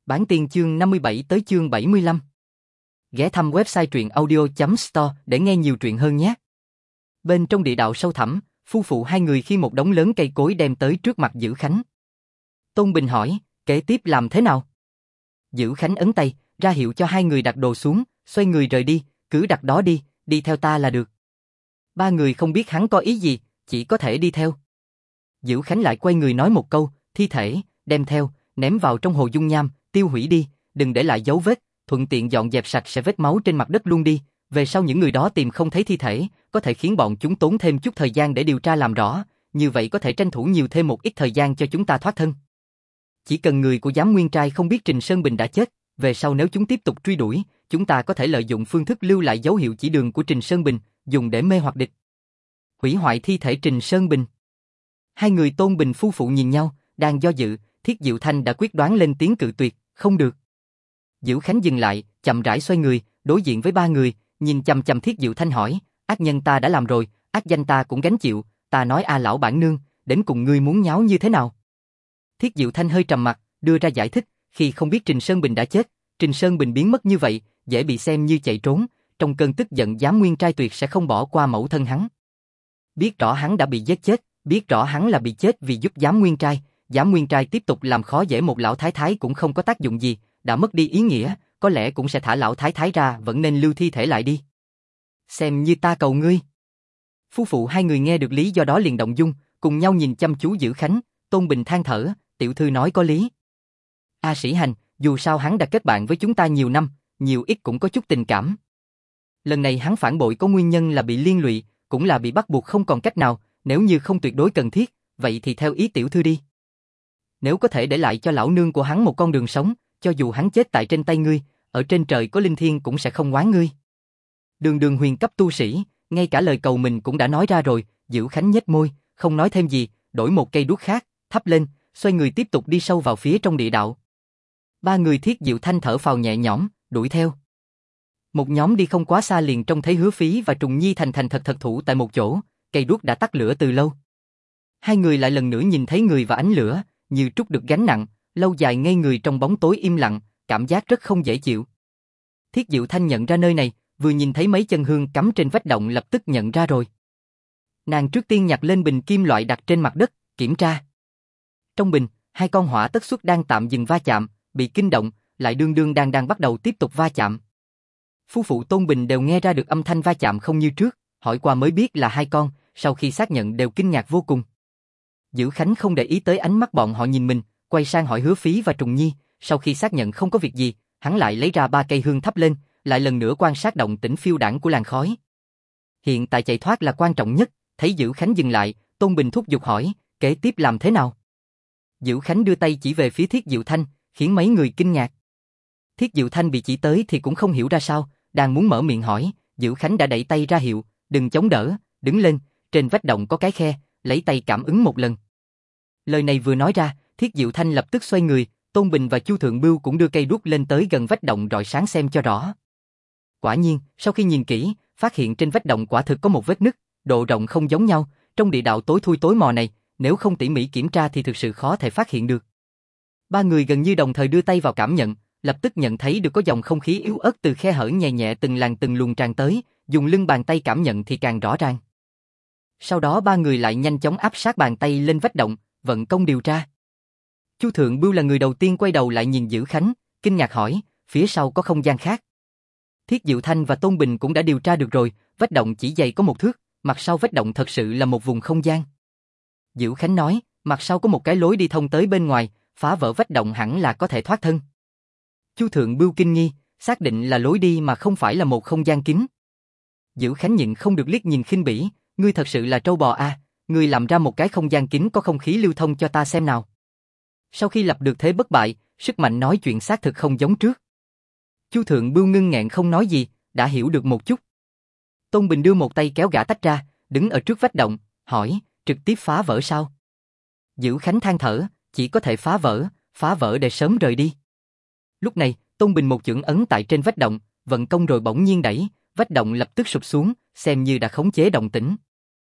Bản tiên chương 57 tới chương 75. Ghé thăm website truyện audio.store để nghe nhiều truyện hơn nhé. Bên trong địa đạo sâu thẳm, phu phụ hai người khi một đống lớn cây cối đem tới trước mặt Dữ Khánh. Tôn Bình hỏi, kế tiếp làm thế nào? Dữ Khánh ấn tay, ra hiệu cho hai người đặt đồ xuống, xoay người rời đi, cứ đặt đó đi, đi theo ta là được. Ba người không biết hắn có ý gì, chỉ có thể đi theo. Dữ Khánh lại quay người nói một câu, thi thể, đem theo, ném vào trong hồ dung nham, tiêu hủy đi, đừng để lại dấu vết, thuận tiện dọn dẹp sạch sẽ vết máu trên mặt đất luôn đi. Về sau những người đó tìm không thấy thi thể, có thể khiến bọn chúng tốn thêm chút thời gian để điều tra làm rõ, như vậy có thể tranh thủ nhiều thêm một ít thời gian cho chúng ta thoát thân. Chỉ cần người của Giám Nguyên Trai không biết Trình Sơn Bình đã chết, về sau nếu chúng tiếp tục truy đuổi, chúng ta có thể lợi dụng phương thức lưu lại dấu hiệu chỉ đường của Trình Sơn Bình, dùng để mê hoặc địch. Hủy hoại thi thể Trình Sơn Bình. Hai người Tôn Bình phu phụ nhìn nhau, đang do dự, Thiết Diệu Thanh đã quyết đoán lên tiếng cự tuyệt, không được. Dữ Khánh dừng lại, chậm rãi xoay người, đối diện với ba người, nhìn chằm chằm Thiết Diệu Thanh hỏi, ác nhân ta đã làm rồi, ác danh ta cũng gánh chịu, ta nói a lão bản nương, đến cùng ngươi muốn nháo như thế nào? Thiết Diệu Thanh hơi trầm mặt, đưa ra giải thích, khi không biết Trình Sơn Bình đã chết, Trình Sơn Bình biến mất như vậy, dễ bị xem như chạy trốn, trong cơn tức giận Giám Nguyên Trai tuyệt sẽ không bỏ qua mẫu thân hắn. Biết rõ hắn đã bị giết chết, biết rõ hắn là bị chết vì giúp Giám Nguyên Trai tiếp tục làm khó dễ một lão thái thái cũng không có tác dụng gì, đã mất đi ý nghĩa, có lẽ cũng sẽ thả lão thái thái ra, vẫn nên lưu thi thể lại đi. Xem như ta cầu ngươi. Phu phụ hai người nghe được lý do đó liền động dung, cùng nhau nhìn chăm chú Dữ Khánh. Tôn Bình than thở, tiểu thư nói có lý. A Sĩ Hành, dù sao hắn đã kết bạn với chúng ta nhiều năm, nhiều ít cũng có chút tình cảm. Lần này hắn phản bội có nguyên nhân là bị liên lụy, cũng là bị bắt buộc không còn cách nào, nếu như không tuyệt đối cần thiết, vậy thì theo ý tiểu thư đi. Nếu có thể để lại cho lão nương của hắn một con đường sống, cho dù hắn chết tại trên tay ngươi, ở trên trời có linh thiêng cũng sẽ không oán ngươi. Đường huyền cấp tu sĩ, ngay cả lời cầu mình cũng đã nói ra rồi. Dữ Khánh nhếch môi, không nói thêm gì, đổi một cây đuốc khác, thắp lên, xoay người tiếp tục đi sâu vào phía trong địa đạo. Ba người Thiết Diệu Thanh thở phào nhẹ nhõm, đuổi theo. Một nhóm đi không quá xa liền trông thấy Hứa Phí và Trùng Nhi thành thật thủ tại một chỗ, cây đuốc đã tắt lửa từ lâu. Hai người lại lần nữa nhìn thấy người và ánh lửa, như trút được gánh nặng, lâu dài ngây người trong bóng tối im lặng, cảm giác rất không dễ chịu. Thiết Diệu Thanh nhận ra nơi này, vừa nhìn thấy mấy chân hương cắm trên vách động lập tức nhận ra rồi. Nàng trước tiên nhặt lên bình kim loại đặt trên mặt đất, kiểm tra. Trong bình, hai con hỏa tất xuất đang tạm dừng va chạm, bị kinh động, lại đang bắt đầu tiếp tục va chạm. Phu phụ Tôn Bình đều nghe ra được âm thanh va chạm không như trước, hỏi qua mới biết là hai con, sau khi xác nhận đều kinh ngạc vô cùng. Dữ Khánh không để ý tới ánh mắt bọn họ nhìn mình, quay sang hỏi Hứa Phí và Trùng Nhi, sau khi xác nhận không có việc gì, hắn lại lấy ra 3 cây hương thắp lên, lại lần nữa quan sát động tĩnh phiêu đãng của làn khói. Hiện tại chạy thoát là quan trọng nhất, thấy Dữ Khánh dừng lại, Tôn Bình thúc giục hỏi, kế tiếp làm thế nào? Dữ Khánh đưa tay chỉ về phía Thiết Diệu Thanh, khiến mấy người kinh ngạc. Thiết Diệu Thanh bị chỉ tới thì cũng không hiểu ra sao, đang muốn mở miệng hỏi, Dữ Khánh đã đẩy tay ra hiệu, đừng chống đỡ, đứng lên, trên vách động có cái khe, lấy tay cảm ứng một lần. Lời này vừa nói ra, Thiết Diệu Thanh lập tức xoay người, Tôn Bình và Chu Thượng Bưu cũng đưa cây đuốc lên tới gần vách động rọi sáng xem cho rõ. Quả nhiên, sau khi nhìn kỹ, phát hiện trên vách động quả thực có một vết nứt, độ rộng không giống nhau, trong địa đạo tối thui tối mò này, nếu không tỉ mỉ kiểm tra thì thực sự khó thể phát hiện được. Ba người gần như đồng thời đưa tay vào cảm nhận, lập tức nhận thấy được có dòng không khí yếu ớt từ khe hở nhẹ nhẹ từng làn từng luồng tràn tới, dùng lưng bàn tay cảm nhận thì càng rõ ràng. Sau đó ba người lại nhanh chóng áp sát bàn tay lên vách động, vận công điều tra. Chu Thượng Bưu là người đầu tiên quay đầu lại nhìn Dữ Khánh, kinh ngạc hỏi, phía sau có không gian khác. Thiết Diệu Thanh và Tôn Bình cũng đã điều tra được rồi, vách động chỉ dày có 1 thước, mặt sau vách động thật sự là một vùng không gian. Dữ Khánh nói, mặt sau có một cái lối đi thông tới bên ngoài, phá vỡ vách động hẳn là có thể thoát thân. Chu Thượng Bưu kinh nghi, xác định là lối đi mà không phải là một không gian kín. Dữ Khánh nhịn không được liếc nhìn khinh bỉ, ngươi thật sự là trâu bò à, ngươi làm ra một cái không gian kín có không khí lưu thông cho ta xem nào. Sau khi lập được thế bất bại, sức mạnh nói chuyện xác thực không giống trước. Chu Thượng Bưu ngưng nghẹn không nói gì, đã hiểu được một chút. Tôn Bình đưa một tay kéo gã tách ra, đứng ở trước vách động, hỏi, trực tiếp phá vỡ sao? Dữ Khánh than thở, chỉ có thể phá vỡ để sớm rời đi. Lúc này, Tôn Bình một chưởng ấn tại trên vách động, vận công rồi bỗng nhiên đẩy, vách động lập tức sụp xuống, xem như đã khống chế động tĩnh.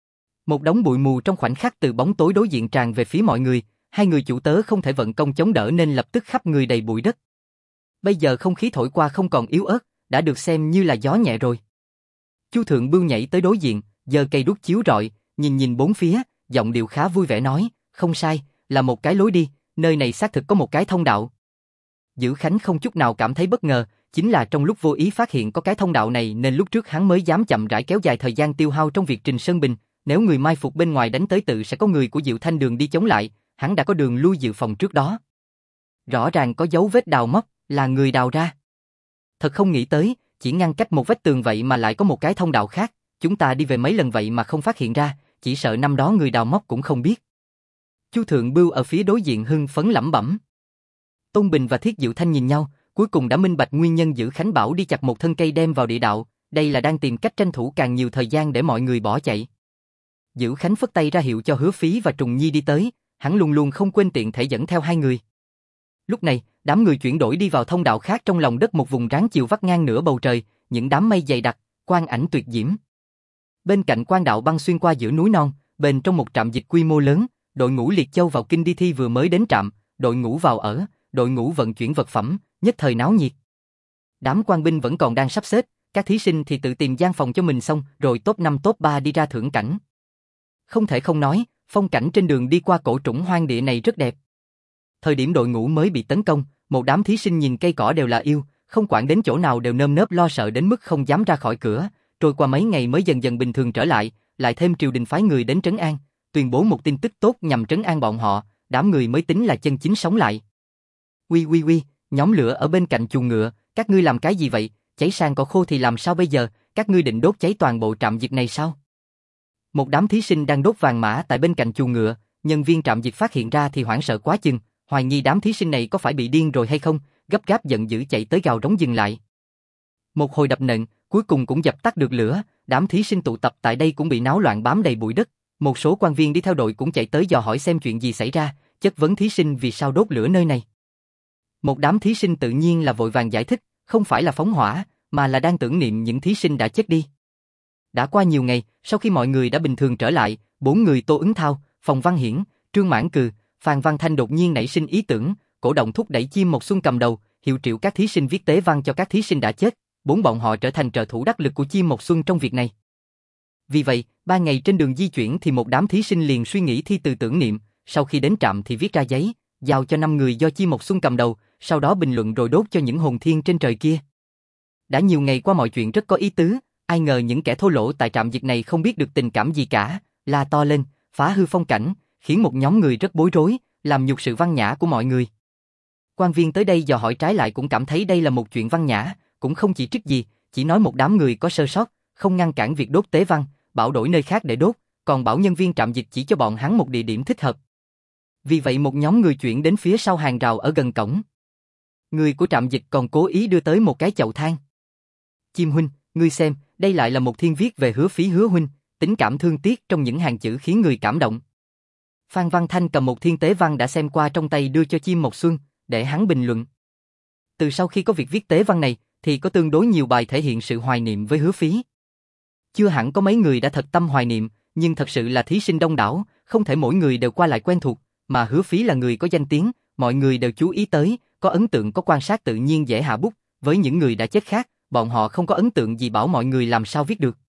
Một đống bụi mù trong khoảnh khắc từ bóng tối đối diện tràn về phía mọi người, hai người chủ tớ không thể vận công chống đỡ nên lập tức khắp người đầy bụi đất. Bây giờ không khí thổi qua không còn yếu ớt, đã được xem như là gió nhẹ rồi. Chu Thượng Bưu nhảy tới đối diện, giơ cây đuốc chiếu rọi, nhìn nhìn bốn phía, giọng điệu khá vui vẻ nói, không sai, là một cái lối đi, nơi này xác thực có một cái thông đạo. Dữ Khánh không chút nào cảm thấy bất ngờ, chính là trong lúc vô ý phát hiện có cái thông đạo này nên lúc trước hắn mới dám chậm rãi kéo dài thời gian tiêu hao trong việc trình Sơn Bình, nếu người mai phục bên ngoài đánh tới tự sẽ có người của Diệu Thanh Đường đi chống lại, hắn đã có đường lui dự phòng trước đó. Rõ ràng có dấu vết đào móc, là người đào ra. Thật không nghĩ tới, chỉ ngăn cách một vách tường vậy mà lại có một cái thông đạo khác, chúng ta đi về mấy lần vậy mà không phát hiện ra, chỉ sợ năm đó người đào móc cũng không biết. Chu Thượng Bưu ở phía đối diện hưng phấn lẩm bẩm. Tôn Bình và Thiết Diệu Thanh nhìn nhau, cuối cùng đã minh bạch nguyên nhân Dữ Khánh bảo đi chặt một thân cây đem vào địa đạo, đây là đang tìm cách tranh thủ càng nhiều thời gian để mọi người bỏ chạy. Dữ Khánh phất tay ra hiệu cho Hứa Phí và Trùng Nhi đi tới, hắn luôn luôn không quên tiện thể dẫn theo hai người. Lúc này, đám người chuyển đổi đi vào thông đạo khác trong lòng đất, một vùng ráng chiều vắt ngang nửa bầu trời, những đám mây dày đặc, quang ảnh tuyệt diễm. Bên cạnh quan đạo băng xuyên qua giữa núi non, bên trong một trạm dịch quy mô lớn, đội ngũ Liệt Châu vào kinh đi thi vừa mới đến trạm, đội ngũ vào ở, đội ngũ vận chuyển vật phẩm, nhất thời náo nhiệt. Đám quan binh vẫn còn đang sắp xếp, các thí sinh thì tự tìm gian phòng cho mình xong, rồi top 5 top 3 đi ra thưởng cảnh. Không thể không nói, phong cảnh trên đường đi qua cổ trũng hoang địa này rất đẹp. Thời điểm đội ngũ mới bị tấn công, một đám thí sinh nhìn cây cỏ đều là yêu, không quản đến chỗ nào đều nơm nớp lo sợ đến mức không dám ra khỏi cửa, trôi qua mấy ngày mới dần dần bình thường trở lại, lại thêm triều đình phái người đến trấn an, tuyên bố một tin tức tốt nhằm trấn an bọn họ, đám người mới tính là chân chính sống lại. Uy, nhóm lửa ở bên cạnh chuồng ngựa, các ngươi làm cái gì vậy, cháy sang cỏ khô thì làm sao bây giờ, các ngươi định đốt cháy toàn bộ trạm dịch này sao? Một đám thí sinh đang đốt vàng mã tại bên cạnh chuồng ngựa, nhân viên trạm dịch phát hiện ra thì hoảng sợ quá chừng, hoài nghi đám thí sinh này có phải bị điên rồi hay không, gấp gáp giận dữ chạy tới gào rống dừng lại. Một hồi đập nện, cuối cùng cũng dập tắt được lửa, đám thí sinh tụ tập tại đây cũng bị náo loạn bám đầy bụi đất, một số quan viên đi theo đội cũng chạy tới dò hỏi xem chuyện gì xảy ra, chất vấn thí sinh vì sao đốt lửa nơi này. Một đám thí sinh tự nhiên là vội vàng giải thích, không phải là phóng hỏa, mà là đang tưởng niệm những thí sinh đã chết đi. Đã qua nhiều ngày, sau khi mọi người đã bình thường trở lại, 4 người Tô Ứng Thao, Phòng Văn Hiển, Trương Mãn Cừ, Phan Văn Thanh đột nhiên nảy sinh ý tưởng, cổ động thúc đẩy Chim Một Xuân cầm đầu, hiệu triệu các thí sinh viết tế văn cho các thí sinh đã chết, bốn bọn họ trở thành trợ thủ đắc lực của Chim Một Xuân trong việc này. Vì vậy, 3 ngày trên đường di chuyển thì một đám thí sinh liền suy nghĩ thi từ tưởng niệm, sau khi đến trạm thì viết ra giấy, giao cho 5 người do Chim Một Xuân cầm đầu, sau đó bình luận rồi đốt cho những hồn thiên trên trời kia. Đã nhiều ngày qua mọi chuyện rất có ý tứ, ai ngờ những kẻ thô lỗ tại trạm dịch này không biết được tình cảm gì cả, la to lên, phá hư phong cảnh, khiến một nhóm người rất bối rối, làm nhục sự văn nhã của mọi người. Quan viên tới đây dò hỏi trái lại cũng cảm thấy đây là một chuyện văn nhã, cũng không chỉ trích gì, chỉ nói một đám người có sơ sót, không ngăn cản việc đốt tế văn, bảo đổi nơi khác để đốt, còn bảo nhân viên trạm dịch chỉ cho bọn hắn một địa điểm thích hợp. Vì vậy một nhóm người chuyển đến phía sau hàng rào ở gần cổng. Người của trạm dịch còn cố ý đưa tới một cái chậu than. Chim huynh, ngươi xem, đây lại là một thiên viết về Hứa Phí Hứa huynh, tình cảm thương tiếc trong những hàng chữ khiến người cảm động. Phan Văn Thanh cầm một thiên tế văn đã xem qua trong tay đưa cho Chim Một Xuân, để hắn bình luận. Từ sau khi có việc viết tế văn này, thì có tương đối nhiều bài thể hiện sự hoài niệm với Hứa Phí. Chưa hẳn có mấy người đã thật tâm hoài niệm, nhưng thật sự là thí sinh đông đảo, không thể mỗi người đều qua lại quen thuộc, mà Hứa Phí là người có danh tiếng, mọi người đều chú ý tới, có ấn tượng có quan sát tự nhiên dễ hạ bút, với những người đã chết khác, bọn họ không có ấn tượng gì bảo mọi người làm sao viết được.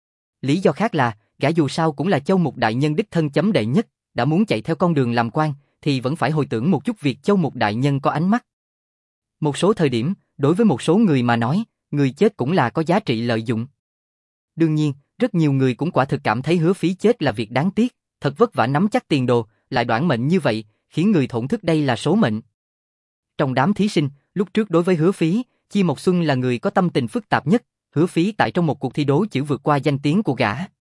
Lý do khác là, gã dù sao cũng là Châu Mục đại nhân đích thân chấm đệ nhất, đã muốn chạy theo con đường làm quan, thì vẫn phải hồi tưởng một chút việc Châu Mục đại nhân có ánh mắt. Một số thời điểm, đối với một số người mà nói, người chết cũng là có giá trị lợi dụng. Đương nhiên, rất nhiều người cũng quả thực cảm thấy Hứa Phí chết là việc đáng tiếc, thật vất vả nắm chắc tiền đồ, lại đoản mệnh như vậy, khiến người thổn thức đây là số mệnh. Trong đám thí sinh, lúc trước đối với Hứa Phí, Chim Một Xuân là người có tâm tình phức tạp nhất, Hứa Phí tại trong một cuộc thi đố chữ vượt qua danh tiếng của gã.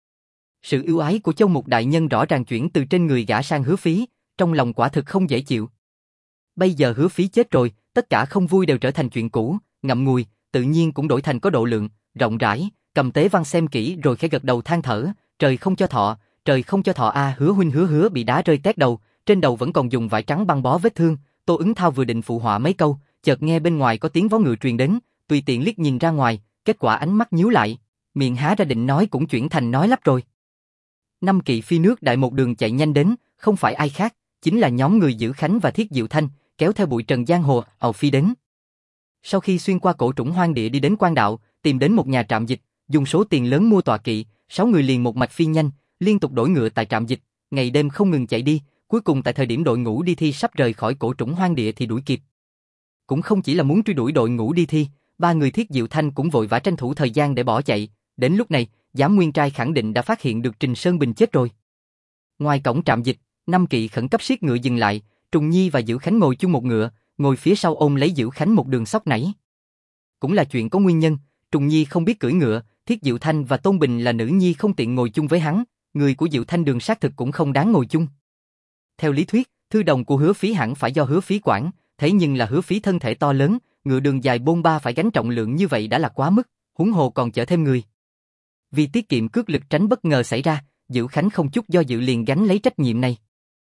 Sự ưu ái của Châu Mục đại nhân rõ ràng chuyển từ trên người gã sang Hứa Phí, trong lòng quả thực không dễ chịu. Bây giờ Hứa Phí chết rồi, tất cả không vui đều trở thành chuyện cũ, ngậm ngùi, tự nhiên cũng đổi thành có độ lượng, rộng rãi, cầm tế văn xem kỹ rồi khẽ gật đầu than thở, trời không cho thọ, trời không cho thọ a, Hứa huynh hứa bị đá rơi tét đầu, trên đầu vẫn còn dùng vải trắng băng bó vết thương. Tô Ứng Thao vừa định phụ họa mấy câu, chợt nghe bên ngoài có tiếng vó ngựa truyền đến, tùy tiện liếc nhìn ra ngoài, kết quả ánh mắt nhíu lại, miệng há ra định nói cũng chuyển thành nói lắp rồi. 5 kỵ phi nước đại một đường chạy nhanh đến, không phải ai khác, chính là nhóm người Dữ Khánh và Thiết Diệu Thanh, kéo theo bụi trần giang hồ ào phi đến. Sau khi xuyên qua cổ trũng hoang địa đi đến quan đạo, tìm đến một nhà trạm dịch, dùng số tiền lớn mua tọa kỵ, 6 người liền một mạch phi nhanh, liên tục đổi ngựa tại trạm dịch, ngày đêm không ngừng chạy đi, cuối cùng tại thời điểm đội ngũ đi thi sắp rời khỏi cổ trũng hoang địa thì đuổi kịp. Cũng không chỉ là muốn truy đuổi đội ngũ đi thi, ba người Thiết Diệu Thanh cũng vội vã tranh thủ thời gian để bỏ chạy, đến lúc này, Giám Nguyên Trai khẳng định đã phát hiện được Trình Sơn Bình chết rồi. Ngoài cổng trạm dịch, 5 kỵ khẩn cấp siết ngựa dừng lại, Trùng Nhi và Dữ Khánh ngồi chung một ngựa, ngồi phía sau ôm lấy Dữ Khánh một đường sóc nảy. Cũng là chuyện có nguyên nhân, Trùng Nhi không biết cưỡi ngựa, Thiết Diệu Thanh và Tôn Bình là nữ nhi không tiện ngồi chung với hắn, người của Diệu Thanh Đường xác thực cũng không đáng ngồi chung. Theo lý thuyết, thư đồng của Hứa Phí hẳn phải do Hứa Phí quản, thế nhưng là Hứa Phí thân thể to lớn, ngựa đường dài bôn ba phải gánh trọng lượng như vậy đã là quá mức, huống hồ còn chở thêm người. Vì tiết kiệm cước lực tránh bất ngờ xảy ra, Dữ Khánh không chút do dự liền gánh lấy trách nhiệm này.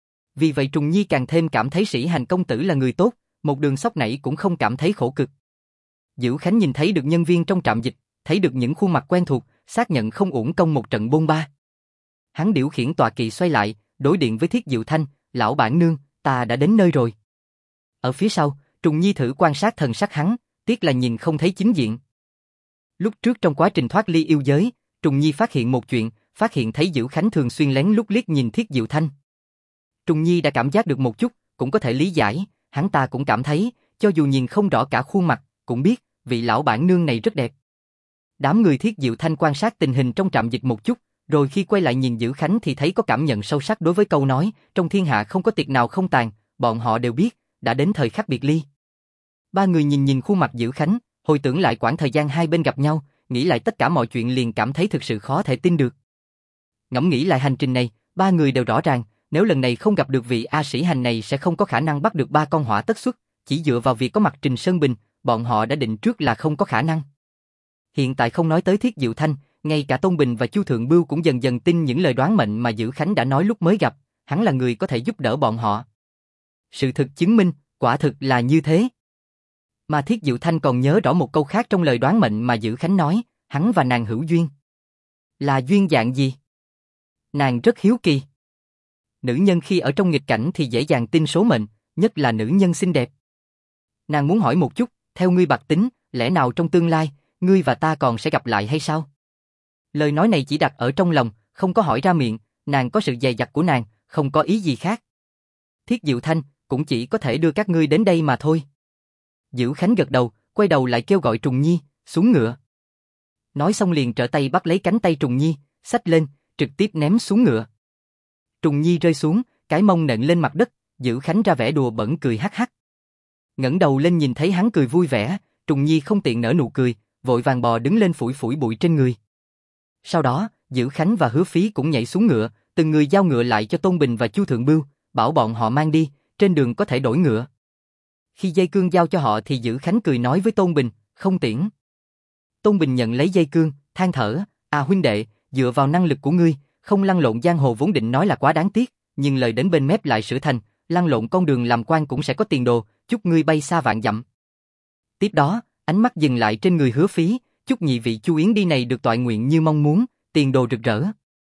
Vì vậy Trùng Nhi càng thêm cảm thấy Sĩ Hành công tử là người tốt, một đường sóc nảy cũng không cảm thấy khổ cực. Dữ Khánh nhìn thấy được nhân viên trong trạm dịch, thấy được những khuôn mặt quen thuộc, xác nhận không uổng công một trận bôn ba. Hắn điều khiển tọa kỵ xoay lại, đối điện với Thiết Diệu Thanh, lão bản nương, ta đã đến nơi rồi. Ở phía sau, Trùng Nhi thử quan sát thần sắc hắn, tiếc là nhìn không thấy chính diện. Lúc trước trong quá trình thoát ly yêu giới, Trùng Nhi phát hiện một chuyện, phát hiện thấy Dữ Khánh thường xuyên lén lút liếc nhìn Thiết Diệu Thanh. Trùng Nhi đã cảm giác được một chút, cũng có thể lý giải, hắn ta cũng cảm thấy, cho dù nhìn không rõ cả khuôn mặt, cũng biết, vị lão bản nương này rất đẹp. Đám người Thiết Diệu Thanh quan sát tình hình trong trạm dịch một chút, rồi khi quay lại nhìn Dữ Khánh thì thấy có cảm nhận sâu sắc đối với câu nói, trong thiên hạ không có tiệc nào không tàn, bọn họ đều biết, đã đến thời khắc biệt ly. Ba người nhìn nhìn khuôn mặt Dữ Khánh, hồi tưởng lại quãng thời gian hai bên gặp nhau, nghĩ lại tất cả mọi chuyện liền cảm thấy thực sự khó thể tin được. Ngẫm nghĩ lại hành trình này, ba người đều rõ ràng, nếu lần này không gặp được vị A Sĩ Hành này sẽ không có khả năng bắt được ba con hỏa tất xuất, chỉ dựa vào việc có mặt Trình Sơn Bình, bọn họ đã định trước là không có khả năng. Hiện tại không nói tới Thiết Diệu Thanh, ngay cả Tôn Bình và Chu Thượng Bưu cũng dần dần tin những lời đoán mệnh mà Dữ Khánh đã nói lúc mới gặp, hắn là người có thể giúp đỡ bọn họ. Sự thực chứng minh, quả thực là như thế. Mà Thiết Diệu Thanh còn nhớ rõ một câu khác trong lời đoán mệnh mà Dữ Khánh nói, hắn và nàng hữu duyên. Là duyên dạng gì? Nàng rất hiếu kỳ. Nữ nhân khi ở trong nghịch cảnh thì dễ dàng tin số mệnh, nhất là nữ nhân xinh đẹp. Nàng muốn hỏi một chút, theo ngươi bạc tính, lẽ nào trong tương lai, ngươi và ta còn sẽ gặp lại hay sao? Lời nói này chỉ đặt ở trong lòng, không có hỏi ra miệng, nàng có sự dè dặt của nàng, không có ý gì khác. Thiết Diệu Thanh, cũng chỉ có thể đưa các ngươi đến đây mà thôi. Dữ Khánh gật đầu, quay đầu lại kêu gọi Trùng Nhi, xuống ngựa. Nói xong liền trở tay bắt lấy cánh tay Trùng Nhi, xách lên, trực tiếp ném xuống ngựa. Trùng Nhi rơi xuống, cái mông nện lên mặt đất, Dữ Khánh ra vẻ đùa bẩn cười hắc hắc. Ngẩng đầu lên nhìn thấy hắn cười vui vẻ, Trùng Nhi không tiện nở nụ cười, vội vàng bò đứng lên phủi phủi bụi trên người. Sau đó, Dữ Khánh và Hứa Phí cũng nhảy xuống ngựa, từng người giao ngựa lại cho Tôn Bình và Chu Thượng Bưu, bảo bọn họ mang đi, trên đường có thể đổi ngựa. Khi dây cương giao cho họ thì Dữ Khánh cười nói với Tôn Bình, không tiễn. Tôn Bình nhận lấy dây cương, than thở, huynh đệ, dựa vào năng lực của ngươi, không lăn lộn giang hồ vốn định nói là quá đáng tiếc, nhưng lời đến bên mép lại sửa thành, lăn lộn con đường làm quan cũng sẽ có tiền đồ, chúc ngươi bay xa vạn dặm. Tiếp đó, ánh mắt dừng lại trên người Hứa Phí, chúc nhị vị Chu Yến đi này được toại nguyện như mong muốn, tiền đồ rực rỡ.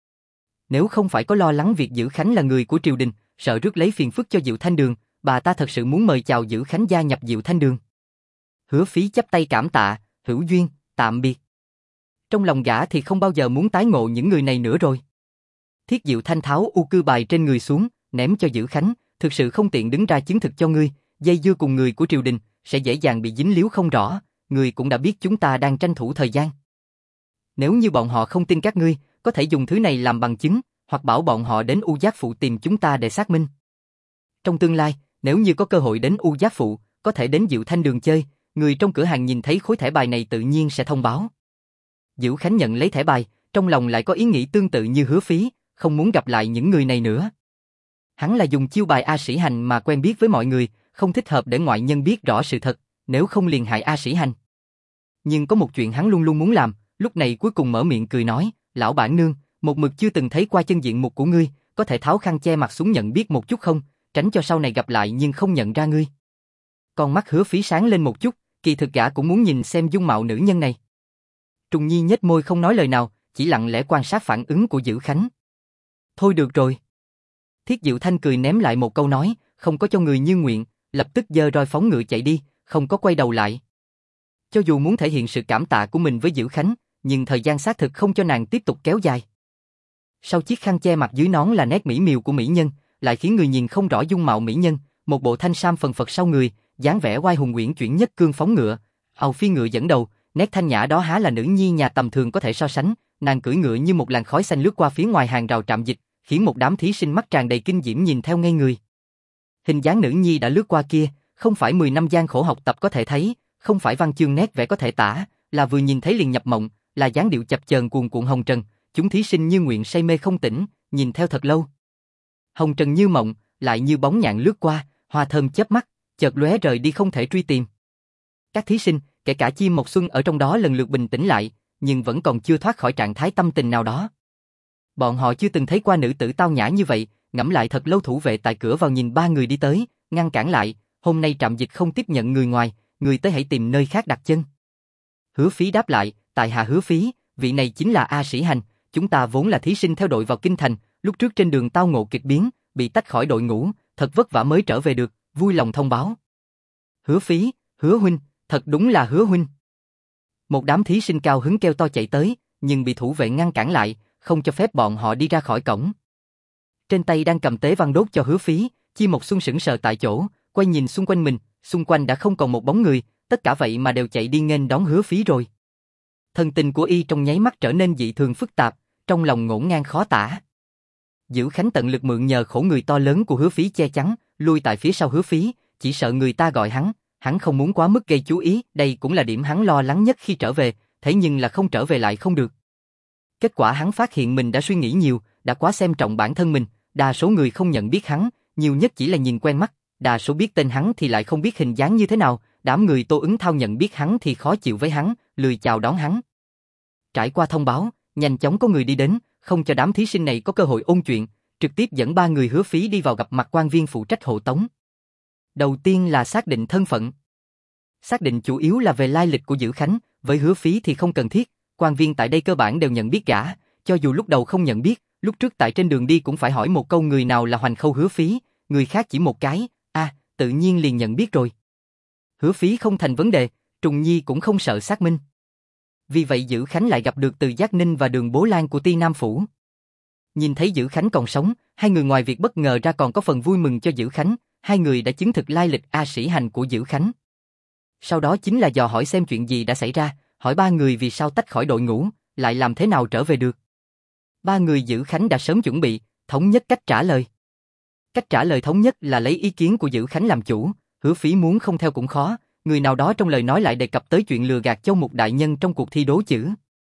Nếu không phải có lo lắng việc Dữ Khánh là người của triều đình, sợ rước lấy phiền phức cho Diệu Thanh Đường, bà ta thật sự muốn mời chào Dữ Khánh gia nhập Diệu Thanh Đường. Hứa Phí chắp tay cảm tạ, hữu duyên, tạm biệt. Trong lòng gã thì không bao giờ muốn tái ngộ những người này nữa rồi. Thiết Diệu Thanh tháo u cư bài trên người xuống, ném cho Dữ Khánh, thực sự không tiện đứng ra chứng thực cho ngươi, dây dưa cùng người của triều đình, sẽ dễ dàng bị dính líu không rõ, ngươi cũng đã biết chúng ta đang tranh thủ thời gian. Nếu như bọn họ không tin các ngươi, có thể dùng thứ này làm bằng chứng, hoặc bảo bọn họ đến U Giác Phụ tìm chúng ta để xác minh. Trong tương lai, nếu như có cơ hội đến U Giác Phụ, có thể đến Diệu Thanh Đường chơi, người trong cửa hàng nhìn thấy khối thẻ bài này tự nhiên sẽ thông báo. Dữ Khánh nhận lấy thẻ bài, trong lòng lại có ý nghĩ tương tự như Hứa Phí, không muốn gặp lại những người này nữa. Hắn là dùng chiêu bài A Sĩ Hành mà quen biết với mọi người, không thích hợp để ngoại nhân biết rõ sự thật, nếu không liền hại A Sĩ Hành. Nhưng có một chuyện hắn luôn luôn muốn làm, lúc này cuối cùng mở miệng cười nói, lão bản nương, một mực chưa từng thấy qua chân diện mục của ngươi, có thể tháo khăn che mặt xuống nhận biết một chút không, tránh cho sau này gặp lại nhưng không nhận ra ngươi. Con mắt Hứa Phí sáng lên một chút, kỳ thực gã cũng muốn nhìn xem dung mạo nữ nhân này. Trùng Nhi nhếch môi không nói lời nào, chỉ lặng lẽ quan sát phản ứng của Dữ Khánh. Thôi được rồi. Thiết Diệu Thanh cười ném lại một câu nói, không có cho người như nguyện, lập tức giơ roi phóng ngựa chạy đi, không có quay đầu lại. Cho dù muốn thể hiện sự cảm tạ của mình với Dữ Khánh, nhưng thời gian xác thực không cho nàng tiếp tục kéo dài. Sau chiếc khăn che mặt dưới nón là nét mỹ miều của mỹ nhân, lại khiến người nhìn không rõ dung mạo mỹ nhân, một bộ thanh sam phần phật sau người, dáng vẻ oai hùng uyển chuyển nhất cương phóng ngựa, ào phi ngựa dẫn đầu, nét thanh nhã đó há là nữ nhi nhà tầm thường có thể so sánh, nàng cưỡi ngựa như một làn khói xanh lướt qua phía ngoài hàng rào trạm dịch, khiến một đám thí sinh mắt tràn đầy kinh diễm nhìn theo ngây người. Hình dáng nữ nhi đã lướt qua kia, không phải 10 năm gian khổ học tập có thể thấy, không phải văn chương nét vẽ có thể tả, là vừa nhìn thấy liền nhập mộng, là dáng điệu chập chờn cuồn cuộn hồng trần, chúng thí sinh như nguyện say mê không tỉnh, nhìn theo thật lâu. Hồng trần như mộng, lại như bóng nhạn lướt qua, hoa thơm chớp mắt, chợt lóe rời đi không thể truy tìm. Các thí sinh, kể cả chim Mộc Xuân ở trong đó lần lượt bình tĩnh lại, nhưng vẫn còn chưa thoát khỏi trạng thái tâm tình nào đó. Bọn họ chưa từng thấy qua nữ tử tao nhã như vậy, ngẫm lại thật lâu. Thủ vệ tại cửa vào nhìn ba người đi tới, ngăn cản lại, hôm nay trạm dịch không tiếp nhận người ngoài, người tới hãy tìm nơi khác đặt chân. Hứa Phí đáp lại, tại hạ Hứa Phí, vị này chính là A Sĩ Hành, chúng ta vốn là thí sinh theo đội vào kinh thành, lúc trước trên đường tao ngộ kịch biến, bị tách khỏi đội ngũ, thật vất vả mới trở về được, vui lòng thông báo. Hứa Phí, Hứa huynh, thật đúng là Hứa huynh. Một đám thí sinh cao hứng kêu to chạy tới, nhưng bị thủ vệ ngăn cản lại, không cho phép bọn họ đi ra khỏi cổng. Trên tay đang cầm tế văn đốt cho Hứa Phí, Chi Mộc Xuân sững sờ tại chỗ, quay nhìn xung quanh mình, xung quanh đã không còn một bóng người, tất cả vậy mà đều chạy đi nghênh đón Hứa Phí rồi. Thần tình của y trong nháy mắt trở nên dị thường phức tạp, trong lòng ngổn ngang khó tả. Dữ Khánh tận lực mượn nhờ khổ người to lớn của Hứa Phí che chắn, lui tại phía sau Hứa Phí, chỉ sợ người ta gọi hắn không muốn quá mức gây chú ý, đây cũng là điểm hắn lo lắng nhất khi trở về, thế nhưng là không trở về lại không được. Kết quả hắn phát hiện mình đã suy nghĩ nhiều, đã quá xem trọng bản thân mình, đa số người không nhận biết hắn, nhiều nhất chỉ là nhìn quen mắt, đa số biết tên hắn thì lại không biết hình dáng như thế nào, đám người Tô Ứng Thao nhận biết hắn thì khó chịu với hắn, lười chào đón hắn. Trải qua thông báo, nhanh chóng có người đi đến, không cho đám thí sinh này có cơ hội ôn chuyện, trực tiếp dẫn ba người Hứa Phí đi vào gặp mặt quan viên phụ trách hộ tống. Đầu tiên là xác định thân phận. Xác định chủ yếu là về lai lịch của Dữ Khánh, với Hứa Phí thì không cần thiết, quan viên tại đây cơ bản đều nhận biết gã, cho dù lúc đầu không nhận biết, lúc trước tại trên đường đi cũng phải hỏi một câu người nào là Hoành Khâu Hứa Phí, người khác chỉ một cái, tự nhiên liền nhận biết rồi. Hứa Phí không thành vấn đề, Trùng Nhi cũng không sợ xác minh. Vì vậy Dữ Khánh lại gặp được Từ Giác Ninh và Đường Bố Lan của Ti Nam Phủ. Nhìn thấy Dữ Khánh còn sống, hai người ngoài việc bất ngờ ra còn có phần vui mừng cho Dữ Khánh, hai người đã chứng thực lai lịch A Sĩ Hành của Dữ Khánh. Sau đó chính là dò hỏi xem chuyện gì đã xảy ra, hỏi ba người vì sao tách khỏi đội ngũ, lại làm thế nào trở về được. Ba người Dữ Khánh đã sớm chuẩn bị, thống nhất cách trả lời. Cách trả lời thống nhất là lấy ý kiến của Dữ Khánh làm chủ, Hứa Phí muốn không theo cũng khó, người nào đó trong lời nói lại đề cập tới chuyện lừa gạt Châu Mục đại nhân trong cuộc thi đố chữ.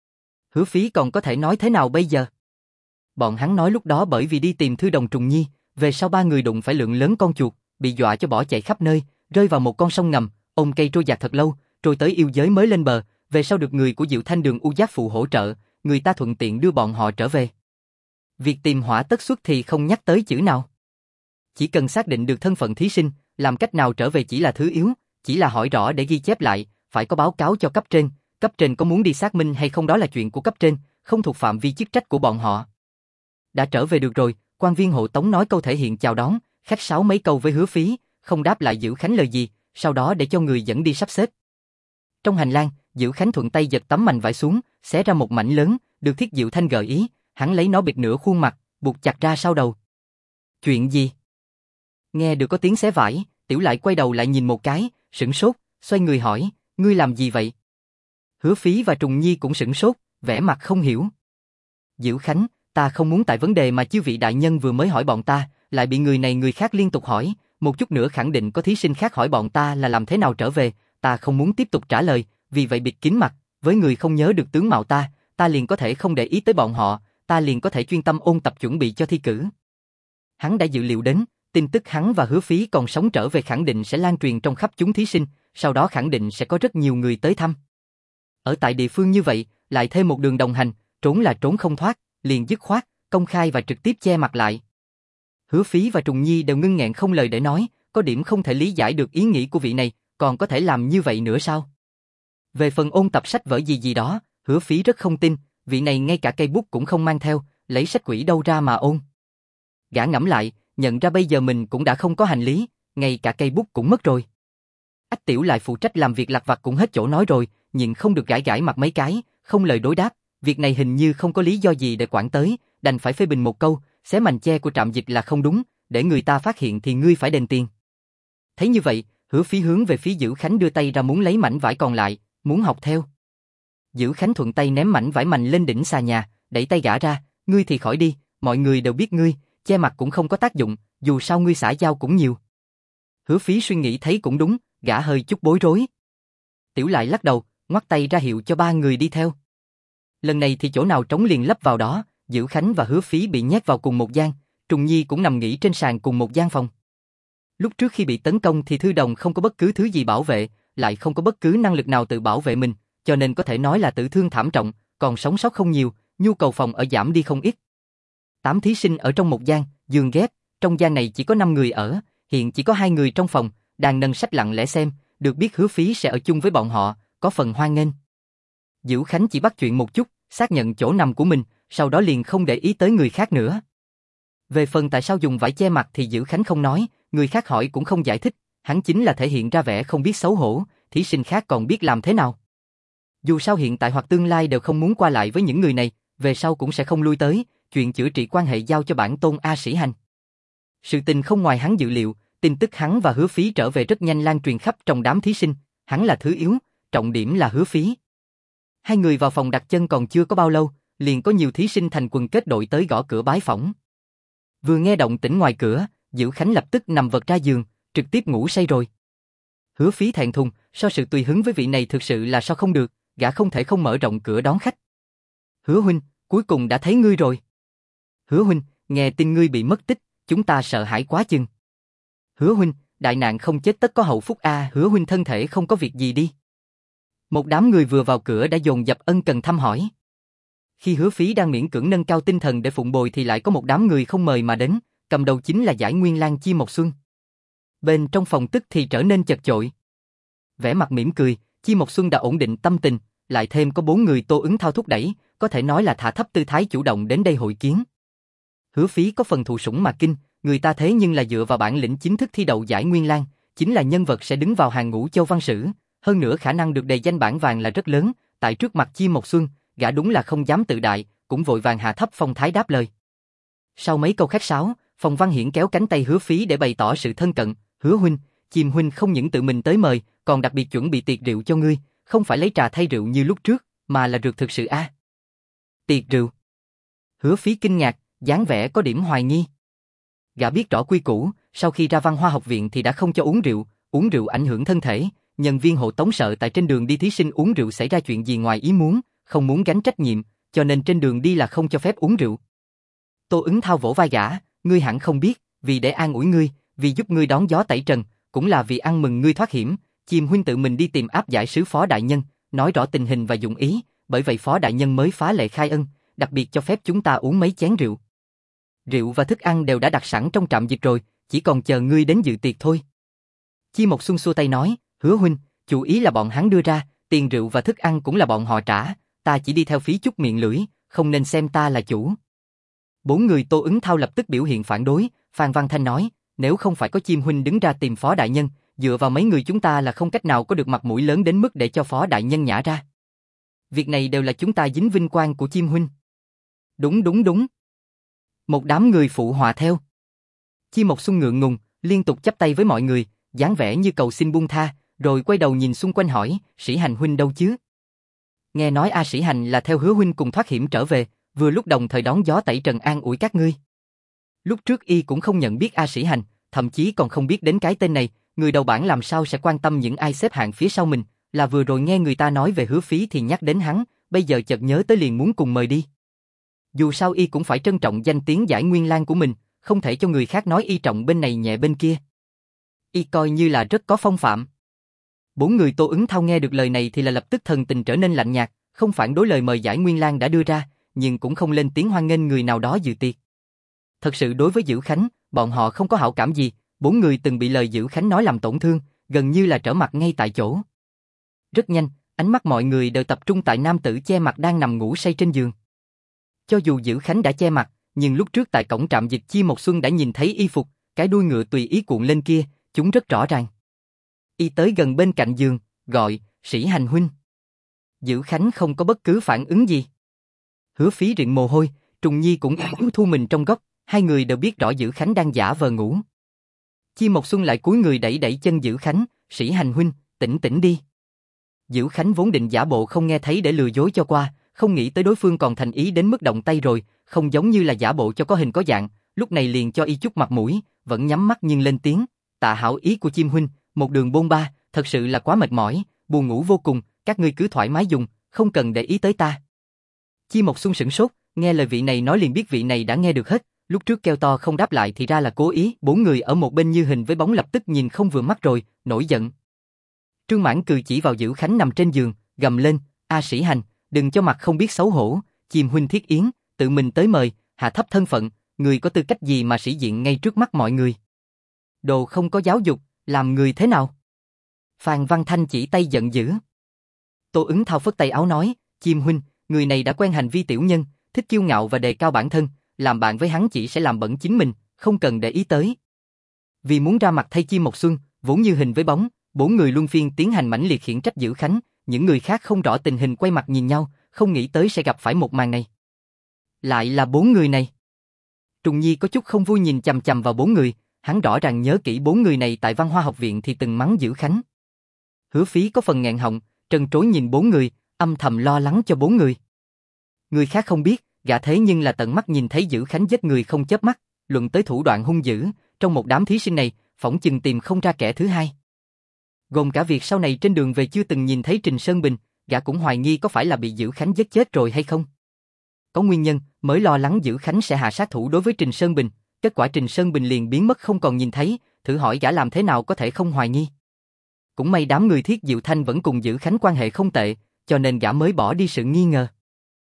Hứa Phí còn có thể nói thế nào bây giờ? Bọn hắn nói lúc đó bởi vì đi tìm thư đồng Trùng Nhi, về sau ba người đụng phải lượng lớn con chuột, bị dọa cho bỏ chạy khắp nơi, rơi vào một con sông ngầm, ôm cây trôi dạt thật lâu, trôi tới yêu giới mới lên bờ, về sau được người của Diệu Thanh Đường U Giác Phụ hỗ trợ, người ta thuận tiện đưa bọn họ trở về. Việc tìm hỏa tất xuất thì không nhắc tới chữ nào. Chỉ cần xác định được thân phận thí sinh, làm cách nào trở về chỉ là thứ yếu, chỉ là hỏi rõ để ghi chép lại, phải có báo cáo cho cấp trên có muốn đi xác minh hay không đó là chuyện của cấp trên, không thuộc phạm vi chức trách của bọn họ. Đã trở về được rồi, quan viên hộ tống nói câu thể hiện chào đón, khách sáo mấy câu với Hứa Phí, không đáp lại Dữ Khánh lời gì, sau đó để cho người dẫn đi sắp xếp. Trong hành lang, Dữ Khánh thuận tay giật tấm mành vải xuống, xé ra một mảnh lớn, được Thiết Diệu Thanh gợi ý, hắn lấy nó bịt nửa khuôn mặt, buộc chặt ra sau đầu. Chuyện gì? Nghe được có tiếng xé vải, Tiểu Lại quay đầu lại nhìn một cái, sửng sốt, xoay người hỏi, ngươi làm gì vậy? Hứa Phí và Trùng Nhi cũng sửng sốt, vẻ mặt không hiểu. Dữ Khánh, ta không muốn tại vấn đề mà chư vị đại nhân vừa mới hỏi bọn ta, lại bị người này người khác liên tục hỏi, một chút nữa khẳng định có thí sinh khác hỏi bọn ta là làm thế nào trở về, ta không muốn tiếp tục trả lời, vì vậy bịt kín mặt, với người không nhớ được tướng mạo ta liền có thể không để ý tới bọn họ, ta liền có thể chuyên tâm ôn tập chuẩn bị cho thi cử. Hắn đã dự liệu đến, tin tức hắn và Hứa Phí còn sống trở về khẳng định sẽ lan truyền trong khắp chúng thí sinh, sau đó khẳng định sẽ có rất nhiều người tới thăm. Ở tại địa phương như vậy, lại thêm một đường đồng hành, trốn là trốn không thoát, liền dứt khoát, công khai và trực tiếp che mặt lại. Hứa Phí và Trùng Nhi đều ngưng nghẹn không lời để nói, có điểm không thể lý giải được ý nghĩ của vị này, còn có thể làm như vậy nữa sao? Về phần ôn tập sách vở gì đó, Hứa Phí rất không tin, vị này ngay cả cây bút cũng không mang theo, lấy sách quỹ đâu ra mà ôn. Gã ngẫm lại, nhận ra bây giờ mình cũng đã không có hành lý, ngay cả cây bút cũng mất rồi. Ách Tiểu lại phụ trách làm việc lặt vặt cũng hết chỗ nói rồi, nhịn không được gãi gãi mặt mấy cái, không lời đối đáp, việc này hình như không có lý do gì để quản tới, đành phải phê bình một câu, xé mành che của Trạm Dịch là không đúng, để người ta phát hiện thì ngươi phải đền tiền. Thấy như vậy, Hứa Phí hướng về phía Dữ Khánh đưa tay ra muốn lấy mảnh vải còn lại, muốn học theo. Dữ Khánh thuận tay ném mảnh vải mành lên đỉnh xà nhà, đẩy tay gã ra, ngươi thì khỏi đi, mọi người đều biết ngươi, che mặt cũng không có tác dụng, dù sao ngươi xã giao cũng nhiều. Hứa Phí suy nghĩ thấy cũng đúng, gã hơi chút bối rối. Tiểu lại lắc đầu, ngoắc tay ra hiệu cho ba người đi theo. Lần này thì chỗ nào trống liền lấp vào đó, Dữ Khánh và Hứa Phí bị nhét vào cùng một gian, Trùng Nhi cũng nằm nghỉ trên sàn cùng một gian phòng. Lúc trước khi bị tấn công thì Thư Đồng không có bất cứ thứ gì bảo vệ, lại không có bất cứ năng lực nào tự bảo vệ mình, cho nên có thể nói là tử thương thảm trọng, còn sống sót không nhiều, nhu cầu phòng ở giảm đi không ít. 8 thí sinh ở trong một gian, giường ghép, trong gian này chỉ có 5 người ở, hiện chỉ có 2 người trong phòng, đang nâng sách lặng lẽ xem, được biết Hứa Phí sẽ ở chung với bọn họ, có phần hoan nghênh. Dữ Khánh chỉ bắt chuyện một chút, xác nhận chỗ nằm của mình, sau đó liền không để ý tới người khác nữa. Về phần tại sao dùng vải che mặt thì Dữ Khánh không nói, người khác hỏi cũng không giải thích, hắn chính là thể hiện ra vẻ không biết xấu hổ, thí sinh khác còn biết làm thế nào. Dù sao hiện tại hoặc tương lai đều không muốn qua lại với những người này, về sau cũng sẽ không lui tới, chuyện chữa trị quan hệ giao cho bản tôn A Sĩ Hành. Sự tình không ngoài hắn dự liệu, tin tức hắn và Hứa Phí trở về rất nhanh lan truyền khắp trong đám thí sinh, hắn là thứ yếu, trọng điểm là Hứa Phí. Hai người vào phòng đặt chân còn chưa có bao lâu, liền có nhiều thí sinh thành quần kết đội tới gõ cửa bái phỏng. Vừa nghe động tĩnh ngoài cửa, Dữ Khánh lập tức nằm vật ra giường, trực tiếp ngủ say rồi. Hứa Phí thẹn thùng, so sự tùy hứng với vị này thực sự là so không được, gã không thể không mở rộng cửa đón khách. Hứa huynh, cuối cùng đã thấy ngươi rồi. Hứa huynh, nghe tin ngươi bị mất tích, chúng ta sợ hãi quá chừng. Hứa huynh, đại nạn không chết tất có hậu phúc a, Hứa huynh thân thể không có việc gì đi. Một đám người vừa vào cửa đã dồn dập ân cần thăm hỏi. Khi Hứa Phí đang miễn cưỡng nâng cao tinh thần để phụng bồi thì lại có một đám người không mời mà đến, cầm đầu chính là Giải Nguyên Lang Chi Mộc Xuân. Bên trong phòng tức thì trở nên chật chội. Vẻ mặt mỉm cười, Chi Mộc Xuân đã ổn định tâm tình, lại thêm có 4 người Tô Ứng Thao thúc đẩy, có thể nói là thả thấp tư thái chủ động đến đây hội kiến. Hứa Phí có phần thụ sủng mà kinh, người ta thế nhưng là dựa vào bản lĩnh chính thức thi đậu Giải Nguyên Lang, chính là nhân vật sẽ đứng vào hàng ngũ Châu Văn Sử, hơn nữa khả năng được đề danh bảng vàng là rất lớn, tại trước mặt Chi Mộc Xuân, gã đúng là không dám tự đại, cũng vội vàng hạ thấp phong thái đáp lời. Sau mấy câu khách sáo, Phong Văn Hiển kéo cánh tay Hứa Phí để bày tỏ sự thân cận, Hứa huynh, Chim huynh không những tự mình tới mời, còn đặc biệt chuẩn bị tiệc rượu cho ngươi, không phải lấy trà thay rượu như lúc trước, mà là rượu thực sự a. Tiệc rượu? Hứa Phí kinh ngạc, dáng vẻ có điểm hoài nghi. Gã biết rõ quy củ, sau khi ra Văn Hoa học viện thì đã không cho uống rượu ảnh hưởng thân thể, nhân viên hộ tống sợ tại trên đường đi thí sinh uống rượu xảy ra chuyện gì ngoài ý muốn, không muốn gánh trách nhiệm, cho nên trên đường đi là không cho phép uống rượu. Tô Ứng Thao vỗ vai gã, ngươi hẳn không biết, vì để an ủi ngươi, vì giúp ngươi đón gió tẩy trần, cũng là vì ăn mừng ngươi thoát hiểm, Chim huynh tự mình đi tìm áp giải sứ Phó đại nhân, nói rõ tình hình và dụng ý, bởi vậy Phó đại nhân mới phá lệ khai ân, đặc biệt cho phép chúng ta uống mấy chén rượu. Rượu và thức ăn đều đã đặt sẵn trong trạm dịch rồi, chỉ còn chờ ngươi đến dự tiệc thôi. Chi Mộc Xuân xua tay nói, Hứa huynh, chủ ý là bọn hắn đưa ra, tiền rượu và thức ăn cũng là bọn họ trả, ta chỉ đi theo phí chút miệng lưỡi, không nên xem ta là chủ. 4 người Tô Ứng Thao lập tức biểu hiện phản đối, Phan Văn Thanh nói, nếu không phải có Chim huynh đứng ra tìm Phó đại nhân, dựa vào mấy người chúng ta là không cách nào có được mặt mũi lớn đến mức để cho Phó đại nhân nhả ra. Việc này đều là chúng ta dính vinh quang của Chim huynh. Đúng. Một đám người phụ họa theo. Chi Mộc Xuân ngượng ngùng, liên tục chắp tay với mọi người, dáng vẻ như cầu xin buông tha, rồi quay đầu nhìn xung quanh hỏi, Sĩ Hành huynh đâu chứ? Nghe nói A Sĩ Hành là theo Hứa huynh cùng thoát hiểm trở về, vừa lúc đồng thời đón gió tẩy trần an ủi các ngươi. Lúc trước y cũng không nhận biết A Sĩ Hành, thậm chí còn không biết đến cái tên này, người đầu bảng làm sao sẽ quan tâm những ai xếp hạng phía sau mình, là vừa rồi nghe người ta nói về Hứa Phí thì nhắc đến hắn, bây giờ chợt nhớ tới liền muốn cùng mời đi. Dù sao y cũng phải trân trọng danh tiếng Giải Nguyên Lang của mình, không thể cho người khác nói y trọng bên này nhẹ bên kia. Y coi như là rất có phong phạm. 4 người Tô Ứng Thao nghe được lời này thì là lập tức thần tình trở nên lạnh nhạt, không phản đối lời mời Giải Nguyên Lang đã đưa ra, nhưng cũng không lên tiếng hoan nghênh người nào đó dự tiệc. Thật sự đối với Dữ Khánh, bọn họ không có hảo cảm gì, 4 người từng bị lời Dữ Khánh nói làm tổn thương, gần như là trở mặt ngay tại chỗ. Rất nhanh, ánh mắt mọi người đều tập trung tại nam tử che mặt đang nằm ngủ say trên giường. Cho dù Dữ Khánh đã che mặt, nhưng lúc trước tại cổng trạm dịch Chi Mộc Xuân đã nhìn thấy y phục, cái đuôi ngựa tùy ý cuộn lên kia, chúng rất rõ ràng. Y tới gần bên cạnh giường, gọi, Sĩ Hành huynh. Dữ Khánh không có bất cứ phản ứng gì. Hứa Phí rịn mồ hôi, Trùng Nhi cũng yếu thu mình trong góc, hai người đều biết rõ Dữ Khánh đang giả vờ ngủ. Chim Mộc Xuân lại cúi người đẩy đẩy chân Dữ Khánh, Sĩ Hành huynh, tỉnh tỉnh đi. Dữ Khánh vốn định giả bộ không nghe thấy để lừa dối cho qua, không nghĩ tới đối phương còn thành ý đến mức động tay rồi, không giống như là giả bộ cho có hình có dạng, lúc này liền cho y chút mặt mũi, vẫn nhắm mắt nhưng lên tiếng, tạ hảo ý của Chim huynh, một đường bôn ba, thật sự là quá mệt mỏi, buồn ngủ vô cùng, các ngươi cứ thoải mái dùng, không cần để ý tới ta. Chim Mộc Xuân sửng sốt, nghe lời vị này nói liền biết vị này đã nghe được hết, lúc trước kêu to không đáp lại thì ra là cố ý, bốn người ở một bên như hình với bóng lập tức nhìn không vừa mắt rồi, nổi giận. Trương Mãn cười chỉ vào Dữ Khánh nằm trên giường, gầm lên, A Sĩ Hành, đừng cho mặt không biết xấu hổ, Chim huynh thiết yến, tự mình tới mời, hạ thấp thân phận, người có tư cách gì mà sĩ diện ngay trước mắt mọi người. Đồ không có giáo dục, làm người thế nào? Phan Văn Thanh chỉ tay giận dữ. Tô Ứng Thao phất tay áo nói, Chim huynh, người này đã quen hành vi tiểu nhân, thích kiêu ngạo và đề cao bản thân, làm bạn với hắn chỉ sẽ làm bẩn chính mình, không cần để ý tới. Vì muốn ra mặt thay Chim Mộc Xuân, vốn như hình với bóng, bốn người luân phiên tiến hành mãnh liệt khiển trách Dữ Khánh, những người khác không rõ tình hình quay mặt nhìn nhau, không nghĩ tới sẽ gặp phải một màn này. Lại là bốn người này. Trùng Nhi có chút không vui nhìn chằm chằm vào bốn người, hắn rõ ràng nhớ kỹ bốn người này tại Văn Hoa học viện thì từng mắng Dữ Khánh. Hứa Phí có phần nghẹn họng, trân trối nhìn bốn người, âm thầm lo lắng cho bốn người. Người khác không biết, gã thế nhưng là tận mắt nhìn thấy Dữ Khánh giết người không chớp mắt, luận tới thủ đoạn hung dữ, trong một đám thí sinh này, phỏng chừng tìm không ra kẻ thứ hai. Gồm cả việc sau này trên đường về chưa từng nhìn thấy Trình Sơn Bình, gã cũng hoài nghi có phải là bị Dữ Khánh giết chết rồi hay không. Có nguyên nhân, mới lo lắng Dữ Khánh sẽ hạ sát thủ đối với Trình Sơn Bình, kết quả Trình Sơn Bình liền biến mất không còn nhìn thấy, thử hỏi gã làm thế nào có thể không hoài nghi. Cũng may đám người Thiết Diệu Thanh vẫn cùng Dữ Khánh quan hệ không tệ, cho nên gã mới bỏ đi sự nghi ngờ.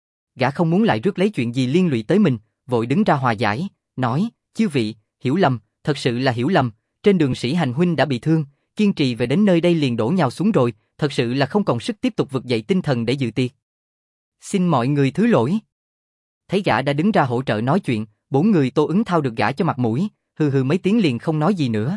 Gã không muốn lại rước lấy chuyện gì liên lụy tới mình, vội đứng ra hòa giải, nói, chư vị, hiểu lầm, thật sự là hiểu lầm, trên đường Sĩ Hành huynh đã bị thương, kiên trì về đến nơi đây liền đổ nhào xuống rồi, thật sự là không còn sức tiếp tục vực dậy tinh thần để dự tiệc. Xin mọi người thứ lỗi. Thấy gã đã đứng ra hỗ trợ nói chuyện, bốn người Tô Ứng Thao được gã cho mặt mũi, hừ hừ mấy tiếng liền không nói gì nữa.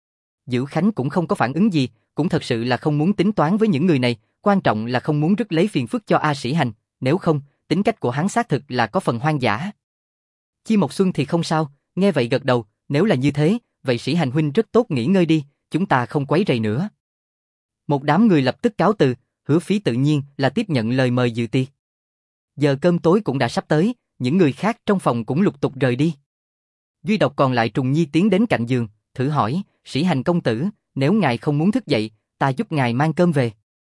Dữ Khánh cũng không có phản ứng gì, cũng thật sự là không muốn tính toán với những người này, quan trọng là không muốn rước lấy phiền phức cho A Sĩ Hành, nếu không, tính cách của hắn xác thực là có phần hoang dã. Chi Mộc Xuân thì không sao, nghe vậy gật đầu, nếu là như thế, vậy Sĩ Hành huynh rất tốt nghỉ ngơi đi, chúng ta không quấy rầy nữa. Một đám người lập tức cáo từ, Hứa Phí tự nhiên là tiếp nhận lời mời dự tiệc. Giờ cơm tối cũng đã sắp tới, những người khác trong phòng cũng lục tục rời đi. Duy độc còn lại Trùng Nhi tiến đến cạnh giường, thử hỏi, Sĩ Hành công tử, nếu ngài không muốn thức dậy, ta giúp ngài mang cơm về.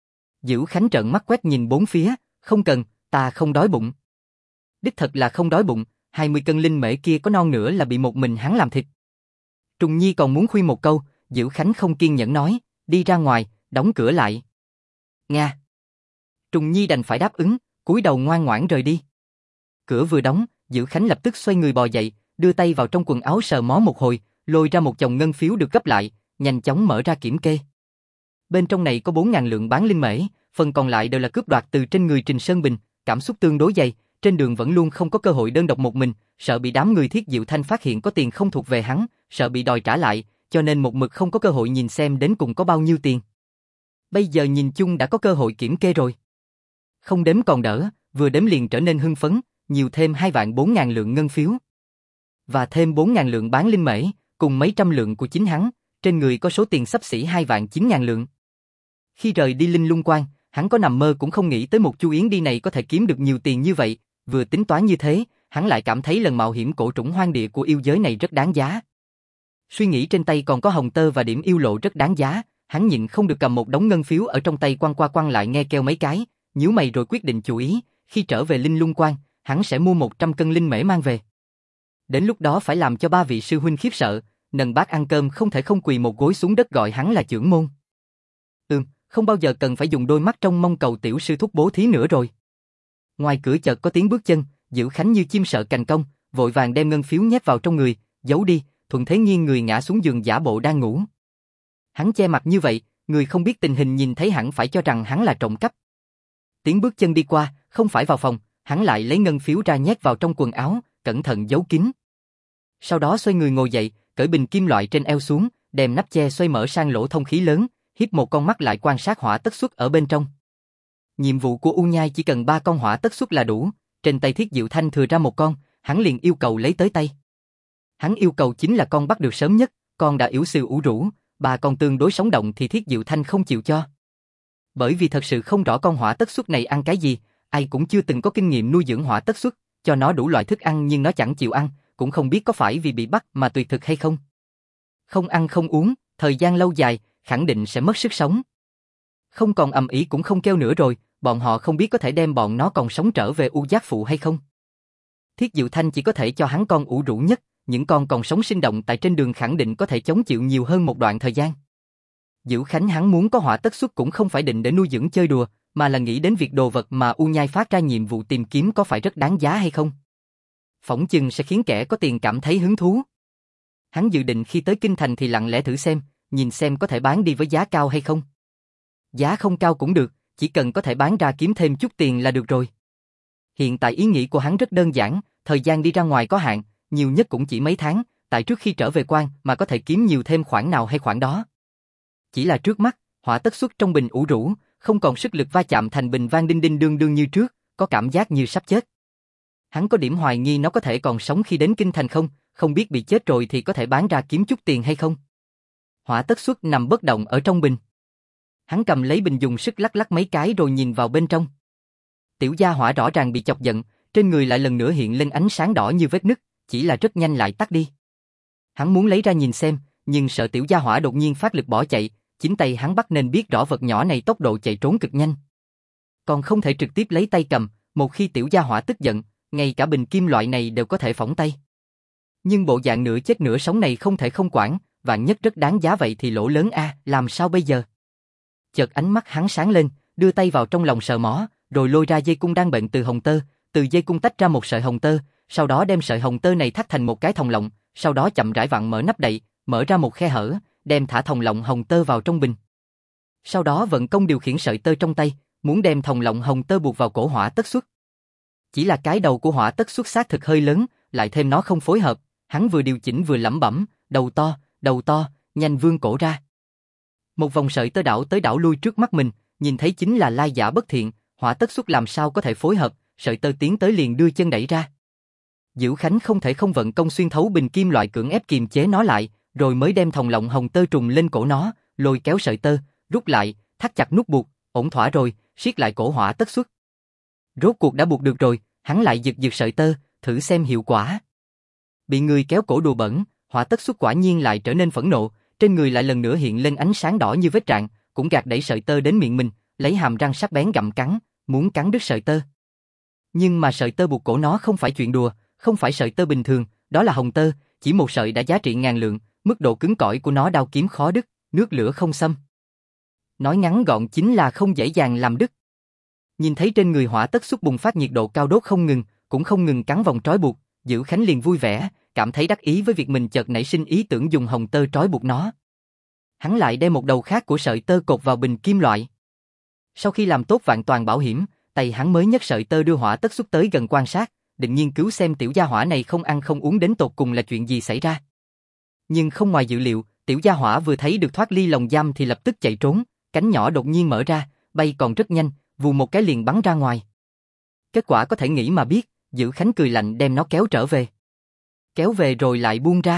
Dữ Khánh trợn mắt quét nhìn bốn phía, không cần, ta không đói bụng. Đích thật là không đói bụng, 20 cân linh mễ kia có non nữa là bị một mình hắn làm thịt. Trùng Nhi còn muốn khuyên một câu, Dữ Khánh không kiên nhẫn nói, đi ra ngoài, đóng cửa lại. Nga. Trùng Nhi đành phải đáp ứng, cúi đầu ngoan ngoãn rời đi. Cửa vừa đóng, Dữ Khánh lập tức xoay người bò dậy, đưa tay vào trong quần áo sờ mó một hồi, lôi ra một chồng ngân phiếu được gấp lại, nhanh chóng mở ra kiểm kê. Bên trong này có 4.000 lượng bán linh mễ, phần còn lại đều là cướp đoạt từ trên người Trình Sơn Bình, cảm xúc tương đối dày, trên đường vẫn luôn không có cơ hội đơn độc một mình, sợ bị đám người Thiết Diệu Thanh phát hiện có tiền không thuộc về hắn, sợ bị đòi trả lại, cho nên một mực không có cơ hội nhìn xem đến cùng có bao nhiêu tiền. Bây giờ nhìn chung đã có cơ hội kiểm kê rồi. Không đếm còn đỡ, vừa đếm liền trở nên hưng phấn, nhiều thêm 2.400.000 lượng ngân phiếu. Và thêm 4.000 lượng bán linh mễ, cùng mấy trăm lượng của chính hắn, trên người có số tiền xấp xỉ 2.900.000 lượng. Khi rời đi Linh Lung Quan, hắn có nằm mơ cũng không nghĩ tới một Chu Yến đi này có thể kiếm được nhiều tiền như vậy, vừa tính toán như thế, hắn lại cảm thấy lần mạo hiểm cổ trùng hoang địa của yêu giới này rất đáng giá. Suy nghĩ trên tay còn có hồng tơ và điểm yêu lộ rất đáng giá, hắn nhịn không được cầm một đống ngân phiếu ở trong tay quăng qua quăng lại nghe kêu mấy cái, nhíu mày rồi quyết định chủ ý, khi trở về Linh Lung Quan, hắn sẽ mua 100 cân linh mễ mang về. Đến lúc đó phải làm cho ba vị sư huynh khiếp sợ, nần bát ăn cơm không thể không quỳ một gối xuống đất gọi hắn là trưởng môn. Không bao giờ cần phải dùng đôi mắt trong mong cầu tiểu sư thúc bố thí nữa rồi. Ngoài cửa chợt có tiếng bước chân, Dữ Khánh như chim sợ cành cong, vội vàng đem ngân phiếu nhét vào trong người, giấu đi, thuận thế nghiêng người ngã xuống giường giả bộ đang ngủ. Hắn che mặt như vậy, người không biết tình hình nhìn thấy hẳn phải cho rằng hắn là trộm cắp. Tiếng bước chân đi qua, không phải vào phòng, hắn lại lấy ngân phiếu ra nhét vào trong quần áo, cẩn thận giấu kín. Sau đó xoay người ngồi dậy, cởi bình kim loại trên eo xuống, đem nắp che xoay mở sang lỗ thông khí lớn, hiếp một con mắt lại quan sát hỏa tất xuất ở bên trong. Nhiệm vụ của U Nhai chỉ cần 3 con hỏa tất xuất là đủ, trên tay Thiết Diệu Thanh thừa ra một con, hắn liền yêu cầu lấy tới tay. Hắn yêu cầu chính là con bắt được sớm nhất, con đã yểu sư ủ rũ, 3 con tương đối sống động thì Thiết Diệu Thanh không chịu cho. Bởi vì thật sự không rõ con hỏa tất xuất này ăn cái gì, ai cũng chưa từng có kinh nghiệm nuôi dưỡng hỏa tất xuất, cho nó đủ loại thức ăn nhưng nó chẳng chịu ăn, cũng không biết có phải vì bị bắt mà tuyệt thực hay không. Không ăn không uống, thời gian lâu dài, khẳng định sẽ mất sức sống. Không còn ầm ĩ cũng không kêu nữa rồi, bọn họ không biết có thể đem bọn nó còn sống trở về U Giác Phụ hay không. Thiết Diệu Thanh chỉ có thể cho hắn con ủ rũ nhất, những con còn sống sinh động tại trên đường khẳng định có thể chống chịu nhiều hơn một đoạn thời gian. Dữ Khánh hắn muốn có hỏa tất xuất cũng không phải định để nuôi dưỡng chơi đùa, mà là nghĩ đến việc đồ vật mà U Nhai phát ra nhiệm vụ tìm kiếm có phải rất đáng giá hay không. Phỏng chừng sẽ khiến kẻ có tiền cảm thấy hứng thú. Hắn dự định khi tới Kinh Thành thì lặng lẽ thử xem, nhìn xem có thể bán đi với giá cao hay không. Giá không cao cũng được, chỉ cần có thể bán ra kiếm thêm chút tiền là được rồi. Hiện tại ý nghĩ của hắn rất đơn giản, thời gian đi ra ngoài có hạn, nhiều nhất cũng chỉ mấy tháng, tại trước khi trở về quan mà có thể kiếm nhiều thêm khoản nào hay khoản đó. Chỉ là trước mắt, hỏa tất xuất trong bình ủ rũ, không còn sức lực va chạm thành bình vang đinh đinh đương đương như trước, có cảm giác như sắp chết. Hắn có điểm hoài nghi nó có thể còn sống khi đến Kinh Thành không, không biết bị chết rồi thì có thể bán ra kiếm chút tiền hay không. Hỏa tất xuất nằm bất động ở trong bình. Hắn cầm lấy bình dùng sức lắc lắc mấy cái rồi nhìn vào bên trong. Tiểu gia hỏa rõ ràng bị chọc giận, trên người lại lần nữa hiện lên ánh sáng đỏ như vết nứt, chỉ là rất nhanh lại tắt đi. Hắn muốn lấy ra nhìn xem, nhưng sợ tiểu gia hỏa đột nhiên phát lực bỏ chạy, chính tay hắn bắt nên biết rõ vật nhỏ này tốc độ chạy trốn cực nhanh. Còn không thể trực tiếp lấy tay cầm, một khi tiểu gia hỏa tức giận, ngay cả bình kim loại này đều có thể phỏng tay. Nhưng bộ dạng nửa chết nửa sống này không thể không quản, vạn nhất rất đáng giá vậy thì lỗ lớn a, làm sao bây giờ? Chợt ánh mắt hắn sáng lên, đưa tay vào trong lòng sờ mó, rồi lôi ra dây cung đang bện từ hồng tơ, từ dây cung tách ra một sợi hồng tơ, sau đó đem sợi hồng tơ này thắt thành một cái thòng lọng, sau đó chậm rãi vặn mở nắp đậy, mở ra một khe hở, đem thả thòng lọng hồng tơ vào trong bình. Sau đó vận công điều khiển sợi tơ trong tay, muốn đem thòng lọng hồng tơ buộc vào cổ hỏa tất xuất. Chỉ là cái đầu của hỏa tất xuất xác thực hơi lớn, lại thêm nó không phối hợp, hắn vừa điều chỉnh vừa lẩm bẩm, đầu to, nhanh vươn cổ ra. Một vòng sợi tơ đảo tới đảo lui trước mắt mình, nhìn thấy chính là lai giả bất thiện, hỏa tất xuất làm sao có thể phối hợp, sợi tơ tiến tới liền đưa chân đẩy ra. Dữ Khánh không thể không vận công xuyên thấu bình kim loại cưỡng ép kiềm chế nó lại, rồi mới đem thòng lọng hồng tơ trùng lên cổ nó, lôi kéo sợi tơ, rút lại, thắt chặt nút buộc, ổn thỏa rồi, siết lại cổ hỏa tất xuất. Rốt cuộc đã buộc được rồi, hắn lại giật giật sợi tơ, thử xem hiệu quả. Bị người kéo cổ đùa bẩn, hỏa tất xuất quả nhiên lại trở nên phẫn nộ, trên người lại lần nữa hiện lên ánh sáng đỏ như vết rạn, cũng gạt đẩy sợi tơ đến miệng mình, lấy hàm răng sắc bén gặm cắn, muốn cắn đứt sợi tơ. Nhưng mà sợi tơ buộc cổ nó không phải chuyện đùa, không phải sợi tơ bình thường, đó là hồng tơ, chỉ một sợi đã giá trị ngàn lượng, mức độ cứng cỏi của nó đao kiếm khó đứt, nước lửa không xâm. Nói ngắn gọn chính là không dễ dàng làm đứt. Nhìn thấy trên người hỏa tất xuất bùng phát nhiệt độ cao đốt không ngừng, cũng không ngừng cắn vòng trói buộc, Dữ Khánh liền vui vẻ, cảm thấy đắc ý với việc mình chợt nảy sinh ý tưởng dùng hồng tơ trói buộc nó. Hắn lại đem một đầu khác của sợi tơ cột vào bình kim loại. Sau khi làm tốt vạn toàn bảo hiểm, tay hắn mới nhấc sợi tơ đưa hỏa tất xuất tới gần quan sát, định nghiên cứu xem tiểu gia hỏa này không ăn không uống đến tột cùng là chuyện gì xảy ra. Nhưng không ngoài dự liệu, tiểu gia hỏa vừa thấy được thoát ly lồng giam thì lập tức chạy trốn, cánh nhỏ đột nhiên mở ra, bay còn rất nhanh, vù một cái liền bắn ra ngoài. Kết quả có thể nghĩ mà biết, Dữ Khánh cười lạnh đem nó kéo trở về. Kéo về rồi lại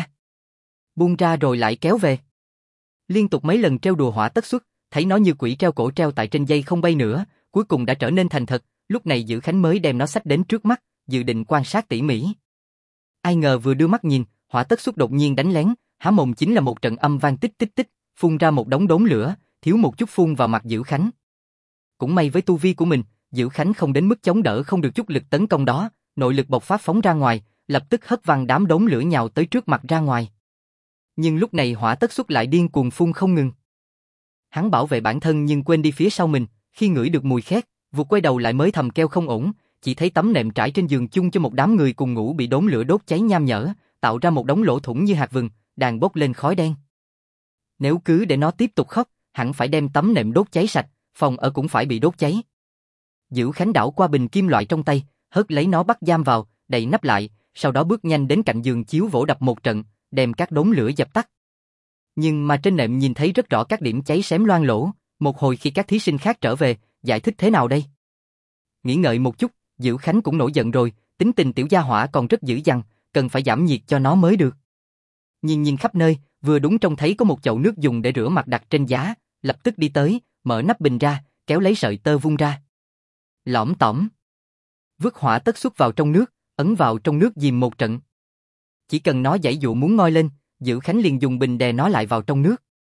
buông ra rồi lại kéo về. Liên tục mấy lần trêu đùa hỏa tất xuất, thấy nó như quỷ treo cổ treo tại trên dây không bay nữa, cuối cùng đã trở nên thành thật, lúc này Dữ Khánh mới đem nó xách đến trước mắt, dự định quan sát tỉ mỉ. Ai ngờ vừa đưa mắt nhìn, hỏa tất xuất đột nhiên đánh lén, há mồm chính là một trận âm vang tích tích tích, phun ra một đống đốm lửa, thiếu một chút phun vào mặt Dữ Khánh. Cũng may với tu vi của mình, Dữ Khánh không đến mức chống đỡ không được chút lực tấn công đó, nội lực bộc phát phóng ra ngoài, lập tức hất văng đám đốm lửa nhào tới trước mặt ra ngoài. Nhưng lúc này hỏa tất xuất lại điên cuồng phun không ngừng. Hắn bảo vệ bản thân nhưng quên đi phía sau mình, khi ngửi được mùi khét, vụt quay đầu lại mới thầm kêu không ổn, chỉ thấy tấm nệm trải trên giường chung cho một đám người cùng ngủ bị đốm lửa đốt cháy nham nhở, tạo ra một đống lỗ thủng như hạt vừng, đang bốc lên khói đen. Nếu cứ để nó tiếp tục khóc, hẳn phải đem tấm nệm đốt cháy sạch, phòng ở cũng phải bị đốt cháy. Dữ Khánh đảo qua bình kim loại trong tay, hất lấy nó bắt giam vào, đậy nắp lại, sau đó bước nhanh đến cạnh giường chiếu vỗ đập một trận, đem các đốm lửa dập tắt. Nhưng mà trên nệm nhìn thấy rất rõ các điểm cháy xém loang lổ, một hồi khi các thí sinh khác trở về, giải thích thế nào đây? Nghĩ ngợi một chút, Diệu Khánh cũng nổi giận rồi, tính tình tiểu gia hỏa còn rất dữ dằn, cần phải giảm nhiệt cho nó mới được. Nhìn khắp nơi, vừa đúng trông thấy có một chậu nước dùng để rửa mặt đặt trên giá, lập tức đi tới, mở nắp bình ra, kéo lấy sợi tơ vung ra. Lõm tỏm. Vứt hỏa tất xuất vào trong nước, ấn vào trong nước dìm một trận. Chỉ cần nó giãy dụa muốn ngoi lên, Diệu Khánh liền dùng bình đè nó lại vào trong nước.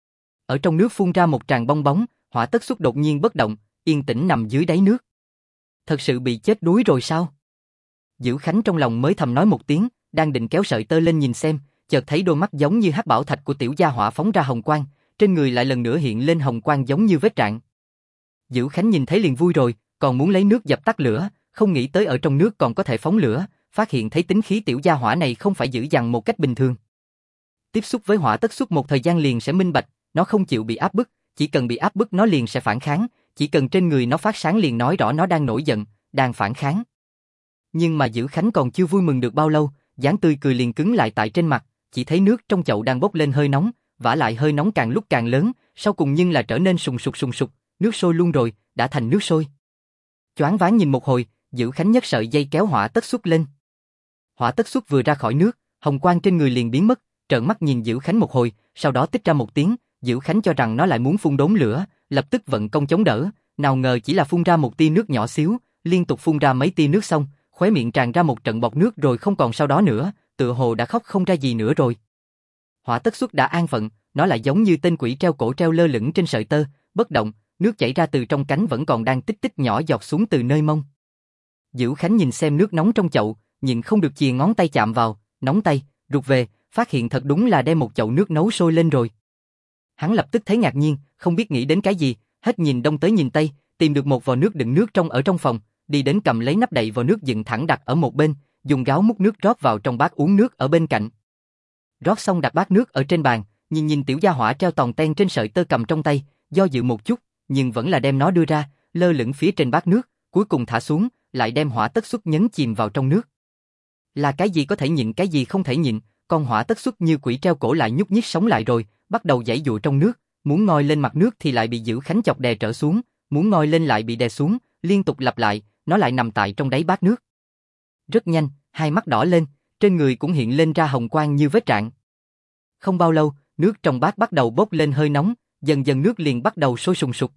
Ở trong nước phun ra một tràng bong bóng, hỏa tất xuất đột nhiên bất động, yên tĩnh nằm dưới đáy nước. Thật sự bị chết đuối rồi sao? Diệu Khánh trong lòng mới thầm nói một tiếng, đang định kéo sợi tơ lên nhìn xem, chợt thấy đôi mắt giống như hắc bảo thạch của tiểu gia hỏa phóng ra hồng quang, trên người lại lần nữa hiện lên hồng quang giống như vết rạn. Diệu Khánh nhìn thấy liền vui rồi, còn muốn lấy nước dập tắt lửa, không nghĩ tới ở trong nước còn có thể phóng lửa, phát hiện thấy tính khí tiểu gia hỏa này không phải dữ dằn một cách bình thường. Tiếp xúc với hỏa tất xuất một thời gian liền sẽ minh bạch, nó không chịu bị áp bức, chỉ cần bị áp bức nó liền sẽ phản kháng, chỉ cần trên người nó phát sáng liền nói rõ nó đang nổi giận, đang phản kháng. Nhưng mà Diệu Khánh còn chưa vui mừng được bao lâu, dáng tươi cười liền cứng lại tại trên mặt, chỉ thấy nước trong chậu đang bốc lên hơi nóng, vả lại hơi nóng càng lúc càng lớn, sau cùng nhưng là trở nên sùng sục, nước sôi luôn rồi, đã thành nước sôi. Choáng váng nhìn một hồi, Diệu Khánh nhấc sợi dây kéo hỏa tất xuất lên. Hỏa tất xuất vừa ra khỏi nước, hồng quang trên người liền biến mất, trợn mắt nhìn Diệu Khánh một hồi, sau đó tích ra một tiếng, Diệu Khánh cho rằng nó lại muốn phun đốm lửa, lập tức vận công chống đỡ, nào ngờ chỉ là phun ra một tia nước nhỏ xíu, liên tục phun ra mấy tia nước xong, khóe miệng tràn ra một trận bọt nước rồi không còn sau đó nữa, tựa hồ đã khóc không ra gì nữa rồi. Hỏa tất xuất đã an phận, nó lại giống như tên quỷ treo cổ treo lơ lửng trên sợi tơ, bất động, nước chảy ra từ trong cánh vẫn còn đang tích tích nhỏ giọt xuống từ nơi mông. Diệu Khánh nhìn xem nước nóng trong chậu, nhìn không được chìa ngón tay chạm vào, nóng tay, rụt về, phát hiện thật đúng là đem một chậu nước nấu sôi lên rồi. Hắn lập tức thấy ngạc nhiên, không biết nghĩ đến cái gì, hết nhìn đông tới nhìn tây, tìm được một vò nước đựng nước trong ở trong phòng, đi đến cầm lấy nắp đậy vò nước dựng thẳng đặt ở một bên, dùng gáo múc nước rót vào trong bát uống nước ở bên cạnh. Rót xong đặt bát nước ở trên bàn, nhìn tiểu gia hỏa treo tòn ten trên sợi tơ cầm trong tay, do dự một chút, nhưng vẫn là đem nó đưa ra, lơ lửng phía trên bát nước, cuối cùng thả xuống, lại đem hỏa tất xuất nhấn chìm vào trong nước. Là cái gì có thể nhịn cái gì không thể nhịn, con hỏa tất xuất như quỷ treo cổ lại nhúc nhích sống lại rồi, bắt đầu giãy giụa trong nước, muốn ngoi lên mặt nước thì lại bị Diệu Khánh chọc đè trở xuống, muốn ngoi lên lại bị đè xuống, liên tục lặp lại, nó lại nằm tại trong đáy bát nước. Rất nhanh, hai mắt đỏ lên, trên người cũng hiện lên ra hồng quang như vết rạn. Không bao lâu, nước trong bát bắt đầu bốc lên hơi nóng, dần dần nước liền bắt đầu sôi sùng sục.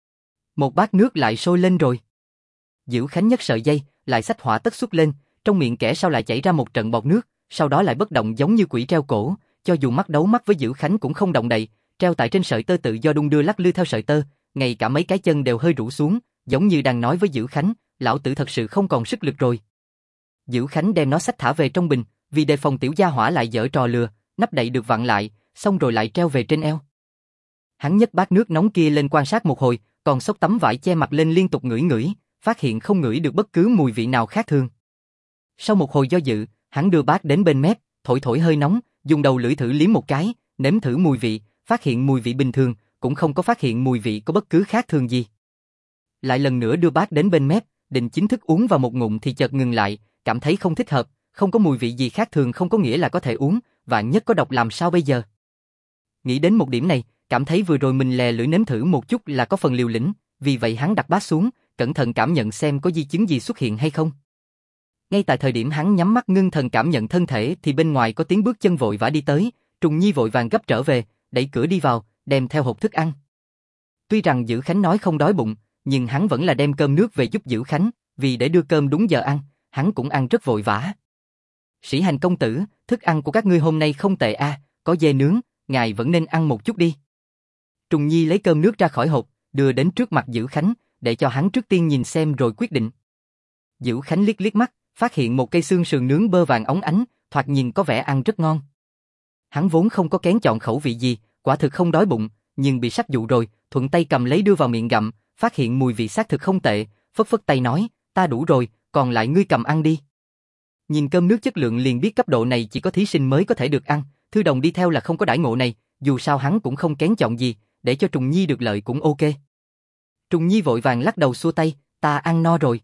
Một bát nước lại sôi lên rồi. Diệu Khánh nhấc sợi dây, lại xách hỏa tất xuất lên, trong miệng kẻ sau lại chảy ra một trận bọt nước, sau đó lại bất động giống như quỷ treo cổ, cho dù mắt đấu mắt với Diệu Khánh cũng không động đậy, treo tại trên sợi tơ tự do đung đưa lắc lư theo sợi tơ, ngay cả mấy cái chân đều hơi rũ xuống, giống như đang nói với Diệu Khánh, lão tử thật sự không còn sức lực rồi. Diệu Khánh đem nó xách thả về trong bình, vì đề phòng tiểu gia hỏa lại giở trò lừa, nắp đậy được vặn lại, xong rồi lại treo về trên eo. Hắn nhấc bát nước nóng kia lên quan sát một hồi, còn xốc tấm vải che mặt lên liên tục ngửi ngửi, phát hiện không ngửi được bất cứ mùi vị nào khác thường. Sau một hồi do dự, hắn đưa bát đến bên mép, thổi thổi hơi nóng, dùng đầu lưỡi thử liếm một cái, nếm thử mùi vị, phát hiện mùi vị bình thường, cũng không có phát hiện mùi vị có bất cứ khác thường gì. Lại lần nữa đưa bát đến bên mép, định chính thức uống vào một ngụm thì chợt ngừng lại, cảm thấy không thích hợp, không có mùi vị gì khác thường không có nghĩa là có thể uống, vạn nhất có độc làm sao bây giờ. Nghĩ đến một điểm này, cảm thấy vừa rồi mình lè lưỡi nếm thử một chút là có phần liều lĩnh, vì vậy hắn đặt bát xuống, cẩn thận cảm nhận xem có di chứng gì xuất hiện hay không. Ngay tại thời điểm hắn nhắm mắt ngưng thần cảm nhận thân thể thì bên ngoài có tiếng bước chân vội vã đi tới, Trùng Nhi vội vàng gấp trở về, đẩy cửa đi vào, đem theo hộp thức ăn. Tuy rằng Dữ Khánh nói không đói bụng, nhưng hắn vẫn là đem cơm nước về giúp Dữ Khánh, vì để đưa cơm đúng giờ ăn, hắn cũng ăn rất vội vã. Sĩ Hành công tử, thức ăn của các ngươi hôm nay không tệ a, có dê nướng, ngài vẫn nên ăn một chút đi. Trùng Nhi lấy cơm nước ra khỏi hộp, đưa đến trước mặt Dữ Khánh, để cho hắn trước tiên nhìn xem rồi quyết định. Dữ Khánh liếc liếc mắt, phát hiện một cây xương sườn nướng bơ vàng óng ánh, thoạt nhìn có vẻ ăn rất ngon. Hắn vốn không có kén chọn khẩu vị gì, quả thực không đói bụng, nhưng bị sắc dụ rồi, thuận tay cầm lấy đưa vào miệng gặm, phát hiện mùi vị xác thực không tệ, phất phất tay nói, ta đủ rồi, còn lại ngươi cầm ăn đi. Nhìn cơm nước chất lượng liền biết cấp độ này chỉ có thí sinh mới có thể được ăn, Thư Đồng đi theo là không có đãi ngộ này, dù sao hắn cũng không kén chọn gì, để cho Trùng Nhi được lợi cũng ok. Trùng Nhi vội vàng lắc đầu xua tay, ta ăn no rồi.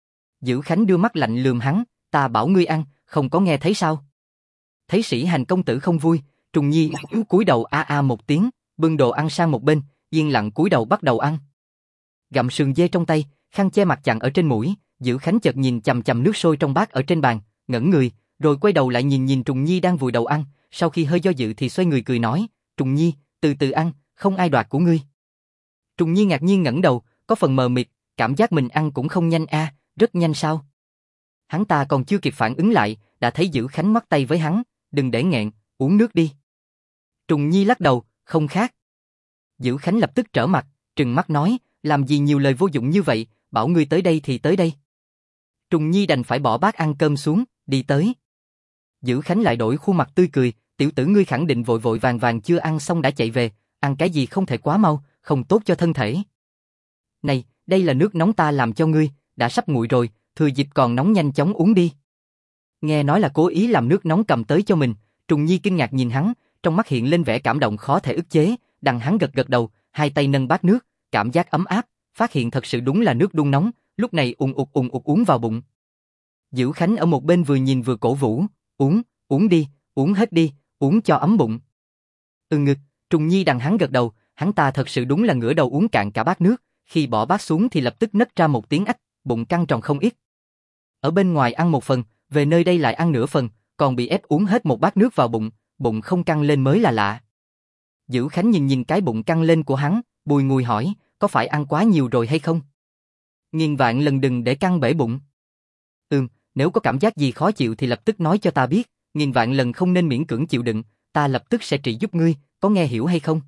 Dữ Khánh đưa mắt lạnh lườm hắn, ta bảo ngươi ăn, không có nghe thấy sao? Thấy Sĩ Hành công tử không vui, Trùng Nhi cúi đầu a a một tiếng, bưng đồ ăn sang một bên, yên lặng cúi đầu bắt đầu ăn. Gặm sườn dê trong tay, khăn che mặt chặn ở trên mũi, Dữ Khánh chợt nhìn chằm chằm nước sôi trong bát ở trên bàn, ngẩn người, rồi quay đầu lại nhìn Trùng Nhi đang vùi đầu ăn, sau khi hơi do dự thì xoay người cười nói, Trùng Nhi, từ từ ăn, không ai đoạt của ngươi. Trùng Nhi ngạc nhiên ngẩng đầu, có phần mờ mịt, cảm giác mình ăn cũng không nhanh a, rất nhanh sao? Hắn ta còn chưa kịp phản ứng lại, đã thấy Dữ Khánh ngoắc tay với hắn, đừng để nghẹn, uống nước đi. Trùng Nhi lắc đầu, không khác. Dữ Khánh lập tức trở mặt, trừng mắt nói, làm gì nhiều lời vô dụng như vậy, bảo ngươi tới đây thì tới đây. Trùng Nhi đành phải bỏ bát ăn cơm xuống, đi tới. Dữ Khánh lại đổi khuôn mặt tươi cười, tiểu tử ngươi khẳng định vội vội vàng vàng chưa ăn xong đã chạy về, ăn cái gì không thể quá mau, không tốt cho thân thể. Này, đây là nước nóng ta làm cho ngươi, đã sắp nguội rồi, thừa dịp còn nóng nhanh chóng uống đi. Nghe nói là cố ý làm nước nóng cầm tới cho mình, Trùng Nhi kinh ngạc nhìn hắn, trong mắt hiện lên vẻ cảm động khó thể ức chế, đằng hắn gật gật đầu, hai tay nâng bát nước, cảm giác ấm áp, phát hiện thật sự đúng là nước đun nóng, lúc này ùn ụt uống vào bụng. Dữ Khánh ở một bên vừa nhìn vừa cổ vũ, uống đi, uống hết đi, uống cho ấm bụng. Ngực, Trùng Nhi đằng hắn gật đầu, hắn ta thật sự đúng là ngửa đầu uống cạn cả bát nước, khi bỏ bát xuống thì lập tức nấc ra một tiếng ách, bụng căng tròn không ít. Ở bên ngoài ăn một phần, về nơi đây lại ăn nửa phần, còn bị ép uống hết một bát nước vào bụng, bụng không căng lên mới là lạ. Dữ Khánh nhìn cái bụng căng lên của hắn, bùi ngùi hỏi, có phải ăn quá nhiều rồi hay không? Nghìn vạn lần đừng để căng bể bụng. Nếu có cảm giác gì khó chịu thì lập tức nói cho ta biết, nghìn vạn lần không nên miễn cưỡng chịu đựng, ta lập tức sẽ trị giúp ngươi, có nghe hiểu hay không?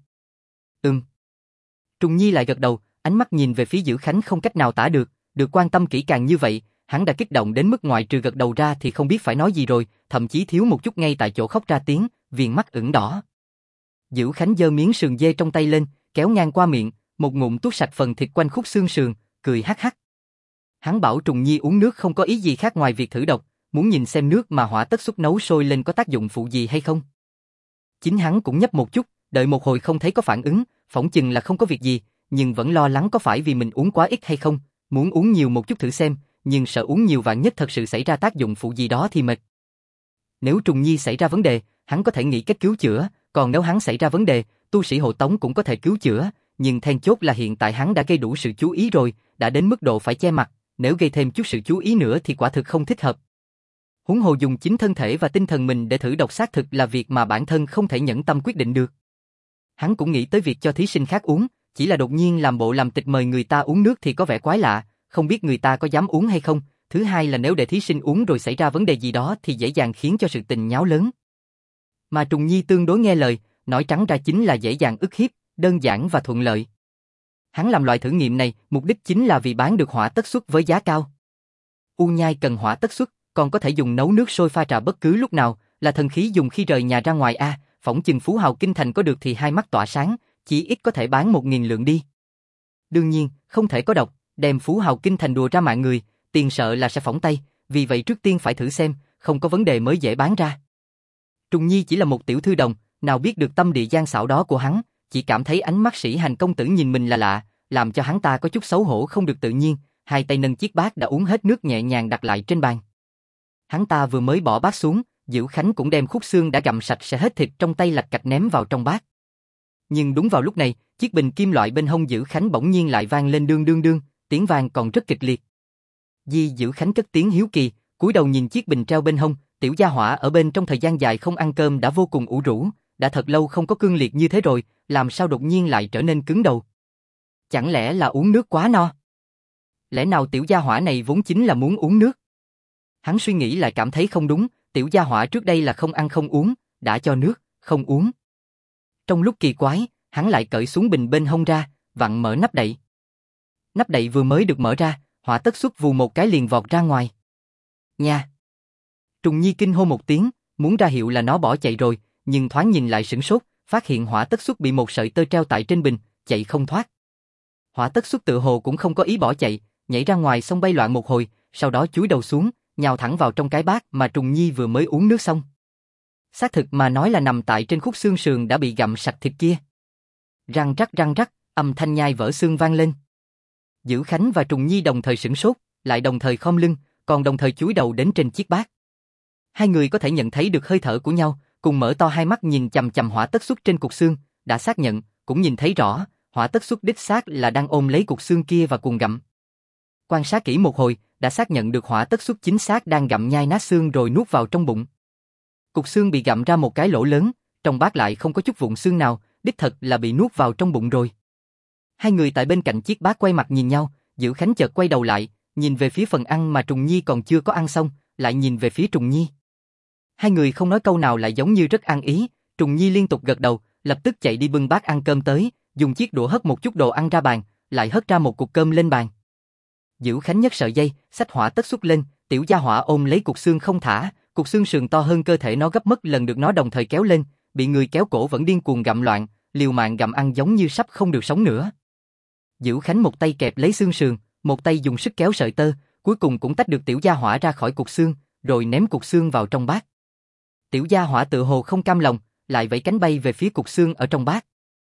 Trùng Nhi lại gật đầu, ánh mắt nhìn về phía Dữ Khánh không cách nào tả được quan tâm kỹ càng như vậy, hắn đã kích động đến mức ngoại trừ gật đầu ra thì không biết phải nói gì rồi, thậm chí thiếu một chút ngay tại chỗ khóc ra tiếng, viền mắt ửng đỏ. Dữ Khánh giơ miếng sườn dê trong tay lên, kéo ngang qua miệng, một ngụm tuốt sạch phần thịt quanh khúc xương sườn, cười hắc hắc. Hắn bảo Trùng Nhi uống nước không có ý gì khác ngoài việc thử độc, muốn nhìn xem nước mà hỏa tất xúc nấu sôi lên có tác dụng phụ gì hay không. Chính hắn cũng nhấp một chút, đợi một hồi không thấy có phản ứng, phỏng chừng là không có việc gì, nhưng vẫn lo lắng có phải vì mình uống quá ít hay không, muốn uống nhiều một chút thử xem, nhưng sợ uống nhiều vạn nhất thật sự xảy ra tác dụng phụ gì đó thì mệt. Nếu Trùng Nhi xảy ra vấn đề, hắn có thể nghĩ cách cứu chữa, còn nếu hắn xảy ra vấn đề, tu sĩ hộ tống cũng có thể cứu chữa, nhưng then chốt là hiện tại hắn đã gây đủ sự chú ý rồi, đã đến mức độ phải che mặt, nếu gây thêm chút sự chú ý nữa thì quả thực không thích hợp. Huống hồ dùng chính thân thể và tinh thần mình để thử độc xác thực là việc mà bản thân không thể nhẫn tâm quyết định được. Hắn cũng nghĩ tới việc cho thí sinh khác uống, chỉ là đột nhiên làm bộ làm tịch mời người ta uống nước thì có vẻ quái lạ, không biết người ta có dám uống hay không, thứ hai là nếu để thí sinh uống rồi xảy ra vấn đề gì đó thì dễ dàng khiến cho sự tình nháo lớn. Mà Trùng Nhi tương đối nghe lời, nói trắng ra chính là dễ dàng ức hiếp, đơn giản và thuận lợi. Hắn làm loại thử nghiệm này, mục đích chính là vì bán được hỏa tất suất với giá cao. U Nhai cần hỏa tất suất, còn có thể dùng nấu nước sôi pha trà bất cứ lúc nào, là thần khí dùng khi rời nhà ra ngoài a, phỏng chừng Phú Hào Kinh Thành có được thì hai mắt tỏa sáng, chỉ ít có thể bán 1000 lượng đi. Đương nhiên, không thể có độc, đem Phú Hào Kinh Thành đùa ra mạng người, tiền sợ là sẽ phỏng tay, vì vậy trước tiên phải thử xem, không có vấn đề mới dễ bán ra. Trùng Nhi chỉ là một tiểu thư đồng, nào biết được tâm địa gian xảo đó của hắn, chỉ cảm thấy ánh mắt Sĩ Hành công tử nhìn mình là lạ, làm cho hắn ta có chút xấu hổ không được tự nhiên, hai tay nâng chiếc bát đã uống hết nước nhẹ nhàng đặt lại trên bàn. Hắn ta vừa mới bỏ bát xuống, Dữ Khánh cũng đem khúc xương đã gặm sạch sẽ hết thịt trong tay lạch cạch ném vào trong bát. Nhưng đúng vào lúc này, chiếc bình kim loại bên hông Dữ Khánh bỗng nhiên lại vang lên đương đương đương, tiếng vang còn rất kịch liệt. Dữ Khánh cất tiếng hiếu kỳ, cúi đầu nhìn chiếc bình treo bên hông, tiểu gia hỏa ở bên trong thời gian dài không ăn cơm đã vô cùng ủ rũ, đã thật lâu không có cương liệt như thế rồi, làm sao đột nhiên lại trở nên cứng đầu? Chẳng lẽ là uống nước quá no? Lẽ nào tiểu gia hỏa này vốn chính là muốn uống nước? Hắn suy nghĩ lại cảm thấy không đúng, tiểu gia hỏa trước đây là không ăn không uống, đã cho nước, không uống. Trong lúc kỳ quái, hắn lại cởi xuống bình bên hông ra, vặn mở nắp đậy. Nắp đậy vừa mới được mở ra, hỏa tất xuất vù một cái liền vọt ra ngoài. Nha! Trùng Nhi kinh hô một tiếng, muốn ra hiệu là nó bỏ chạy rồi, nhưng thoáng nhìn lại sửng sốt, phát hiện hỏa tất xuất bị một sợi tơ treo tại trên bình, chạy không thoát. Hỏa tất xuất tự hồ cũng không có ý bỏ chạy, nhảy ra ngoài xong bay loạn một hồi, sau đó chúi đầu xuống, nhào thẳng vào trong cái bát mà Trùng Nhi vừa mới uống nước xong. Xác thực mà nói là nằm tại trên khúc xương sườn đã bị gặm sạch thịt kia. Răng rắc, âm thanh nhai vỡ xương vang lên. Dữ Khánh và Trùng Nhi đồng thời sửng sốt, lại đồng thời khom lưng, còn đồng thời chúi đầu đến trên chiếc bát. Hai người có thể nhận thấy được hơi thở của nhau, cùng mở to hai mắt nhìn chằm chằm Hỏa Tất Xuất trên cục xương, đã xác nhận, cũng nhìn thấy rõ, Hỏa Tất Xuất đích xác là đang ôm lấy cục xương kia và cuồng gặm. Quan sát kỹ một hồi, đã xác nhận được Hỏa Tất Xuất chính xác đang gặm nhai nát xương rồi nuốt vào trong bụng. Cục xương bị gặm ra một cái lỗ lớn, trong bát lại không có chút vụn xương nào, đích thật là bị nuốt vào trong bụng rồi. Hai người tại bên cạnh chiếc bát quay mặt nhìn nhau, Dữ Khánh chợt quay đầu lại, nhìn về phía phần ăn mà Trùng Nhi còn chưa có ăn xong, lại nhìn về phía Trùng Nhi. Hai người không nói câu nào lại giống như rất ăn ý, Trùng Nhi liên tục gật đầu, lập tức chạy đi bưng bát ăn cơm tới, dùng chiếc đũa hất một chút đồ ăn ra bàn, lại hất ra một cục cơm lên bàn. Dữ Khánh nhấc sợi dây, xách Hỏa Tất Xuất lên, tiểu gia hỏa ôm lấy cục xương không thả, cục xương sườn to hơn cơ thể nó gấp mất lần được nó đồng thời kéo lên, bị người kéo cổ vẫn điên cuồng gặm loạn, liều mạng gặm ăn giống như sắp không được sống nữa. Dữ Khánh một tay kẹp lấy xương sườn, một tay dùng sức kéo sợi tơ, cuối cùng cũng tách được tiểu gia hỏa ra khỏi cục xương, rồi ném cục xương vào trong bát. Tiểu gia hỏa tự hồ không cam lòng, lại vẫy cánh bay về phía cục xương ở trong bát.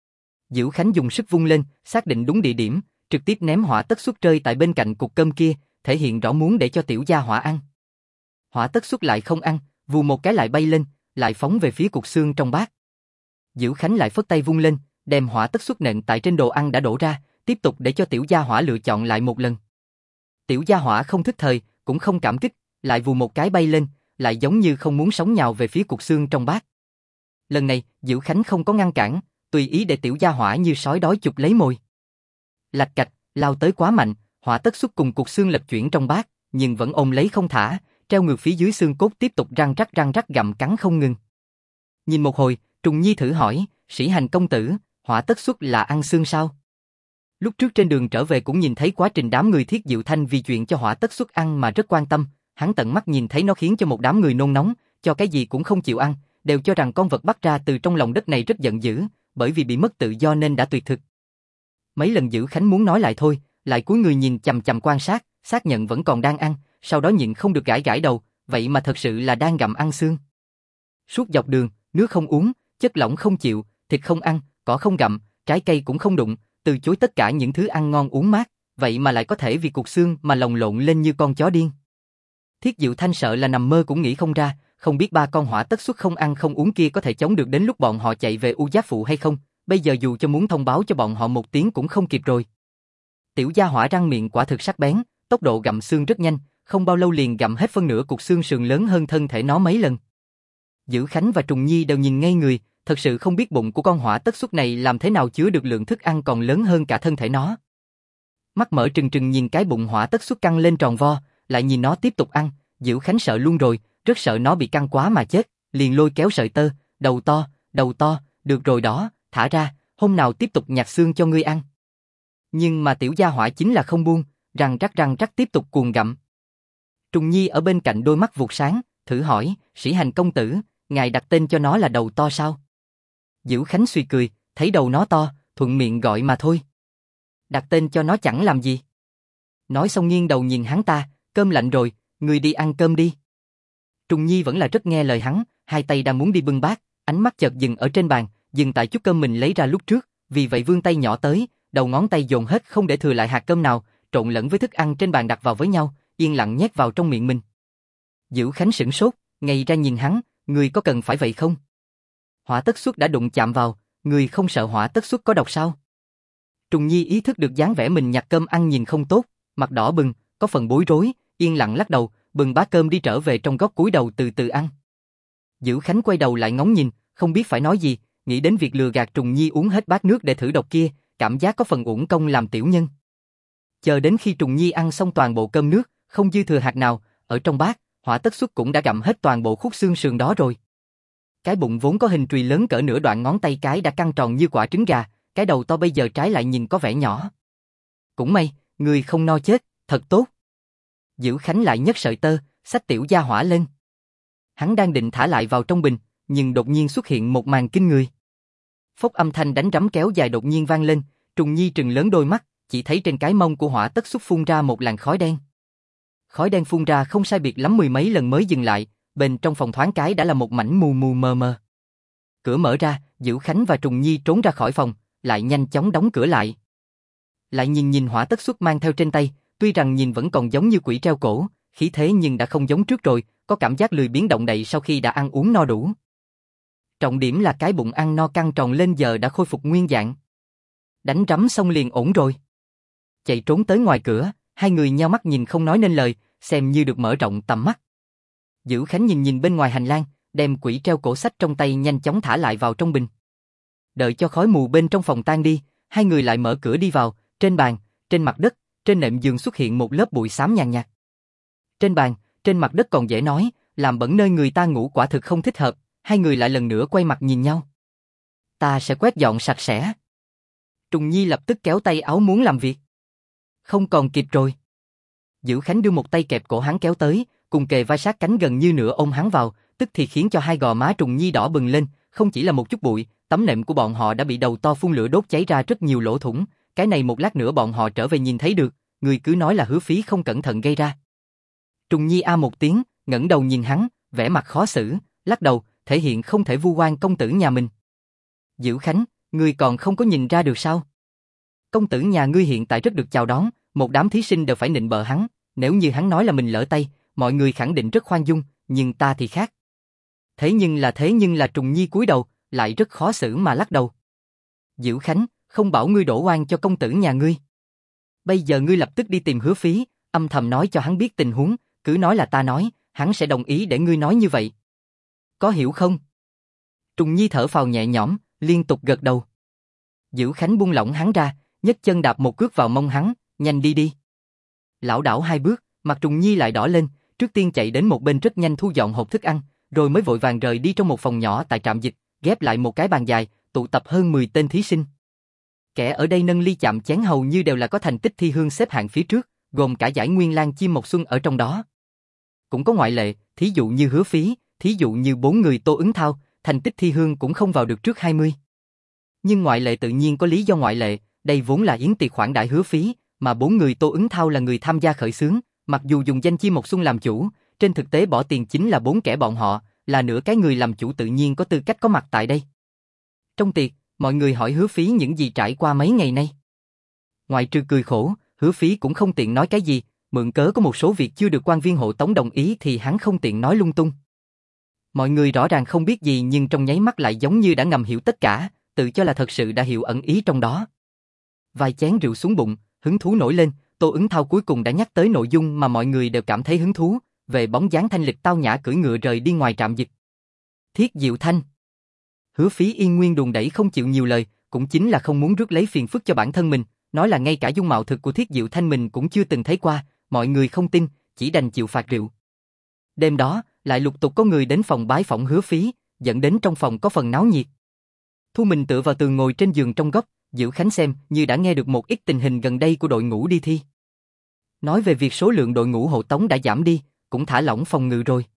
Dữ Khánh dùng sức vung lên, xác định đúng địa điểm, trực tiếp ném Hỏa Tất Xuất rơi tại bên cạnh cục cơm kia, thể hiện rõ muốn để cho tiểu gia hỏa ăn. Hỏa Tất Xuất lại không ăn, vù một cái lại bay lên, lại phóng về phía cục xương trong bát. Dữ Khánh lại phất tay vung lên, đem Hỏa Tất Xuất nện tại trên đồ ăn đã đổ ra, tiếp tục để cho tiểu gia hỏa lựa chọn lại một lần. Tiểu gia hỏa không thức thời, cũng không cảm kích, lại vù một cái bay lên, lại giống như không muốn sống nhào về phía cục xương trong bát. Lần này, Dữ Khánh không có ngăn cản, tùy ý để tiểu gia hỏa như sói đói chụp lấy mồi. Lạch cạch, lao tới quá mạnh, Hỏa Tất Xuất cùng cục xương lật chuyển trong bát, nhưng vẫn ôm lấy không thả, treo ngược phía dưới xương cốt tiếp tục răng rắc gặm cắn không ngừng. Nhìn một hồi, Trùng Nhi thử hỏi, Sĩ Hành công tử, Hỏa Tất Xuất là ăn xương sao? Lúc trước trên đường trở về cũng nhìn thấy quá trình đám người Thiết Diệu Thanh vì chuyện cho Hỏa Tất Xuất ăn mà rất quan tâm, hắn tận mắt nhìn thấy nó khiến cho một đám người nôn nóng, cho cái gì cũng không chịu ăn, đều cho rằng con vật bắt ra từ trong lòng đất này rất giận dữ, bởi vì bị mất tự do nên đã tuyệt thực. Mấy lần Dữ Khánh muốn nói lại thôi, lại cúi người nhìn chằm chằm quan sát, xác nhận vẫn còn đang ăn, sau đó nhịn không được gãi gãi đầu, vậy mà thật sự là đang gặm ăn xương. Suốt dọc đường, nước không uống, chất lỏng không chịu, thịt không ăn, cỏ không gặm, trái cây cũng không đụng, từ chối tất cả những thứ ăn ngon uống mát, vậy mà lại có thể vì cục xương mà lồng lộn lên như con chó điên. Thiết Diệu Thanh sợ là nằm mơ cũng nghĩ không ra, không biết ba con Hỏa Tất Xuất không ăn không uống kia có thể chống được đến lúc bọn họ chạy về U Giáp Phụ hay không, bây giờ dù cho muốn thông báo cho bọn họ một tiếng cũng không kịp rồi. Tiểu gia hỏa răng miệng quả thực sắc bén, tốc độ gặm xương rất nhanh, không bao lâu liền gặm hết phân nửa cục xương sườn lớn hơn thân thể nó mấy lần. Dữ Khánh và Trùng Nhi đều nhìn ngây người, thật sự không biết bụng của con Hỏa Tất Xuất này làm thế nào chứa được lượng thức ăn còn lớn hơn cả thân thể nó. Mắt mở trừng trừng nhìn cái bụng Hỏa Tất Xuất căng lên tròn vo, lại nhìn nó tiếp tục ăn, Dữ Khánh sợ luôn rồi, rất sợ nó bị căng quá mà chết, liền lôi kéo sợi tơ, đầu to, được rồi đó, thả ra, hôm nào tiếp tục nhặt xương cho ngươi ăn. Nhưng mà tiểu gia hỏa chính là không buông, răng rắc tiếp tục cuồng gặm. Trùng Nhi ở bên cạnh đôi mắt vụt sáng, thử hỏi, Sĩ Hành công tử, ngài đặt tên cho nó là đầu to sao? Dữ Khánh suy cười, thấy đầu nó to, thuận miệng gọi mà thôi. Đặt tên cho nó chẳng làm gì. Nói xong nghiêng đầu nhìn hắn ta, cơm lạnh rồi, ngươi đi ăn cơm đi. Trùng Nhi vẫn là rất nghe lời hắn, hai tay đang muốn đi bưng bát, ánh mắt chợt dừng ở trên bàn, dừng tại chút cơm mình lấy ra lúc trước, vì vậy vươn tay nhỏ tới, đầu ngón tay dồn hết không để thừa lại hạt cơm nào, trộn lẫn với thức ăn trên bàn đặt vào với nhau, yên lặng nhét vào trong miệng mình. Dữ Khánh sửng sốt, ngây ra nhìn hắn, ngươi có cần phải vậy không? Hỏa Tất Xuất đã đụng chạm vào, ngươi không sợ Hỏa Tất Xuất có độc sao? Trùng Nhi ý thức được dáng vẻ mình nhặt cơm ăn nhìn không tốt, mặt đỏ bừng, có phần bối rối, yên lặng lắc đầu, bưng bát cơm đi trở về trong góc cúi đầu từ từ ăn. Dữ Khánh quay đầu lại ngóng nhìn, không biết phải nói gì, nghĩ đến việc lừa gạt Trùng Nhi uống hết bát nước để thử độc kia, cảm giác có phần uổng công làm tiểu nhân. Chờ đến khi Trùng Nhi ăn xong toàn bộ cơm nước, không dư thừa hạt nào, ở trong bát, Hỏa Tất Xuất cũng đã gặm hết toàn bộ khúc xương sườn đó rồi. Cái bụng vốn có hình trùy lớn cỡ nửa đoạn ngón tay cái đã căng tròn như quả trứng gà, cái đầu to bây giờ trái lại nhìn có vẻ nhỏ. Cũng may, người không no chết, thật tốt. Dữ Khánh lại nhấc sợi tơ, xách tiểu gia hỏa lên. Hắn đang định thả lại vào trong bình, nhưng đột nhiên xuất hiện một màn kinh người. Phốc âm thanh đánh rắm kéo dài đột nhiên vang lên, Trùng Nhi trừng lớn đôi mắt, chỉ thấy trên cái mông của Hỏa Tất Xuất phun ra một làn khói đen. Khói đen phun ra không sai biệt lắm mười mấy lần mới dừng lại, bên trong phòng thoáng cái đã là một mảnh mù mù mờ mờ. Cửa mở ra, Dữ Khánh và Trùng Nhi trốn ra khỏi phòng, lại nhanh chóng đóng cửa lại. Lại nhìn Hỏa Tất Xuất mang theo trên tay, tuy rằng nhìn vẫn còn giống như quỷ treo cổ, khí thế nhưng đã không giống trước rồi, có cảm giác lười biếng động đậy sau khi đã ăn uống no đủ. Trọng điểm là cái bụng ăn no căng tròn lên giờ đã khôi phục nguyên dạng. Đánh rắm xong liền ổn rồi. Chạy trốn tới ngoài cửa, hai người nhao mắt nhìn không nói nên lời, xem như được mở rộng tầm mắt. Dữ Khánh nhìn nhìn bên ngoài hành lang, đem quỷ treo cổ sách trong tay nhanh chóng thả lại vào trong bình. Đợi cho khói mù bên trong phòng tan đi, hai người lại mở cửa đi vào, trên bàn, trên mặt đất, trên nệm giường xuất hiện một lớp bụi xám nhàn nhạt. Trên bàn, trên mặt đất còn dễ nói, làm bẩn nơi người ta ngủ quả thực không thích hợp, hai người lại lần nữa quay mặt nhìn nhau. Ta sẽ quét dọn sạch sẽ. Trùng Nhi lập tức kéo tay áo muốn làm việc. Không còn kịp rồi. Dữ Khánh đưa một tay kẹp cổ hắn kéo tới, cùng kề vai sát cánh gần như nửa ôm hắn vào, tức thì khiến cho hai gò má Trùng Nhi đỏ bừng lên, không chỉ là một chút bụi, tấm nệm của bọn họ đã bị đầu to phun lửa đốt cháy ra rất nhiều lỗ thủng, cái này một lát nữa bọn họ trở về nhìn thấy được, người cứ nói là Hứa Phí không cẩn thận gây ra. Trùng Nhi a một tiếng, ngẩng đầu nhìn hắn, vẻ mặt khó xử, lắc đầu, thể hiện không thể vu oan công tử nhà mình. Dữ Khánh, ngươi còn không có nhìn ra được sao? Công tử nhà ngươi hiện tại rất được chào đón, một đám thí sinh đều phải nịnh bợ hắn, nếu như hắn nói là mình lỡ tay, mọi người khẳng định rất khoan dung, nhưng ta thì khác. Thế nhưng là Trùng Nhi cúi đầu, lại rất khó xử mà lắc đầu. Dữ Khánh, không bảo ngươi đổ oan cho công tử nhà ngươi. Bây giờ ngươi lập tức đi tìm Hứa Phí, âm thầm nói cho hắn biết tình huống, cứ nói là ta nói, hắn sẽ đồng ý để ngươi nói như vậy. Có hiểu không? Trùng Nhi thở phào nhẹ nhõm, liên tục gật đầu. Dữ Khánh buông lỏng hắn ra, nhấc chân đạp một cước vào mông hắn, nhanh đi đi. Lảo đảo hai bước, mặt Trùng Nhi lại đỏ lên, trước tiên chạy đến một bên rất nhanh thu dọn hộp thức ăn, rồi mới vội vàng rời đi trong một phòng nhỏ tại trạm dịch, ghép lại một cái bàn dài, tụ tập hơn 10 tên thí sinh. Kẻ ở đây nâng ly chạm chén hầu như đều là có thành tích thi hương xếp hạng phía trước, gồm cả giải Nguyên Lang Chim Mộc Xuân ở trong đó. Cũng có ngoại lệ, thí dụ như Hứa Phí, thí dụ như 4 người Tô Ứng Thao, thành tích thi hương cũng không vào được trước 20. Nhưng ngoại lệ tự nhiên có lý do ngoại lệ, đây vốn là yến tiệc khoản đãi Hứa Phí, mà 4 người Tô Ứng Thao là người tham gia khởi xướng, mặc dù dùng danh Chim Mộc Xuân làm chủ, trên thực tế bỏ tiền chính là 4 kẻ bọn họ, là nửa cái người làm chủ tự nhiên có tư cách có mặt tại đây. Trong tiệc, mọi người hỏi Hứa Phí những gì trải qua mấy ngày nay. Ngoại trừ cười khổ, Hứa Phí cũng không tiện nói cái gì, mượn cớ có một số việc chưa được quan viên hộ tống đồng ý thì hắn không tiện nói lung tung. Mọi người rõ ràng không biết gì nhưng trong nháy mắt lại giống như đã ngầm hiểu tất cả, tự cho là thật sự đã hiểu ẩn ý trong đó. Vài chén rượu xuống bụng, hứng thú nổi lên, Tô Ứng Thao cuối cùng đã nhắc tới nội dung mà mọi người đều cảm thấy hứng thú, về bóng dáng thanh lịch tao nhã cưỡi ngựa rời đi ngoài trạm dịch. Thiết Diệu Thanh. Hứa Phí yên nguyên đùn đẩy không chịu nhiều lời, cũng chính là không muốn rước lấy phiền phức cho bản thân mình, nói là ngay cả dung mạo thực của Thiết Diệu Thanh mình cũng chưa từng thấy qua, mọi người không tin, chỉ đành chịu phạt rượu. Đêm đó, lại lục tục có người đến phòng bái phỏng Hứa Phí, dẫn đến trong phòng có phần náo nhiệt. Thu mình tựa vào tường ngồi trên giường trong góc, Dữ Khánh xem như đã nghe được một ít tình hình gần đây của đội ngũ đi thi. Nói về việc số lượng đội ngũ hộ tống đã giảm đi, cũng thả lỏng phòng ngự rồi.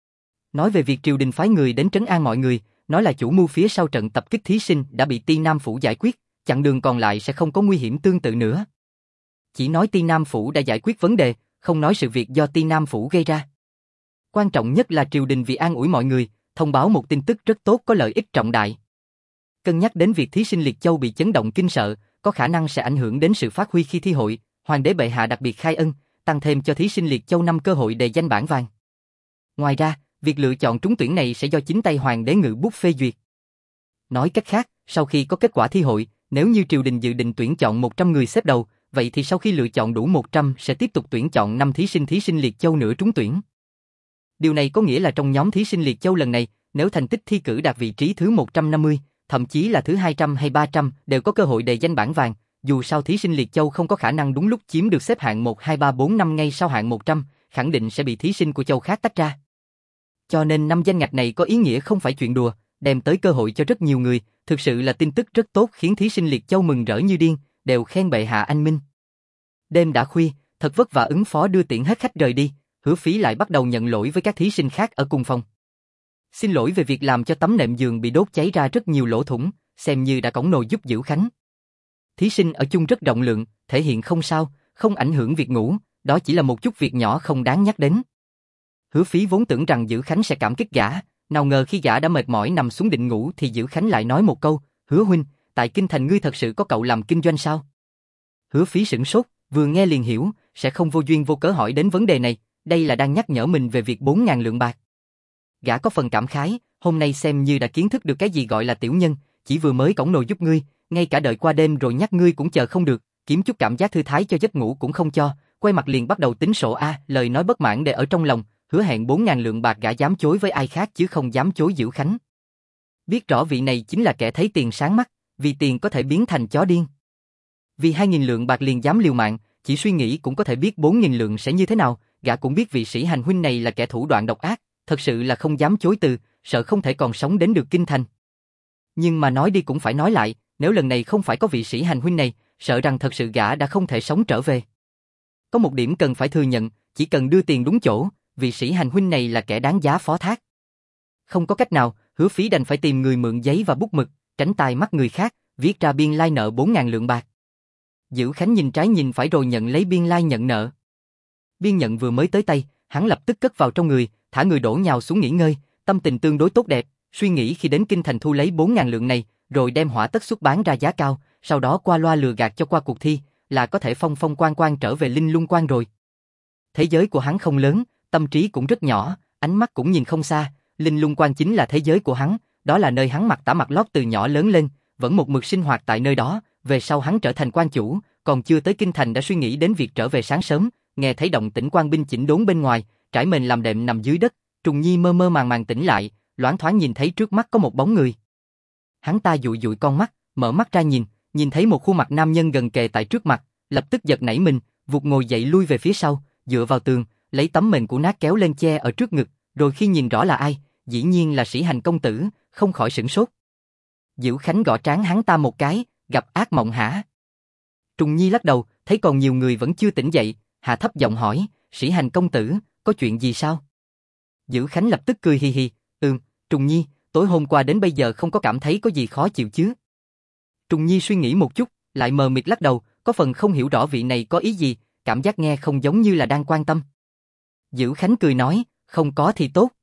Nói về việc triều đình phái người đến trấn an mọi người, nói là chủ mưu phía sau trận tập kích thí sinh đã bị Ti Nam Phủ giải quyết, chặng đường còn lại sẽ không có nguy hiểm tương tự nữa. Chỉ nói Ti Nam Phủ đã giải quyết vấn đề, không nói sự việc do Ti Nam Phủ gây ra. Quan trọng nhất là triều đình vì an ủi mọi người, thông báo một tin tức rất tốt có lợi ích trọng đại. Cân nhắc đến việc thí sinh Liệt Châu bị chấn động kinh sợ, có khả năng sẽ ảnh hưởng đến sự phát huy khi thi hội, Hoàng đế bệ hạ đặc biệt khai ân, tăng thêm cho thí sinh Liệt Châu 5 cơ hội đề danh bảng vàng. Ngoài ra, việc lựa chọn trúng tuyển này sẽ do chính tay Hoàng đế ngự bút phê duyệt. Nói cách khác, sau khi có kết quả thi hội, nếu như triều đình dự định tuyển chọn 100 người xếp đầu, vậy thì sau khi lựa chọn đủ 100 sẽ tiếp tục tuyển chọn 5 thí sinh Liệt Châu nữa trúng tuyển. Điều này có nghĩa là trong nhóm thí sinh Liệt Châu lần này, nếu thành tích thi cử đạt vị trí thứ 150, thậm chí là thứ 200 hay 300 đều có cơ hội đề danh bảng vàng, dù sao thí sinh Liệt Châu không có khả năng đúng lúc chiếm được xếp hạng 1, 2, 3, 4, 5 ngay sau hạng 100, khẳng định sẽ bị thí sinh của châu khác tách ra. Cho nên 5 danh ngạch này có ý nghĩa không phải chuyện đùa, đem tới cơ hội cho rất nhiều người, thực sự là tin tức rất tốt khiến thí sinh Liệt Châu mừng rỡ như điên, đều khen bệ hạ anh minh. Đêm đã khuya, thật vất vả ứng phó đưa tiễn hết khách rời đi, Hứa Phí lại bắt đầu nhận lỗi với các thí sinh khác ở cùng phòng. Xin lỗi về việc làm cho tấm nệm giường bị đốt cháy ra rất nhiều lỗ thủng, xem như đã cõng nồi giúp Dữ Khánh. Thí sinh ở chung rất rộng lượng, thể hiện không sao, không ảnh hưởng việc ngủ, đó chỉ là một chút việc nhỏ không đáng nhắc đến. Hứa Phí vốn tưởng rằng Dữ Khánh sẽ cảm kích gã, nào ngờ khi gã đã mệt mỏi nằm xuống định ngủ thì Dữ Khánh lại nói một câu, Hứa huynh, tại kinh thành ngươi thật sự có cậu làm kinh doanh sao? Hứa Phí sửng sốt, vừa nghe liền hiểu, sẽ không vô duyên vô cớ hỏi đến vấn đề này, đây là đang nhắc nhở mình về việc 4.000 lượng bạc. Gã có phần cảm khái, hôm nay xem như đã kiến thức được cái gì gọi là tiểu nhân, chỉ vừa mới cõng nồi giúp ngươi, ngay cả đợi qua đêm rồi nhắc ngươi cũng chờ không được, kiếm chút cảm giác thư thái cho giấc ngủ cũng không cho, quay mặt liền bắt đầu tính sổ a, lời nói bất mãn để ở trong lòng, hứa hẹn 4.000 lượng bạc gã dám chối với ai khác chứ không dám chối Diễu Khánh. Biết rõ vị này chính là kẻ thấy tiền sáng mắt, vì tiền có thể biến thành chó điên. Vì 2.000 lượng bạc liền dám liều mạng, chỉ suy nghĩ cũng có thể biết 4.000 lượng sẽ như thế nào, gã cũng biết vị sĩ hành huynh này là kẻ thủ đoạn độc ác, thật sự là không dám chối từ, sợ không thể còn sống đến được kinh thành. Nhưng mà nói đi cũng phải nói lại, nếu lần này không phải có vị sĩ hành huynh này, sợ rằng thật sự gã đã không thể sống trở về. Có một điểm cần phải thừa nhận, chỉ cần đưa tiền đúng chỗ, vị sĩ hành huynh này là kẻ đáng giá phó thác. Không có cách nào, Hứa Phí đành phải tìm người mượn giấy và bút mực, tránh tai mắt người khác, viết ra biên lai nợ 4.000 lượng bạc. Diễu Khánh nhìn trái nhìn phải rồi nhận lấy biên lai nhận nợ. Biên nhận vừa mới tới tay, hắn lập tức cất vào trong người, thả người đổ nhào xuống nghỉ ngơi, tâm tình tương đối tốt đẹp, suy nghĩ khi đến kinh thành thu lấy 4.000 lượng này, rồi đem hỏa tất xuất bán ra giá cao, sau đó qua loa lừa gạt cho qua cuộc thi, là có thể phong phong quang quang trở về Linh Lung Quan rồi. Thế giới của hắn không lớn, tâm trí cũng rất nhỏ, ánh mắt cũng nhìn không xa, Linh Lung Quan chính là thế giới của hắn, đó là nơi hắn mặc tả mặc lót từ nhỏ lớn lên, vẫn một mực sinh hoạt tại nơi đó, về sau hắn trở thành quan chủ, còn chưa tới kinh thành đã suy nghĩ đến việc trở về sáng sớm, nghe thấy động tĩnh quan binh chỉnh đốn bên ngoài, trải mền làm đệm nằm dưới đất, Trùng Nhi mơ mơ màng màng tỉnh lại, loáng thoáng nhìn thấy trước mắt có một bóng người. Hắn ta dụi dụi con mắt, mở mắt ra nhìn thấy một khuôn mặt nam nhân gần kề tại trước mặt, lập tức giật nảy mình, vụt ngồi dậy lui về phía sau, dựa vào tường, lấy tấm mền cũ nát kéo lên che ở trước ngực, rồi khi nhìn rõ là ai, dĩ nhiên là Sĩ Hành công tử, không khỏi sửng sốt. Diễu Khánh gõ trán hắn ta một cái, gặp ác mộng hả? Trùng Nhi lắc đầu, thấy còn nhiều người vẫn chưa tỉnh dậy, hạ thấp giọng hỏi, Sĩ Hành công tử, có chuyện gì sao? Diễu Khánh lập tức cười hì hì, Trùng Nhi, tối hôm qua đến bây giờ không có cảm thấy có gì khó chịu chứ? Trùng Nhi suy nghĩ một chút, lại mờ mịt lắc đầu, có phần không hiểu rõ vị này có ý gì, cảm giác nghe không giống như là đang quan tâm. Diễu Khánh cười nói, không có thì tốt.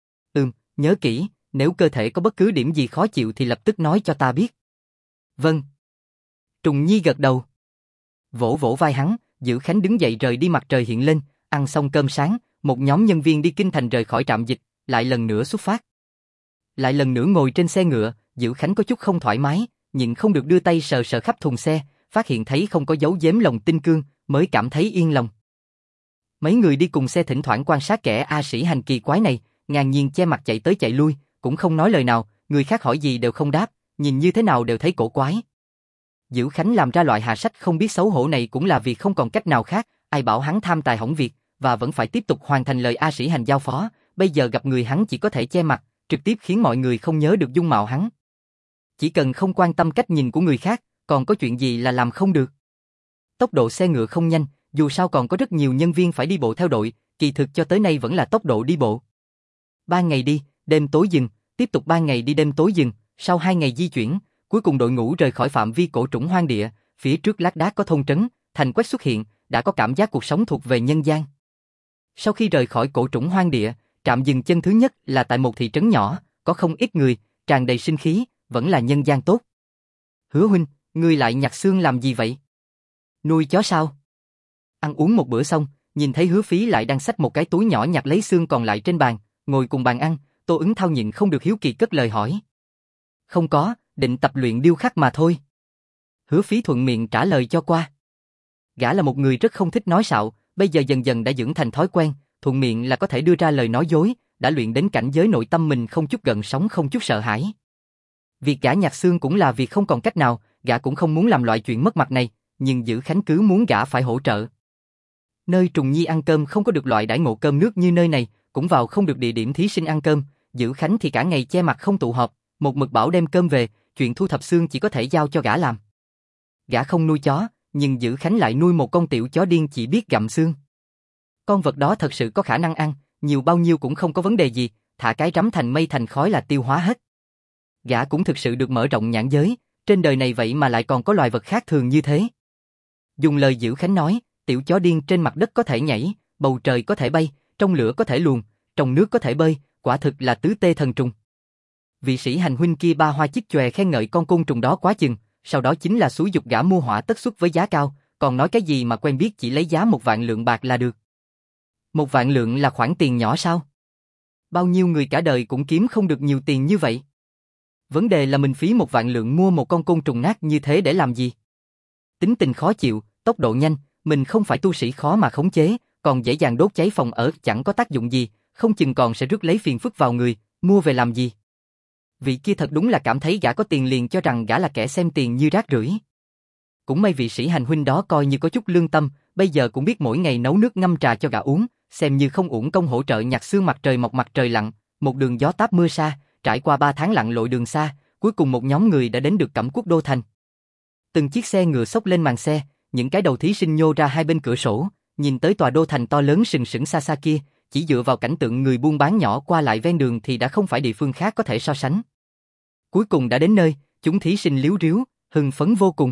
Nhớ kỹ, nếu cơ thể có bất cứ điểm gì khó chịu thì lập tức nói cho ta biết. Vâng. Trùng Nhi gật đầu. Vỗ vỗ vai hắn, Diễu Khánh đứng dậy rời đi, mặt trời hiện lên, ăn xong cơm sáng, một nhóm nhân viên đi kinh thành rời khỏi trạm dịch, lại lần nữa xuất phát. Lại lần nữa ngồi trên xe ngựa, Diễu Khánh có chút không thoải mái, nhịn không được đưa tay sờ sờ khắp thùng xe, phát hiện thấy không có dấu giếm lòng tinh cương, mới cảm thấy yên lòng. Mấy người đi cùng xe thỉnh thoảng quan sát kẻ A Sĩ Hành kỳ quái này, ngang nhiên che mặt chạy tới chạy lui, cũng không nói lời nào, người khác hỏi gì đều không đáp, nhìn như thế nào đều thấy cổ quái. Diễu Khánh làm ra loại hạ sách không biết xấu hổ này cũng là vì không còn cách nào khác, ai bảo hắn tham tài hỏng việc, và vẫn phải tiếp tục hoàn thành lời A Sĩ Hành giao phó, bây giờ gặp người hắn chỉ có thể che mặt, trực tiếp khiến mọi người không nhớ được dung mạo hắn. Chỉ cần không quan tâm cách nhìn của người khác, còn có chuyện gì là làm không được. Tốc độ xe ngựa không nhanh, dù sao còn có rất nhiều nhân viên phải đi bộ theo đội, kỳ thực cho tới nay vẫn là tốc độ đi bộ. 3 ngày đi, đêm tối dừng, tiếp tục 3 ngày đi đêm tối dừng, sau 2 ngày di chuyển, cuối cùng đội ngũ rời khỏi phạm vi cổ trũng hoang địa, phía trước lác đác có thôn trấn, thành quách xuất hiện, đã có cảm giác cuộc sống thuộc về nhân gian. Sau khi rời khỏi cổ trũng hoang địa, trạm dừng chân thứ nhất là tại một thị trấn nhỏ, có không ít người, tràn đầy sinh khí, vẫn là nhân gian tốt. Hứa huynh, ngươi lại nhặt xương làm gì vậy? Nuôi chó sao? Ăn uống một bữa xong, nhìn thấy Hứa Phí lại đang xách một cái túi nhỏ nhặt lấy xương còn lại trên bàn, ngồi cùng bàn ăn, Tô Ứng Thao nhịn không được hiếu kỳ cất lời hỏi. Không có, định tập luyện điêu khắc mà thôi. Hứa Phí thuận miệng trả lời cho qua. Gã là một người rất không thích nói xạo, bây giờ dần dần đã dưỡng thành thói quen, thuận miệng là có thể đưa ra lời nói dối, đã luyện đến cảnh giới nội tâm mình không chút gợn sóng không chút sợ hãi. Việc gã nhặt xương cũng là vì không còn cách nào, gã cũng không muốn làm loại chuyện mất mặt này, nhưng Dữ Khánh cứ muốn gã phải hỗ trợ. Nơi Trùng Nhi ăn cơm không có được loại đãi ngộ cơm nước như nơi này, cũng vào không được địa điểm thí sinh ăn cơm, Dữ Khánh thì cả ngày che mặt không tụ họp, một mực bảo đem cơm về, chuyện thu thập xương chỉ có thể giao cho gã làm. Gã không nuôi chó, nhưng Dữ Khánh lại nuôi một con tiểu chó điên chỉ biết gặm xương. Con vật đó thật sự có khả năng ăn, nhiều bao nhiêu cũng không có vấn đề gì, thả cái rắm thành mây thành khói là tiêu hóa hết. Gã cũng thực sự được mở rộng nhãn giới, trên đời này vậy mà lại còn có loài vật khác thường như thế. Dùng lời Dữ Khánh nói, tiểu chó điên trên mặt đất có thể nhảy, bầu trời có thể bay, trong lửa có thể luồn, trong nước có thể bơi, quả thực là tứ tê thần trùng. Vị sĩ hành huynh kia ba hoa chích chòe khen ngợi con côn trùng đó quá chừng, sau đó chính là xúi giục gã mua hỏa tất xuất với giá cao, còn nói cái gì mà quen biết chỉ lấy giá 1 vạn lượng bạc là được. 1 vạn lượng là khoản tiền nhỏ sao? Bao nhiêu người cả đời cũng kiếm không được nhiều tiền như vậy. Vấn đề là mình phí 1.000.000 mua một con côn trùng nát như thế để làm gì? Tính tình khó chịu, tốc độ nhanh, mình không phải tu sĩ khó mà khống chế, còn dễ dàng đốt cháy phòng ở chẳng có tác dụng gì, không chừng còn sẽ rước lấy phiền phức vào người, mua về làm gì? Vị kia thật đúng là cảm thấy gã có tiền liền cho rằng gã là kẻ xem tiền như rác rưởi. Cũng may vị sĩ hành huynh đó coi như có chút lương tâm, bây giờ cũng biết mỗi ngày nấu nước ngâm trà cho gã uống, xem như không uổng công hỗ trợ nhặt xương mặt trời mọc mặt trời lặn, một đường gió táp mưa sa, trải qua 3 tháng lặn lội đường xa, cuối cùng một nhóm người đã đến được Cẩm Quốc đô thành. Từng chiếc xe ngựa xốc lên màn xe, những cái đầu thí sinh nhô ra hai bên cửa sổ, nhìn tới tòa đô thành to lớn sừng sững xa xa kia, chỉ dựa vào cảnh tượng người buôn bán nhỏ qua lại ven đường thì đã không phải địa phương khác có thể so sánh. Cuối cùng đã đến nơi, chúng thí sinh líu ríu, hưng phấn vô cùng.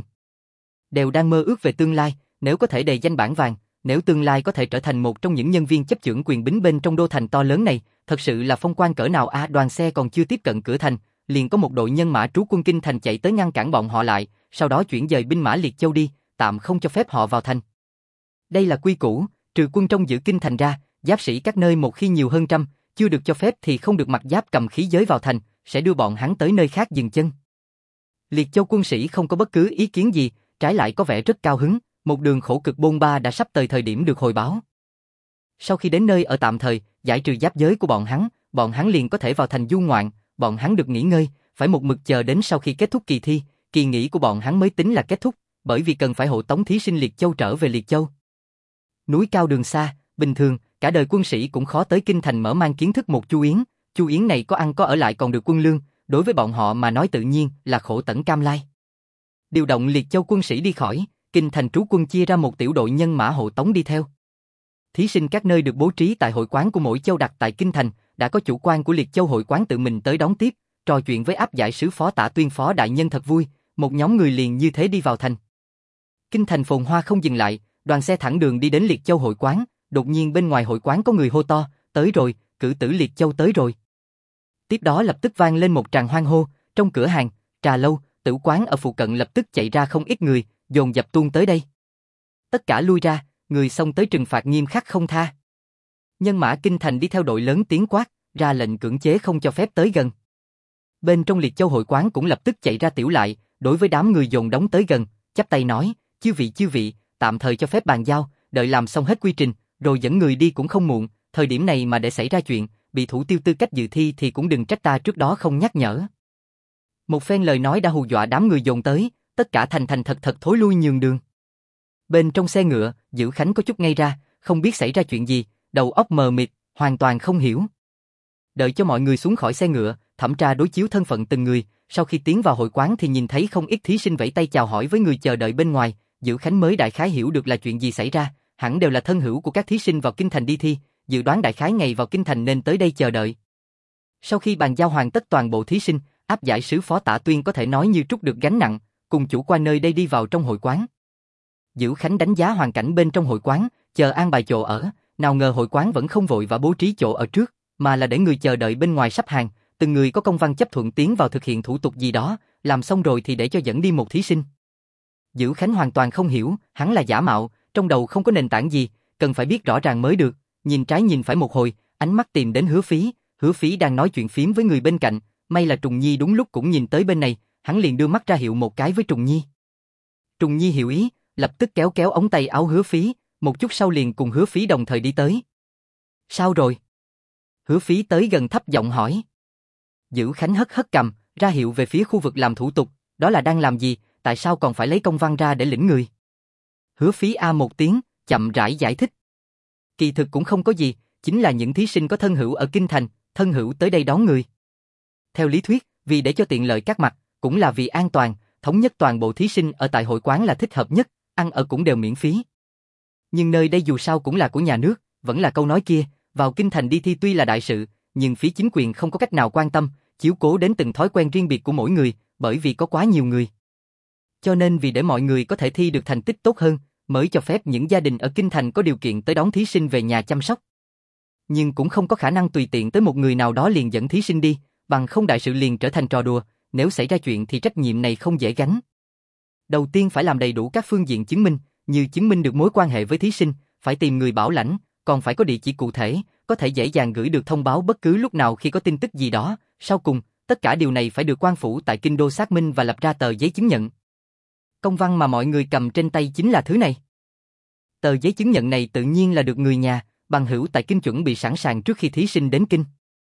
Đều đang mơ ước về tương lai, nếu có thể đề danh bảng vàng, nếu tương lai có thể trở thành một trong những nhân viên chấp chưởng quyền bính bên trong đô thành to lớn này, thật sự là phong quang cỡ nào à. Đoàn xe còn chưa tiếp cận cửa thành, liền có một đội nhân mã trú quân kinh thành chạy tới ngăn cản bọn họ lại, sau đó chuyển dời binh mã Liệt Châu đi, tạm không cho phép họ vào thành. Đây là quy củ, trừ quân trong giữ kinh thành ra, giáp sĩ các nơi một khi nhiều hơn trăm, chưa được cho phép thì không được mặc giáp cầm khí giới vào thành, sẽ đưa bọn hắn tới nơi khác dừng chân. Liệt Châu quân sĩ không có bất cứ ý kiến gì, trái lại có vẻ rất cao hứng, một đường khổ cực bôn ba đã sắp tới thời điểm được hồi báo. Sau khi đến nơi ở tạm thời, giải trừ giáp giới của bọn hắn liền có thể vào thành du ngoạn, bọn hắn được nghỉ ngơi, phải một mực chờ đến sau khi kết thúc kỳ thi, kỳ nghỉ của bọn hắn mới tính là kết thúc, bởi vì cần phải hộ tống thí sinh Liệt Châu trở về Liệt Châu. Núi cao đường xa, bình thường, cả đời quân sĩ cũng khó tới kinh thành mở mang kiến thức một Chu Yến này có ăn có ở lại còn được quân lương, đối với bọn họ mà nói tự nhiên là khổ tận cam lai. Điều động Liệt Châu quân sĩ đi khỏi, kinh thành trú quân chia ra một tiểu đội nhân mã hộ tống đi theo. Thí sinh các nơi được bố trí tại hội quán của mỗi châu đặt tại kinh thành, đã có chủ quan của Liệt Châu hội quán tự mình tới đón tiếp, trò chuyện với áp giải sứ phó Tả Tuyên phó đại nhân thật vui, một nhóm người liền như thế đi vào thành. Kinh thành phồn hoa không dừng lại, đoàn xe thẳng đường đi đến Liệt Châu hội quán, đột nhiên bên ngoài hội quán có người hô to, tới rồi, cử tử Liệt Châu tới rồi. Tiếp đó lập tức vang lên một tràng hoan hô, trong cửa hàng, trà lâu, tử quán ở phụ cận lập tức chạy ra không ít người, dồn dập tuôn tới đây. Tất cả lui ra, người xông tới trừng phạt nghiêm khắc không tha. Nhân mã kinh thành đi theo đội lớn tiếng quát, ra lệnh cưỡng chế không cho phép tới gần. Bên trong Liệt Châu hội quán cũng lập tức chạy ra tiểu lại, đối với đám người dồn đóng tới gần, chắp tay nói, chư vị, tạm thời cho phép bàn giao, đợi làm xong hết quy trình, rồi dẫn người đi cũng không muộn, thời điểm này mà để xảy ra chuyện, bị thủ tiêu tư cách dự thi thì cũng đừng trách ta trước đó không nhắc nhở. Một phen lời nói đã hù dọa đám người dồn tới, tất cả thành thật thối lui nhường đường. Bên trong xe ngựa, Dữ Khánh có chút ngây ra, không biết xảy ra chuyện gì, đầu óc mờ mịt, hoàn toàn không hiểu. Đợi cho mọi người xuống khỏi xe ngựa, thẩm tra đối chiếu thân phận từng người, sau khi tiến vào hội quán thì nhìn thấy không ít thí sinh vẫy tay chào hỏi với người chờ đợi bên ngoài, Dữ Khánh mới đại khái hiểu được là chuyện gì xảy ra, hẳn đều là thân hữu của các thí sinh vào kinh thành đi thi, dự đoán đại khái ngày vào kinh thành nên tới đây chờ đợi. Sau khi bàn giao hoàn tất toàn bộ thí sinh, áp giải sứ phó Tả Tuyên có thể nói như trút được gánh nặng, cùng chủ quan nơi đây đi vào trong hội quán. Dữ Khánh đánh giá hoàn cảnh bên trong hội quán, chờ an bài chỗ ở, nào ngờ hội quán vẫn không vội và bố trí chỗ ở trước, mà là để người chờ đợi bên ngoài sắp hàng, từng người có công văn chấp thuận tiến vào thực hiện thủ tục gì đó, làm xong rồi thì để cho dẫn đi một thí sinh. Dữ Khánh hoàn toàn không hiểu, hắn là giả mạo, trong đầu không có nền tảng gì, cần phải biết rõ ràng mới được, nhìn trái nhìn phải một hồi, ánh mắt tìm đến Hứa Phí đang nói chuyện phím với người bên cạnh, may là Trùng Nhi đúng lúc cũng nhìn tới bên này, hắn liền đưa mắt ra hiệu một cái với Trùng Nhi. Trùng Nhi hiểu ý, lập tức kéo kéo ống tay áo Hứa Phí, một chút sau liền cùng Hứa Phí đồng thời đi tới. Sao rồi? Hứa Phí tới gần thấp giọng hỏi. Dữ Khánh hất hất cằm, ra hiệu về phía khu vực làm thủ tục, đó là đang làm gì, tại sao còn phải lấy công văn ra để lĩnh người? Hứa Phí a một tiếng, chậm rãi giải thích. Kỳ thực cũng không có gì, chính là những thí sinh có thân hữu ở kinh thành, thân hữu tới đây đón người. Theo lý thuyết, vì để cho tiện lợi các mặt, cũng là vì an toàn, thống nhất toàn bộ thí sinh ở tại hội quán là thích hợp nhất, ăn ở cũng đều miễn phí. Nhưng nơi đây dù sao cũng là của nhà nước, vẫn là câu nói kia, vào kinh thành đi thi tuy là đại sự, nhưng phía chính quyền không có cách nào quan tâm, chiếu cố đến từng thói quen riêng biệt của mỗi người, bởi vì có quá nhiều người. Cho nên vì để mọi người có thể thi được thành tích tốt hơn, mới cho phép những gia đình ở kinh thành có điều kiện tới đón thí sinh về nhà chăm sóc. Nhưng cũng không có khả năng tùy tiện tới một người nào đó liền dẫn thí sinh đi, bằng không đại sự liền trở thành trò đùa, nếu xảy ra chuyện thì trách nhiệm này không dễ gánh. Đầu tiên phải làm đầy đủ các phương diện chứng minh, như chứng minh được mối quan hệ với thí sinh, phải tìm người bảo lãnh, còn phải có địa chỉ cụ thể, có thể dễ dàng gửi được thông báo bất cứ lúc nào khi có tin tức gì đó. Sau cùng, tất cả điều này phải được quan phủ tại kinh đô xác minh và lập ra tờ giấy chứng nhận. Công văn mà mọi người cầm trên tay chính là thứ này. Tờ giấy chứng nhận này tự nhiên là được người nhà, bằng hữu tại kinh chuẩn bị sẵn sàng trước khi thí sinh đến kinh.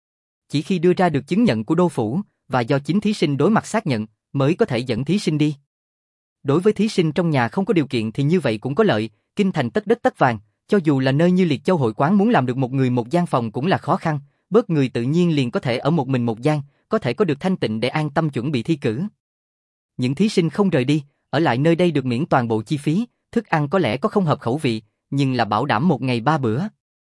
Chỉ khi đưa ra được chứng nhận của đô phủ, và do chính thí sinh đối mặt xác nhận, mới có thể dẫn thí sinh đi. Đối với thí sinh trong nhà không có điều kiện thì như vậy cũng có lợi, kinh thành tất đất tất vàng, cho dù là nơi như Liệt Châu Hội Quán muốn làm được một người một gian phòng cũng là khó khăn, bớt người tự nhiên liền có thể ở một mình một gian, có thể có được thanh tịnh để an tâm chuẩn bị thi cử. Những thí sinh không rời đi, ở lại nơi đây được miễn toàn bộ chi phí, thức ăn có lẽ có không hợp khẩu vị, nhưng là bảo đảm 1 ngày 3 bữa.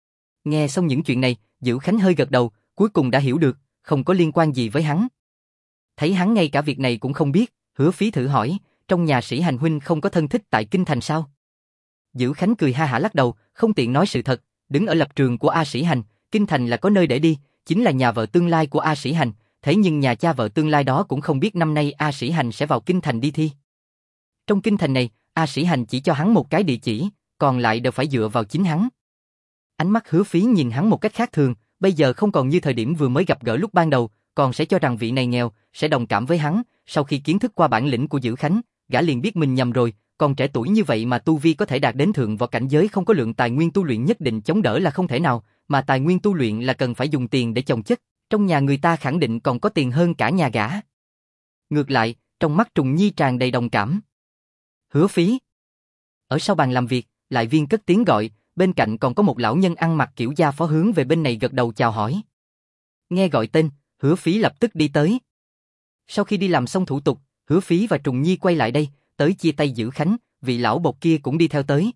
Nghe xong những chuyện này, Dữ Khánh hơi gật đầu, cuối cùng đã hiểu được, không có liên quan gì với hắn. Thấy hắn ngay cả việc này cũng không biết, Hứa Phí thử hỏi, trong nhà Sĩ Hành huynh không có thân thích tại kinh thành sao? Dữ Khánh cười ha hả lắc đầu, không tiện nói sự thật, đứng ở lập trường của A Sĩ Hành, kinh thành là có nơi để đi, chính là nhà vợ tương lai của A Sĩ Hành, thế nhưng nhà cha vợ tương lai đó cũng không biết năm nay A Sĩ Hành sẽ vào kinh thành đi thi. Trong kinh thành này, A Sĩ Hành chỉ cho hắn một cái địa chỉ, còn lại đều phải dựa vào chính hắn. Ánh mắt Hứa Phí nhìn hắn một cách khác thường, bây giờ không còn như thời điểm vừa mới gặp gỡ lúc ban đầu, còn sẽ cho rằng vị này nghèo, sẽ đồng cảm với hắn, sau khi kiến thức qua bản lĩnh của Dữ Khánh, gã liền biết mình nhầm rồi, còn trẻ tuổi như vậy mà tu vi có thể đạt đến thượng võ cảnh giới không có lượng tài nguyên tu luyện nhất định chống đỡ là không thể nào, mà tài nguyên tu luyện là cần phải dùng tiền để chồng chất, trong nhà người ta khẳng định còn có tiền hơn cả nhà gã. Ngược lại, trong mắt Trùng Nhi tràn đầy đồng cảm. Hứa Phí. Ở sau bàn làm việc, lại viên cất tiếng gọi, bên cạnh còn có một lão nhân ăn mặc kiểu gia phó hướng về bên này gật đầu chào hỏi. Nghe gọi tên, Hứa Phí lập tức đi tới. Sau khi đi làm xong thủ tục, Hứa Phí và Trùng Nhi quay lại đây, tới chia tay Dữ Khánh, vị lão bộc kia cũng đi theo tới.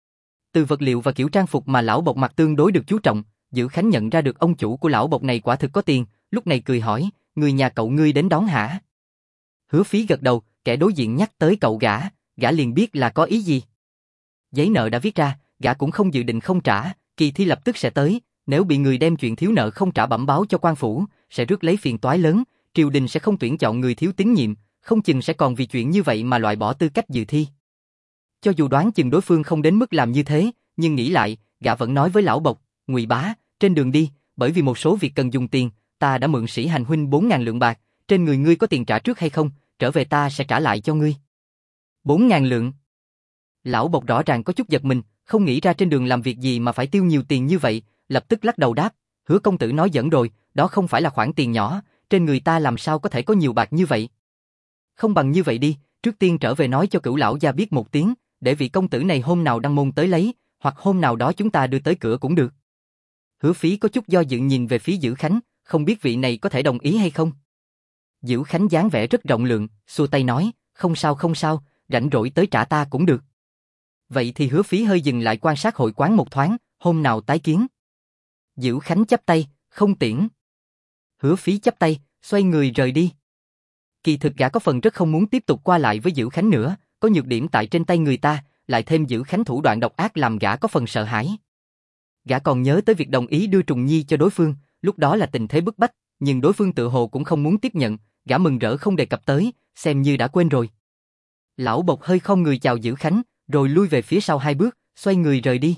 Từ vật liệu và kiểu trang phục mà lão bộc mặc tương đối được chú trọng, Dữ Khánh nhận ra được ông chủ của lão bộc này quả thực có tiền, lúc này cười hỏi, người nhà cậu ngươi đến đón hả? Hứa Phí gật đầu, kẻ đối diện nhắc tới cậu gã liền biết là có ý gì. Giấy nợ đã viết ra, gã cũng không dự định không trả, kỳ thi lập tức sẽ tới, nếu bị người đem chuyện thiếu nợ không trả bẩm báo cho quan phủ, sẽ rước lấy phiền toái lớn, triều đình sẽ không tuyển chọn người thiếu tín nhiệm, không chừng sẽ còn vì chuyện như vậy mà loại bỏ tư cách dự thi. Cho dù đoán chừng đối phương không đến mức làm như thế, nhưng nghĩ lại, gã vẫn nói với lão bộc, Ngụy bá, trên đường đi, bởi vì một số việc cần dùng tiền, ta đã mượn Sĩ Hành huynh 4.000 lượng bạc, trên người ngươi có tiền trả trước hay không, trở về ta sẽ trả lại cho ngươi. 4.000 lượng. Lão bộc rõ ràng có chút giật mình, không nghĩ ra trên đường làm việc gì mà phải tiêu nhiều tiền như vậy, lập tức lắc đầu đáp, Hứa công tử nói giỡn rồi, đó không phải là khoản tiền nhỏ, trên người ta làm sao có thể có nhiều bạc như vậy. Không bằng như vậy đi, trước tiên trở về nói cho Cửu lão gia biết một tiếng, để vị công tử này hôm nào đăng môn tới lấy, hoặc hôm nào đó chúng ta đưa tới cửa cũng được. Hứa Phí có chút do dự nhìn về phía Dữ Khánh, không biết vị này có thể đồng ý hay không. Dữ Khánh dáng vẻ rất rộng lượng, xua tay nói, không sao, rảnh rỗi tới trả ta cũng được. Vậy thì Hứa Phí hơi dừng lại quan sát hội quán một thoáng, hôm nào tái kiến. Dữ Khánh chắp tay, không tiễn. Hứa Phí chắp tay, xoay người rời đi. Kỳ thực gã có phần rất không muốn tiếp tục qua lại với Dữ Khánh nữa, có nhược điểm tại trên tay người ta, lại thêm Dữ Khánh thủ đoạn độc ác làm gã có phần sợ hãi. Gã còn nhớ tới việc đồng ý đưa Trùng Nhi cho đối phương, lúc đó là tình thế bức bách, nhưng đối phương tự hồ cũng không muốn tiếp nhận, gã mừng rỡ không đề cập tới, xem như đã quên rồi. Lão bộc hơi không người chào Dữ Khánh, rồi lui về phía sau 2 bước, xoay người rời đi.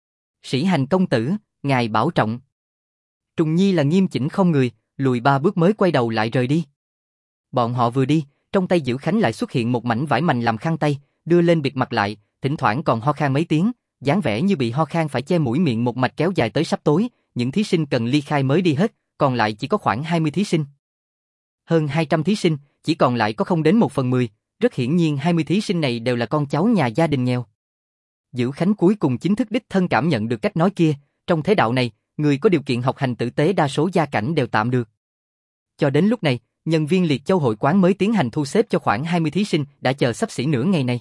Sĩ Hành công tử, ngài bảo trọng. Trùng Nhi là nghiêm chỉnh không người, lùi 3 bước mới quay đầu lại rời đi. Bọn họ vừa đi, trong tay Dữ Khánh lại xuất hiện một mảnh vải mành làm khăn tay, đưa lên bịt mặt lại, thỉnh thoảng còn ho khan mấy tiếng, dáng vẻ như bị ho khan phải che mũi miệng một mạch kéo dài tới sắp tối, những thí sinh cần ly khai mới đi hết, còn lại chỉ có khoảng 20 thí sinh. Hơn 200 thí sinh, chỉ còn lại có không đến 1/10, rất hiển nhiên 20 thí sinh này đều là con cháu nhà gia đình nghèo. Dữ Khánh cuối cùng chính thức đích thân cảm nhận được cách nói kia, trong thế đạo này, người có điều kiện học hành tử tế đa số gia cảnh đều tạm được. Cho đến lúc này, nhân viên Liệt Châu hội quán mới tiến hành thu xếp cho khoảng 20 thí sinh đã chờ xấp xỉ nửa ngày này.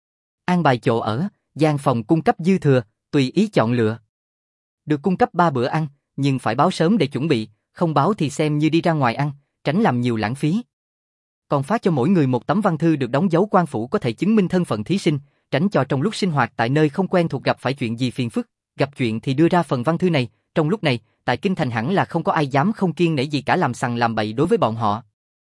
An bài chỗ ở, gian phòng cung cấp dư thừa, tùy ý chọn lựa. Được cung cấp 3 bữa ăn, nhưng phải báo sớm để chuẩn bị, không báo thì xem như đi ra ngoài ăn, tránh làm nhiều lãng phí. Còn phát cho mỗi người một tấm văn thư được đóng dấu quan phủ có thể chứng minh thân phận thí sinh, tránh cho trong lúc sinh hoạt tại nơi không quen thuộc gặp phải chuyện gì phiền phức, gặp chuyện thì đưa ra phần văn thư này, trong lúc này, tại kinh thành hẳn là không có ai dám không kiêng nể gì cả làm sằng làm bậy đối với bọn họ.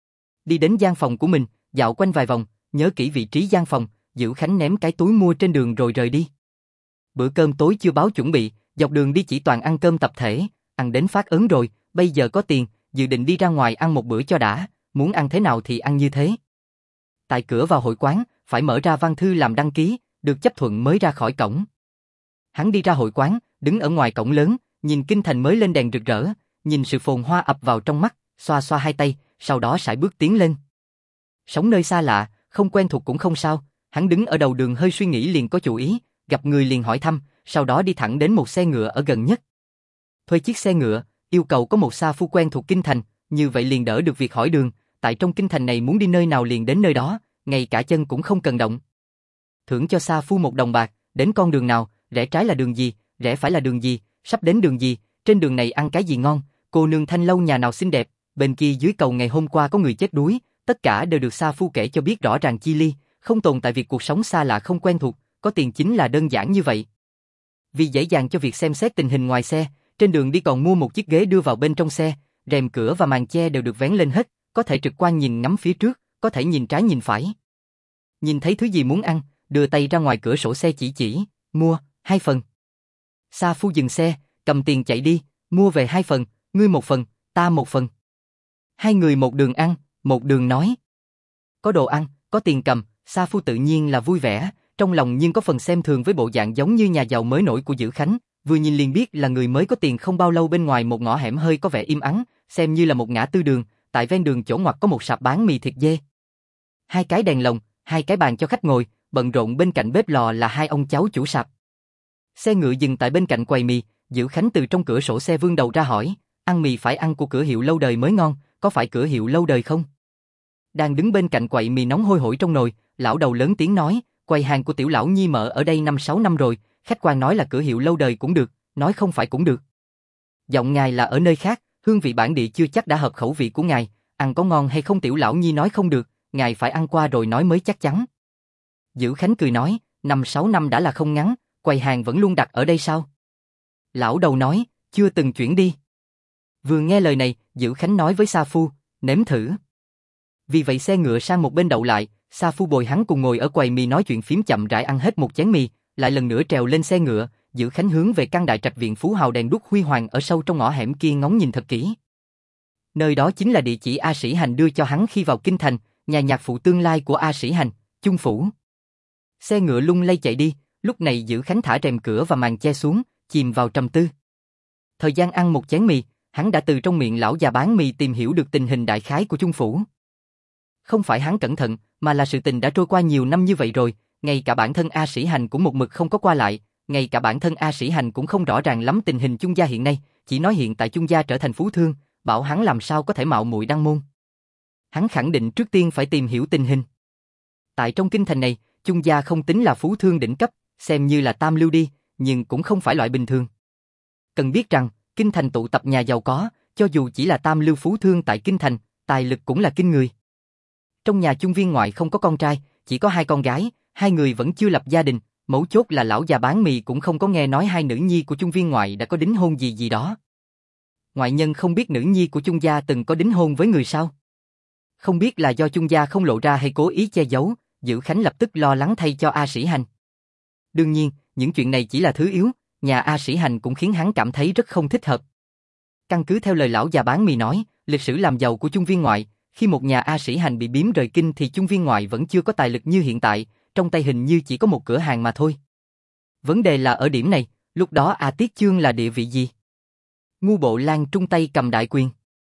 Đi đến gian phòng của mình, dạo quanh vài vòng, nhớ kỹ vị trí gian phòng, Dữ Khánh ném cái túi mua trên đường rồi rời đi. Bữa cơm tối chưa báo chuẩn bị, Dọc đường đi chỉ toàn ăn cơm tập thể, ăn đến phát ớn rồi, bây giờ có tiền, dự định đi ra ngoài ăn một bữa cho đã, muốn ăn thế nào thì ăn như thế. Tại cửa vào hội quán, phải mở ra văn thư làm đăng ký, được chấp thuận mới ra khỏi cổng. Hắn đi ra hội quán, đứng ở ngoài cổng lớn, nhìn kinh thành mới lên đèn rực rỡ, nhìn sự phồn hoa ập vào trong mắt, xoa xoa hai tay, sau đó sải bước tiến lên. Sống nơi xa lạ, không quen thuộc cũng không sao, hắn đứng ở đầu đường hơi suy nghĩ liền có chủ ý, gặp người liền hỏi thăm, sau đó đi thẳng đến một xe ngựa ở gần nhất. Thuê chiếc xe ngựa, yêu cầu có một sa phu quen thuộc kinh thành, như vậy liền đỡ được việc hỏi đường, tại trong kinh thành này muốn đi nơi nào liền đến nơi đó, ngay cả chân cũng không cần động. Thưởng cho sa phu 1 đồng bạc, đến con đường nào, rẽ trái là đường gì, rẽ phải là đường gì, sắp đến đường gì, trên đường này ăn cái gì ngon, cô nương thanh lâu nhà nào xinh đẹp, bên kia dưới cầu ngày hôm qua có người chết đuối, tất cả đều được sa phu kể cho biết rõ ràng chi li, không tồn tại việc cuộc sống xa lạ không quen thuộc, có tiền chính là đơn giản như vậy. Vì dễ dàng cho việc xem xét tình hình ngoài xe, trên đường đi còn mua một chiếc ghế đưa vào bên trong xe, rèm cửa và màn che đều được vén lên hết, có thể trực quan nhìn ngắm phía trước, có thể nhìn trái nhìn phải. Nhìn thấy thứ gì muốn ăn, đưa tay ra ngoài cửa sổ xe chỉ, mua, 2 phần. Sa phu dừng xe, cầm tiền chạy đi, mua về 2 phần, ngươi 1 phần, ta 1 phần. Hai người một đường ăn, một đường nói. Có đồ ăn, có tiền cầm, sa phu tự nhiên là vui vẻ, trong lòng nhưng có phần xem thường với bộ dạng giống như nhà giàu mới nổi của Dữ Khánh, vừa nhìn liền biết là người mới có tiền không bao lâu. Bên ngoài một ngõ hẻm hơi có vẻ im ắng, xem như là một ngã tư đường, tại ven đường chỗ ngoặt có một sạp bán mì thịt dê. 2 cái đèn lồng, 2 cái bàn cho khách ngồi, bận rộn bên cạnh bếp lò là 2 ông cháu chủ sạp. Xe ngựa dừng tại bên cạnh quầy mì, Dữ Khánh từ trong cửa sổ xe vươn đầu ra hỏi, ăn mì phải ăn của cửa hiệu lâu đời mới ngon, có phải cửa hiệu lâu đời không? Đang đứng bên cạnh quầy mì nóng hôi hổi trong nồi, lão đầu lớn tiếng nói, quầy hàng của tiểu lão nhi mở ở đây 5-6 năm rồi, khách quan nói là cửa hiệu lâu đời cũng được, nói không phải cũng được. Giọng ngài là ở nơi khác, hương vị bản địa chưa chắc đã hợp khẩu vị của ngài, ăn có ngon hay không tiểu lão nhi nói không được, ngài phải ăn qua rồi nói mới chắc chắn. Dữ Khánh cười nói, 5-6 năm đã là không ngắn, quầy hàng vẫn luôn đặt ở đây sao? Lão đầu nói, chưa từng chuyển đi. Vừa nghe lời này, Dữ Khánh nói với sa phu, nếm thử. Vì vậy xe ngựa sang một bên đậu lại, sa phu bồi hắn cùng ngồi ở quầy mì nói chuyện phím chậm rãi ăn hết một chén mì, lại lần nữa trèo lên xe ngựa, Dữ Khánh hướng về căn đại trạch viện phú hào đèn đuốc huy hoàng ở sâu trong ngõ hẻm kia ngóng nhìn thật kỹ. Nơi đó chính là địa chỉ A Sĩ Hành đưa cho hắn khi vào kinh thành, nhà nhạc phụ tương lai của A Sĩ Hành, Chung Phủ. Xe ngựa lung lay chạy đi, lúc này Dữ Khánh thả rèm cửa và màn che xuống, chìm vào trầm tư. Thời gian ăn một chén mì, hắn đã từ trong miệng lão già bán mì tìm hiểu được tình hình đại khái của Chung Phủ. Không phải hắn cẩn thận, mà là sự tình đã trôi qua nhiều năm như vậy rồi, ngay cả bản thân A Sĩ Hành cũng một mực không có qua lại, ngay cả bản thân A Sĩ Hành cũng không rõ ràng lắm tình hình Chung gia hiện nay, chỉ nói hiện tại Chung gia trở thành phú thương, bảo hắn làm sao có thể mạo muội đăng môn. Hắn khẳng định trước tiên phải tìm hiểu tình hình. Tại trong kinh thành này, Chung gia không tính là phú thương đỉnh cấp, xem như là tam lưu đi, nhưng cũng không phải loại bình thường. Cần biết rằng, kinh thành tụ tập nhà giàu có, cho dù chỉ là tam lưu phú thương tại kinh thành, tài lực cũng là kinh người. Trong nhà Chung viên ngoại không có con trai, chỉ có 2 con gái, 2 người vẫn chưa lập gia đình, mấu chốt là lão già bán mì cũng không có nghe nói 2 nữ nhi của Chung viên ngoại đã có đính hôn gì đó. Ngoại nhân không biết nữ nhi của Chung gia từng có đính hôn với người sao? Không biết là do Chung gia không lộ ra hay cố ý che giấu, Dữ Khánh lập tức lo lắng thay cho A Sĩ Hành. Đương nhiên, những chuyện này chỉ là thứ yếu, nhà A Sĩ Hành cũng khiến hắn cảm thấy rất không thích hợp. Căn cứ theo lời lão già bán mì nói, lịch sử làm giàu của Chung viên ngoại, khi một nhà A Sĩ Hành bị biếm rời kinh thì Chung viên ngoại vẫn chưa có tài lực như hiện tại, trong tay hình như chỉ có một cửa hàng mà thôi. Vấn đề là ở điểm này, lúc đó A Tiết Chương là địa vị gì? Ngu Bộ Lan trung tay cầm đại quyền.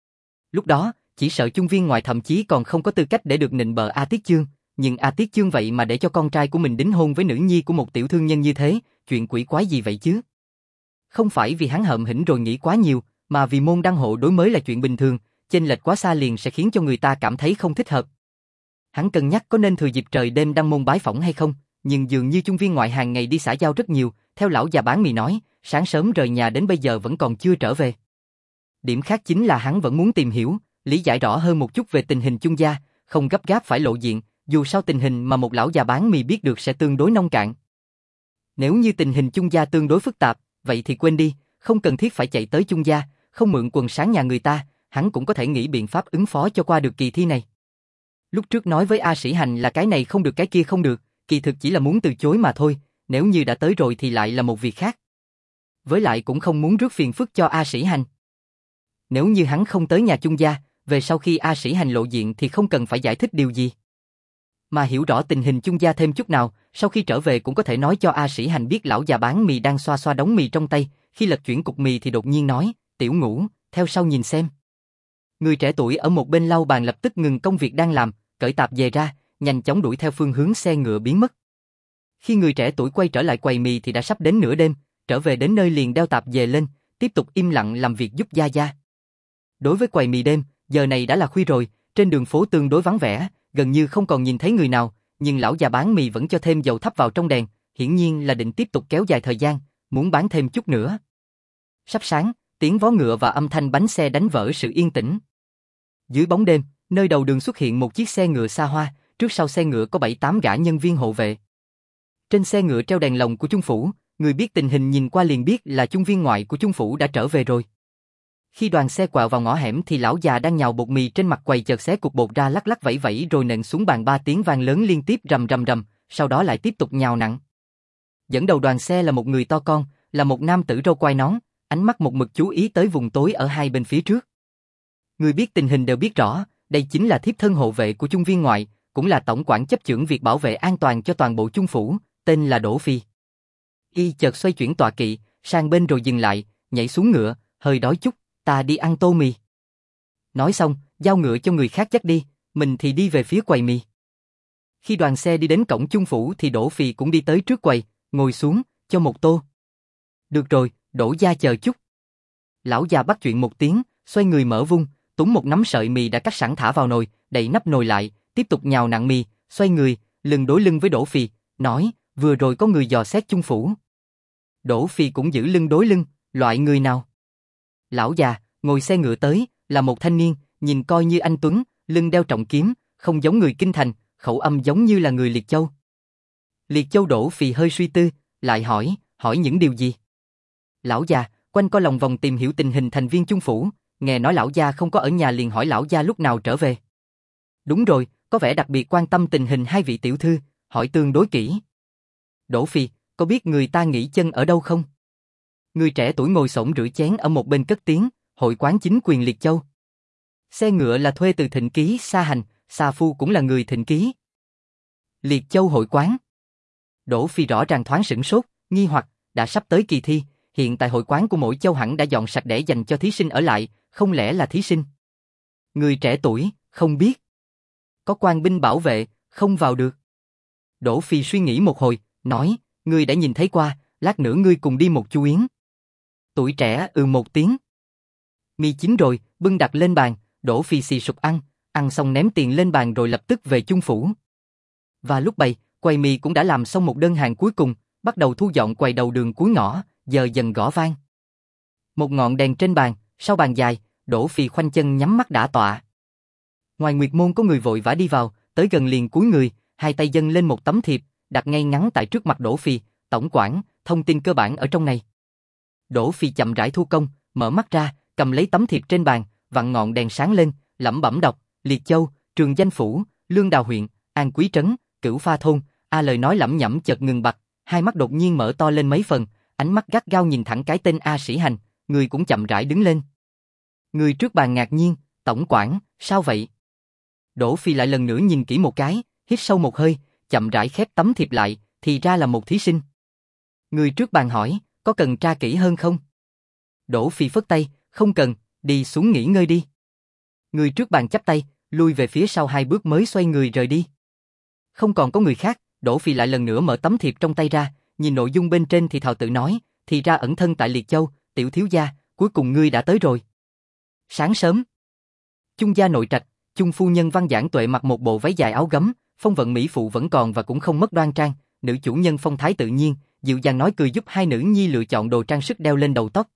Lúc đó, chỉ sợ Chung viên ngoại thậm chí còn không có tư cách để được nịnh bợ A Tiết Chương, nhưng A Tiết Chương vậy mà để cho con trai của mình đính hôn với nữ nhi của một tiểu thương nhân như thế, chuyện quỷ quái gì vậy chứ? Không phải vì hắn hợm hĩnh rồi nghĩ quá nhiều, mà vì môn đăng hộ đối mới là chuyện bình thường, chênh lệch quá xa liền sẽ khiến cho người ta cảm thấy không thích hợp. Hắn cân nhắc có nên thừa dịp trời đêm đăng môn bái phỏng hay không, nhưng dường như Chung viên ngoại hàng ngày đi xã giao rất nhiều, theo lão già bán mì nói, sáng sớm rời nhà đến bây giờ vẫn còn chưa trở về. Điểm khác chính là hắn vẫn muốn tìm hiểu, lý giải rõ hơn một chút về tình hình Chung gia, không gấp gáp phải lộ diện, dù sao tình hình mà một lão già bán mì biết được sẽ tương đối nông cạn. Nếu như tình hình Chung gia tương đối phức tạp, vậy thì quên đi, không cần thiết phải chạy tới Chung gia, không mượn quần sáng nhà người ta, hắn cũng có thể nghĩ biện pháp ứng phó cho qua được kỳ thi này. Lúc trước nói với A Sĩ Hành là cái này không được cái kia không được, kỳ thực chỉ là muốn từ chối mà thôi, nếu như đã tới rồi thì lại là một việc khác. với lại cũng không muốn rước phiền phức cho A Sĩ Hành. Nếu như hắn không tới nhà Chung gia, về sau khi A Sĩ Hành lộ diện thì không cần phải giải thích điều gì. Mà hiểu rõ tình hình Chung gia thêm chút nào, sau khi trở về cũng có thể nói cho A Sĩ Hành biết lão già bán mì đang xoa xoa đống mì trong tay, khi lật chuyển cục mì thì đột nhiên nói, Tiểu Ngũ, theo sau nhìn xem. Người trẻ tuổi ở một bên lau bàn lập tức ngừng công việc đang làm, cởi tạp dề ra, nhanh chóng đuổi theo phương hướng xe ngựa biến mất. Khi người trẻ tuổi quay trở lại quầy mì thì đã sắp đến nửa đêm, trở về đến nơi liền đeo tạp dề lên, tiếp tục im lặng làm việc giúp Gia Gia. Đối với quầy mì đêm, giờ này đã là khuya rồi, trên đường phố tương đối vắng vẻ, gần như không còn nhìn thấy người nào, nhưng lão già bán mì vẫn cho thêm dầu thắp vào trong đèn, hiển nhiên là định tiếp tục kéo dài thời gian, muốn bán thêm chút nữa. Sắp sáng, tiếng vó ngựa và âm thanh bánh xe đánh vỡ sự yên tĩnh. Dưới bóng đêm, nơi đầu đường xuất hiện một chiếc xe ngựa xa hoa, trước sau xe ngựa có 7-8 gã nhân viên hộ vệ. Trên xe ngựa treo đèn lồng của Chung phủ, người biết tình hình nhìn qua liền biết là Chung viên ngoại của Chung phủ đã trở về rồi. Khi đoàn xe quẹo vào ngõ hẻm thì lão già đang nhào bột mì trên mặt quầy chợt xé cục bột ra lắc lắc vẫy vẫy rồi nện xuống bàn 3 tiếng vang lớn liên tiếp rầm rầm rầm, sau đó lại tiếp tục nhào nặn. Dẫn đầu đoàn xe là một người to con, là một nam tử râu quai nón, ánh mắt một mực chú ý tới vùng tối ở hai bên phía trước. Người biết tình hình đều biết rõ, đây chính là thiếp thân hộ vệ của Chung viên ngoại, cũng là tổng quản chấp chưởng việc bảo vệ an toàn cho toàn bộ Chung phủ, tên là Đỗ Phi. Y chợt xoay chuyển tọa kỵ, sang bên rồi dừng lại, nhảy xuống ngựa, hơi đói chút, ta đi ăn tô mì. Nói xong, giao ngựa cho người khác dắt đi, mình thì đi về phía quầy mì. Khi đoàn xe đi đến cổng Chung phủ thì Đỗ Phi cũng đi tới trước quầy, ngồi xuống, cho một tô. Được rồi, Đỗ gia chờ chút. Lão già bắt chuyện một tiếng, xoay người mở vung, túm một nắm sợi mì đã cắt sẵn thả vào nồi, đậy nắp nồi lại, tiếp tục nhào nặn mì, xoay người, lưng đối lưng với Đỗ Phi, nói, vừa rồi có người dò xét Chung phủ. Đỗ Phi cũng giữ lưng đối lưng, loại người nào? Lão già, ngồi xe ngựa tới, là một thanh niên, nhìn coi như anh tuấn, lưng đeo trọng kiếm, không giống người kinh thành, khẩu âm giống như là người Liệt Châu. Liệt Châu Đỗ Phi hơi suy tư, lại hỏi những điều gì? Lão già, quanh co lòng vòng tìm hiểu tình hình thành viên Chung phủ, nghe nói lão gia không có ở nhà liền hỏi lão gia lúc nào trở về. Đúng rồi, có vẻ đặc biệt quan tâm tình hình hai vị tiểu thư, hỏi tương đối kỹ. Đỗ Phi, có biết người ta nghỉ chân ở đâu không? Người trẻ tuổi ngồi xổm rửa chén ở một bên cất tiếng, hội quán chính quyền Liệt Châu. Xe ngựa là thuê từ Thịnh Ký Sa Hành, Sa Phu cũng là người Thịnh Ký. Liệt Châu hội quán. Đỗ Phi rõ ràng thoáng sửng sốt, nghi hoặc, đã sắp tới kỳ thi, hiện tại hội quán của mỗi châu hẳn đã dọn sạch để dành cho thí sinh ở lại, không lẽ là thí sinh? Người trẻ tuổi, không biết. Có quan binh bảo vệ, không vào được. Đỗ Phi suy nghĩ một hồi, nói, ngươi đã nhìn thấy qua, lát nữa ngươi cùng đi một chu yến. Tuổi trẻ một tiếng. Mì chín rồi, bưng đặt lên bàn, Đỗ Phi xì sụp ăn xong ném tiền lên bàn rồi lập tức về Chung phủ. Và lúc bày, quầy mì cũng đã làm xong một đơn hàng cuối cùng, bắt đầu thu dọn quầy đầu đường cuối ngõ, giờ dần gõ vang. Một ngọn đèn trên bàn, sau bàn dài, Đỗ Phi khoanh chân nhắm mắt đả tọa. Ngoài Nguyệt môn có người vội vã đi vào, tới gần liền cúi người, hai tay dâng lên một tấm thiệp, đặt ngay ngắn tại trước mặt Đỗ Phi, tổng quản, thông tin cơ bản ở trong này. Đỗ Phi chậm rãi thu công, mở mắt ra, cầm lấy tấm thiệp trên bàn, vặn ngọn đèn sáng lên, lẩm bẩm đọc, Liệt Châu, Trường Danh phủ, Lương Đào huyện, An Quý trấn, Cửu Pha thôn. Lời nói lẩm nhẩm chợt ngừng bặt, hai mắt đột nhiên mở to lên mấy phần, ánh mắt gắt gao nhìn thẳng cái tên A Sĩ Hành, người cũng chậm rãi đứng lên. Người trước bàn ngạc nhiên, tổng quản, sao vậy? Đỗ Phi lại lần nữa nhìn kỹ một cái, hít sâu một hơi, chậm rãi khép tấm thiệp lại, thì ra là một thí sinh. Người trước bàn hỏi, có cần tra kỹ hơn không? Đỗ Phi phất tay, không cần, đi xuống nghỉ ngơi đi. Người trước bàn chắp tay, lui về phía sau 2 bước mới xoay người rời đi. Không còn có người khác, Đỗ Phi lại lần nữa mở tấm thiệp trong tay ra, nhìn nội dung bên trên thì thào tự nói, thì ra ẩn thân tại Liệt Châu, tiểu thiếu gia, cuối cùng ngươi đã tới rồi. Sáng sớm, Chung gia nội trạch, Chung phu nhân Văn Giảng Tuệ mặc một bộ váy dài áo gấm, phong vận mỹ phụ vẫn còn và cũng không mất đoan trang, nữ chủ nhân phong thái tự nhiên, dịu dàng nói cười giúp hai nữ nhi lựa chọn đồ trang sức đeo lên đầu tóc.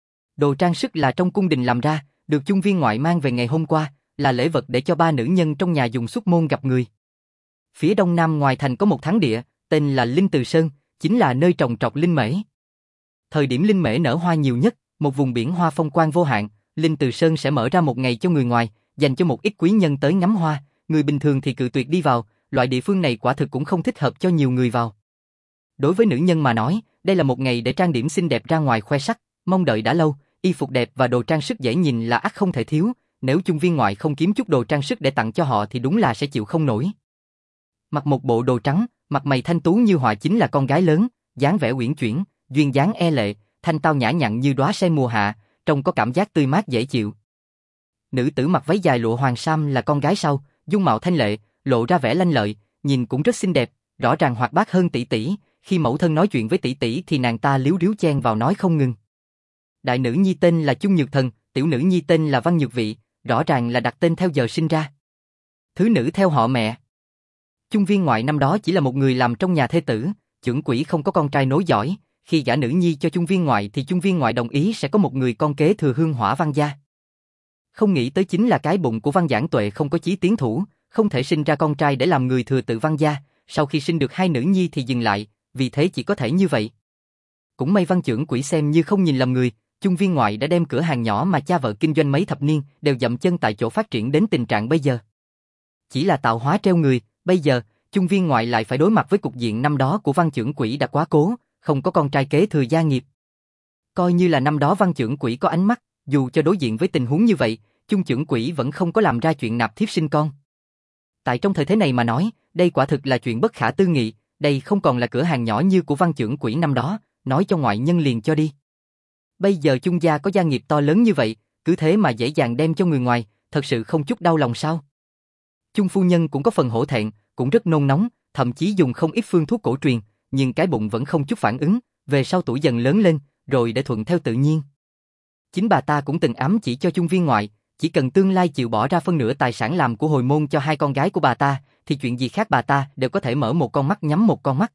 Đồ trang sức là trong cung đình làm ra, được Chung viên ngoại mang về ngày hôm qua, là lễ vật để cho 3 nữ nhân trong nhà dùng xuất môn gặp người. Phía đông nam ngoài thành có một thắng địa, tên là Linh Từ Sơn, chính là nơi trồng trọt linh mễ. Thời điểm linh mễ nở hoa nhiều nhất, một vùng biển hoa phong quang vô hạn, Linh Từ Sơn sẽ mở ra một ngày cho người ngoài, dành cho một ít quý nhân tới ngắm hoa, người bình thường thì cự tuyệt đi vào, loại địa phương này quả thực cũng không thích hợp cho nhiều người vào. Đối với nữ nhân mà nói, đây là một ngày để trang điểm xinh đẹp ra ngoài khoe sắc, mong đợi đã lâu, y phục đẹp và đồ trang sức dễ nhìn là ắt không thể thiếu, nếu Chung Viên Ngoại không kiếm chút đồ trang sức để tặng cho họ thì đúng là sẽ chịu không nổi. Mặc một bộ đồ trắng, mặt mày thanh tú như họa chính là con gái lớn, dáng vẻ uyển chuyển, duyên dáng e lệ, thanh tao nhã nhặn như đóa sen mùa hạ, trông có cảm giác tươi mát dễ chịu. Nữ tử mặc váy dài lụa hoàng sam là con gái sau, dung mạo thanh lệ, lộ ra vẻ lanh lợi, nhìn cũng rất xinh đẹp, rõ ràng hoạt bát hơn tỷ tỷ, khi mẫu thân nói chuyện với tỷ tỷ thì nàng ta líu ríu chen vào nói không ngừng. Đại nữ nhi tên là Chung Nhược Thần, tiểu nữ nhi tên là Văn Nhược Vị, rõ ràng là đặt tên theo giờ sinh ra. Thứ nữ theo họ mẹ. Chung Viên Ngoại năm đó chỉ là một người làm trong nhà thê tử, chưởng quỷ không có con trai nối dõi, khi gả nữ nhi cho Chung Viên Ngoại thì Chung Viên Ngoại đồng ý sẽ có một người con kế thừa hương hỏa Văn gia. Không nghĩ tới chính là cái bụng của Văn Giảng Tuệ không có chí tiến thủ, không thể sinh ra con trai để làm người thừa tự Văn gia, sau khi sinh được hai nữ nhi thì dừng lại, vì thế chỉ có thể như vậy. Cũng may Văn chưởng quỷ xem như không nhìn lầm người, Chung Viên Ngoại đã đem cửa hàng nhỏ mà cha vợ kinh doanh mấy thập niên đều dậm chân tại chỗ phát triển đến tình trạng bây giờ. Chỉ là tạo hóa treo người, bây giờ Chung Viên Ngoại lại phải đối mặt với cục diện năm đó của Văn chưởng quỷ đã quá cố, không có con trai kế thừa gia nghiệp. Coi như là năm đó Văn chưởng quỷ có ánh mắt, dù cho đối diện với tình huống như vậy, Chung chưởng quỷ vẫn không có làm ra chuyện nạp thiếp sinh con. Tại trong thời thế này mà nói, đây quả thực là chuyện bất khả tư nghị, đây không còn là cửa hàng nhỏ như của Văn chưởng quỷ năm đó, nói cho ngoại nhân liền cho đi. Bây giờ Chung gia có gia nghiệp to lớn như vậy, cứ thế mà dễ dàng đem cho người ngoài, thật sự không chút đau lòng sao? Chung phu nhân cũng có phần hổ thẹn, cũng rất nôn nóng, thậm chí dùng không ít phương thuốc cổ truyền, nhưng cái bụng vẫn không chút phản ứng, về sau tuổi dần lớn lên, rồi để thuận theo tự nhiên. Chính bà ta cũng từng ám chỉ cho Chung Viên Ngoại, chỉ cần tương lai chịu bỏ ra phân nửa tài sản làm của hồi môn cho hai con gái của bà ta, thì chuyện gì khác bà ta đều có thể mở một con mắt nhắm một con mắt.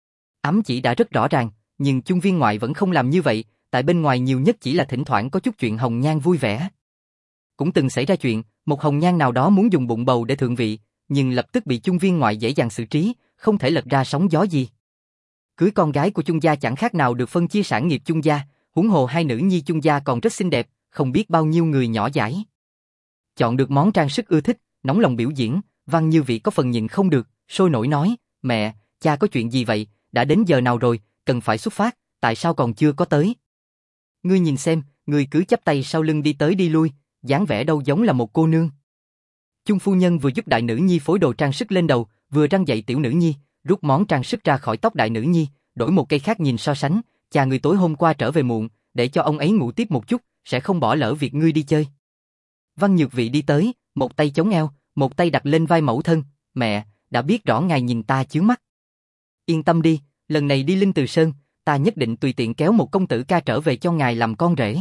Ám chỉ đã rất rõ ràng, nhưng Chung Viên Ngoại vẫn không làm như vậy, tại bên ngoài nhiều nhất chỉ là thỉnh thoảng có chút chuyện hồng nhan vui vẻ. Cũng từng xảy ra chuyện, một hồng nhan nào đó muốn dùng bụng bầu để thượng vị, nhưng lập tức bị Chung Viên Ngoại dễ dàng xử trí, không thể lật ra sóng gió gì. Cưới con gái của Chung gia chẳng khác nào được phân chia sản nghiệp Chung gia, huống hồ hai nữ nhi Chung gia còn rất xinh đẹp, không biết bao nhiêu người nhỏ dãi. Chọn được món trang sức ưa thích, nóng lòng biểu diễn, Văn Như Vị có phần nhịn không được, sôi nổi nói, mẹ, cha có chuyện gì vậy, đã đến giờ nào rồi, cần phải xuất phát, tại sao còn chưa có tới? Ngươi nhìn xem, ngươi cứ chắp tay sau lưng đi tới đi lui, dáng vẻ đâu giống là một cô nương. Chung phu nhân vừa giúp đại nữ nhi phối đồ trang sức lên đầu, vừa răn dạy tiểu nữ nhi, rút món trang sức ra khỏi tóc đại nữ nhi, đổi một cây khác nhìn so sánh, cha ngươi tối hôm qua trở về muộn, để cho ông ấy ngủ tiếp một chút, sẽ không bỏ lỡ việc ngươi đi chơi. Văn Nhược Vị đi tới, một tay chống eo, một tay đặt lên vai mẫu thân, mẹ, đã biết rõ ngài nhìn ta chướng mắt. Yên tâm đi, lần này đi Linh Từ Sơn, ta nhất định tùy tiện kéo một công tử ca trở về cho ngài làm con rể.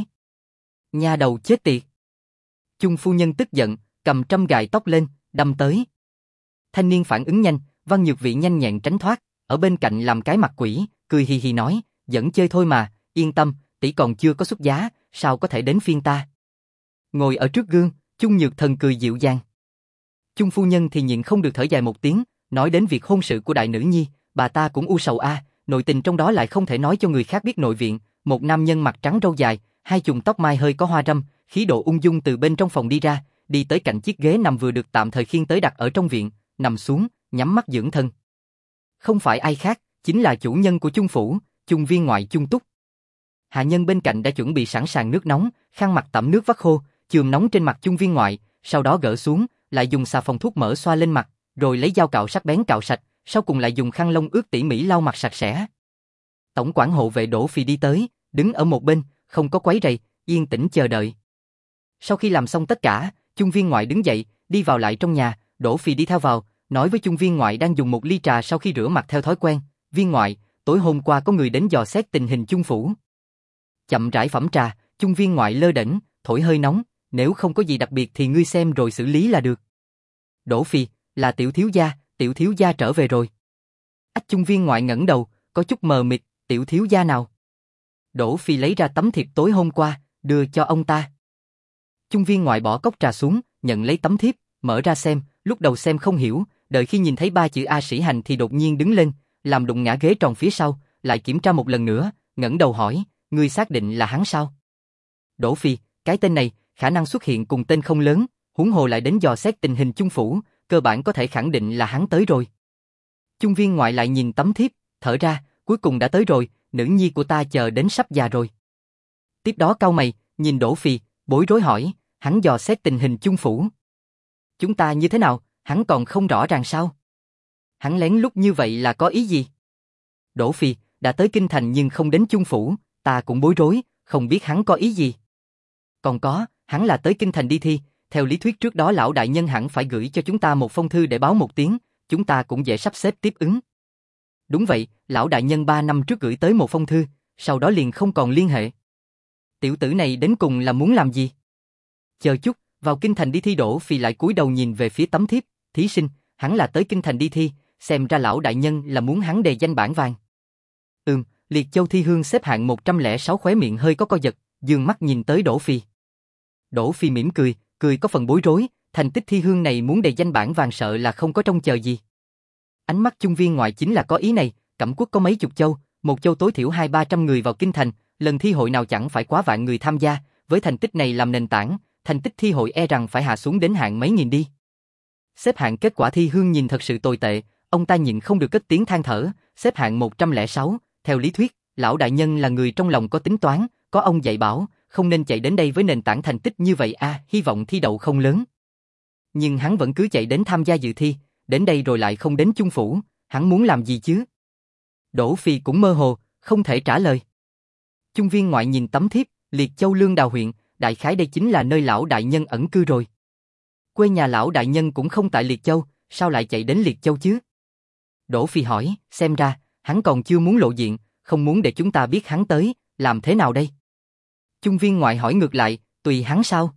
Nha đầu chết tiệt. Chung phu nhân tức giận, cầm trăm gài tóc lên, đâm tới. Thanh niên phản ứng nhanh, Văn Nhược Vị nhanh nhẹn tránh thoát, ở bên cạnh làm cái mặt quỷ, cười hì hì nói, dẫn chơi thôi mà, yên tâm, tỷ còn chưa có xuất giá, sao có thể đến phiên ta. Ngồi ở trước gương, Chung Nhược Thần cười dịu dàng. Chung phu nhân thì nhịn không được thở dài một tiếng, nói đến việc hôn sự của đại nữ nhi, bà ta cũng u sầu a, nội tình trong đó lại không thể nói cho người khác biết nội viện, một nam nhân mặt trắng râu dài, hai chùm tóc mai hơi có hoa râm, khí độ ung dung từ bên trong phòng đi ra, đi tới cạnh chiếc ghế nằm vừa được tạm thời khiêng tới đặt ở trong viện, nằm xuống, nhắm mắt dưỡng thân. Không phải ai khác, chính là chủ nhân của Chung phủ, Chung Viên Ngoại Chung Túc. Hạ nhân bên cạnh đã chuẩn bị sẵn sàng nước nóng, khăn mặt tẩm nước vắt khô, chườm nóng trên mặt Chung Viên Ngoại, sau đó gỡ xuống, lại dùng xà phòng thuốc mỡ xoa lên mặt, rồi lấy dao cạo sắc bén cạo sạch, sau cùng lại dùng khăn lông ướt tỉ mỉ lau mặt sạch sẽ. Tổng quản hộ vệ Đỗ Phi đi tới, đứng ở một bên, không có quấy rầy, yên tĩnh chờ đợi. Sau khi làm xong tất cả, Chung Viên Ngoại đứng dậy, đi vào lại trong nhà, Đỗ Phi đi theo vào, nói với Chung Viên Ngoại đang dùng một ly trà sau khi rửa mặt theo thói quen, Viên Ngoại, tối hôm qua có người đến dò xét tình hình Chung phủ. Chậm rãi phẩm trà, Chung Viên Ngoại lơ đễnh, thổi hơi nóng, nếu không có gì đặc biệt thì ngươi xem rồi xử lý là được. Đỗ Phi, là tiểu thiếu gia trở về rồi. Ách Chung Viên Ngoại ngẩng đầu, có chút mờ mịt, tiểu thiếu gia nào? Đỗ Phi lấy ra tấm thiệp tối hôm qua, đưa cho ông ta. Chung Viên Ngoại bỏ cốc trà xuống, nhận lấy tấm thiếp, mở ra xem, lúc đầu xem không hiểu, đợi khi nhìn thấy ba chữ A Sĩ Hành thì đột nhiên đứng lên, làm đụng ngã ghế tròn phía sau, lại kiểm tra một lần nữa, ngẩng đầu hỏi, ngươi xác định là hắn sao? Đỗ Phi, cái tên này, khả năng xuất hiện cùng tên không lớn, huống hồ lại đến dò xét tình hình Chung phủ, cơ bản có thể khẳng định là hắn tới rồi. Chung Viên Ngoại lại nhìn tấm thiếp, thở ra, cuối cùng đã tới rồi, nữ nhi của ta chờ đến sắp già rồi. Tiếp đó cau mày, nhìn Đỗ Phi, bối rối hỏi, hắn dò xét tình hình Chung phủ. Chúng ta như thế nào, hắn còn không rõ ràng sao? Hắn lén lút như vậy là có ý gì? Đỗ Phi, đã tới kinh thành nhưng không đến Chung phủ, ta cũng bối rối, không biết hắn có ý gì. Còn có, hắn là tới kinh thành đi thi, theo lý thuyết trước đó lão đại nhân hẳn phải gửi cho chúng ta một phong thư để báo một tiếng, chúng ta cũng dễ sắp xếp tiếp ứng. Đúng vậy, lão đại nhân 3 năm trước gửi tới một phong thư, sau đó liền không còn liên hệ. Tiểu tử này đến cùng là muốn làm gì? Chờ chút, vào kinh thành đi thi. Đỗ Phi lại cúi đầu nhìn về phía tấm thiếp, thí sinh, hắn là tới kinh thành đi thi, xem ra lão đại nhân là muốn hắn đề danh bảng vàng. Liệt Châu Thi Hương xếp hạng 106, khóe miệng hơi có co giật, dương mắt nhìn tới Đỗ Phi. Đỗ Phi mỉm cười, cười có phần bối rối, thành tích Thi Hương này muốn đề danh bảng vàng sợ là không có trông chờ gì. Ánh mắt Chung Viên Ngoại chính là có ý này, Cẩm Quốc có mấy chục châu, một châu tối thiểu 200-300 người vào kinh thành, lần thi hội nào chẳng phải quá vạn người tham gia, với thành tích này làm nền tảng, thành tích thi hội e rằng phải hạ xuống đến hạng mấy nghìn đi. Xếp hạng kết quả Thi Hương nhìn thật sự tồi tệ, ông ta nhịn không được cất tiếng than thở, xếp hạng 106, theo lý thuyết, lão đại nhân là người trong lòng có tính toán, có ông dạy bảo, không nên chạy đến đây với nền tảng thành tích như vậy hy vọng thi đậu không lớn. Nhưng hắn vẫn cứ chạy đến tham gia dự thi, đến đây rồi lại không đến Chung phủ, hắn muốn làm gì chứ? Đỗ Phi cũng mơ hồ, không thể trả lời. Chung Viên Ngoại nhìn tấm thiếp, Liệt Châu Lương Đào huyện, đại khái đây chính là nơi lão đại nhân ẩn cư rồi. Quê nhà lão đại nhân cũng không tại Liệt Châu, sao lại chạy đến Liệt Châu chứ? Đỗ Phi hỏi, xem ra, hắn còn chưa muốn lộ diện, không muốn để chúng ta biết hắn tới, làm thế nào đây? Chung Viên Ngoại hỏi ngược lại, tùy hắn sao?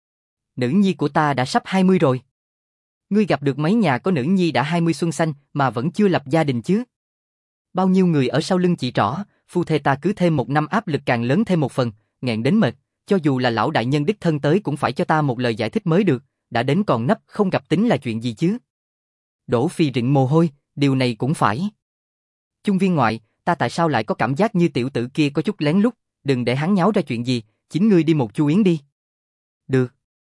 Nữ nhi của ta đã sắp 20 rồi. Ngươi gặp được mấy nhà có nữ nhi đã 20 xuân xanh mà vẫn chưa lập gia đình chứ? Bao nhiêu người ở sau lưng chỉ trỏ, phu thê ta cứ thêm một năm áp lực càng lớn thêm một phần, nghẹn đến mệt, cho dù là lão đại nhân đích thân tới cũng phải cho ta một lời giải thích mới được, đã đến còn nấp không gặp tính là chuyện gì chứ? Đỗ Phi rịn mồ hôi, điều này cũng phải. Chung Viên Ngoại, ta tại sao lại có cảm giác như tiểu tử kia có chút lén lút, đừng để hắn nháo ra chuyện gì, chính ngươi đi một chu yến đi. Được.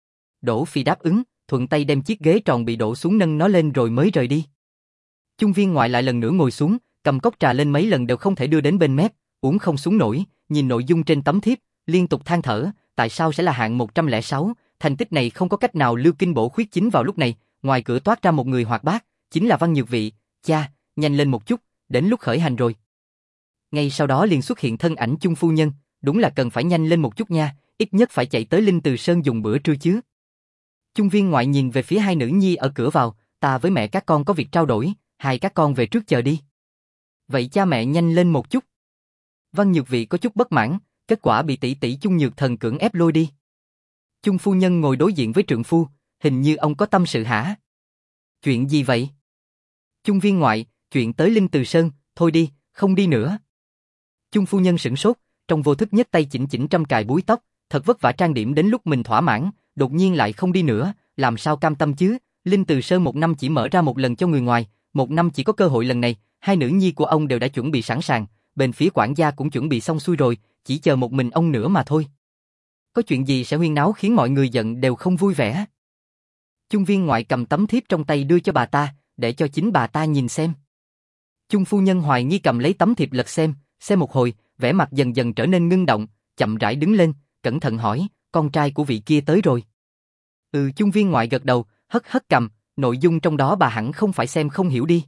Đỗ Phi đáp ứng, thuận tay đem chiếc ghế tròn bị đổ xuống nâng nó lên rồi mới rời đi. Chung Viên Ngoại lại lần nữa ngồi xuống, cầm cốc trà lên mấy lần đều không thể đưa đến bên mép, uống không xuống nổi, nhìn nội dung trên tấm thiếp, liên tục than thở, tại sao sẽ là hạng 106, thành tích này không có cách nào lưu kinh bổ khuyết chính vào lúc này, ngoài cửa toát ra một người hoạt bát, chính là Văn Nhược Vị, cha, nhanh lên một chút, đến lúc khởi hành rồi. Ngay sau đó liền xuất hiện thân ảnh Chung phu nhân, đúng là cần phải nhanh lên một chút nha, ít nhất phải chạy tới Linh Từ Sơn dùng bữa trưa chứ. Chung Viên Ngoại nhìn về phía hai nữ nhi ở cửa vào, ta với mẹ các con có việc trao đổi, hai các con về trước chờ đi. Vậy cha mẹ nhanh lên một chút. Văn Nhược Vị có chút bất mãn, kết quả bị tỷ tỷ Chung Nhược Thần cưỡng ép lôi đi. Chung phu nhân ngồi đối diện với trượng phu, hình như ông có tâm sự hả? Chuyện gì vậy? Chung Viên Ngoại, chuyện tới Linh Từ Sơn, thôi đi, không đi nữa. Chung phu nhân sửng sốt, trong vô thức nhấc tay chỉnh chỉnh trâm cài búi tóc, thật vất vả trang điểm đến lúc mình thỏa mãn, đột nhiên lại không đi nữa, làm sao cam tâm chứ? Linh Từ Sơn một năm chỉ mở ra một lần cho người ngoài, một năm chỉ có cơ hội lần này, hai nữ nhi của ông đều đã chuẩn bị sẵn sàng, bên phía quản gia cũng chuẩn bị xong xuôi rồi, chỉ chờ một mình ông nữa mà thôi. Có chuyện gì sẽ huyên náo khiến mọi người giận đều không vui vẻ? Chung Viên Ngoại cầm tấm thiếp trong tay đưa cho bà ta, để cho chính bà ta nhìn xem. Chung phu nhân hoài nghi cầm lấy tấm thiệp lật xem một hồi, vẻ mặt dần dần trở nên ngưng động, chậm rãi đứng lên, cẩn thận hỏi, con trai của vị kia tới rồi. Chung Viên Ngoại gật đầu, hất hất cằm, nội dung trong đó bà hẳn không phải xem không hiểu đi.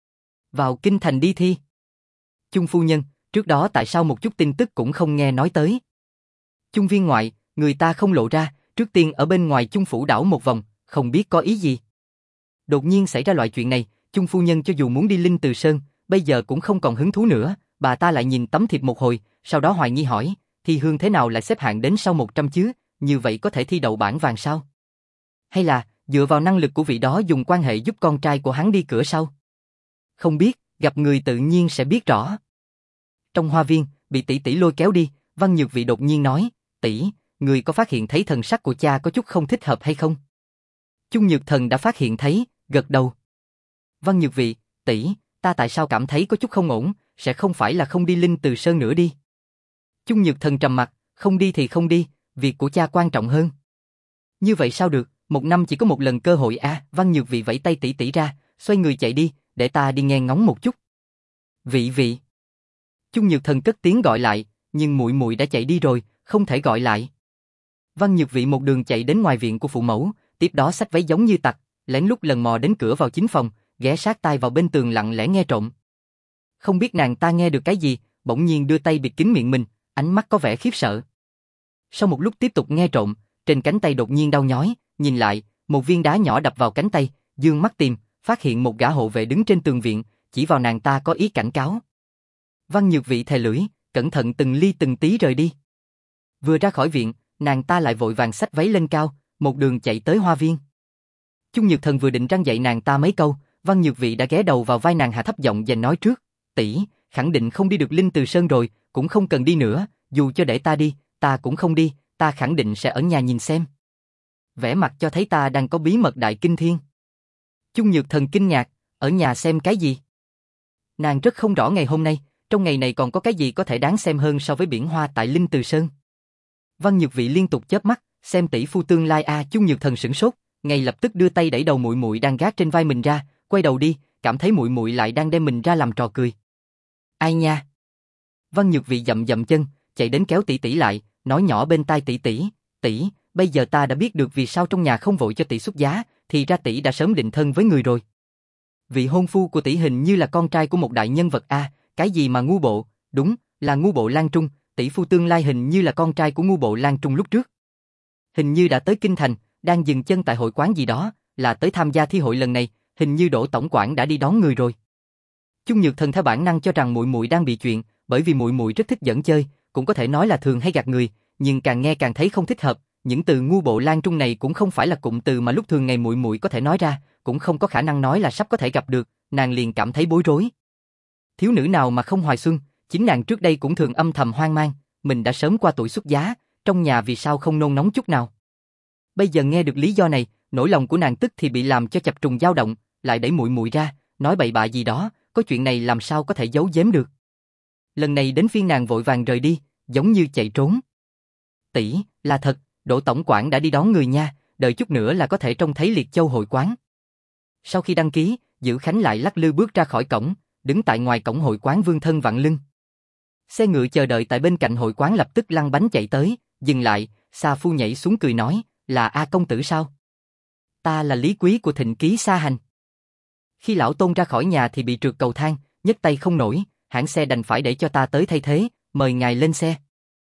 Vào kinh thành đi thi. Chung phu nhân, trước đó tại sao một chút tin tức cũng không nghe nói tới? Chung Viên Ngoại, người ta không lộ ra, trước tiên ở bên ngoài Chung phủ đảo một vòng, không biết có ý gì. Đột nhiên xảy ra loại chuyện này, Chung phu nhân cho dù muốn đi Linh Từ Sơn, bây giờ cũng không còn hứng thú nữa, bà ta lại nhìn tấm thiệp một hồi, sau đó hoài nghi hỏi, Thi Hương thế nào lại xếp hạng đến sau 100 chứ, như vậy có thể thi đậu bảng vàng sao? Hay là, dựa vào năng lực của vị đó dùng quan hệ giúp con trai của hắn đi cửa sau? Không biết, gặp người tự nhiên sẽ biết rõ. Trong hoa viên, bị tỷ tỷ lôi kéo đi, Văn Nhược Vị đột nhiên nói, tỷ, người có phát hiện thấy thần sắc của cha có chút không thích hợp hay không? Chung Nhược Thần đã phát hiện thấy, gật đầu. Văn Nhược Vị, tỷ, ta tại sao cảm thấy có chút không ổn, sẽ không phải là không đi Linh Từ Sơn nữa đi? Chung Nhược Thần trầm mặt, không đi thì không đi, việc của cha quan trọng hơn. Như vậy sao được, một năm chỉ có một lần cơ hội Văn Nhược Vị vẫy tay tỷ tỷ ra, xoay người chạy đi, để ta đi nghe ngóng một chút. Vị. Chung Nhược Thần cất tiếng gọi lại, nhưng muội muội đã chạy đi rồi, không thể gọi lại. Văn Nhược Vị một đường chạy đến ngoài viện của phụ mẫu, tiếp đó xách váy giống như tặc, lén lút lần mò đến cửa vào chính phòng, ghé sát tai vào bên tường lặng lẽ nghe trộm. Không biết nàng ta nghe được cái gì, bỗng nhiên đưa tay bịt kín miệng mình, ánh mắt có vẻ khiếp sợ. Sau một lúc tiếp tục nghe trộm, trên cánh tay đột nhiên đau nhói, nhìn lại, một viên đá nhỏ đập vào cánh tay, dương mắt tìm, phát hiện một gã hộ vệ đứng trên tường viện, chỉ vào nàng ta có ý cảnh cáo. Văn Nhược Vị thè lưỡi, cẩn thận từng ly từng tí rời đi. Vừa ra khỏi viện, nàng ta lại vội vàng xách váy lên cao, một đường chạy tới hoa viên. Chung Nhược Thần vừa định răn dạy nàng ta mấy câu, Văn Nhược Vị đã ghé đầu vào vai nàng hạ thấp giọng và nói trước, tỷ, khẳng định không đi được Linh Từ Sơn rồi, cũng không cần đi nữa, dù cho để ta đi, ta cũng không đi, ta khẳng định sẽ ở nhà nhìn xem. Vẻ mặt cho thấy ta đang có bí mật đại kinh thiên. Chung Nhược Thần kinh ngạc, ở nhà xem cái gì? Nàng rất không rõ ngày hôm nay, trong ngày này còn có cái gì có thể đáng xem hơn so với biển hoa tại Linh Từ Sơn. Văn Nhược Vị liên tục chớp mắt, xem tỷ phu tương lai a. Chung Nhược Thần sửng sốt, ngay lập tức đưa tay đẩy đầu muội muội đang gác trên vai mình ra, quay đầu đi, cảm thấy muội muội lại đang đem mình ra làm trò cười. Ai nha? Văn Nhược Vị dậm dậm chân, chạy đến kéo tỷ tỷ lại, nói nhỏ bên tai tỷ tỷ, bây giờ ta đã biết được vì sao trong nhà không vội cho tỷ xuất giá, thì ra tỷ đã sớm định thân với người rồi. Vị hôn phu của tỷ hình như là con trai của một đại nhân vật a. Cái gì mà ngu bộ, đúng, là ngu bộ Lan Trung, tỷ phu tương lai hình như là con trai của ngu bộ Lan Trung lúc trước. Hình như đã tới Kinh Thành, đang dừng chân tại hội quán gì đó, là tới tham gia thi hội lần này, hình như Đỗ tổng quản đã đi đón người rồi. Chung Nhược Thần theo bản năng cho rằng muội muội đang bị chuyện, bởi vì muội muội rất thích giỡn chơi, cũng có thể nói là thường hay gạt người, nhưng càng nghe càng thấy không thích hợp, những từ ngu bộ Lan Trung này cũng không phải là cụm từ mà lúc thường ngày muội muội có thể nói ra, cũng không có khả năng nói là sắp có thể gặp được, nàng liền cảm thấy bối rối. Thiếu nữ nào mà không hoài xuân, chính nàng trước đây cũng thường âm thầm hoang mang, mình đã sớm qua tuổi xuất giá, trong nhà vì sao không nôn nóng chút nào. Bây giờ nghe được lý do này, nỗi lòng của nàng tức thì bị làm cho chập trùng dao động, lại đẩy muội muội ra, nói bậy bạ gì đó, có chuyện này làm sao có thể giấu giếm được. Lần này đến phiên nàng vội vàng rời đi, giống như chạy trốn. Tỷ, là thật, Đỗ tổng quản đã đi đón người nha, đợi chút nữa là có thể trông thấy Liệt Châu hội quán. Sau khi đăng ký, Dữ Khánh lại lắc lư bước ra khỏi cổng, đứng tại ngoài cổng hội quán vương thân vặn lưng. Xe ngựa chờ đợi tại bên cạnh hội quán lập tức lăn bánh chạy tới, dừng lại, Sa Phu nhảy xuống cười nói, là A công tử sao? Ta là Lý Quý của Thịnh Ký Sa Hành. Khi lão Tôn ra khỏi nhà thì bị trượt cầu thang, nhấc tay không nổi, hãng xe đành phải để cho ta tới thay thế, mời ngài lên xe.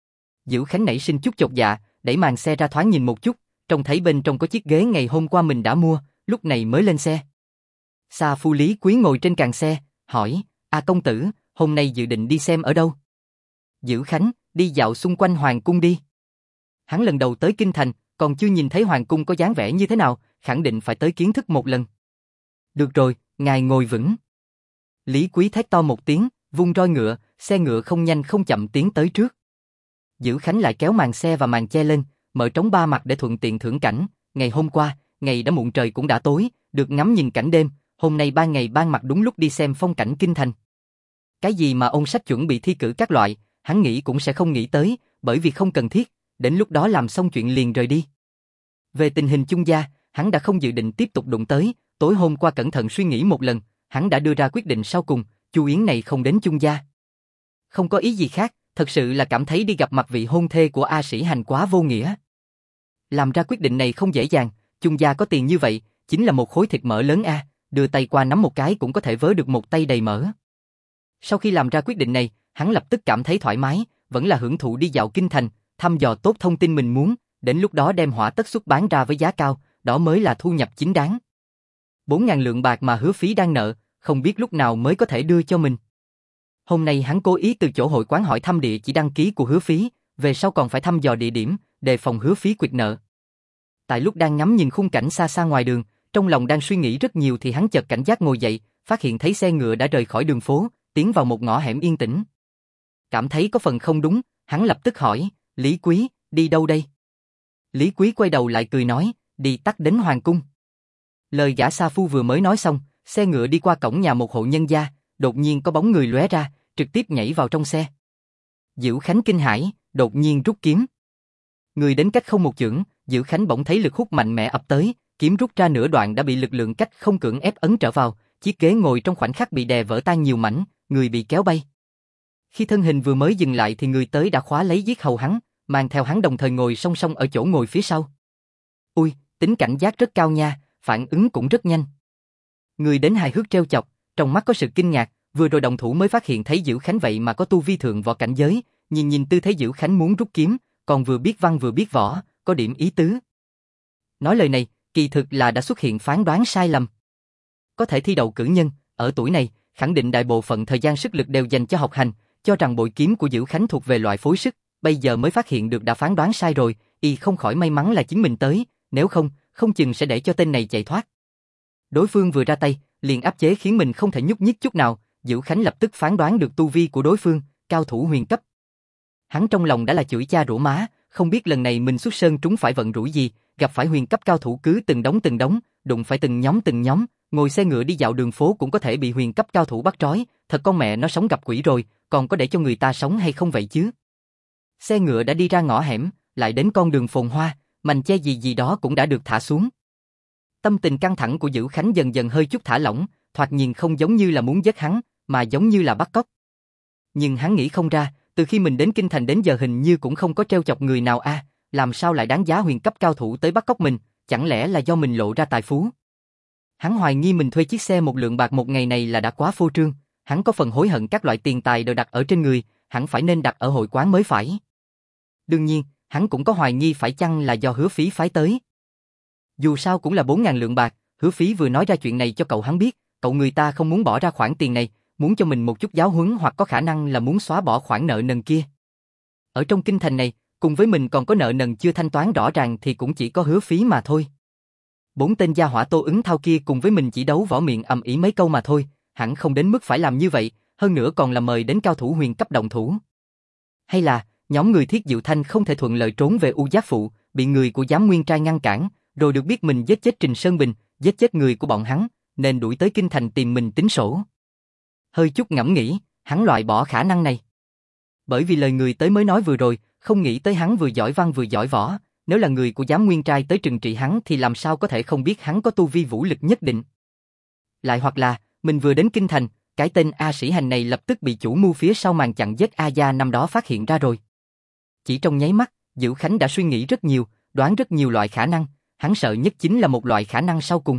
Dữ Khánh nảy sinh chút chột dạ, đẩy màn xe ra thoáng nhìn một chút, trông thấy bên trong có chiếc ghế ngày hôm qua mình đã mua, lúc này mới lên xe. Sa Phu Lý Quý ngồi trên càng xe, hỏi, A công tử, hôm nay dự định đi xem ở đâu? Dữ Khánh, đi dạo xung quanh hoàng cung đi. Hắn lần đầu tới Kinh Thành, còn chưa nhìn thấy hoàng cung có dáng vẻ như thế nào, khẳng định phải tới kiến thức một lần. Được rồi, ngài ngồi vững. Lý Quý thét to một tiếng, vung roi ngựa, xe ngựa không nhanh không chậm tiến tới trước. Dữ Khánh lại kéo màn xe và màn che lên, mở trống ba mặt để thuận tiện thưởng cảnh. Ngày hôm qua, ngày đã muộn trời cũng đã tối, được ngắm nhìn cảnh đêm, hôm nay ban ngày ban mặt đúng lúc đi xem phong cảnh Kinh Thành. Cái gì mà ôn sách chuẩn bị thi cử các loại, hắn nghĩ cũng sẽ không nghĩ tới, bởi vì không cần thiết, đến lúc đó làm xong chuyện liền rời đi. Về tình hình Chung gia, hắn đã không dự định tiếp tục đụng tới, tối hôm qua cẩn thận suy nghĩ một lần, hắn đã đưa ra quyết định sau cùng, Chu Yến này không đến Chung gia. Không có ý gì khác, thật sự là cảm thấy đi gặp mặt vị hôn thê của A Sĩ Hành quá vô nghĩa. Làm ra quyết định này không dễ dàng, Chung gia có tiền như vậy, chính là một khối thịt mỡ lớn a, đưa tay qua nắm một cái cũng có thể vớ được một tay đầy mỡ. Sau khi làm ra quyết định này, hắn lập tức cảm thấy thoải mái, vẫn là hưởng thụ đi dạo Kinh Thành, thăm dò tốt thông tin mình muốn, đến lúc đó đem hỏa tất xuất bán ra với giá cao, đó mới là thu nhập chính đáng. 4.000 lượng bạc mà Hứa Phí đang nợ, không biết lúc nào mới có thể đưa cho mình. Hôm nay hắn cố ý từ chỗ hội quán hỏi thăm địa chỉ đăng ký của Hứa Phí, về sau còn phải thăm dò địa điểm, đề phòng Hứa Phí quyệt nợ. Tại lúc đang ngắm nhìn khung cảnh xa xa ngoài đường, trong lòng đang suy nghĩ rất nhiều thì hắn chợt cảnh giác ngồi dậy, phát hiện thấy xe ngựa đã rời khỏi đường phố, tiến vào một ngõ hẻm yên tĩnh. Cảm thấy có phần không đúng, hắn lập tức hỏi, Lý Quý, đi đâu đây? Lý Quý quay đầu lại cười nói, đi tắt đến hoàng cung. Lời gã sa phu vừa mới nói xong, xe ngựa đi qua cổng nhà một hộ nhân gia, đột nhiên có bóng người lóe ra, trực tiếp nhảy vào trong xe. Dữ Khánh kinh hãi, đột nhiên rút kiếm. Người đến cách không một chưởng, Dữ Khánh bỗng thấy lực hút mạnh mẽ ập tới, kiếm rút ra nửa đoạn đã bị lực lượng cách không cưỡng ép ấn trở vào, chiếc ghế ngồi trong khoảnh khắc bị đè vỡ tan nhiều mảnh, người bị kéo bay. Khi thân hình vừa mới dừng lại thì người tới đã khóa lấy yết hầu hắn, mang theo hắn đồng thời ngồi song song ở chỗ ngồi phía sau. Ui, tính cảnh giác rất cao nha, phản ứng cũng rất nhanh. Người đến hài hước trêu chọc, trong mắt có sự kinh ngạc, vừa rồi đồng thủ mới phát hiện thấy Dữ Khánh vậy mà có tu vi thượng võ cảnh giới, nhìn tư thế Dữ Khánh muốn rút kiếm, còn vừa biết văn vừa biết võ, có điểm ý tứ. Nói lời này, kỳ thực là đã xuất hiện phán đoán sai lầm. Có thể thi đậu cử nhân, ở tuổi này, khẳng định đại bộ phận thời gian sức lực đều dành cho học hành, cho rằng bội kiếm của Dữ Khánh thuộc về loại phối sức, bây giờ mới phát hiện được đã phán đoán sai rồi, y không khỏi may mắn là chính mình tới, nếu không, không chừng sẽ để cho tên này chạy thoát. Đối phương vừa ra tay, liền áp chế khiến mình không thể nhúc nhích chút nào, Dữ Khánh lập tức phán đoán được tu vi của đối phương, cao thủ huyền cấp. Hắn trong lòng đã là chửi cha rủa má, không biết lần này mình xuất sơn trúng phải vận rủi gì, gặp phải huyền cấp cao thủ cứ từng đống, đụng phải từng nhóm, ngồi xe ngựa đi dạo đường phố cũng có thể bị huyền cấp cao thủ bắt trói, thật con mẹ nó sống gặp quỷ rồi, còn có để cho người ta sống hay không vậy chứ? Xe ngựa đã đi ra ngõ hẻm, lại đến con đường phồn hoa, mành che gì đó cũng đã được thả xuống. Tâm tình căng thẳng của Dữ Khánh dần dần hơi chút thả lỏng, thoạt nhìn không giống như là muốn giết hắn, mà giống như là bắt cóc. Nhưng hắn nghĩ không ra, từ khi mình đến Kinh Thành đến giờ hình như cũng không có trêu chọc người nào làm sao lại đáng giá huyền cấp cao thủ tới bắt cóc mình, chẳng lẽ là do mình lộ ra tài phú? Hắn hoài nghi mình thuê chiếc xe 1 lượng bạc một ngày này là đã quá phô trương, hắn có phần hối hận các loại tiền tài đều đặt ở trên người, hẳn phải nên đặt ở hội quán mới phải. Đương nhiên, hắn cũng có hoài nghi phải chăng là do Hứa Phí phái tới. Dù sao cũng là 4.000 lượng bạc, Hứa Phí vừa nói ra chuyện này cho cậu hắn biết, cậu người ta không muốn bỏ ra khoản tiền này, muốn cho mình một chút giáo huấn hoặc có khả năng là muốn xóa bỏ khoản nợ nần kia. Ở trong kinh thành này, cùng với mình còn có nợ nần chưa thanh toán rõ ràng thì cũng chỉ có Hứa Phí mà thôi. 4 tên gia hỏa Tô Ứng Thao kia cùng với mình chỉ đấu võ miệng ầm ĩ mấy câu mà thôi, hẳn không đến mức phải làm như vậy, hơn nữa còn là mời đến cao thủ huyền cấp động thủ. Hay là, nhóm người Thiết Diệu Thanh không thể thuận lợi trốn về U Giác Phụ, bị người của Giám Nguyên Trai ngăn cản, rồi được biết mình giết chết Trình Sơn Bình, giết chết người của bọn hắn, nên đuổi tới kinh thành tìm mình tính sổ. Hơi chút ngẫm nghĩ, hắn loại bỏ khả năng này. Bởi vì lời người tới mới nói vừa rồi, không nghĩ tới hắn vừa giỏi văn vừa giỏi võ, nếu là người của Giám Nguyên Trai tới trừng trị hắn thì làm sao có thể không biết hắn có tu vi vũ lực nhất định. Lại hoặc là, mình vừa đến kinh thành, cái tên A Sĩ Hành này lập tức bị chủ mưu phía sau màn chặn giết A Gia năm đó phát hiện ra rồi. Chỉ trong nháy mắt, Dữ Khánh đã suy nghĩ rất nhiều, đoán rất nhiều loại khả năng, hắn sợ nhất chính là một loại khả năng sau cùng.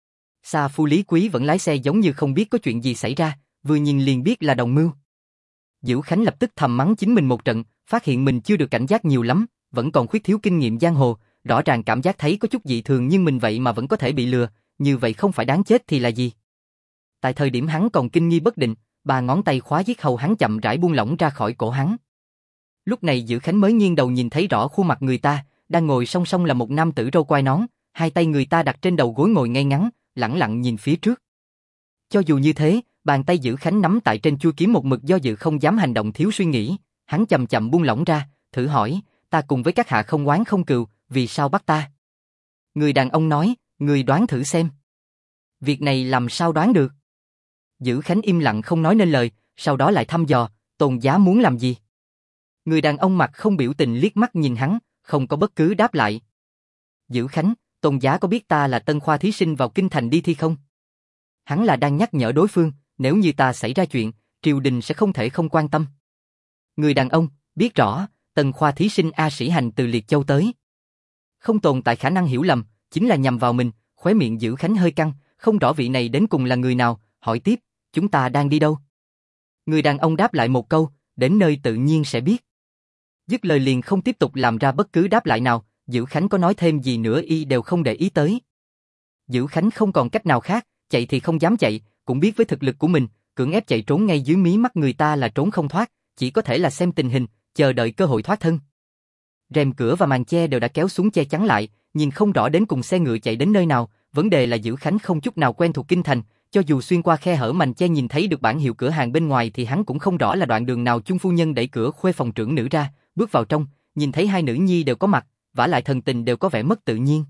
Sa Phu Lý Quý vẫn lái xe giống như không biết có chuyện gì xảy ra, vừa nhìn liền biết là đồng mưu. Dữ Khánh lập tức thầm mắng chính mình một trận, phát hiện mình chưa được cảnh giác nhiều lắm, vẫn còn khuyết thiếu kinh nghiệm giang hồ, rõ ràng cảm giác thấy có chút dị thường nhưng mình vậy mà vẫn có thể bị lừa, như vậy không phải đáng chết thì là gì? Tại thời điểm hắn còn kinh nghi bất định, 3 ngón tay khóa yết hầu hắn chậm rãi buông lỏng ra khỏi cổ hắn. Lúc này Dữ Khánh mới nghiêng đầu nhìn thấy rõ khuôn mặt người ta, đang ngồi song song là một nam tử râu quai nón, hai tay người ta đặt trên đầu gối ngồi ngay ngắn, lẳng lặng nhìn phía trước. Cho dù như thế, bàn tay Dữ Khánh nắm tại trên chuôi kiếm một mực do dự không dám hành động thiếu suy nghĩ, hắn chậm chậm buông lỏng ra, thử hỏi, ta cùng với các hạ không oán không cừu, vì sao bắt ta? Người đàn ông nói, người đoán thử xem. Việc này làm sao đoán được? Dữ Khánh im lặng không nói nên lời, sau đó lại thăm dò, Tôn Giá muốn làm gì? Người đàn ông mặt không biểu tình liếc mắt nhìn hắn, không có bất cứ đáp lại. Dữ Khánh, Tôn Giá có biết ta là tân khoa thí sinh vào kinh thành đi thi không? Hắn là đang nhắc nhở đối phương, nếu như ta xảy ra chuyện, triều đình sẽ không thể không quan tâm. Người đàn ông, biết rõ, tân khoa thí sinh A Sĩ Hành từ Liệt Châu tới. Không tồn tại khả năng hiểu lầm, chính là nhằm vào mình, khóe miệng Dữ Khánh hơi căng, không rõ vị này đến cùng là người nào, hỏi tiếp, chúng ta đang đi đâu? Người đàn ông đáp lại một câu, đến nơi tự nhiên sẽ biết. Dứt lời liền không tiếp tục làm ra bất cứ đáp lại nào, Dữ Khánh có nói thêm gì nữa y đều không để ý tới. Dữ Khánh không còn cách nào khác, chạy thì không dám chạy, cũng biết với thực lực của mình, cưỡng ép chạy trốn ngay dưới mí mắt người ta là trốn không thoát, chỉ có thể là xem tình hình, chờ đợi cơ hội thoát thân. Rèm cửa và màn che đều đã kéo xuống che chắn lại, nhìn không rõ đến cùng xe ngựa chạy đến nơi nào, vấn đề là Dữ Khánh không chút nào quen thuộc kinh thành, cho dù xuyên qua khe hở màn che nhìn thấy được bảng hiệu cửa hàng bên ngoài thì hắn cũng không rõ là đoạn đường nào Chung phu nhân đẩy cửa khuê phòng trưởng nữ ra, bước vào trong, nhìn thấy hai nữ nhi đều có mặt, vả lại thần tình đều có vẻ mất tự nhiên.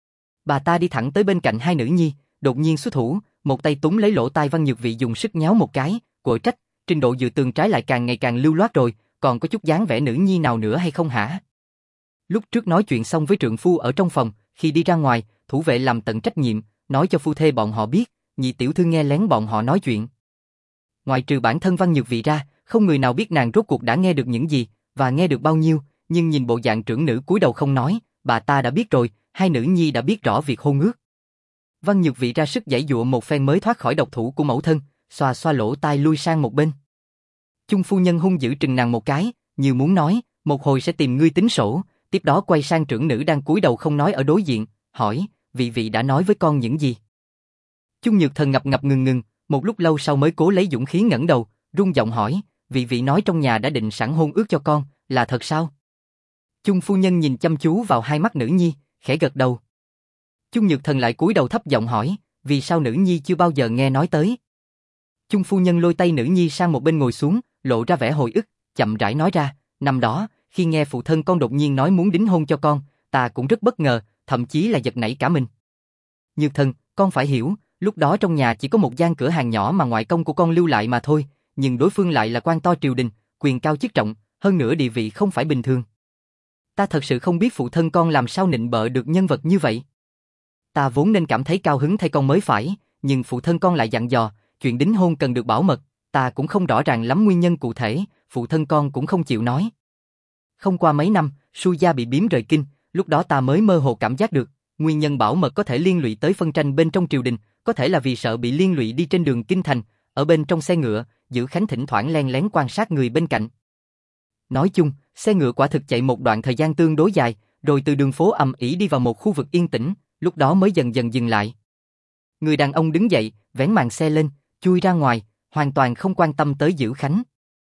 Bà ta đi thẳng tới bên cạnh hai nữ nhi, đột nhiên xuất thủ, một tay túm lấy lỗ tai Văn Nhược Vị dùng sức nhéo một cái, quở trách, trình độ dự tường trái lại càng ngày càng lưu loát rồi, còn có chút dáng vẻ nữ nhi nào nữa hay không hả? Lúc trước nói chuyện xong với trượng phu ở trong phòng, khi đi ra ngoài, thủ vệ làm tận trách nhiệm, nói cho phu thê bọn họ biết, nhị tiểu thư nghe lén bọn họ nói chuyện. Ngoài trừ bản thân Văn Nhược Vị ra, Không người nào biết nàng rốt cuộc đã nghe được những gì, và nghe được bao nhiêu, nhưng nhìn bộ dạng trưởng nữ cúi đầu không nói, bà ta đã biết rồi, hai nữ nhi đã biết rõ việc hôn ước. Văn Nhược Vị ra sức giãy giụa một phen mới thoát khỏi độc thủ của mẫu thân, xoa xoa lỗ tai lui sang một bên. Chung phu nhân hung dữ trừng nàng một cái, như muốn nói, một hồi sẽ tìm ngươi tính sổ, tiếp đó quay sang trưởng nữ đang cúi đầu không nói ở đối diện, hỏi, vị đã nói với con những gì? Chung Nhược Thần ngập ngập ngừng, một lúc lâu sau mới cố lấy dũng khí ngẩng đầu, run giọng hỏi, vị nói trong nhà đã định sẵn hôn ước cho con, là thật sao? Chung phu nhân nhìn chăm chú vào hai mắt nữ nhi, khẽ gật đầu. Chung Nhược Thần lại cúi đầu thấp giọng hỏi, vì sao nữ nhi chưa bao giờ nghe nói tới? Chung phu nhân lôi tay nữ nhi sang một bên ngồi xuống, lộ ra vẻ hồi ức, chậm rãi nói ra, năm đó, khi nghe phụ thân con đột nhiên nói muốn đính hôn cho con, ta cũng rất bất ngờ, thậm chí là giật nảy cả mình. Nhược Thần, con phải hiểu, lúc đó trong nhà chỉ có một gian cửa hàng nhỏ mà ngoại công của con lưu lại mà thôi, nhưng đối phương lại là quan to triều đình, quyền cao chức trọng, hơn nữa địa vị không phải bình thường. Ta thật sự không biết phụ thân con làm sao nịnh bợ được nhân vật như vậy. Ta vốn nên cảm thấy cao hứng thay con mới phải, nhưng phụ thân con lại dặn dò, chuyện đính hôn cần được bảo mật, ta cũng không rõ ràng lắm nguyên nhân cụ thể, phụ thân con cũng không chịu nói. Không qua mấy năm, Su Gia bị biếm rời kinh, lúc đó ta mới mơ hồ cảm giác được, nguyên nhân bảo mật có thể liên lụy tới phân tranh bên trong triều đình, có thể là vì sợ bị liên lụy đi trên đường kinh thành, ở bên trong xe ngựa, Dữ Khánh thỉnh thoảng len lén quan sát người bên cạnh. Nói chung, xe ngựa quả thực chạy một đoạn thời gian tương đối dài, rồi từ đường phố ầm ĩ đi vào một khu vực yên tĩnh, lúc đó mới dần dần dừng lại. Người đàn ông đứng dậy, vén màn xe lên, chui ra ngoài, hoàn toàn không quan tâm tới Dữ Khánh.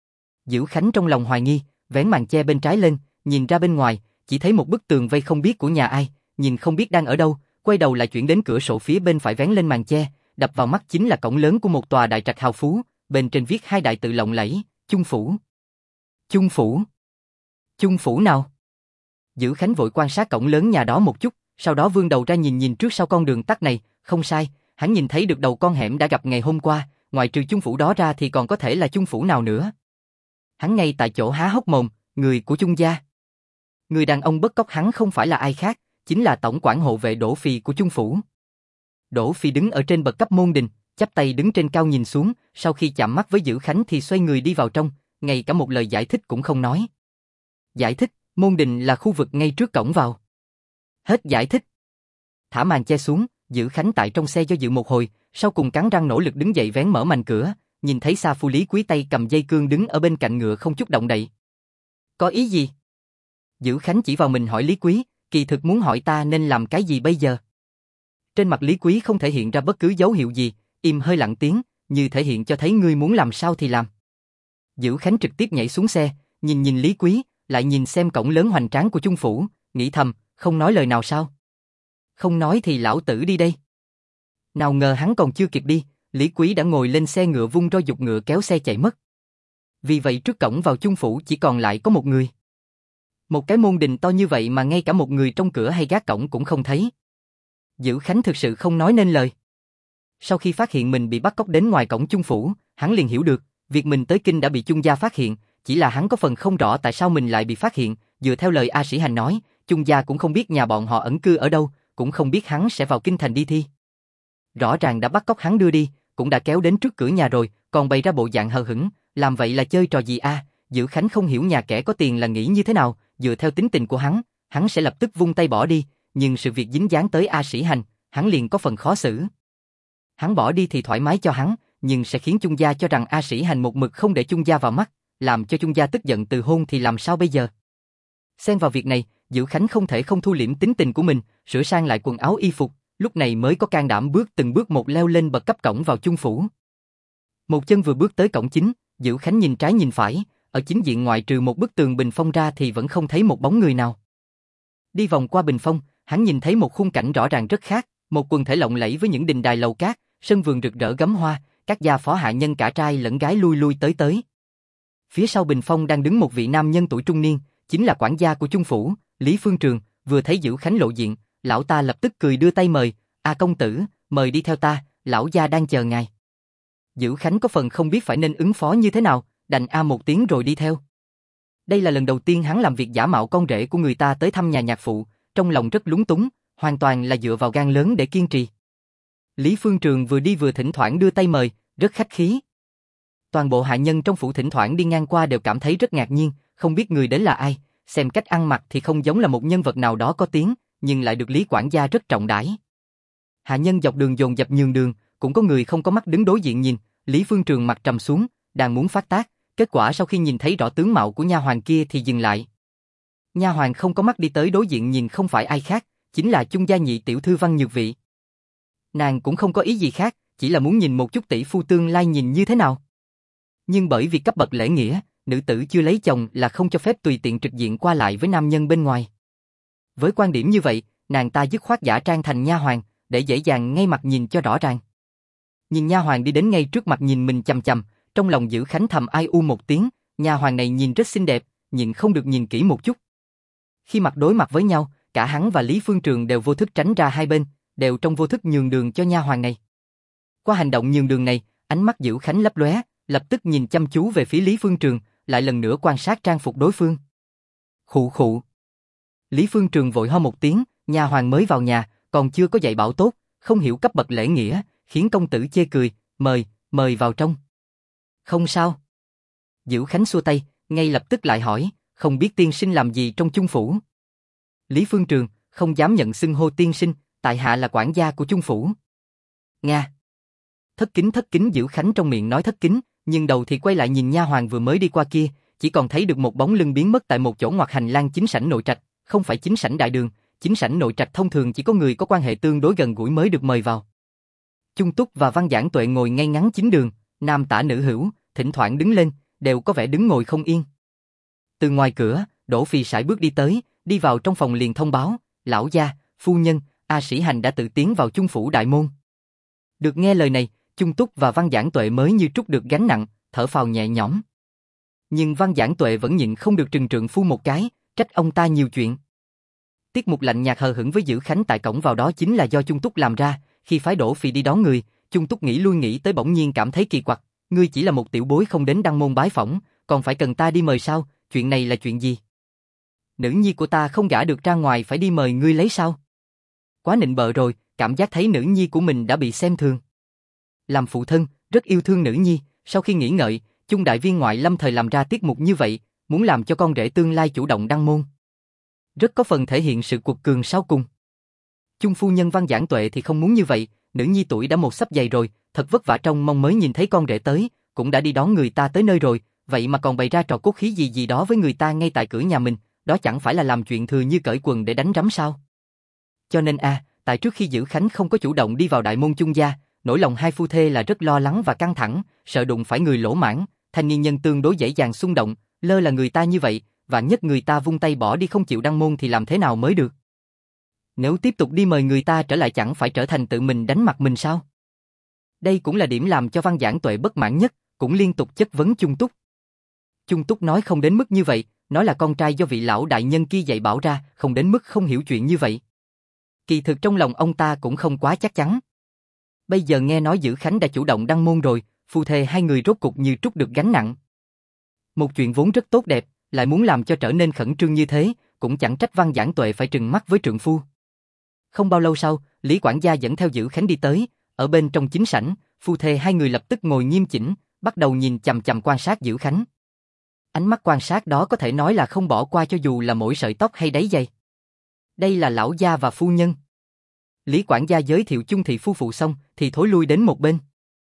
Dữ Khánh trong lòng hoài nghi, vén màn che bên trái lên, nhìn ra bên ngoài, chỉ thấy một bức tường vây không biết của nhà ai, nhìn không biết đang ở đâu, quay đầu lại chuyển đến cửa sổ phía bên phải vén lên màn che, đập vào mắt chính là cổng lớn của một tòa đại trạch hào phú, bên trên viết hai đại tự lộng lẫy, Chung phủ. Chung phủ? Chung phủ nào? Dữ Khánh vội quan sát cổng lớn nhà đó một chút, sau đó vươn đầu ra nhìn trước sau con đường tắt này, không sai, hắn nhìn thấy được đầu con hẻm đã gặp ngày hôm qua, ngoài trừ Chung phủ đó ra thì còn có thể là Chung phủ nào nữa. Hắn ngay tại chỗ há hốc mồm, người của Chung gia. Người đàn ông bắt cóc hắn không phải là ai khác, chính là tổng quản hộ vệ Đỗ Phi của Chung phủ. Đỗ Phi đứng ở trên bậc cấp môn đình, chắp tay đứng trên cao nhìn xuống, sau khi chạm mắt với Dữ Khánh thì xoay người đi vào trong, ngay cả một lời giải thích cũng không nói. Giải thích, môn đình là khu vực ngay trước cổng vào. Hết giải thích. Thả màn che xuống, Dữ Khánh tại trong xe do dự một hồi, sau cùng cắn răng nỗ lực đứng dậy vén mở màn cửa, nhìn thấy Sa Phu Lý Quý tay cầm dây cương đứng ở bên cạnh ngựa không chút động đậy. Có ý gì? Dữ Khánh chỉ vào mình hỏi Lý Quý, kỳ thực muốn hỏi ta nên làm cái gì bây giờ? Trên mặt Lý Quý không thể hiện ra bất cứ dấu hiệu gì, im hơi lặng tiếng, như thể hiện cho thấy ngươi muốn làm sao thì làm. Dữ Khánh trực tiếp nhảy xuống xe, nhìn Lý Quý, lại nhìn xem cổng lớn hoành tráng của Chung phủ, nghĩ thầm, không nói lời nào sao? Không nói thì lão tử đi đây. Nào ngờ hắn còn chưa kịp đi, Lý Quý đã ngồi lên xe ngựa vung roi giục ngựa kéo xe chạy mất. Vì vậy trước cổng vào Chung phủ chỉ còn lại có một người. Một cái môn đình to như vậy mà ngay cả một người trong cửa hay gác cổng cũng không thấy. Dữ Khánh thực sự không nói nên lời. Sau khi phát hiện mình bị bắt cóc đến ngoài cổng Chung phủ, hắn liền hiểu được, việc mình tới kinh đã bị Chung gia phát hiện, chỉ là hắn có phần không rõ tại sao mình lại bị phát hiện, dựa theo lời A Sĩ Hành nói, Chung gia cũng không biết nhà bọn họ ẩn cư ở đâu, cũng không biết hắn sẽ vào kinh thành đi thi. Rõ ràng đã bắt cóc hắn đưa đi, cũng đã kéo đến trước cửa nhà rồi, còn bày ra bộ dạng hờ hững, làm vậy là chơi trò gì a? Dữ Khánh không hiểu nhà kẻ có tiền là nghĩ như thế nào, dựa theo tính tình của hắn sẽ lập tức vung tay bỏ đi, nhưng sự việc dính dáng tới A Sĩ Hành, hắn liền có phần khó xử. Hắn bỏ đi thì thoải mái cho hắn, nhưng sẽ khiến Chung gia cho rằng A Sĩ Hành một mực không để Chung gia vào mắt, làm cho Chung gia tức giận từ hôn thì làm sao bây giờ? Xen vào việc này, Dữ Khánh không thể không thu liễm tính tình của mình, sửa sang lại quần áo y phục, lúc này mới có can đảm từng bước một leo lên bậc cấp cổng vào Chung phủ. Một chân vừa bước tới cổng chính, Dữ Khánh nhìn trái nhìn phải, ở chính diện ngoại trừ một bức tường bình phong ra thì vẫn không thấy một bóng người nào. Đi vòng qua bình phong, hắn nhìn thấy một khung cảnh rõ ràng rất khác, một quần thể lộng lẫy với những đình đài lầu cát, sân vườn rực rỡ gấm hoa, các gia phó hạ nhân cả trai lẫn gái lui lui tới. Phía sau bình phong đang đứng một vị nam nhân tuổi trung niên, chính là quản gia của Chung phủ, Lý Phương Trường, vừa thấy Dữ Khánh lộ diện, lão ta lập tức cười đưa tay mời, "A công tử, mời đi theo ta, lão gia đang chờ ngài." Dữ Khánh có phần không biết phải nên ứng phó như thế nào, đành a một tiếng rồi đi theo. Đây là lần đầu tiên hắn làm việc giả mạo con rể của người ta tới thăm nhà nhạc phụ, trong lòng rất lúng túng, hoàn toàn là dựa vào gan lớn để kiên trì. Lý Phương Trường vừa đi vừa thỉnh thoảng đưa tay mời, rất khách khí. Toàn bộ hạ nhân trong phủ thỉnh thoảng đi ngang qua đều cảm thấy rất ngạc nhiên, không biết người đến là ai, xem cách ăn mặc thì không giống là một nhân vật nào đó có tiếng, nhưng lại được Lý quản gia rất trọng đãi. Hạ nhân dọc đường dồn dập nhường đường, cũng có người không có mắt đứng đối diện nhìn, Lý Phương Trường mặt trầm xuống, đang muốn phát tác, kết quả sau khi nhìn thấy rõ tướng mạo của nha hoàn kia thì dừng lại. Nha hoàn không có mắt đi tới đối diện nhìn không phải ai khác, chính là Chung gia nhị tiểu thư Văn Nhược Vị. Nàng cũng không có ý gì khác, chỉ là muốn nhìn một chút tỷ phu tương lai nhìn như thế nào. Nhưng bởi vì cấp bậc lễ nghĩa, nữ tử chưa lấy chồng là không cho phép tùy tiện trực diện qua lại với nam nhân bên ngoài. Với quan điểm như vậy, nàng ta dứt khoát giả trang thành nha hoàn, để dễ dàng ngay mặt nhìn cho rõ ràng. Nhìn nha hoàn đi đến ngay trước mặt nhìn mình chằm chằm, trong lòng Dữ Khánh thầm ai u một tiếng, nha hoàn này nhìn rất xinh đẹp, nhìn không được nhìn kỹ một chút. Khi mặt đối mặt với nhau, cả hắn và Lý Phương Trường đều vô thức tránh ra hai bên, đều trong vô thức nhường đường cho nha hoàn này. Qua hành động nhường đường này, ánh mắt Dữ Khánh lấp lóe, lập tức nhìn chăm chú về phía Lý Phương Trường, lại lần nữa quan sát trang phục đối phương. Khụ khụ. Lý Phương Trường vội ho một tiếng, nha hoàn mới vào nhà, còn chưa có dạy bảo tốt, không hiểu cấp bậc lễ nghĩa, khiến công tử chê cười, mời vào trong. Không sao. Dữ Khánh xua tay, ngay lập tức lại hỏi, không biết tiên sinh làm gì trong Chung phủ. Lý Phương Trường, không dám nhận xưng hô tiên sinh, tại hạ là quản gia của Chung phủ. Nga. Thất kính Dữ Khánh trong miệng nói thất kính, nhưng đầu thì quay lại nhìn nha hoàn vừa mới đi qua kia, chỉ còn thấy được một bóng lưng biến mất tại một chỗ ngoặt hành lang chính sảnh nội trạch, không phải chính sảnh đại đường, chính sảnh nội trạch thông thường chỉ có người có quan hệ tương đối gần gũi mới được mời vào. Chung Túc và Văn Giảng Tuệ ngồi ngay ngắn chính đường, nam tả nữ hữu, thỉnh thoảng đứng lên, đều có vẻ đứng ngồi không yên. Từ ngoài cửa, Đỗ Phi sải bước đi tới, đi vào trong phòng liền thông báo, lão gia, phu nhân, A Sĩ Hành đã tự tiến vào Chung phủ đại môn. Được nghe lời này, Chung Túc và Văn Giảng Tuệ mới như trút được gánh nặng, thở phào nhẹ nhõm. Nhưng Văn Giảng Tuệ vẫn nhịn không được trừng trượng phu một cái, trách ông ta nhiều chuyện. Tiết mục lạnh nhạt hờ hững với Dữ Khánh tại cổng vào đó chính là do Chung Túc làm ra, khi phái Đỗ Phi đi đón người, Chung Túc nghĩ lui nghĩ tới bỗng nhiên cảm thấy kỳ quặc, ngươi chỉ là một tiểu bối không đến đăng môn bái phỏng, còn phải cần ta đi mời sao, chuyện này là chuyện gì? Nữ nhi của ta không gả được ra ngoài phải đi mời ngươi lấy sao? Quá nịnh bợ rồi, cảm giác thấy nữ nhi của mình đã bị xem thường. Làm phụ thân, rất yêu thương nữ nhi, sau khi nghĩ ngợi, Chung đại viên ngoại lâm thời làm ra tiết mục như vậy, muốn làm cho con rể tương lai chủ động đăng môn. Rất có phần thể hiện sự cuột cường sau cùng. Chung phu nhân Văn Giảng Tuệ thì không muốn như vậy, nữ nhi tuổi đã một sắp dày rồi, thật vất vả trông mong mới nhìn thấy con rể tới, cũng đã đi đón người ta tới nơi rồi, vậy mà còn bày ra trò cốt khí gì gì đó với người ta ngay tại cửa nhà mình, đó chẳng phải là làm chuyện thừa như cởi quần để đánh rắm sao? Cho nên tại trước khi Dữ Khánh không có chủ động đi vào đại môn Chung gia, nỗi lòng hai phu thê là rất lo lắng và căng thẳng, sợ đụng phải người lỗ mãng, thanh niên nhân tương đối dễ dàng xung động, lơ là người ta như vậy, vạn nhất người ta vung tay bỏ đi không chịu đăng môn thì làm thế nào mới được? Nếu tiếp tục đi mời người ta trở lại chẳng phải trở thành tự mình đánh mặt mình sao? Đây cũng là điểm làm cho Văn Giảng Tuệ bất mãn nhất, cũng liên tục chất vấn Chung Túc. Chung Túc nói không đến mức như vậy, nói là con trai do vị lão đại nhân kia dạy bảo ra, không đến mức không hiểu chuyện như vậy. Kỳ thực trong lòng ông ta cũng không quá chắc chắn. Bây giờ nghe nói Dữ Khánh đã chủ động đăng môn rồi, phu thê hai người rốt cục như trút được gánh nặng. Một chuyện vốn rất tốt đẹp, lại muốn làm cho trở nên khẩn trương như thế, cũng chẳng trách Văn Giảng Tuệ phải trừng mắt với trượng phu. Không bao lâu sau, Lý quản gia dẫn theo Dữ Khánh đi tới, ở bên trong chính sảnh, phu thê hai người lập tức ngồi nghiêm chỉnh, bắt đầu nhìn chằm chằm quan sát Dữ Khánh. Ánh mắt quan sát đó có thể nói là không bỏ qua cho dù là mỗi sợi tóc hay đáy giày. Đây là lão gia và phu nhân. Lý quản gia giới thiệu Chung thị phu phụ xong thì thối lui đến một bên.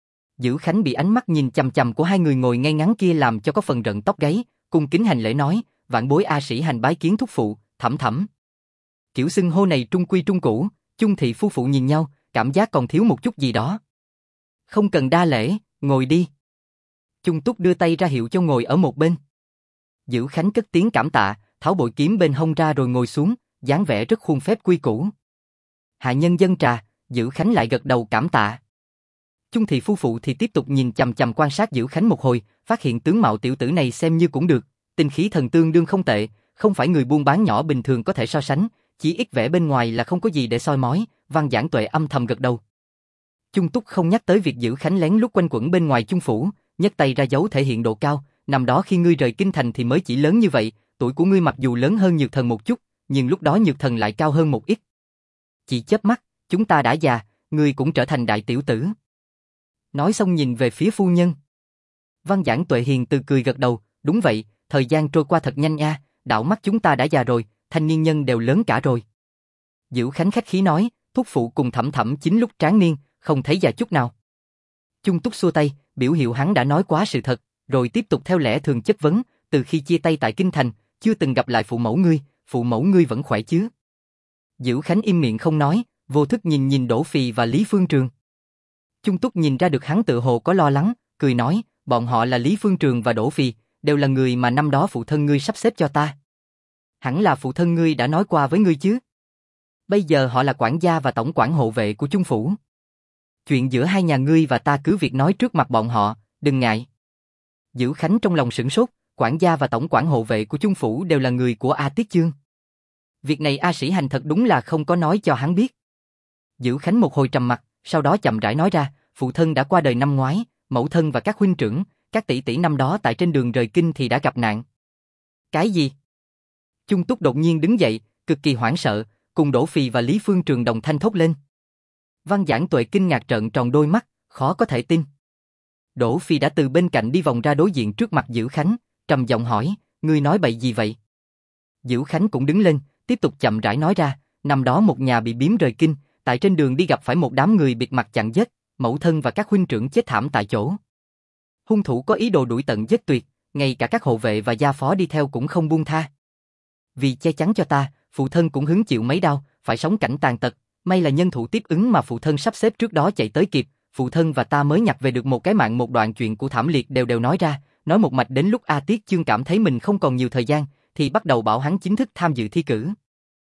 Dữ Khánh bị ánh mắt nhìn chằm chằm của hai người ngồi ngay ngắn kia làm cho có phần rợn tóc gáy, cung kính hành lễ nói, vạn bối A Sĩ Hành bái kiến thúc phụ, Thẩm Thẩm. Kiểu xưng hô này trung quy trung cũ, Chung thị phu phụ nhìn nhau, cảm giác còn thiếu một chút gì đó. Không cần đa lễ, ngồi đi. Chung Túc đưa tay ra hiệu cho ngồi ở một bên. Dữ Khánh cất tiếng cảm tạ, tháo bội kiếm bên hông ra rồi ngồi xuống, dáng vẻ rất khuôn phép quy củ. Hạ nhân dâng trà, Dữ Khánh lại gật đầu cảm tạ. Chung thị phu phụ thì tiếp tục nhìn chằm chằm quan sát Dữ Khánh một hồi, phát hiện tướng mạo tiểu tử này xem như cũng được, tinh khí thần tương đương không tệ, không phải người buôn bán nhỏ bình thường có thể so sánh, chỉ ít vẻ bên ngoài là không có gì để soi mói, Văn Giảng Tuệ âm thầm gật đầu. Chung Túc không nhắc tới việc Dữ Khánh lén lút quanh quẩn bên ngoài Chung phủ, nhấc tay ra dấu thể hiện độ cao, năm đó khi ngươi rời kinh thành thì mới chỉ lớn như vậy, tuổi của ngươi mặc dù lớn hơn Nhược Thần một chút, nhưng lúc đó Nhược Thần lại cao hơn một ít. Chỉ chớp mắt, chúng ta đã già, ngươi cũng trở thành đại tiểu tử. Nói xong nhìn về phía phu nhân. Văn Giảng Tuệ hiền từ cười gật đầu, đúng vậy, thời gian trôi qua thật nhanh nha, đảo mắt chúng ta đã già rồi, thanh niên nhân đều lớn cả rồi. Dữ Khánh khách khí nói, thúc phụ cùng Thẩm Thẩm chính lúc tráng niên, không thấy già chút nào. Chung Túc xua tay, biểu hiệu hắn đã nói quá sự thật, rồi tiếp tục theo lẽ thường chất vấn, từ khi chia tay tại Kinh Thành, chưa từng gặp lại phụ mẫu ngươi vẫn khỏe chứ? Dữ Khánh im miệng không nói, vô thức nhìn nhìn Đỗ Phì và Lý Phương Trường. Chung Túc nhìn ra được hắn tự hồ có lo lắng, cười nói, bọn họ là Lý Phương Trường và Đỗ Phì, đều là người mà năm đó phụ thân ngươi sắp xếp cho ta. Hẳn là phụ thân ngươi đã nói qua với ngươi chứ? Bây giờ họ là quản gia và tổng quản hộ vệ của Chung phủ. Chuyện giữa hai nhà ngươi và ta cứ việc nói trước mặt bọn họ, đừng ngại. Dữ Khánh trong lòng sửng sốt, quản gia và tổng quản hộ vệ của Chung phủ đều là người của A Tiết Chương. Việc này A Sĩ Hành thật đúng là không có nói cho hắn biết. Dữ Khánh một hồi trầm mặc, sau đó chậm rãi nói ra, phụ thân đã qua đời năm ngoái, mẫu thân và các huynh trưởng, các tỷ tỷ năm đó tại trên đường rời kinh thì đã gặp nạn. Cái gì? Chung Túc đột nhiên đứng dậy, cực kỳ hoảng sợ, cùng Đỗ Phì và Lý Phương Trường đồng thanh thốt lên. Văn Giảng Tuệ kinh ngạc trợn tròn đôi mắt, khó có thể tin. Đỗ Phì đã từ bên cạnh đi vòng ra đối diện trước mặt Dữ Khánh, trầm giọng hỏi, ngươi nói bậy gì vậy? Dữ Khánh cũng đứng lên, tiếp tục chậm rãi nói ra, năm đó một nhà bị biếm rời kinh, tại trên đường đi gặp phải một đám người bịt mặt chặn giết, mẫu thân và các huynh trưởng chết thảm tại chỗ. Hung thủ có ý đồ đuổi tận giết tuyệt, ngay cả các hộ vệ và gia phó đi theo cũng không buông tha. Vì che chắn cho ta, phụ thân cũng hứng chịu mấy đau, phải sống cảnh tàn tật, may là nhân thủ tiếp ứng mà phụ thân sắp xếp trước đó chạy tới kịp, phụ thân và ta mới nhặt về được một cái mạng. Một đoạn chuyện của thảm liệt đều nói ra, nói một mạch đến lúc A Tiết Chương cảm thấy mình không còn nhiều thời gian, thì bắt đầu bảo hắn chính thức tham dự thi cử.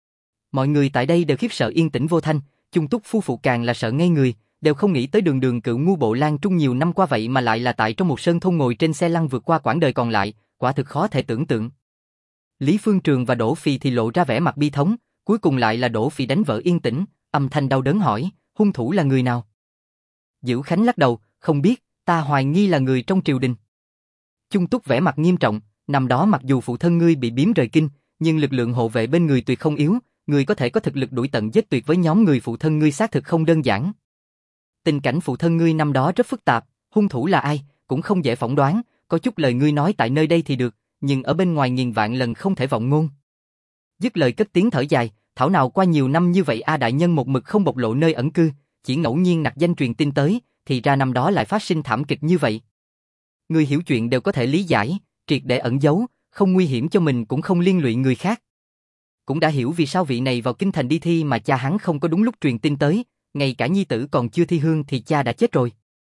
Mọi người tại đây đều khiếp sợ yên tĩnh vô thanh, Chung Túc phu phụ càng là sợ ngây người, đều không nghĩ tới đường đường cựu ngu bộ Lan Trung nhiều năm qua vậy mà lại là tại trong một sơn thôn ngồi trên xe lăn vượt qua quãng đời còn lại, quả thực khó thể tưởng tượng. Lý Phương Trường và Đỗ Phì thì lộ ra vẻ mặt bi thống, cuối cùng lại là Đỗ Phì đánh vỡ yên tĩnh, âm thanh đau đớn hỏi, hung thủ là người nào? Dữ Khánh lắc đầu, không biết, ta hoài nghi là người trong triều đình. Chung Túc vẻ mặt nghiêm trọng, năm đó mặc dù phụ thân ngươi bị biếm rời kinh, nhưng lực lượng hộ vệ bên người tuyệt không yếu, người có thể có thực lực đuổi tận giết tuyệt với nhóm người phụ thân ngươi xác thực không đơn giản. Tình cảnh phụ thân ngươi năm đó rất phức tạp, hung thủ là ai, cũng không dễ phỏng đoán, có chút lời ngươi nói tại nơi đây thì được, nhưng ở bên ngoài nghìn vạn lần không thể vọng ngôn. Dứt lời cất tiếng thở dài, thảo nào qua nhiều năm như vậy A đại nhân một mực không bộc lộ nơi ẩn cư, chỉ ngẫu nhiên nặc danh truyền tin tới, thì ra năm đó lại phát sinh thảm kịch như vậy. Người hiểu chuyện đều có thể lý giải, triệt để ẩn giấu, không nguy hiểm cho mình cũng không liên lụy người khác. Cũng đã hiểu vì sao vị này vào kinh thành đi thi mà cha hắn không có đúng lúc truyền tin tới, ngay cả nhi tử còn chưa thi hương thì cha đã chết rồi.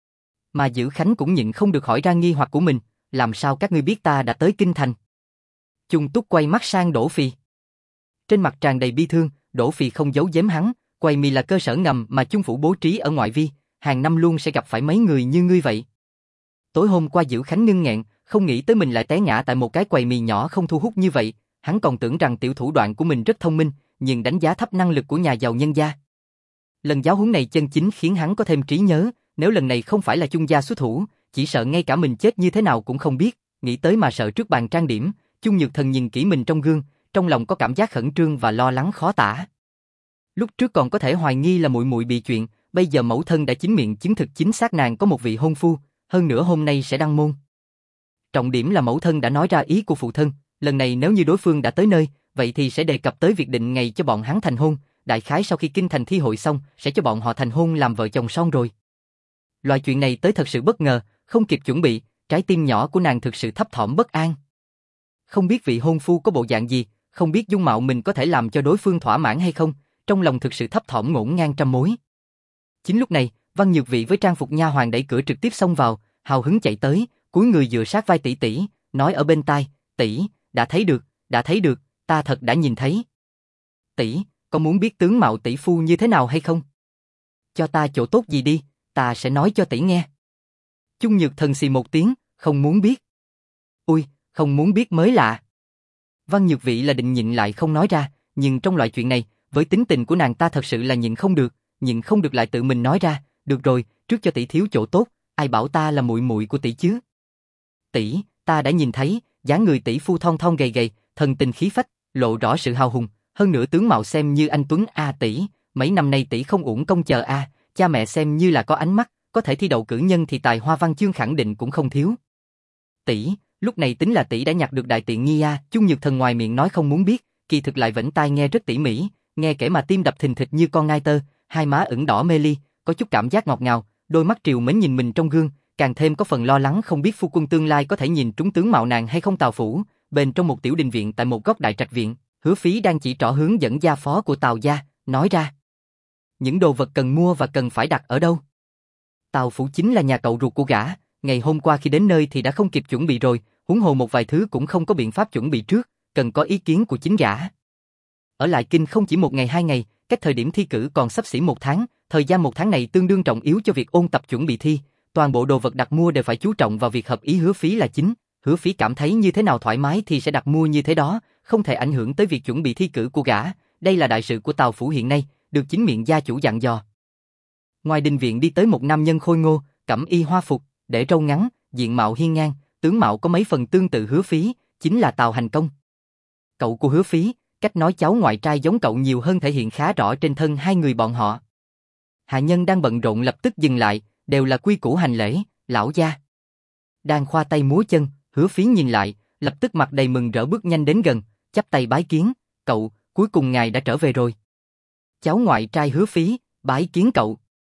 Mà Dữ Khánh cũng nhịn không được hỏi ra nghi hoặc của mình, làm sao các ngươi biết ta đã tới kinh thành? Chung Túc quay mắt sang Đỗ Phì. Trên mặt tràn đầy bi thương, Đỗ Phì không giấu giếm hắn, quầy mì là cơ sở ngầm mà Chung phủ bố trí ở ngoại vi, hàng năm luôn sẽ gặp phải mấy người như ngươi vậy. Tối hôm qua Dữ Khánh ngưng nghẹn, không nghĩ tới mình lại té ngã tại một cái quầy mì nhỏ không thu hút như vậy, hắn còn tưởng rằng tiểu thủ đoạn của mình rất thông minh, nhưng đánh giá thấp năng lực của nhà giàu nhân gia. Lần giáo huấn này chân chính khiến hắn có thêm trí nhớ, nếu lần này không phải là Chung gia xuất thủ, chỉ sợ ngay cả mình chết như thế nào cũng không biết, nghĩ tới mà sợ trước bàn trang điểm, Chung Nhược Thần nhìn kỹ mình trong gương, trong lòng có cảm giác khẩn trương và lo lắng khó tả. Lúc trước còn có thể hoài nghi là muội muội bị chuyện, bây giờ mẫu thân đã chính miệng chứng thực chính xác nàng có một vị hôn phu, hơn nữa hôm nay sẽ đăng môn. Trọng điểm là mẫu thân đã nói ra ý của phụ thân, lần này nếu như đối phương đã tới nơi, vậy thì sẽ đề cập tới việc định ngày cho bọn hắn thành hôn, đại khái sau khi kinh thành thi hội xong, sẽ cho bọn họ thành hôn làm vợ chồng son rồi. Loại chuyện này tới thật sự bất ngờ, không kịp chuẩn bị, trái tim nhỏ của nàng thực sự thấp thỏm bất an. Không biết vị hôn phu có bộ dạng gì, không biết dung mạo mình có thể làm cho đối phương thỏa mãn hay không, trong lòng thực sự thấp thỏm ngổn ngang trăm mối. Chính lúc này, Văn Nhược Vị với trang phục nha hoàn đẩy cửa trực tiếp xông vào, hào hứng chạy tới, cúi người dựa sát vai tỷ tỷ, nói ở bên tai, tỷ, đã thấy được, ta thật đã nhìn thấy. Tỷ, có muốn biết tướng mạo tỷ phu như thế nào hay không? Cho ta chỗ tốt gì đi, ta sẽ nói cho tỷ nghe. Chung Nhược Thần xì một tiếng, không muốn biết. Ui, không muốn biết mới lạ. Văn Nhược Vị là định nhịn lại không nói ra, nhưng trong loại chuyện này, với tính tình của nàng ta thật sự là nhịn không được lại tự mình nói ra, được rồi, trước cho tỷ thiếu chỗ tốt, ai bảo ta là muội muội của tỷ chứ? Tỷ, ta đã nhìn thấy, dáng người tỷ phu thon thon gầy gầy, thần tình khí phách, lộ rõ sự hào hùng, hơn nữa tướng mạo xem như anh tuấn a tỷ, mấy năm nay tỷ không uổng công chờ a, cha mẹ xem như là có ánh mắt, có thể thi đậu cử nhân thì tài hoa văn chương khẳng định cũng không thiếu. tỷ, lúc này tính là tỷ đã nhặt được đại tiện nghi a. Chung Nhược Thần ngoài miệng nói không muốn biết, kỳ thực lại vẫn tai nghe rất tỉ mỉ, nghe kể mà tim đập thình thịch như con ngai tơ, hai má ửng đỏ mê ly, có chút cảm giác ngọt ngào, đôi mắt triều mến nhìn mình trong gương, càng thêm có phần lo lắng không biết phu quân tương lai có thể nhìn trúng tướng mạo nàng hay không. Tào phủ, bên trong một tiểu đình viện tại một góc đại trạch viện, Hứa Phí đang chỉ trỏ hướng dẫn gia phó của Tào gia, nói ra: những đồ vật cần mua và cần phải đặt ở đâu? Tào phủ chính là nhà cậu ruột của gã, ngày hôm qua khi đến nơi thì đã không kịp chuẩn bị rồi, huống hồ một vài thứ cũng không có biện pháp chuẩn bị trước, cần có ý kiến của chính gã. Ở lại kinh không chỉ một ngày hai ngày, cách thời điểm thi cử còn xấp xỉ một tháng, thời gian một tháng này tương đương trọng yếu cho việc ôn tập chuẩn bị thi, toàn bộ đồ vật đặt mua đều phải chú trọng vào việc hợp ý Hứa Phí là chính. Hứa Phí cảm thấy như thế nào thoải mái thì sẽ đặt mua như thế đó, không thể ảnh hưởng tới việc chuẩn bị thi cử của gã, đây là đại sự của Tào phủ hiện nay, được chính miệng gia chủ dặn dò. Ngoài đình viện đi tới một nam nhân khôi ngô, cẩm y hoa phục, để râu ngắn, diện mạo hiên ngang, tướng mạo có mấy phần tương tự Hứa Phí, chính là Tào Hành Công. Cậu của Hứa Phí, cách nói cháu ngoại trai giống cậu nhiều hơn thể hiện khá rõ trên thân hai người bọn họ. Hạ nhân đang bận rộn lập tức dừng lại, đều là quy củ hành lễ, lão gia. Đang khoa tay múa chân, Hứa Phí nhìn lại, lập tức mặt đầy mừng rỡ bước nhanh đến gần, chắp tay bái kiến, cậu, cuối cùng ngài đã trở về rồi. Cháu ngoại trai Hứa Phí, bái kiến cậu.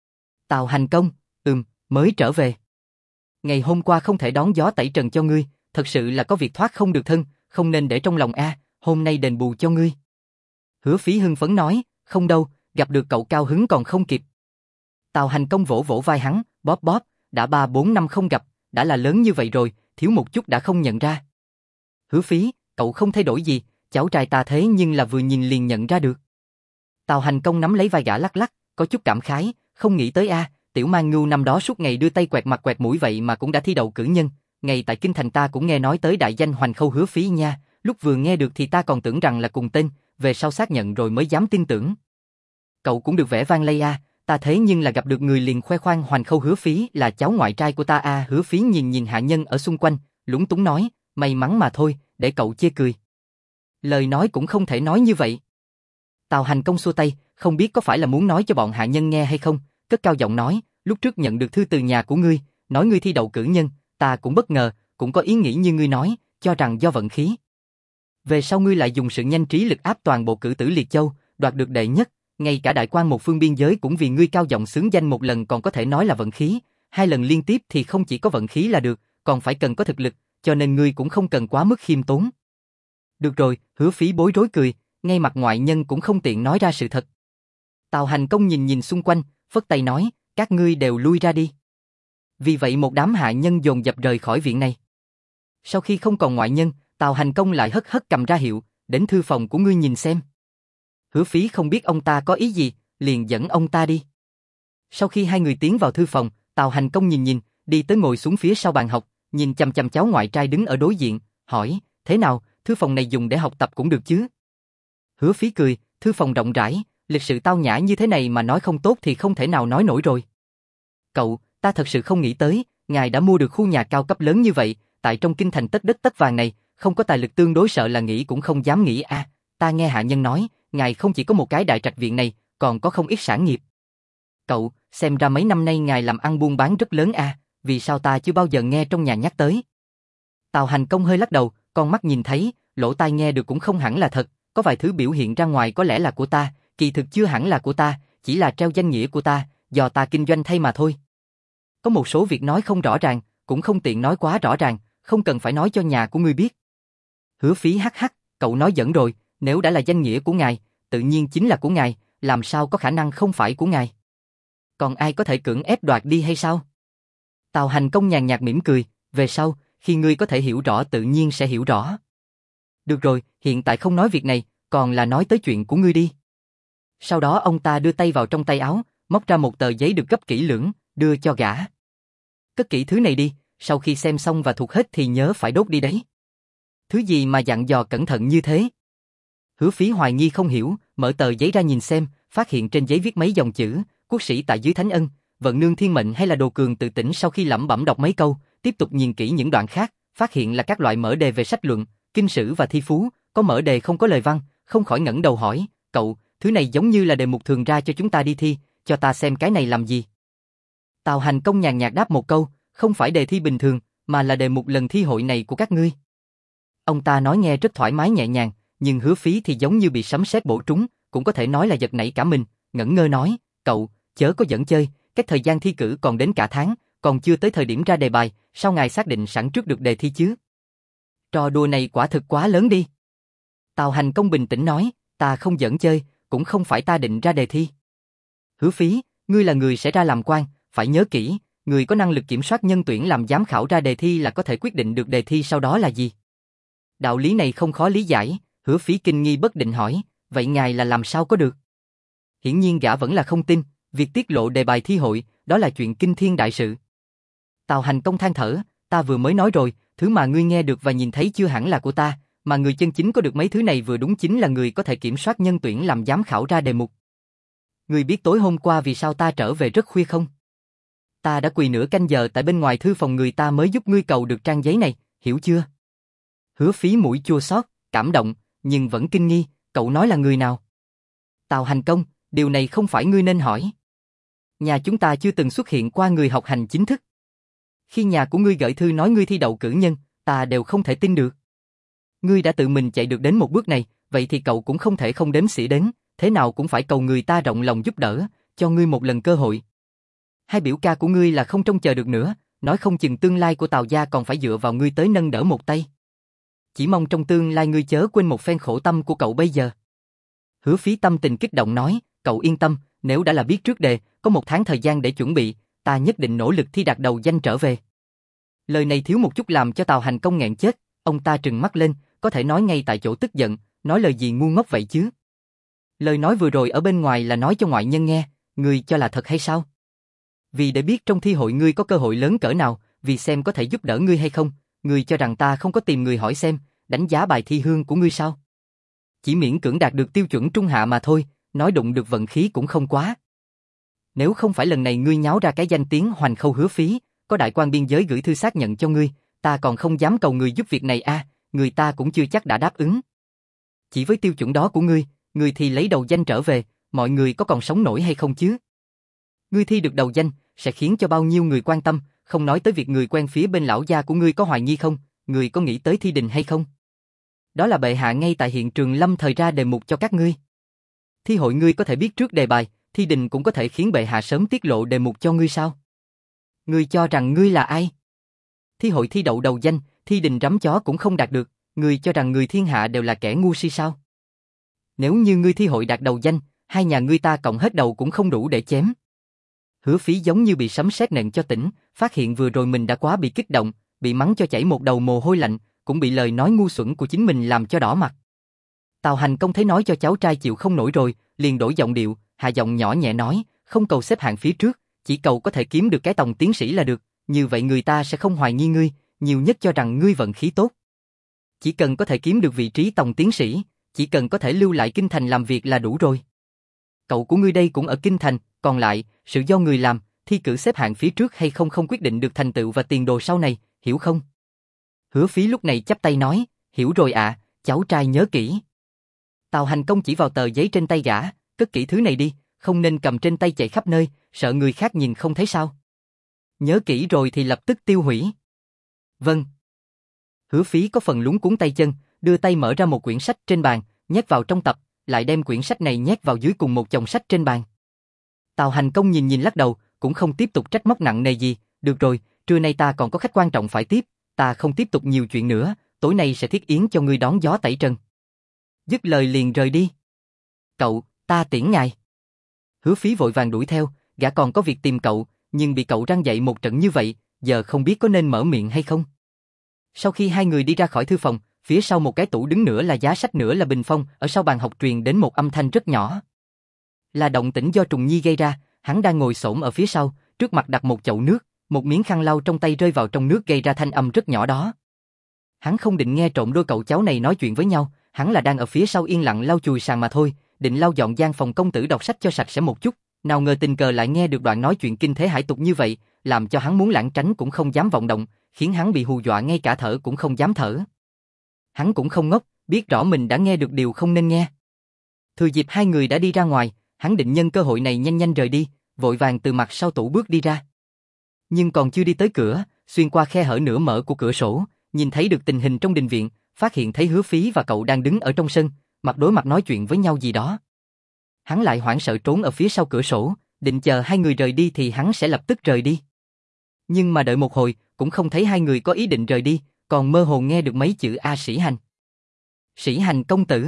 Tào Hành Công, mới trở về. Ngày hôm qua không thể đón gió tẩy trần cho ngươi, thật sự là có việc thoát không được thân, không nên để trong lòng a, hôm nay đền bù cho ngươi. Hứa Phí hưng phấn nói, không đâu, gặp được cậu cao hứng còn không kịp. Tào Hành Công vỗ vỗ vai hắn, bóp bóp, đã 3-4 năm không gặp, đã là lớn như vậy rồi, thiếu một chút đã không nhận ra. Hứa Phí, cậu không thay đổi gì, cháu trai ta thế nhưng là vừa nhìn liền nhận ra được. Tào Hành Công nắm lấy vai gã lắc lắc, có chút cảm khái, không nghĩ tới a, tiểu mang ngưu năm đó suốt ngày đưa tay quẹt mặt quẹt mũi vậy mà cũng đã thi đậu cử nhân, ngày tại kinh thành ta cũng nghe nói tới đại danh Hoành Khâu Hứa Phí nha, lúc vừa nghe được thì ta còn tưởng rằng là cùng tên, về sau xác nhận rồi mới dám tin tưởng. Cậu cũng được vẻ vang lây a, ta thế nhưng là gặp được người liền khoe khoang Hoành Khâu Hứa Phí là cháu ngoại trai của ta a. Hứa Phí nhìn nhìn hạ nhân ở xung quanh, lúng túng nói, may mắn mà thôi, để cậu chê cười. Lời nói cũng không thể nói như vậy. Tào Hành Công xua tay, không biết có phải là muốn nói cho bọn hạ nhân nghe hay không, cất cao giọng nói, lúc trước nhận được thư từ nhà của ngươi, nói ngươi thi đậu cử nhân, ta cũng bất ngờ, cũng có ý nghĩ như ngươi nói, cho rằng do vận khí. Về sau ngươi lại dùng sự nhanh trí lực áp toàn bộ cử tử Liệt Châu, đoạt được đệ nhất, ngay cả đại quan một phương biên giới cũng vì ngươi cao giọng xướng danh một lần còn có thể nói là vận khí, hai lần liên tiếp thì không chỉ có vận khí là được, còn phải cần có thực lực, cho nên ngươi cũng không cần quá mức khiêm tốn. Được rồi, Hứa Phí bối rối cười, ngay mặt ngoại nhân cũng không tiện nói ra sự thật. Tào Hành Công nhìn nhìn xung quanh, phất tay nói, các ngươi đều lui ra đi. Vì vậy một đám hạ nhân dồn dập rời khỏi viện này. Sau khi không còn ngoại nhân, Tào Hành Công lại hất hất cầm ra hiệu, đến thư phòng của ngươi nhìn xem. Hứa Phí không biết ông ta có ý gì, liền dẫn ông ta đi. Sau khi hai người tiến vào thư phòng, Tào Hành Công nhìn nhìn, đi tới ngồi xuống phía sau bàn học, nhìn chằm chằm cháu ngoại trai đứng ở đối diện, hỏi, thế nào, thư phòng này dùng để học tập cũng được chứ? Hứa Phí cười, thư phòng rộng rãi, lịch sự tao nhã như thế này mà nói không tốt thì không thể nào nói nổi rồi. Cậu, ta thật sự không nghĩ tới, ngài đã mua được khu nhà cao cấp lớn như vậy, tại trong kinh thành tất đất tất vàng này, không có tài lực tương đối sợ là nghĩ cũng không dám nghĩ a. Ta nghe hạ nhân nói, ngài không chỉ có một cái đại trạch viện này, còn có không ít sản nghiệp. Cậu, xem ra mấy năm nay ngài làm ăn buôn bán rất lớn a, vì sao ta chưa bao giờ nghe trong nhà nhắc tới? Tào Hành Công hơi lắc đầu, con mắt nhìn thấy, lỗ tai nghe được cũng không hẳn là thật, có vài thứ biểu hiện ra ngoài có lẽ là của ta, kỳ thực chưa hẳn là của ta, chỉ là treo danh nghĩa của ta, do ta kinh doanh thay mà thôi. Có một số việc nói không rõ ràng, cũng không tiện nói quá rõ ràng, không cần phải nói cho nhà của ngươi biết. Hứa Phí hắc hắc, cậu nói dẫn rồi, nếu đã là danh nghĩa của ngài, tự nhiên chính là của ngài, làm sao có khả năng không phải của ngài? Còn ai có thể cưỡng ép đoạt đi hay sao? Tào Hành Công nhàn nhạt mỉm cười, về sau, khi ngươi có thể hiểu rõ tự nhiên sẽ hiểu rõ. Được rồi, hiện tại không nói việc này, còn là nói tới chuyện của ngươi đi. Sau đó ông ta đưa tay vào trong tay áo, móc ra một tờ giấy được gấp kỹ lưỡng, đưa cho gã. Cất kỹ thứ này đi, sau khi xem xong và thuộc hết thì nhớ phải đốt đi đấy. Thứ gì mà dặn dò cẩn thận như thế? Hứa Phí hoài nghi không hiểu, mở tờ giấy ra nhìn xem, phát hiện trên giấy viết mấy dòng chữ, quốc sĩ tại dưới thánh ân, vận nương thiên mệnh hay là đồ cường tự tỉnh. Sau khi lẩm bẩm đọc mấy câu, tiếp tục nhìn kỹ những đoạn khác, phát hiện là các loại mở đề về sách luận, kinh sử và thi phú, có mở đề không có lời văn, không khỏi ngẩng đầu hỏi, cậu, thứ này giống như là đề mục thường ra cho chúng ta đi thi, cho ta xem cái này làm gì? Tào Hành Công nhàn nhạt đáp một câu, không phải đề thi bình thường, mà là đề mục lần thi hội này của các ngươi. Ông ta nói nghe rất thoải mái nhẹ nhàng, nhưng Hứa Phí thì giống như bị sấm sét bổ trúng, cũng có thể nói là giật nảy cả mình, ngẩn ngơ nói, cậu, chớ có giỡn chơi, cách thời gian thi cử còn đến cả tháng, còn chưa tới thời điểm ra đề bài, sao ngài xác định sẵn trước được đề thi chứ? Trò đùa này quả thực quá lớn đi. Tào Hành Công bình tĩnh nói, ta không giỡn chơi, cũng không phải ta định ra đề thi. Hứa Phí, ngươi là người sẽ ra làm quan, phải nhớ kỹ, người có năng lực kiểm soát nhân tuyển làm giám khảo ra đề thi là có thể quyết định được đề thi sau đó là gì. Đạo lý này không khó lý giải, Hứa Phí kinh nghi bất định hỏi, vậy ngài là làm sao có được? Hiển nhiên gã vẫn là không tin, việc tiết lộ đề bài thi hội, đó là chuyện kinh thiên đại sự. Tào Hành Công than thở, ta vừa mới nói rồi, thứ mà ngươi nghe được và nhìn thấy chưa hẳn là của ta, mà người chân chính có được mấy thứ này vừa đúng chính là người có thể kiểm soát nhân tuyển làm giám khảo ra đề mục. Ngươi biết tối hôm qua vì sao ta trở về rất khuya không? Ta đã quỳ nửa canh giờ tại bên ngoài thư phòng người ta mới giúp ngươi cầu được trang giấy này, hiểu chưa? Hứa Phí mũi chua xót, cảm động, nhưng vẫn kinh nghi, cậu nói là người nào? Tào Hành Công, điều này không phải ngươi nên hỏi. Nhà chúng ta chưa từng xuất hiện qua người học hành chính thức. Khi nhà của ngươi gửi thư nói ngươi thi đậu cử nhân, ta đều không thể tin được. Ngươi đã tự mình chạy được đến một bước này, vậy thì cậu cũng không thể không đếm xỉa đến, thế nào cũng phải cầu người ta rộng lòng giúp đỡ, cho ngươi một lần cơ hội. Hai biểu ca của ngươi là không trông chờ được nữa, nói không chừng tương lai của Tào gia còn phải dựa vào ngươi tới nâng đỡ một tay. Chỉ mong trong tương lai ngươi chớ quên một phen khổ tâm của cậu bây giờ. Hứa Phí tâm tình kích động nói, cậu yên tâm, nếu đã là biết trước đề, có 1 tháng thời gian để chuẩn bị, ta nhất định nỗ lực thi đạt đầu danh trở về. Lời này thiếu một chút làm cho Tào Hành Công nghẹn chết, ông ta trừng mắt lên, có thể nói ngay tại chỗ tức giận, nói lời gì ngu ngốc vậy chứ? Lời nói vừa rồi ở bên ngoài là nói cho ngoại nhân nghe, ngươi cho là thật hay sao? Vì để biết trong thi hội ngươi có cơ hội lớn cỡ nào, vì xem có thể giúp đỡ ngươi hay không, ngươi cho rằng ta không có tìm người hỏi xem, đánh giá bài thi hương của ngươi sao? Chỉ miễn cưỡng đạt được tiêu chuẩn trung hạ mà thôi, nói đụng được vận khí cũng không quá. Nếu không phải lần này ngươi nháo ra cái danh tiếng Hoành Khâu Hứa Phí, có đại quan biên giới gửi thư xác nhận cho ngươi, ta còn không dám cầu người giúp việc này a, người ta cũng chưa chắc đã đáp ứng. Chỉ với tiêu chuẩn đó của ngươi thì lấy đầu danh trở về, mọi người có còn sống nổi hay không chứ? Ngươi thi được đầu danh, sẽ khiến cho bao nhiêu người quan tâm, không nói tới việc người quen phía bên lão gia của ngươi có hoài nghi không, ngươi có nghĩ tới thi đình hay không? Đó là bệ hạ ngay tại hiện trường lâm thời ra đề mục cho các ngươi. Thi hội ngươi có thể biết trước đề bài, thi đình cũng có thể khiến bệ hạ sớm tiết lộ đề mục cho ngươi sao? Ngươi cho rằng ngươi là ai? Thi hội thi đậu đầu danh, thi đình rắm chó cũng không đạt được, ngươi cho rằng người thiên hạ đều là kẻ ngu si sao? Nếu như ngươi thi hội đạt đầu danh, hai nhà ngươi ta cộng hết đầu cũng không đủ để chém. Hứa Phí giống như bị sấm sét nện cho tỉnh, phát hiện vừa rồi mình đã quá bị kích động, bị mắng cho chảy một đầu mồ hôi lạnh, cũng bị lời nói ngu xuẩn của chính mình làm cho đỏ mặt. Tào Hành Công thấy nói cho cháu trai chịu không nổi rồi, liền đổi giọng điệu, hạ giọng nhỏ nhẹ nói, không cầu xếp hạng phía trước, chỉ cầu có thể kiếm được cái tòng tiến sĩ là được, như vậy người ta sẽ không hoài nghi ngươi, nhiều nhất cho rằng ngươi vận khí tốt. Chỉ cần có thể kiếm được vị trí tòng tiến sĩ, chỉ cần có thể lưu lại kinh thành làm việc là đủ rồi. Cậu của ngươi đây cũng ở kinh thành, còn lại, sự do người làm, thi cử xếp hạng phía trước hay không không quyết định được thành tựu và tiền đồ sau này, hiểu không? Hứa Phí lúc này chắp tay nói, hiểu rồi ạ, cháu trai nhớ kỹ. Tào Hành Công chỉ vào tờ giấy trên tay gã, cất kỹ thứ này đi, không nên cầm trên tay chạy khắp nơi, sợ người khác nhìn không thấy sao. Nhớ kỹ rồi thì lập tức tiêu hủy. Vâng. Hứa Phí có phần lúng cuống tay chân, đưa tay mở ra một quyển sách trên bàn, nhét vào trong tập, lại đem quyển sách này nhét vào dưới cùng một chồng sách trên bàn. Tào Hành Công nhìn lắc đầu, cũng không tiếp tục trách móc nặng nề gì, được rồi, trưa nay ta còn có khách quan trọng phải tiếp, ta không tiếp tục nhiều chuyện nữa, tối nay sẽ thiết yến cho ngươi đón gió tẩy trần. Dứt lời liền rời đi. Cậu, ta tiễn ngài. Hứa Phí vội vàng đuổi theo, gã còn có việc tìm cậu, nhưng bị cậu răn dạy một trận như vậy, giờ không biết có nên mở miệng hay không. Sau khi hai người đi ra khỏi thư phòng, phía sau một cái tủ đứng nửa là giá sách nửa là bình phong, ở sau bàn học truyền đến một âm thanh rất nhỏ. Là động tĩnh do Trùng Nhi gây ra, hắn đang ngồi xổm ở phía sau, trước mặt đặt một chậu nước, một miếng khăn lau trong tay rơi vào trong nước gây ra thanh âm rất nhỏ đó. Hắn không định nghe trộm đôi cậu cháu này nói chuyện với nhau, hắn là đang ở phía sau yên lặng lau chùi sàn mà thôi, định lau dọn gian phòng công tử đọc sách cho sạch sẽ một chút, nào ngờ tình cờ lại nghe được đoạn nói chuyện kinh thế hải tục như vậy, làm cho hắn muốn lảng tránh cũng không dám vọng động, khiến hắn bị hù dọa ngay cả thở cũng không dám thở. Hắn cũng không ngốc, biết rõ mình đã nghe được điều không nên nghe. Thừa dịp hai người đã đi ra ngoài, hắn định nhân cơ hội này nhanh nhanh rời đi, vội vàng từ mặt sau tủ bước đi ra. Nhưng còn chưa đi tới cửa, xuyên qua khe hở nửa mở của cửa sổ, nhìn thấy được tình hình trong đình viện, phát hiện thấy Hứa Phí và cậu đang đứng ở trong sân, mặt đối mặt nói chuyện với nhau gì đó. Hắn lại hoảng sợ trốn ở phía sau cửa sổ, định chờ hai người rời đi thì hắn sẽ lập tức rời đi. Nhưng mà đợi một hồi, cũng không thấy hai người có ý định rời đi, còn mơ hồ nghe được mấy chữ A Sĩ Hành. Sĩ Hành công tử.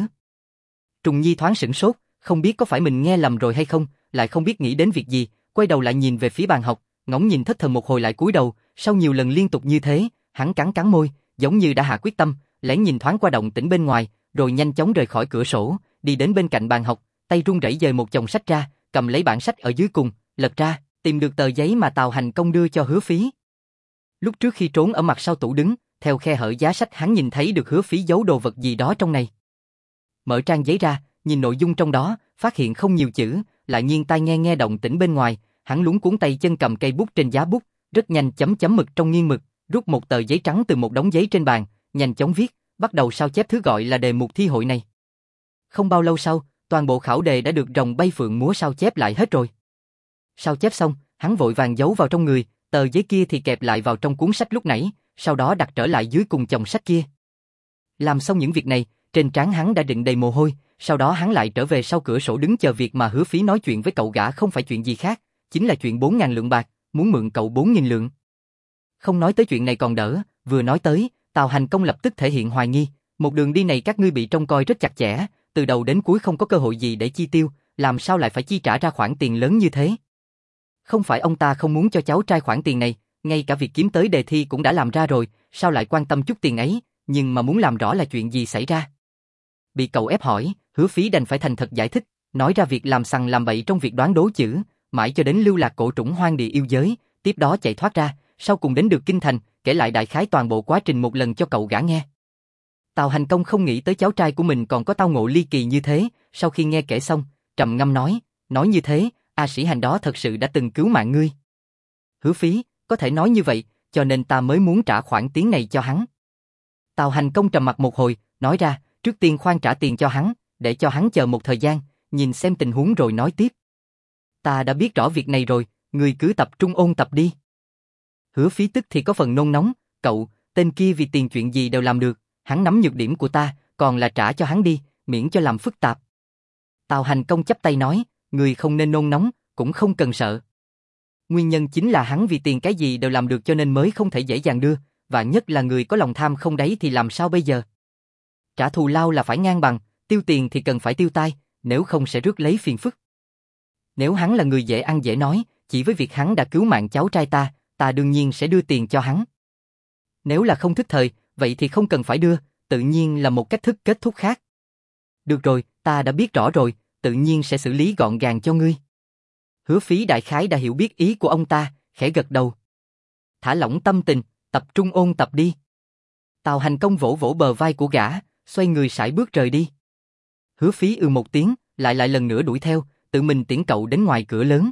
Trùng Nhi thoáng sửng sốt, không biết có phải mình nghe lầm rồi hay không, lại không biết nghĩ đến việc gì, quay đầu lại nhìn về phía bàn học, ngóng nhìn thất thần một hồi lại cúi đầu, sau nhiều lần liên tục như thế, hắn cắn cắn môi, giống như đã hạ quyết tâm, lén nhìn thoáng qua động tĩnh bên ngoài, rồi nhanh chóng rời khỏi cửa sổ, đi đến bên cạnh bàn học, tay run rẩy dời một chồng sách ra, cầm lấy bản sách ở dưới cùng, lật ra, tìm được tờ giấy mà Tào Hành Công đưa cho Hứa Phí. Lúc trước khi trốn ở mặt sau tủ đứng, theo khe hở giá sách hắn nhìn thấy được Hứa Phí giấu đồ vật gì đó trong này. Mở trang giấy ra, nhìn nội dung trong đó, phát hiện không nhiều chữ, lại nghiêng tai nghe nghe động tĩnh bên ngoài, hắn luống cuống tay chân cầm cây bút trên giá bút, rất nhanh chấm chấm mực trong nghiêng mực, rút một tờ giấy trắng từ một đống giấy trên bàn, nhanh chóng viết, bắt đầu sao chép thứ gọi là đề mục thi hội này. Không bao lâu sau, toàn bộ khảo đề đã được rồng bay phượng múa sao chép lại hết rồi. Sao chép xong, hắn vội vàng giấu vào trong người, tờ giấy kia thì kẹp lại vào trong cuốn sách lúc nãy, sau đó đặt trở lại dưới cùng chồng sách kia. Làm xong những việc này, trên trán hắn đã đựng đầy mồ hôi, sau đó hắn lại trở về sau cửa sổ đứng chờ việc mà Hứa Phí nói chuyện với cậu gã không phải chuyện gì khác, chính là chuyện 4.000 lượng bạc, muốn mượn cậu 4.000 lượng. Không nói tới chuyện này còn đỡ, vừa nói tới, Tào Hành Công lập tức thể hiện hoài nghi, một đường đi này các ngươi bị trông coi rất chặt chẽ, từ đầu đến cuối không có cơ hội gì để chi tiêu, làm sao lại phải chi trả ra khoản tiền lớn như thế? Không phải ông ta không muốn cho cháu trai khoản tiền này, ngay cả việc kiếm tới đề thi cũng đã làm ra rồi, sao lại quan tâm chút tiền ấy, nhưng mà muốn làm rõ là chuyện gì xảy ra. Bị cậu ép hỏi, Hứa Phí đành phải thành thật giải thích, nói ra việc làm sằng làm bậy trong việc đoán đố chữ, mãi cho đến lưu lạc cổ trùng hoang địa yêu giới, tiếp đó chạy thoát ra, sau cùng đến được Kinh Thành, kể lại đại khái toàn bộ quá trình một lần cho cậu gã nghe. Tào Hành Công không nghĩ tới cháu trai của mình còn có tao ngộ ly kỳ như thế, sau khi nghe kể xong, trầm ngâm nói như thế, A Sĩ Hành đó thật sự đã từng cứu mạng ngươi. Hứa Phí, có thể nói như vậy, cho nên ta mới muốn trả khoản tiền này cho hắn. Tào Hành Công trầm mặt một hồi, nói ra, trước tiên khoan trả tiền cho hắn, để cho hắn chờ một thời gian, nhìn xem tình huống rồi nói tiếp. Ta đã biết rõ việc này rồi, ngươi cứ tập trung ôn tập đi. Hứa Phí tức thì có phần nôn nóng, cậu, tên kia vì tiền chuyện gì đều làm được, hắn nắm nhược điểm của ta, còn là trả cho hắn đi, miễn cho làm phức tạp. Tào Hành Công chắp tay nói, ngươi không nên nôn nóng, cũng không cần sợ. Nguyên nhân chính là hắn vì tiền cái gì đều làm được cho nên mới không thể dễ dàng đưa, và nhất là người có lòng tham không đáy thì làm sao bây giờ? Trả thù lao là phải ngang bằng, tiêu tiền thì cần phải tiêu tai, nếu không sẽ rước lấy phiền phức. Nếu hắn là người dễ ăn dễ nói, chỉ với việc hắn đã cứu mạng cháu trai ta đương nhiên sẽ đưa tiền cho hắn. Nếu là không thức thời, vậy thì không cần phải đưa, tự nhiên là một cách thức kết thúc khác. Được rồi, ta đã biết rõ rồi, tự nhiên sẽ xử lý gọn gàng cho ngươi. Hứa Phí đại khái đã hiểu biết ý của ông ta, khẽ gật đầu. Thả lỏng tâm tình, tập trung ôn tập đi. Tào Hành Công vỗ vỗ bờ vai của gã, xoay người sải bước rời đi. Hứa Phí một tiếng, lại lần nữa đuổi theo, tự mình tiễn cậu đến ngoài cửa lớn.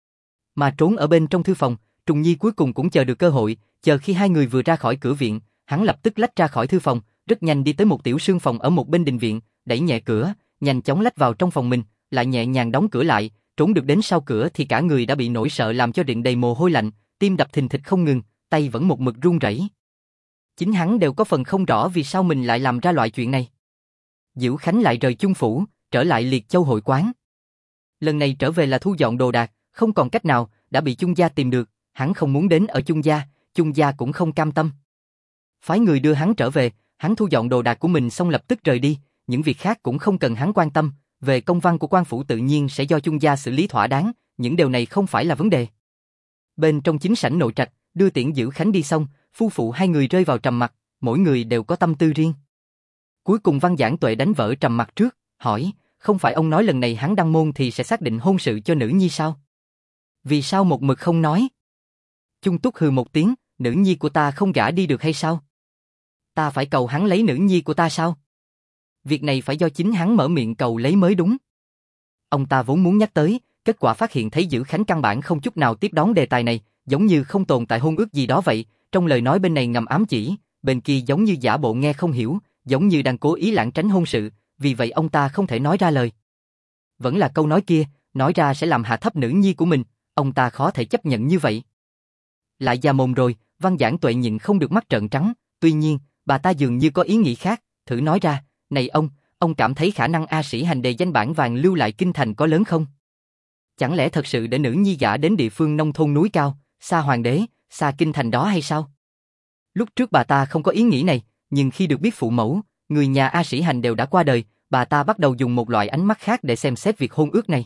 Mà trốn ở bên trong thư phòng, Trùng Nhi cuối cùng cũng chờ được cơ hội, chờ khi hai người vừa ra khỏi cửa viện, hắn lập tức lách ra khỏi thư phòng, rất nhanh đi tới một tiểu sương phòng ở một bên đình viện, đẩy nhẹ cửa, nhanh chóng lách vào trong phòng mình, lại nhẹ nhàng đóng cửa lại, trốn được đến sau cửa thì cả người đã bị nỗi sợ làm cho rịn đầy mồ hôi lạnh, tim đập thình thịch không ngừng, tay vẫn một mực run rẩy. Chính hắn đều có phần không rõ vì sao mình lại làm ra loại chuyện này. Diễu Khánh lại rời Chung phủ, trở lại Liệt Châu hội quán. Lần này trở về là thu dọn đồ đạc, không còn cách nào, đã bị Chung gia tìm được, hắn không muốn đến ở Chung gia cũng không cam tâm. Phái người đưa hắn trở về, hắn thu dọn đồ đạc của mình xong lập tức rời đi, những việc khác cũng không cần hắn quan tâm, về công văn của quan phủ tự nhiên sẽ do Chung gia xử lý thỏa đáng, những điều này không phải là vấn đề. Bên trong chính sảnh nội trạch, đưa tiễn Diễu Khánh đi xong, phu phụ hai người rơi vào trầm mặc, mỗi người đều có tâm tư riêng. Cuối cùng Văn Giảng Tuệ đánh vỡ trầm mặc trước, hỏi, không phải ông nói lần này hắn đăng môn thì sẽ xác định hôn sự cho nữ nhi sao? Vì sao một mực không nói? Chung Túc hừ một tiếng, nữ nhi của ta không gả đi được hay sao? Ta phải cầu hắn lấy nữ nhi của ta sao? Việc này phải do chính hắn mở miệng cầu lấy mới đúng. Ông ta vốn muốn nhắc tới, kết quả phát hiện thấy Diễu Khánh căn bản không chút nào tiếp đón đề tài này, giống như không tồn tại hôn ước gì đó vậy, trong lời nói bên này ngầm ám chỉ, bên kia giống như giả bộ nghe không hiểu, giống như đang cố ý lảng tránh hôn sự, vì vậy ông ta không thể nói ra lời. Vẫn là câu nói kia, nói ra sẽ làm hạ thấp nữ nhi của mình, ông ta khó thể chấp nhận như vậy. Lại già mồm rồi, Văn Giảng Tuệ nhịn không được mắt trợn trắng, tuy nhiên, bà ta dường như có ý nghĩ khác, thử nói ra, này ông cảm thấy khả năng A Sĩ Hành đề danh bản vàng lưu lại kinh thành có lớn không? Chẳng lẽ thật sự để nữ nhi gả đến địa phương nông thôn núi cao, xa hoàng đế, xa kinh thành đó hay sao? Lúc trước bà ta không có ý nghĩ này, nhưng khi được biết phụ mẫu, người nhà A Sĩ Hành đều đã qua đời, bà ta bắt đầu dùng một loại ánh mắt khác để xem xét việc hôn ước này.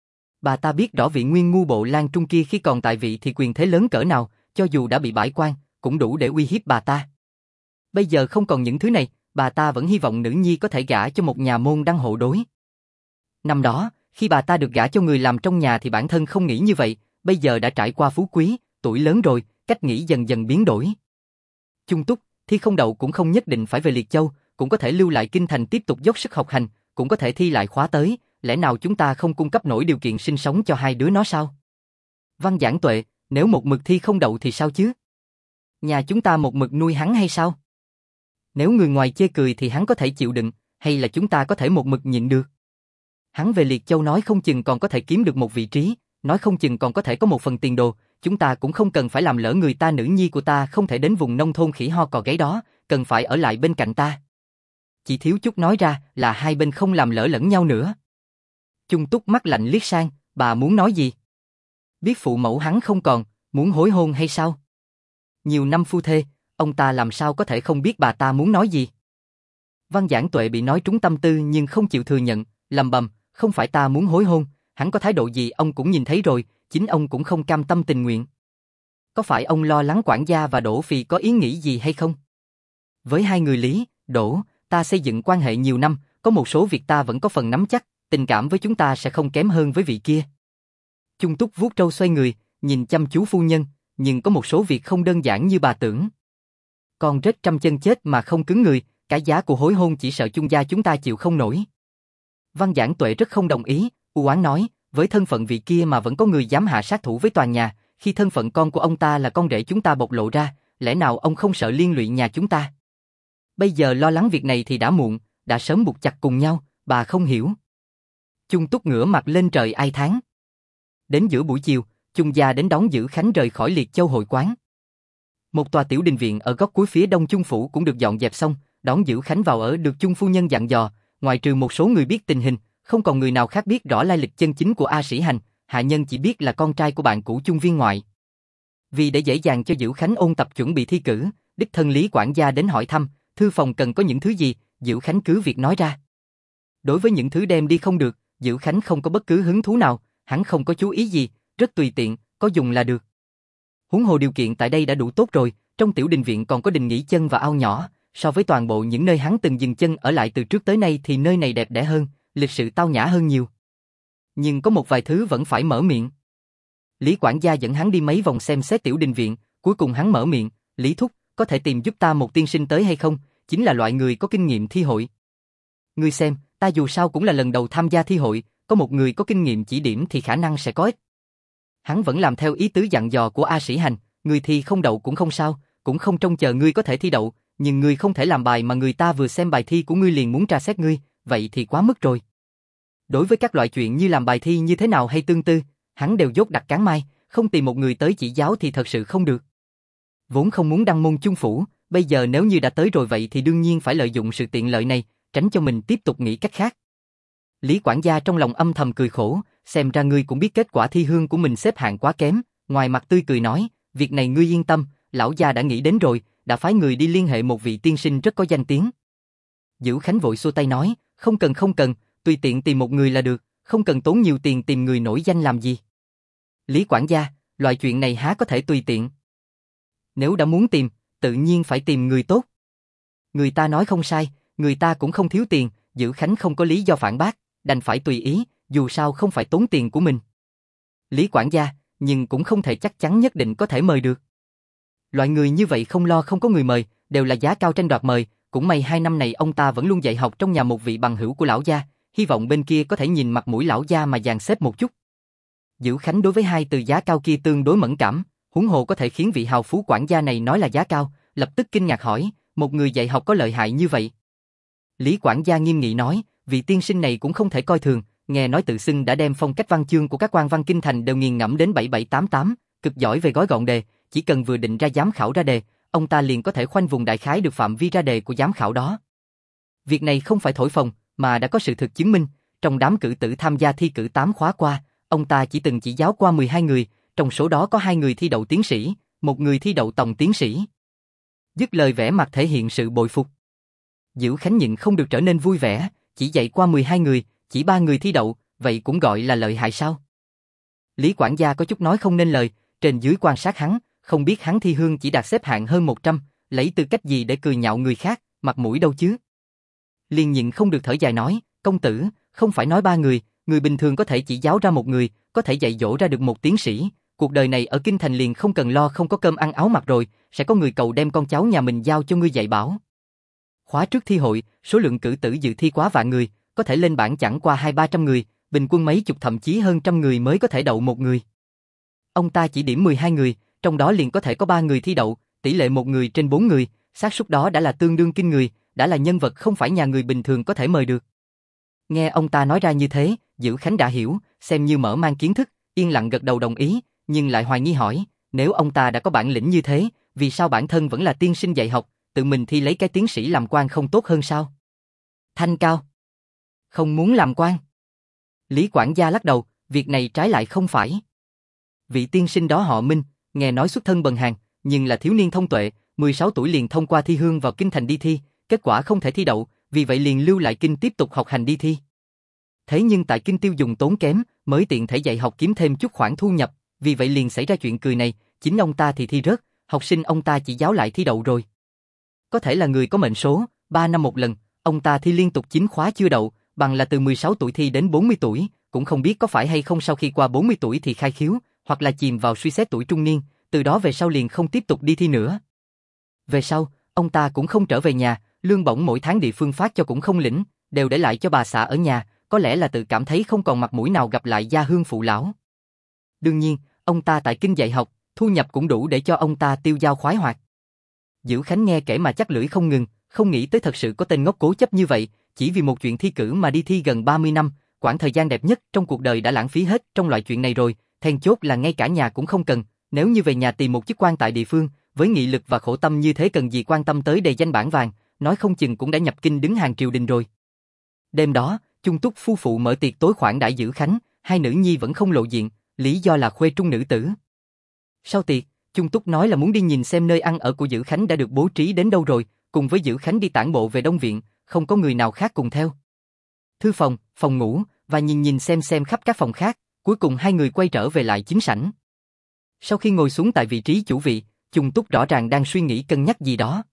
Bà ta biết rõ vị nguyên ngu bộ Lan Trung kia khi còn tại vị thì quyền thế lớn cỡ nào, cho dù đã bị bãi quan, cũng đủ để uy hiếp bà ta. Bây giờ không còn những thứ này, bà ta vẫn hy vọng nữ nhi có thể gả cho một nhà môn đăng hộ đối. Năm đó, khi bà ta được gả cho người làm trong nhà thì bản thân không nghĩ như vậy, bây giờ đã trải qua phú quý, tuổi lớn rồi, cách nghĩ dần dần biến đổi. Chung túc, thi không đậu cũng không nhất định phải về Liệt Châu, cũng có thể lưu lại kinh thành tiếp tục dốc sức học hành, cũng có thể thi lại khóa tới, lẽ nào chúng ta không cung cấp nổi điều kiện sinh sống cho hai đứa nó sao? Văn Giảng Tuệ, nếu một mực thi không đậu thì sao chứ? Nhà chúng ta một mực nuôi hắn hay sao? Nếu người ngoài chê cười thì hắn có thể chịu đựng, hay là chúng ta có thể một mực nhịn được? Hắn về Liệt Châu nói không chừng còn có thể kiếm được một vị trí, nói không chừng còn có thể có một phần tiền đồ, chúng ta cũng không cần phải làm lỡ người ta, nữ nhi của ta không thể đến vùng nông thôn khỉ ho cò gáy đó, cần phải ở lại bên cạnh ta. Chỉ thiếu chút nói ra là hai bên không làm lỡ lẫn nhau nữa. Chung Túc mắt lạnh liếc sang, bà muốn nói gì? Biết phụ mẫu hắn không còn, muốn hối hôn hay sao? Nhiều năm phu thê, ông ta làm sao có thể không biết bà ta muốn nói gì? Văn Giảng Tuệ bị nói trúng tâm tư nhưng không chịu thừa nhận, lầm bầm, không phải ta muốn hối hôn, hắn có thái độ gì ông cũng nhìn thấy rồi, chính ông cũng không cam tâm tình nguyện. Có phải ông lo lắng quản gia và Đỗ Phi có ý nghĩ gì hay không? Với hai người Lý, Đỗ, ta xây dựng quan hệ nhiều năm, có một số việc ta vẫn có phần nắm chắc, tình cảm với chúng ta sẽ không kém hơn với vị kia. Chung Túc vuốt râu xoay người, nhìn chăm chú phu nhân, nhưng có một số việc không đơn giản như bà tưởng. Con rết trăm chân chết mà không cứng người, cái giá của hối hôn chỉ sợ Chung gia chúng ta chịu không nổi. Văn Giảng Tuệ rất không đồng ý, u oán nói, với thân phận vị kia mà vẫn có người dám hạ sát thủ với toàn nhà, khi thân phận con của ông ta là con rể chúng ta bộc lộ ra, lẽ nào ông không sợ liên lụy nhà chúng ta? Bây giờ lo lắng việc này thì đã muộn, đã sớm buộc chặt cùng nhau, bà không hiểu. Chung Túc ngửa mặt lên trời ai thán. Đến giữa buổi chiều, Chung gia đến đón Dữ Khánh rời khỏi Liệt Châu hội quán. Một tòa tiểu đình viện ở góc cuối phía đông Chung phủ cũng được dọn dẹp xong, đón Dữ Khánh vào ở được Chung phu nhân dặn dò, ngoại trừ một số người biết tình hình, không còn người nào khác biết rõ lai lịch chân chính của A Sĩ Hành, hạ nhân chỉ biết là con trai của bạn cũ Chung viên ngoại. Vì để dễ dàng cho Dữ Khánh ôn tập chuẩn bị thi cử, đích thân Lý quản gia đến hỏi thăm, thư phòng cần có những thứ gì, Dữ Khánh cứ việc nói ra. Đối với những thứ đem đi không được, Dữ Khánh không có bất cứ hứng thú nào, hắn không có chú ý gì, rất tùy tiện, có dùng là được. Huống hồ điều kiện tại đây đã đủ tốt rồi, trong tiểu đình viện còn có đình nghỉ chân và ao nhỏ, so với toàn bộ những nơi hắn từng dừng chân ở lại từ trước tới nay thì nơi này đẹp đẽ hơn, lịch sự tao nhã hơn nhiều. Nhưng có một vài thứ vẫn phải mở miệng. Lý quản gia dẫn hắn đi mấy vòng xem xét tiểu đình viện, cuối cùng hắn mở miệng, Lý thúc, có thể tìm giúp ta một tiên sinh tới hay không, chính là loại người có kinh nghiệm thi hội. Ngươi xem, ta dù sao cũng là lần đầu tham gia thi hội, có một người có kinh nghiệm chỉ điểm thì khả năng sẽ có ích. Hắn vẫn làm theo ý tứ dặn dò của A Sĩ Hành, ngươi thi không đậu cũng không sao, cũng không trông chờ ngươi có thể thi đậu, nhưng ngươi không thể làm bài mà người ta vừa xem bài thi của ngươi liền muốn tra xét ngươi, vậy thì quá mức rồi. Đối với các loại chuyện như làm bài thi như thế nào hay tương tư, hắn đều dốt đặt cán mai, không tìm một người tới chỉ giáo thì thật sự không được. Vốn không muốn đăng môn chung phủ, bây giờ nếu như đã tới rồi vậy thì đương nhiên phải lợi dụng sự tiện lợi này, tránh cho mình tiếp tục nghĩ cách khác. Lý quản gia trong lòng âm thầm cười khổ, xem ra ngươi cũng biết kết quả thi hương của mình xếp hạng quá kém, ngoài mặt tươi cười nói, việc này ngươi yên tâm, lão gia đã nghĩ đến rồi, đã phái người đi liên hệ một vị tiên sinh rất có danh tiếng. Dữ Khánh vội xua tay nói, không cần, tùy tiện tìm một người là được, không cần tốn nhiều tiền tìm người nổi danh làm gì. Lý quản gia, loại chuyện này há có thể tùy tiện. Nếu đã muốn tìm, tự nhiên phải tìm người tốt. Người ta nói không sai, người ta cũng không thiếu tiền, Dữ Khánh không có lý do phản bác, đành phải tùy ý, dù sao không phải tốn tiền của mình. Lý quản gia, nhưng cũng không thể chắc chắn nhất định có thể mời được. Loại người như vậy không lo không có người mời, đều là giá cao tranh đoạt mời, cũng may 2 năm này ông ta vẫn luôn dạy học trong nhà một vị bằng hữu của lão gia, hy vọng bên kia có thể nhìn mặt mũi lão gia mà dàn xếp một chút. Dữ Khánh đối với hai từ giá cao kia tương đối mẫn cảm, huống hồ có thể khiến vị hào phú quản gia này nói là giá cao, lập tức kinh ngạc hỏi, một người dạy học có lợi hại như vậy? Lý quản gia nghiêm nghị nói, vị tiên sinh này cũng không thể coi thường, nghe nói tự xưng đã đem phong cách văn chương của các quan văn kinh thành đều nghiền ngẫm đến 7788, cực giỏi về gói gọn đề, chỉ cần vừa định ra giám khảo ra đề, ông ta liền có thể khoanh vùng đại khái được phạm vi ra đề của giám khảo đó. Việc này không phải thổi phồng, mà đã có sự thực chứng minh, trong đám cử tử tham gia thi cử 8 khóa qua, ông ta chỉ giáo qua 12 người, trong số đó có 2 người thi đậu tiến sĩ, 1 người thi đậu tòng tiến sĩ. Dứt lời vẻ mặt thể hiện sự bội phục. Dữ Khánh nhịn không được trở nên vui vẻ, chỉ dạy qua 12 người, chỉ 3 người thi đậu, vậy cũng gọi là lợi hại sao? Lý quản gia có chút nói không nên lời, trên dưới quan sát hắn, không biết hắn thi hương chỉ đạt xếp hạng hơn 100, lấy tư cách gì để cười nhạo người khác, mặt mũi đâu chứ? Liền nhịn không được thở dài nói, công tử, không phải nói 3 người, người bình thường có thể chỉ giáo ra 1 người, có thể dạy dỗ ra được 1 tiến sĩ, cuộc đời này ở kinh thành liền không cần lo không có cơm ăn áo mặc rồi, sẽ có người cầu đem con cháu nhà mình giao cho ngươi dạy bảo. Khóa trước thi hội, số lượng cử tử dự thi quá vạn người, có thể lên bảng chẳng qua 200-300 người, bình quân mấy chục thậm chí hơn trăm người mới có thể đậu 1 người. Ông ta chỉ điểm 12 người, trong đó liền có thể có 3 người thi đậu, tỷ lệ 1 người trên 4 người, xác suất đó đã là tương đương kinh người, đã là nhân vật không phải nhà người bình thường có thể mời được. Nghe ông ta nói ra như thế, Dữ Khánh đã hiểu, xem như mở mang kiến thức, yên lặng gật đầu đồng ý, nhưng lại hoài nghi hỏi, nếu ông ta đã có bản lĩnh như thế, vì sao bản thân vẫn là tiên sinh dạy học, tự mình thi lấy cái tiến sĩ làm quan không tốt hơn sao? Thanh cao. Không muốn làm quan. Lý quản gia lắc đầu, việc này trái lại không phải. Vị tiên sinh đó họ Minh, nghe nói xuất thân bần hàn, nhưng là thiếu niên thông tuệ, 16 tuổi liền thông qua thi hương vào kinh thành đi thi, kết quả không thể thi đậu, vì vậy liền lưu lại kinh tiếp tục học hành đi thi. Thế nhưng tại kinh tiêu dùng tốn kém, mới tiện thể dạy học kiếm thêm chút khoản thu nhập, vì vậy liền xảy ra chuyện cười này, chính ông ta thì thi rớt, học sinh ông ta chỉ giáo lại thi đậu rồi. Có thể là người có mệnh số, 3 năm một lần, ông ta thi liên tục 9 khóa chưa đậu, bằng là từ 16 tuổi thi đến 40 tuổi, cũng không biết có phải hay không sau khi qua 40 tuổi thì khai khiếu, hoặc là chìm vào suy xét tuổi trung niên, từ đó về sau liền không tiếp tục đi thi nữa. Về sau, ông ta cũng không trở về nhà, lương bổng mỗi tháng địa phương phát cho cũng không lĩnh, đều để lại cho bà xã ở nhà, có lẽ là tự cảm thấy không còn mặt mũi nào gặp lại gia hương phụ lão. Đương nhiên, ông ta tại kinh dạy học, thu nhập cũng đủ để cho ông ta tiêu dao khoái hoạt. Dữ Khánh nghe kể mà chắc lưỡi không ngừng, không nghĩ tới thật sự có tên ngốc cố chấp như vậy, chỉ vì một chuyện thi cử mà đi thi gần 30 năm, quãng thời gian đẹp nhất trong cuộc đời đã lãng phí hết trong loại chuyện này rồi, then chốt là ngay cả nhà cũng không cần, nếu như về nhà tìm một chức quan tại địa phương, với nghị lực và khổ tâm như thế cần gì quan tâm tới đề danh bảng vàng, nói không chừng cũng đã nhập kinh đứng hàng triều đình rồi. Đêm đó, Chung Túc phu phụ mở tiệc tối khoản đãi Dữ Khánh, 2 nữ nhi vẫn không lộ diện, lý do là khuê trung nữ tử. Sau tiệc, Chung Túc nói là muốn đi nhìn xem nơi ăn ở của Dữ Khánh đã được bố trí đến đâu rồi, cùng với Dữ Khánh đi tản bộ về Đông Viện, không có người nào khác cùng theo. Thư phòng, phòng ngủ, và nhìn xem khắp các phòng khác, cuối cùng 2 người quay trở về lại chính sảnh. Sau khi ngồi xuống tại vị trí chủ vị, Chung Túc rõ ràng đang suy nghĩ cân nhắc gì đó.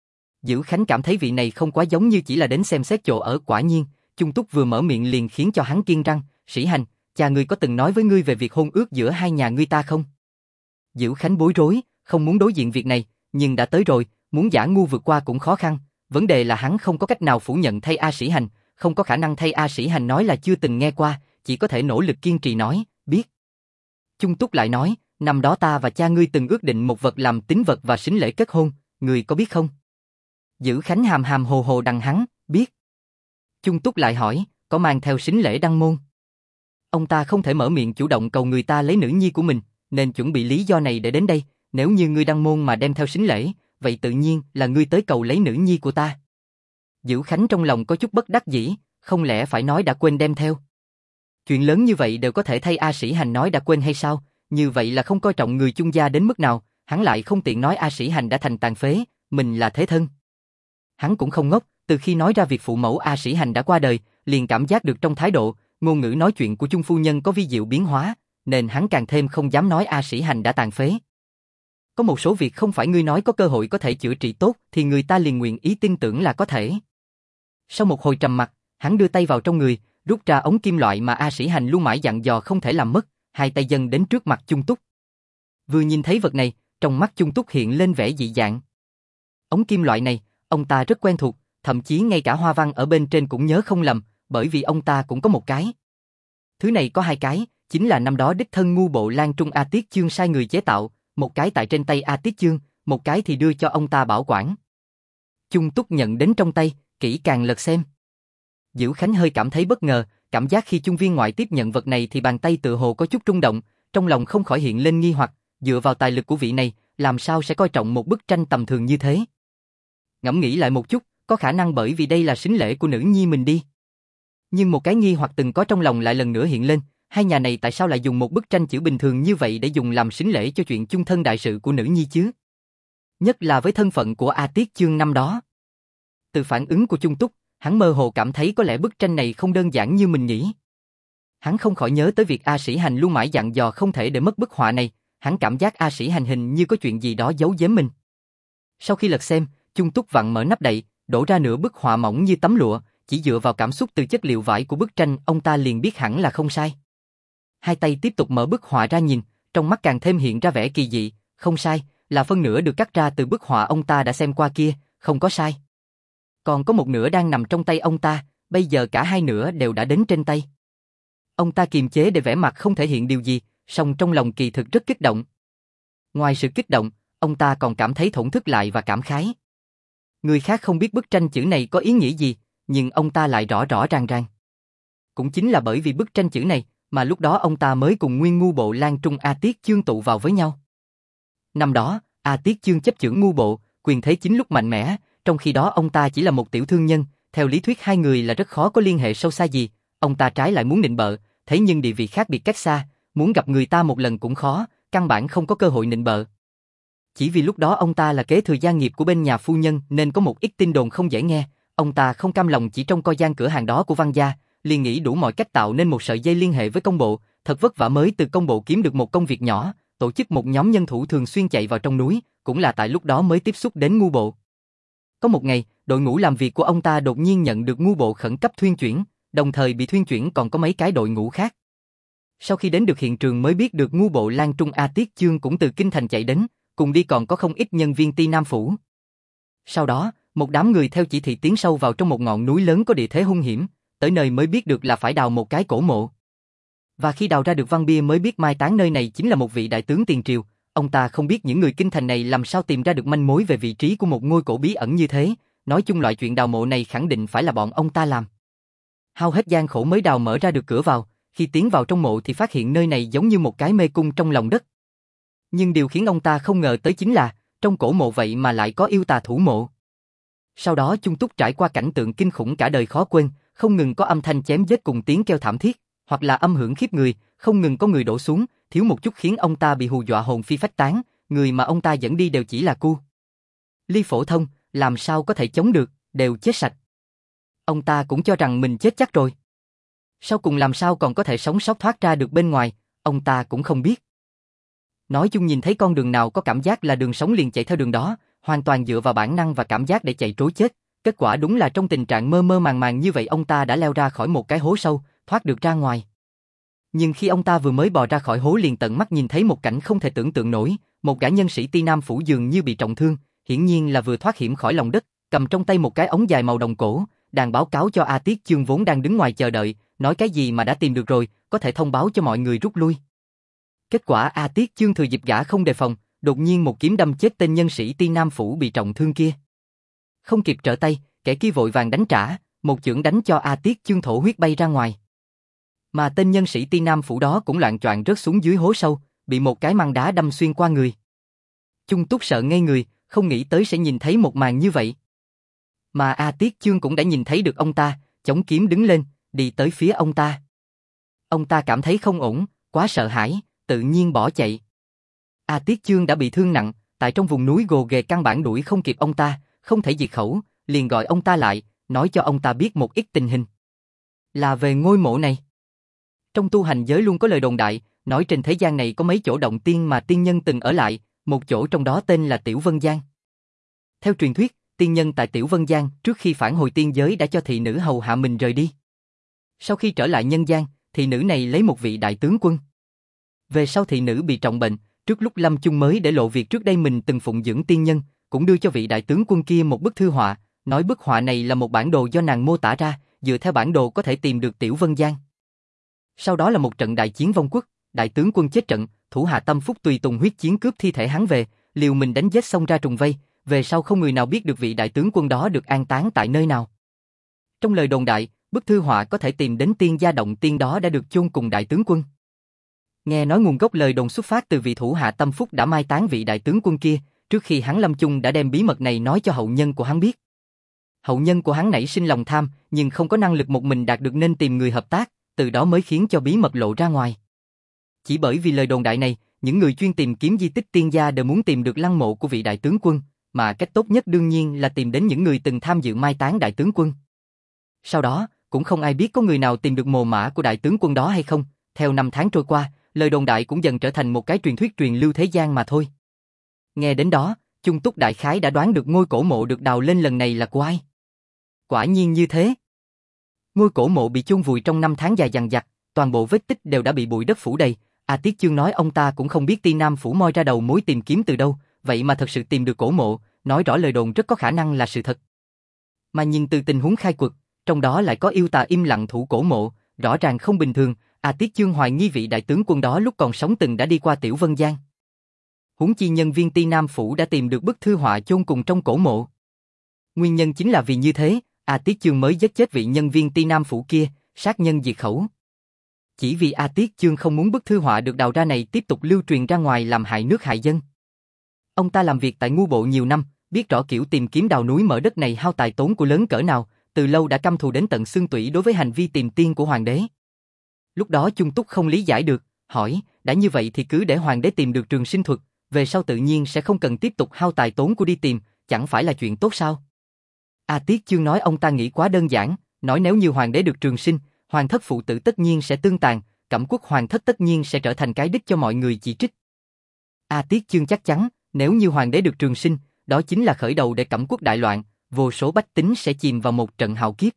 Dữ Khánh cảm thấy vị này không quá giống như chỉ là đến xem xét chỗ ở, quả nhiên, Chung Túc vừa mở miệng liền khiến cho hắn kiêng răng, Sĩ Hành, cha ngươi có từng nói với ngươi về việc hôn ước giữa hai nhà ngươi ta không? Dữ Khánh bối rối, không muốn đối diện việc này, nhưng đã tới rồi, muốn giả ngu vượt qua cũng khó khăn, vấn đề là hắn không có cách nào phủ nhận thay A Sĩ Hành, không có khả năng thay A Sĩ Hành nói là chưa từng nghe qua, chỉ có thể nỗ lực kiên trì nói, biết. Chung Túc lại nói, năm đó ta và cha ngươi từng ước định một vật làm tín vật và sính lễ kết hôn, ngươi có biết không? Dữ Khánh hàm hàm hồ hồ đằng hắn, biết. Chung Túc lại hỏi, có mang theo sính lễ đăng môn? Ông ta không thể mở miệng chủ động cầu người ta lấy nữ nhi của mình, nên chuẩn bị lý do này để đến đây, nếu như ngươi đăng môn mà đem theo sính lễ, vậy tự nhiên là ngươi tới cầu lấy nữ nhi của ta. Dữ Khánh trong lòng có chút bất đắc dĩ, không lẽ phải nói đã quên đem theo? Chuyện lớn như vậy đều có thể thay A Sĩ Hành nói đã quên hay sao? Như vậy là không coi trọng người chung gia đến mức nào, hắn lại không tiện nói A Sĩ Hành đã thành tàn phế, mình là thế thân. Hắn cũng không ngốc, từ khi nói ra việc phụ mẫu A Sĩ Hành đã qua đời, liền cảm giác được trong thái độ, ngôn ngữ nói chuyện của Chung phu nhân có vi diệu biến hóa, nên hắn càng thêm không dám nói A Sĩ Hành đã tàn phế. Có một số việc không phải ngươi nói có cơ hội có thể chữa trị tốt thì người ta liền nguyện ý tin tưởng là có thể. Sau một hồi trầm mặc, hắn đưa tay vào trong người, rút ra ống kim loại mà A Sĩ Hành luôn mãi dặn dò không thể làm mất, hai tay dâng đến trước mặt Chung Túc. Vừa nhìn thấy vật này, trong mắt Chung Túc hiện lên vẻ dị dạng. Ống kim loại này, ông ta rất quen thuộc, thậm chí ngay cả hoa văn ở bên trên cũng nhớ không lầm, bởi vì ông ta cũng có một cái. Thứ này có 2 cái, chính là năm đó đích thân ngu bộ Lan Trung A Tiết Chương sai người chế tạo, một cái tại trên tay A Tiết Chương, một cái thì đưa cho ông ta bảo quản. Chung Túc nhận đến trong tay, kỹ càng lật xem. Dữ Khánh hơi cảm thấy bất ngờ, cảm giác khi Chung viên ngoại tiếp nhận vật này thì bàn tay tự hồ có chút rung động, trong lòng không khỏi hiện lên nghi hoặc, dựa vào tài lực của vị này, làm sao sẽ coi trọng một bức tranh tầm thường như thế? Ngẫm nghĩ lại một chút, có khả năng bởi vì đây là sính lễ của nữ nhi mình đi. Nhưng một cái nghi hoặc từng có trong lòng lại lần nữa hiện lên, hai nhà này tại sao lại dùng một bức tranh chữ bình thường như vậy để dùng làm sính lễ cho chuyện chung thân đại sự của nữ nhi chứ? Nhất là với thân phận của A Tiết Chương năm đó. Từ phản ứng của Chung Túc, hắn mơ hồ cảm thấy có lẽ bức tranh này không đơn giản như mình nghĩ. Hắn không khỏi nhớ tới việc A Sĩ Hành luôn mãi dặn dò không thể để mất bức họa này, hắn cảm giác A Sĩ Hành hình như có chuyện gì đó giấu giếm mình. Sau khi lật xem, Chung Túc vặn mở nắp đậy, đổ ra nửa bức họa mỏng như tấm lụa, chỉ dựa vào cảm xúc từ chất liệu vải của bức tranh, ông ta liền biết hẳn là không sai. Hai tay tiếp tục mở bức họa ra nhìn, trong mắt càng thêm hiện ra vẻ kỳ dị, không sai, là phân nửa được cắt ra từ bức họa ông ta đã xem qua kia, không có sai. Còn có một nửa đang nằm trong tay ông ta, bây giờ cả hai nửa đều đã đến trên tay. Ông ta kiềm chế để vẻ mặt không thể hiện điều gì, song trong lòng kỳ thực rất kích động. Ngoài sự kích động, ông ta còn cảm thấy thổn thức lại và cảm khái. Người khác không biết bức tranh chữ này có ý nghĩa gì, nhưng ông ta lại rõ rõ ràng ràng. Cũng chính là bởi vì bức tranh chữ này, mà lúc đó ông ta mới cùng Nguyên Ngu Bộ Lan Trung A Tiết Chương tụ vào với nhau. Năm đó, A Tiết Chương chấp chưởng Ngu Bộ, quyền thế chính lúc mạnh mẽ, trong khi đó ông ta chỉ là một tiểu thương nhân, theo lý thuyết hai người là rất khó có liên hệ sâu xa gì, ông ta trái lại muốn nịnh bợ, thế nhưng địa vị khác biệt cách xa, muốn gặp người ta một lần cũng khó, căn bản không có cơ hội nịnh bợ. Chỉ vì lúc đó ông ta là kế thừa gia nghiệp của bên nhà phu nhân nên có một ít tin đồn không dễ nghe, ông ta không cam lòng chỉ trong coi gian cửa hàng đó của Văn gia, liền nghĩ đủ mọi cách tạo nên một sợi dây liên hệ với công bộ, thật vất vả mới từ công bộ kiếm được một công việc nhỏ, tổ chức một nhóm nhân thủ thường xuyên chạy vào trong núi, cũng là tại lúc đó mới tiếp xúc đến Ngu Bộ. Có một ngày, đội ngũ làm việc của ông ta đột nhiên nhận được Ngu Bộ khẩn cấp thuyên chuyển, đồng thời bị thuyên chuyển còn có mấy cái đội ngũ khác. Sau khi đến được hiện trường mới biết được Ngu Bộ Lan Trung A Tiết Chương cũng từ kinh thành chạy đến, cùng đi còn có không ít nhân viên Ti Nam Phủ. Sau đó, một đám người theo chỉ thị tiến sâu vào trong một ngọn núi lớn có địa thế hung hiểm, tới nơi mới biết được là phải đào một cái cổ mộ. Và khi đào ra được văn bia mới biết mai táng nơi này chính là một vị đại tướng tiền triều, ông ta không biết những người kinh thành này làm sao tìm ra được manh mối về vị trí của một ngôi cổ bí ẩn như thế, nói chung loại chuyện đào mộ này khẳng định phải là bọn ông ta làm. Hao hết gian khổ mới đào mở ra được cửa vào, khi tiến vào trong mộ thì phát hiện nơi này giống như một cái mê cung trong lòng đất. Nhưng điều khiến ông ta không ngờ tới chính là, trong cổ mộ vậy mà lại có yêu tà thủ mộ. Sau đó Chung Túc trải qua cảnh tượng kinh khủng cả đời khó quên, không ngừng có âm thanh chém giết cùng tiếng kêu thảm thiết, hoặc là âm hưởng khiếp người, không ngừng có người đổ xuống, thiếu một chút khiến ông ta bị hù dọa hồn phi phách tán, người mà ông ta dẫn đi đều chỉ là cu ly phổ thông, làm sao có thể chống được, đều chết sạch. Ông ta cũng cho rằng mình chết chắc rồi. Sau cùng làm sao còn có thể sống sót thoát ra được bên ngoài, ông ta cũng không biết. Nói chung nhìn thấy con đường nào có cảm giác là đường sống liền chạy theo đường đó, hoàn toàn dựa vào bản năng và cảm giác để chạy trối chết. Kết quả đúng là trong tình trạng mơ mơ màng màng như vậy ông ta đã leo ra khỏi một cái hố sâu, thoát được ra ngoài. Nhưng khi ông ta vừa mới bò ra khỏi hố liền tận mắt nhìn thấy một cảnh không thể tưởng tượng nổi, một gã nhân sĩ Ti Nam Phủ dường như bị trọng thương, hiển nhiên là vừa thoát hiểm khỏi lòng đất, cầm trong tay một cái ống dài màu đồng cổ, đang báo cáo cho A Tiết Chương vốn đang đứng ngoài chờ đợi, nói cái gì mà đã tìm được rồi, có thể thông báo cho mọi người rút lui. Kết quả A Tiết Chương thừa dịp gã không đề phòng, đột nhiên một kiếm đâm chết tên nhân sĩ Ti Nam Phủ bị trọng thương kia. Không kịp trở tay, kẻ kia vội vàng đánh trả, một chưởng đánh cho A Tiết Chương thổ huyết bay ra ngoài. Mà tên nhân sĩ Ti Nam Phủ đó cũng loạng choạng rớt xuống dưới hố sâu, bị một cái măng đá đâm xuyên qua người. Chung Túc sợ ngây người, không nghĩ tới sẽ nhìn thấy một màn như vậy. Mà A Tiết Chương cũng đã nhìn thấy được ông ta, chống kiếm đứng lên, đi tới phía ông ta. Ông ta cảm thấy không ổn, quá sợ hãi, tự nhiên bỏ chạy. A Tiết Chương đã bị thương nặng, tại trong vùng núi gồ ghề căn bản đuổi không kịp ông ta, không thể diệt khẩu, liền gọi ông ta lại, nói cho ông ta biết một ít tình hình. Là về ngôi mộ này. Trong tu hành giới luôn có lời đồn đại, nói trên thế gian này có mấy chỗ động tiên mà tiên nhân từng ở lại, một chỗ trong đó tên là Tiểu Vân Giang. Theo truyền thuyết, tiên nhân tại Tiểu Vân Giang trước khi phản hồi tiên giới đã cho thị nữ hầu hạ mình rời đi. Sau khi trở lại nhân gian, thị nữ này lấy một vị đại tướng quân. Về sau thị nữ bị trọng bệnh, trước lúc lâm chung mới để lộ việc trước đây mình từng phụng dưỡng tiên nhân, cũng đưa cho vị đại tướng quân kia một bức thư họa, nói bức họa này là một bản đồ do nàng mô tả ra, dựa theo bản đồ có thể tìm được Tiểu Vân Giang. Sau đó là một trận đại chiến vong quốc, đại tướng quân chết trận, thủ hạ Tâm Phúc tùy tùng huyết chiến cướp thi thể hắn về, liều mình đánh giết xông ra trùng vây, về sau không người nào biết được vị đại tướng quân đó được an táng tại nơi nào. Trong lời đồn đại, bức thư họa có thể tìm đến tiên gia động tiên đó đã được chôn cùng đại tướng quân. Nghe nói nguồn gốc lời đồn xuất phát từ vị thủ hạ tâm phúc đã mai táng vị đại tướng quân kia, trước khi hắn lâm chung đã đem bí mật này nói cho hậu nhân của hắn biết. Hậu nhân của hắn nảy sinh lòng tham, nhưng không có năng lực một mình đạt được nên tìm người hợp tác, từ đó mới khiến cho bí mật lộ ra ngoài. Chỉ bởi vì lời đồn đại này, những người chuyên tìm kiếm di tích tiên gia đều muốn tìm được lăng mộ của vị đại tướng quân, mà cách tốt nhất đương nhiên là tìm đến những người từng tham dự mai táng đại tướng quân. Sau đó, cũng không ai biết có người nào tìm được mồ mả của đại tướng quân đó hay không, theo năm tháng trôi qua, lời đồn đại cũng dần trở thành một cái truyền thuyết truyền lưu thế gian mà thôi. Nghe đến đó, Chung Túc đại khái đã đoán được ngôi cổ mộ được đào lên lần này là của ai. Quả nhiên như thế. Ngôi cổ mộ bị chôn vùi trong 5 tháng dài dằng dặc, toàn bộ vết tích đều đã bị bụi đất phủ đầy. Tiết Chương nói ông ta cũng không biết Ti Nam phủ moi ra đầu mối tìm kiếm từ đâu, vậy mà thật sự tìm được cổ mộ, nói rõ lời đồn rất có khả năng là sự thật. Mà nhìn từ tình huống khai quật, trong đó lại có yêu tà im lặng thủ cổ mộ, rõ ràng không bình thường. Tiết Chương hoài nghi vị đại tướng quân đó lúc còn sống từng đã đi qua Tiểu Vân Giang. Huống chi nhân viên Ti Nam phủ đã tìm được bức thư họa chôn cùng trong cổ mộ. Nguyên nhân chính là vì như thế, Tiết Chương mới giết chết vị nhân viên Ti Nam phủ kia, sát nhân diệt khẩu. Chỉ vì Tiết Chương không muốn bức thư họa được đào ra này tiếp tục lưu truyền ra ngoài làm hại nước hại dân. Ông ta làm việc tại ngu bộ nhiều năm, biết rõ kiểu tìm kiếm đào núi mở đất này hao tài tốn của lớn cỡ nào, từ lâu đã căm thù đến tận xương tủy đối với hành vi tìm tiên của hoàng đế. Lúc đó Chung Túc không lý giải được, hỏi, đã như vậy thì cứ để hoàng đế tìm được trường sinh thuật, về sau tự nhiên sẽ không cần tiếp tục hao tài tốn của đi tìm, chẳng phải là chuyện tốt sao? Tiết Chương nói ông ta nghĩ quá đơn giản, nói nếu như hoàng đế được trường sinh, hoàng thất phụ tử tất nhiên sẽ tương tàn, cẩm quốc hoàng thất tất nhiên sẽ trở thành cái đích cho mọi người chỉ trích. Tiết Chương chắc chắn, nếu như hoàng đế được trường sinh, đó chính là khởi đầu để cẩm quốc đại loạn, vô số bách tính sẽ chìm vào một trận hạo kiếp.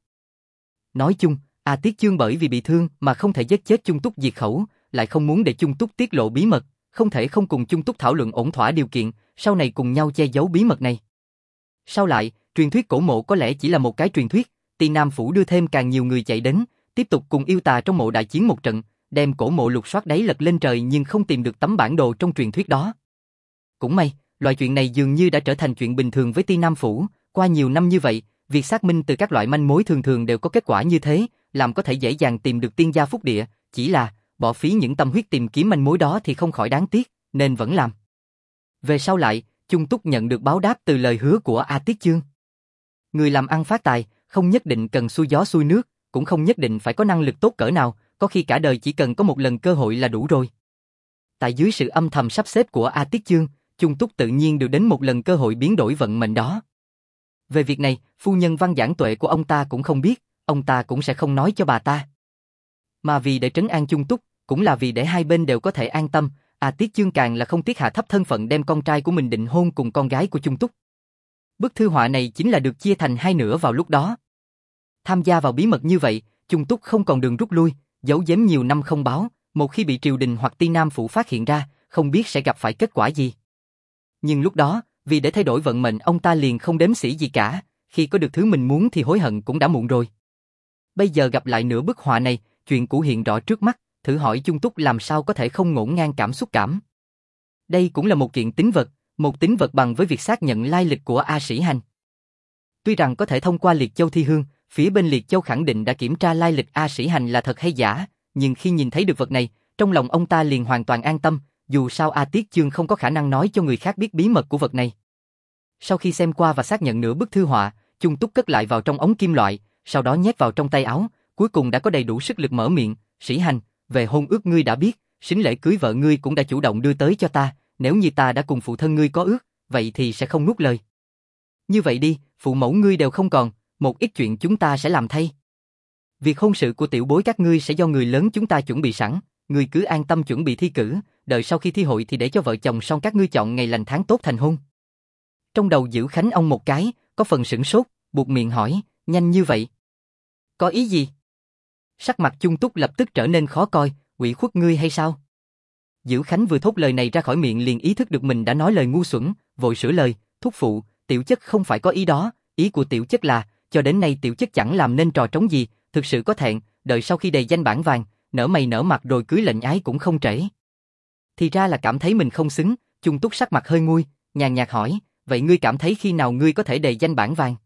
Nói chung, Tiết Chương bởi vì bị thương mà không thể giết chết Chung Túc diệt khẩu, lại không muốn để Chung Túc tiết lộ bí mật, không thể không cùng Chung Túc thảo luận ổn thỏa điều kiện, sau này cùng nhau che giấu bí mật này. Sau lại, truyền thuyết cổ mộ có lẽ chỉ là một cái truyền thuyết, Ti Nam phủ đưa thêm càng nhiều người chạy đến, tiếp tục cùng yêu tà trong mộ đại chiến một trận, đem cổ mộ lục soát đáy lật lên trời nhưng không tìm được tấm bản đồ trong truyền thuyết đó. Cũng may, loại chuyện này dường như đã trở thành chuyện bình thường với Ti Nam phủ, qua nhiều năm như vậy, việc xác minh từ các loại manh mối thường thường đều có kết quả như thế, làm có thể dễ dàng tìm được tiên gia phúc địa, chỉ là bỏ phí những tâm huyết tìm kiếm manh mối đó thì không khỏi đáng tiếc, nên vẫn làm. Về sau lại, Chung Túc nhận được báo đáp từ lời hứa của Tiết Chương. Người làm ăn phát tài, không nhất định cần xuôi gió xuôi nước, cũng không nhất định phải có năng lực tốt cỡ nào, có khi cả đời chỉ cần có một lần cơ hội là đủ rồi. Tại dưới sự âm thầm sắp xếp của Tiết Chương, Chung Túc tự nhiên được đến một lần cơ hội biến đổi vận mệnh đó. Về việc này, phu nhân Văn Giảng Tuệ của ông ta cũng không biết, ông ta cũng sẽ không nói cho bà ta. Mà vì để trấn an Chung Túc, cũng là vì để hai bên đều có thể an tâm, Tiết Chương càng là không tiếc hạ thấp thân phận đem con trai của mình định hôn cùng con gái của Chung Túc. Bức thư họa này chính là được chia thành hai nửa vào lúc đó. Tham gia vào bí mật như vậy, Chung Túc không còn đường rút lui, giấu giếm nhiều năm không báo, một khi bị triều đình hoặc Ti Nam phủ phát hiện ra, không biết sẽ gặp phải kết quả gì. Nhưng lúc đó, vì để thay đổi vận mệnh ông ta liền không đếm xỉa gì cả, khi có được thứ mình muốn thì hối hận cũng đã muộn rồi. Bây giờ gặp lại nửa bức họa này, chuyện cũ hiện rõ trước mắt, thử hỏi Chung Túc làm sao có thể không ngổn ngang cảm xúc cảm. Đây cũng là một kiện tín vật, một tín vật bằng với việc xác nhận lai lịch của A Sĩ Hành. Tuy rằng có thể thông qua Liệt Châu thi hương, phía bên Liệt Châu khẳng định đã kiểm tra lai lịch A Sĩ Hành là thật hay giả, nhưng khi nhìn thấy được vật này, trong lòng ông ta liền hoàn toàn an tâm, dù sao Tiết Chương không có khả năng nói cho người khác biết bí mật của vật này. Sau khi xem qua và xác nhận nửa bức thư họa, Chung Túc cất lại vào trong ống kim loại, sau đó nhét vào trong tay áo, cuối cùng đã có đầy đủ sức lực mở miệng, Sĩ Hành, về hôn ước ngươi đã biết, sính lễ cưới vợ ngươi cũng đã chủ động đưa tới cho ta, nếu như ta đã cùng phụ thân ngươi có ước, vậy thì sẽ không nuốt lời. Như vậy đi, phụ mẫu ngươi đều không còn, một ít chuyện chúng ta sẽ làm thay. Việc hôn sự của tiểu bối các ngươi sẽ do người lớn chúng ta chuẩn bị sẵn, ngươi cứ an tâm chuẩn bị thi cử, đợi sau khi thi hội thì để cho vợ chồng son các ngươi chọn ngày lành tháng tốt thành hôn. Trong đầu Dữ Khánh ông một cái, có phần sửng sốt, buột miệng hỏi, nhanh như vậy? Có ý gì? Sắc mặt Chung Túc lập tức trở nên khó coi, ủy khuất ngươi hay sao? Dữ Khánh vừa thốt lời này ra khỏi miệng liền ý thức được mình đã nói lời ngu xuẩn, vội sửa lời, thúc phụ, tiểu chất không phải có ý đó, ý của tiểu chất là, cho đến nay tiểu chất chẳng làm nên trò trống gì, thực sự có thẹn, đợi sau khi đầy danh bản vàng, nở mày nở mặt rồi cưới lệnh ái cũng không trễ. Thì ra là cảm thấy mình không xứng, Chung Túc sắc mặt hơi nguôi, nhàn nhạt hỏi, vậy ngươi cảm thấy khi nào ngươi có thể đề danh bản vàng?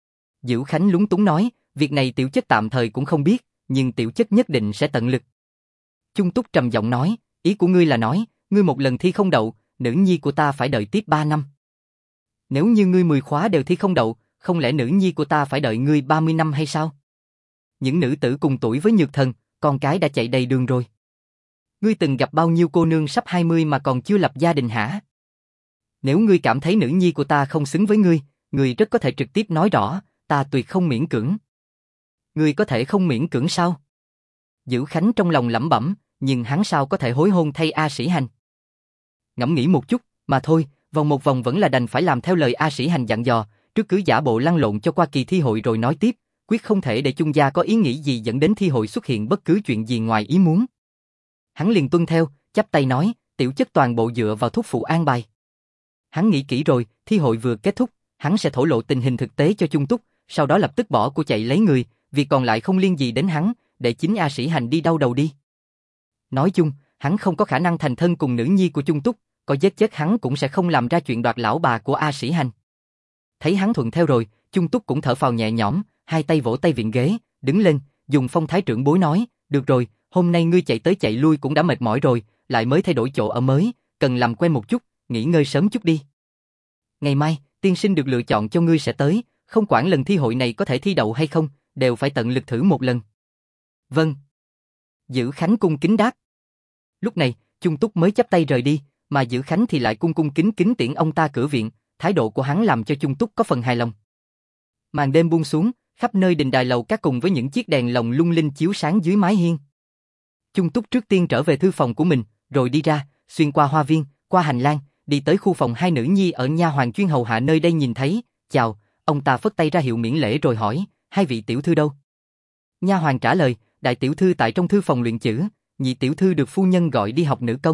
Dữ Khánh lúng túng nói, việc này tiểu chất tạm thời cũng không biết, nhưng tiểu chất nhất định sẽ tận lực. Chung Túc trầm giọng nói, Ý của ngươi là nói, ngươi một lần thi không đậu, nữ nhi của ta phải đợi tiếp 3 năm. Nếu như ngươi 10 khóa đều thi không đậu, không lẽ nữ nhi của ta phải đợi ngươi 30 năm hay sao? Những nữ tử cùng tuổi với Nhược Thần, con cái đã chạy đầy đường rồi. Ngươi từng gặp bao nhiêu cô nương sắp 20 mà còn chưa lập gia đình hả? Nếu ngươi cảm thấy nữ nhi của ta không xứng với ngươi rất có thể trực tiếp nói rõ, ta tuyệt không miễn cưỡng. Ngươi có thể không miễn cưỡng sao? Dữ Khánh trong lòng lẩm bẩm, nhưng hắn sao có thể hối hôn thay A Sĩ Hành? Ngẫm nghĩ một chút, mà thôi, vòng một vòng vẫn là đành phải làm theo lời A Sĩ Hành dặn dò, trước cứ giả bộ lăn lộn cho qua kỳ thi hội rồi nói tiếp, quyết không thể để Chung gia có ý nghĩ gì dẫn đến thi hội xuất hiện bất cứ chuyện gì ngoài ý muốn. Hắn liền tuân theo, chắp tay nói, tiểu chất toàn bộ dựa vào thúc phụ an bài. Hắn nghĩ kỹ rồi, thi hội vừa kết thúc, hắn sẽ thổ lộ tình hình thực tế cho Chung Túc, sau đó lập tức bỏ của chạy lấy người, việc còn lại không liên gì đến hắn, để chính A Sĩ Hành đi đau đầu đi. Nói chung, hắn không có khả năng thành thân cùng nữ nhi của Chung Túc, có giết chết hắn cũng sẽ không làm ra chuyện đoạt lão bà của A Sĩ Hành. Thấy hắn thuận theo rồi, Chung Túc cũng thở phào nhẹ nhõm, hai tay vỗ tay viện ghế, đứng lên, dùng phong thái trưởng bối nói, được rồi, hôm nay ngươi chạy tới chạy lui cũng đã mệt mỏi rồi, lại mới thay đổi chỗ ở mới, cần làm quen một chút, nghỉ ngơi sớm chút đi. Ngày mai, tiên sinh được lựa chọn cho ngươi sẽ tới, không quản lần thi hội này có thể thi đậu hay không, đều phải tận lực thử một lần. Vâng. Dữ Khánh cung kính đáp. Lúc này, Chung Túc mới chắp tay rời đi, mà Dữ Khánh thì lại cung cung kính kính tiễn ông ta cửa viện, thái độ của hắn làm cho Chung Túc có phần hài lòng. Màn đêm buông xuống, khắp nơi đình đài lầu các cùng với những chiếc đèn lồng lung linh chiếu sáng dưới mái hiên. Chung Túc trước tiên trở về thư phòng của mình, rồi đi ra, xuyên qua hoa viên, qua hành lang, đi tới khu phòng hai nữ nhi ở nha hoàn chuyên hầu hạ nơi đây nhìn thấy, chào, ông ta phất tay ra hiệu miễn lễ rồi hỏi, hai vị tiểu thư đâu? Nha hoàn trả lời, đại tiểu thư tại trong thư phòng luyện chữ, nhị tiểu thư được phu nhân gọi đi học nữ công.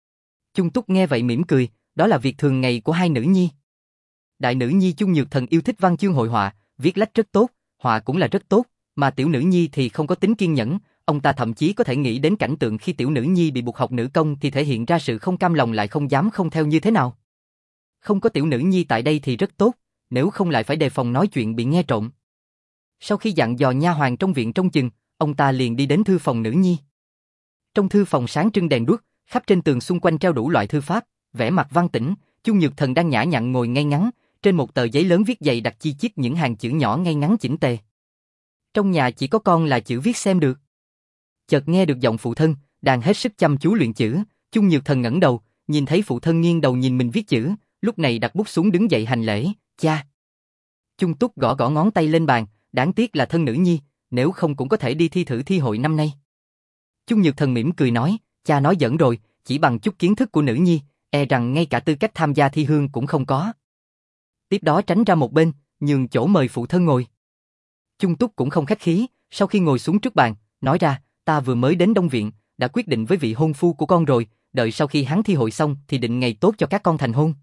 Chung Túc nghe vậy mỉm cười, đó là việc thường ngày của hai nữ nhi. Đại nữ nhi Chung Nhược Thần yêu thích văn chương hội họa, viết lách rất tốt, họa cũng là rất tốt, mà tiểu nữ nhi thì không có tính kiên nhẫn, ông ta thậm chí có thể nghĩ đến cảnh tượng khi tiểu nữ nhi bị buộc học nữ công thì thể hiện ra sự không cam lòng lại không dám không theo như thế nào. Không có tiểu nữ nhi tại đây thì rất tốt, nếu không lại phải đề phòng nói chuyện bị nghe trộm. Sau khi dặn dò nha hoàn trong viện trông chừng, ông ta liền đi đến thư phòng nữ nhi. Trong thư phòng sáng trưng đèn đuốc, khắp trên tường xung quanh treo đủ loại thư pháp, vẻ mặt văn tĩnh, Chung Nhược Thần đang nhã nhặn ngồi ngay ngắn, trên một tờ giấy lớn viết dày đặc chi chít những hàng chữ nhỏ ngay ngắn chỉnh tề. Trong nhà chỉ có con là chữ viết xem được. Chợt nghe được giọng phụ thân, đang hết sức chăm chú luyện chữ, Chung Nhược Thần ngẩng đầu, nhìn thấy phụ thân nghiêng đầu nhìn mình viết chữ, lúc này đặt bút xuống đứng dậy hành lễ, cha. Chung Túc gõ gõ ngón tay lên bàn, đáng tiếc là thân nữ nhi, nếu không cũng có thể đi thi thử thi hội năm nay. Chung Nhược Thần mỉm cười nói, cha nói giỡn rồi, chỉ bằng chút kiến thức của nữ nhi, e rằng ngay cả tư cách tham gia thi hương cũng không có. Tiếp đó tránh ra một bên, nhường chỗ mời phụ thân ngồi. Chung Túc cũng không khách khí, sau khi ngồi xuống trước bàn, nói ra, ta vừa mới đến Đông Viện, đã quyết định với vị hôn phu của con rồi, đợi sau khi hắn thi hội xong thì định ngày tốt cho các con thành hôn.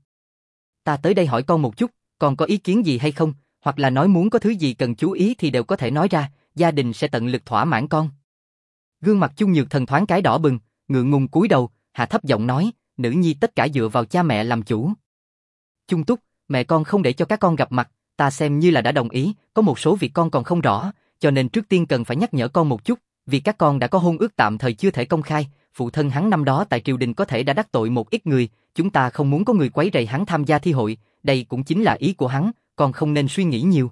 Ta tới đây hỏi con một chút, con có ý kiến gì hay không, hoặc là nói muốn có thứ gì cần chú ý thì đều có thể nói ra, gia đình sẽ tận lực thỏa mãn con. Gương mặt Chung Nhược Thần thoáng cái đỏ bừng, ngượng ngùng cúi đầu, hạ thấp giọng nói, nữ nhi tất cả dựa vào cha mẹ làm chủ. Chung Túc, mẹ con không để cho các con gặp mặt, ta xem như là đã đồng ý, có một số việc con còn không rõ, cho nên trước tiên cần phải nhắc nhở con một chút, vì các con đã có hôn ước tạm thời chưa thể công khai, phụ thân hắn năm đó tại triều đình có thể đã đắc tội một ít người, chúng ta không muốn có người quấy rầy hắn tham gia thi hội, đây cũng chính là ý của hắn, con không nên suy nghĩ nhiều.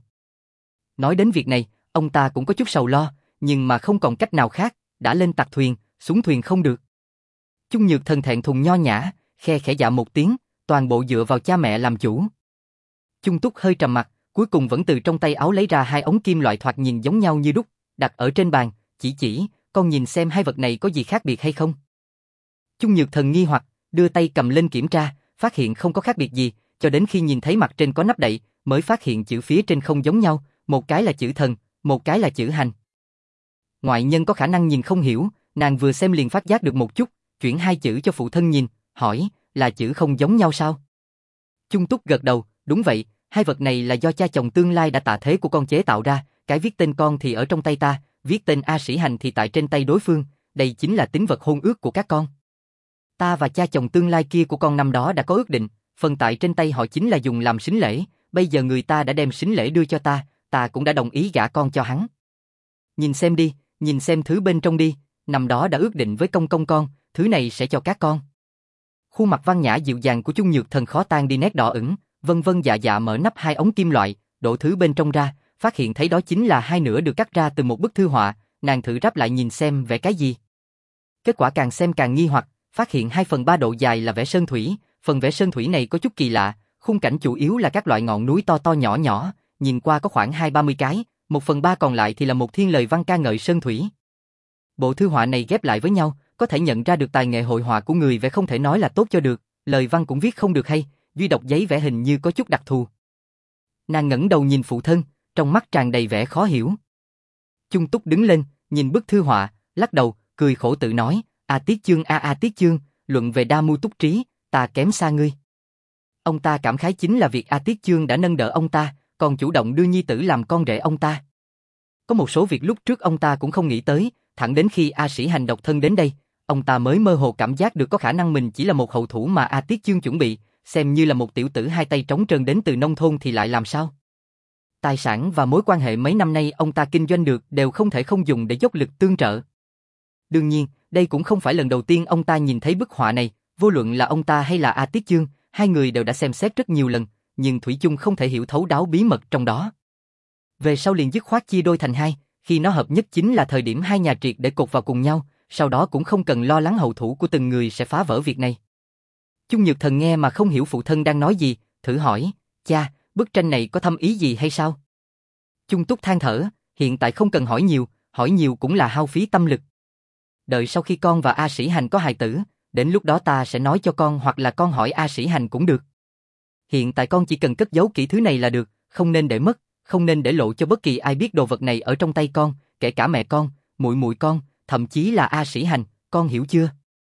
Nói đến việc này, ông ta cũng có chút sầu lo, nhưng mà không còn cách nào khác, đã lên tặc thuyền, xuống thuyền không được. Chung Nhược Thần thẹn thùng nho nhã, khe khẽ dạ một tiếng, toàn bộ dựa vào cha mẹ làm chủ. Chung Túc hơi trầm mặt, cuối cùng vẫn từ trong tay áo lấy ra hai ống kim loại thoạt nhìn giống nhau như đúc, đặt ở trên bàn, chỉ, con nhìn xem hai vật này có gì khác biệt hay không. Chung Nhược Thần nghi hoặc, đưa tay cầm lên kiểm tra, phát hiện không có khác biệt gì, cho đến khi nhìn thấy mặt trên có nắp đậy, mới phát hiện chữ phía trên không giống nhau, một cái là chữ thần, một cái là chữ hành. Ngoại nhân có khả năng nhìn không hiểu, nàng vừa xem liền phát giác được một chút, chuyển hai chữ cho phụ thân nhìn, hỏi, là chữ không giống nhau sao? Chung Túc gật đầu, đúng vậy, hai vật này là do cha chồng tương lai đã tạ thế của con chế tạo ra, cái viết tên con thì ở trong tay ta, viết tên A Sĩ Hành thì tại trên tay đối phương, đây chính là tín vật hôn ước của các con. Ta và cha chồng tương lai kia của con năm đó đã có ước định, phần tại trên tay họ chính là dùng làm sính lễ, bây giờ người ta đã đem sính lễ đưa cho ta cũng đã đồng ý gả con cho hắn. Nhìn xem đi, nhìn xem thứ bên trong đi, năm đó đã ước định với công công con, thứ này sẽ cho các con. Khuôn mặt văn nhã dịu dàng của Chung Nhược Thần khó tan đi nét đỏ ửng, vân vân dạ dạ mở nắp hai ống kim loại, đổ thứ bên trong ra, phát hiện thấy đó chính là hai nửa được cắt ra từ một bức thư họa, nàng thử ráp lại nhìn xem vẽ cái gì. Kết quả càng xem càng nghi hoặc, phát hiện 2/3 độ dài là vẽ sơn thủy, phần vẽ sơn thủy này có chút kỳ lạ, khung cảnh chủ yếu là các loại ngọn núi to to nhỏ nhỏ, nhìn qua có khoảng 20-30 cái, 1/3 còn lại thì là một thiên lời văn ca ngợi sơn thủy. Bộ thư họa này ghép lại với nhau, có thể nhận ra được tài nghệ hội họa của người vẽ không thể nói là tốt cho được, lời văn cũng viết không được hay, duy độc giấy vẽ hình như có chút đặc thù. Nàng ngẩng đầu nhìn phụ thân, trong mắt tràn đầy vẻ khó hiểu. Chung Túc đứng lên, nhìn bức thư họa, lắc đầu, cười khổ tự nói, Tiết Chương Tiết Chương, luận về đa mưu túc trí, ta kém xa ngươi. Ông ta cảm khái chính là việc Tiết Chương đã nâng đỡ ông ta, còn chủ động đưa nhi tử làm con rể ông ta. Có một số việc lúc trước ông ta cũng không nghĩ tới, thẳng đến khi Sĩ Hành độc thân đến đây, ông ta mới mơ hồ cảm giác được có khả năng mình chỉ là một hậu thủ mà Tiết Chương chuẩn bị, xem như là một tiểu tử hai tay trống trơn đến từ nông thôn thì lại làm sao? Tài sản và mối quan hệ mấy năm nay ông ta kinh doanh được đều không thể không dùng để dốc lực tương trợ. Đương nhiên, đây cũng không phải lần đầu tiên ông ta nhìn thấy bức họa này, vô luận là ông ta hay là Tiết Chương, hai người đều đã xem xét rất nhiều lần, nhưng thủy chung không thể hiểu thấu đáo bí mật trong đó. Về sau liền dứt khoát chia đôi thành hai, khi nó hợp nhất chính là thời điểm hai nhà triệt để cột vào cùng nhau, sau đó cũng không cần lo lắng hậu thủ của từng người sẽ phá vỡ việc này. Chung Nhược Thần nghe mà không hiểu phụ thân đang nói gì, thử hỏi, cha, bức tranh này có thâm ý gì hay sao? Chung Túc than thở, hiện tại không cần hỏi nhiều cũng là hao phí tâm lực. Đợi sau khi con và Sĩ Hành có hài tử, đến lúc đó ta sẽ nói cho con hoặc là con hỏi Sĩ Hành cũng được. Hiện tại con chỉ cần cất giấu kỹ thứ này là được, không nên để mất, không nên để lộ cho bất kỳ ai biết đồ vật này ở trong tay con, kể cả mẹ con, muội muội con, thậm chí là Sĩ Hành, con hiểu chưa?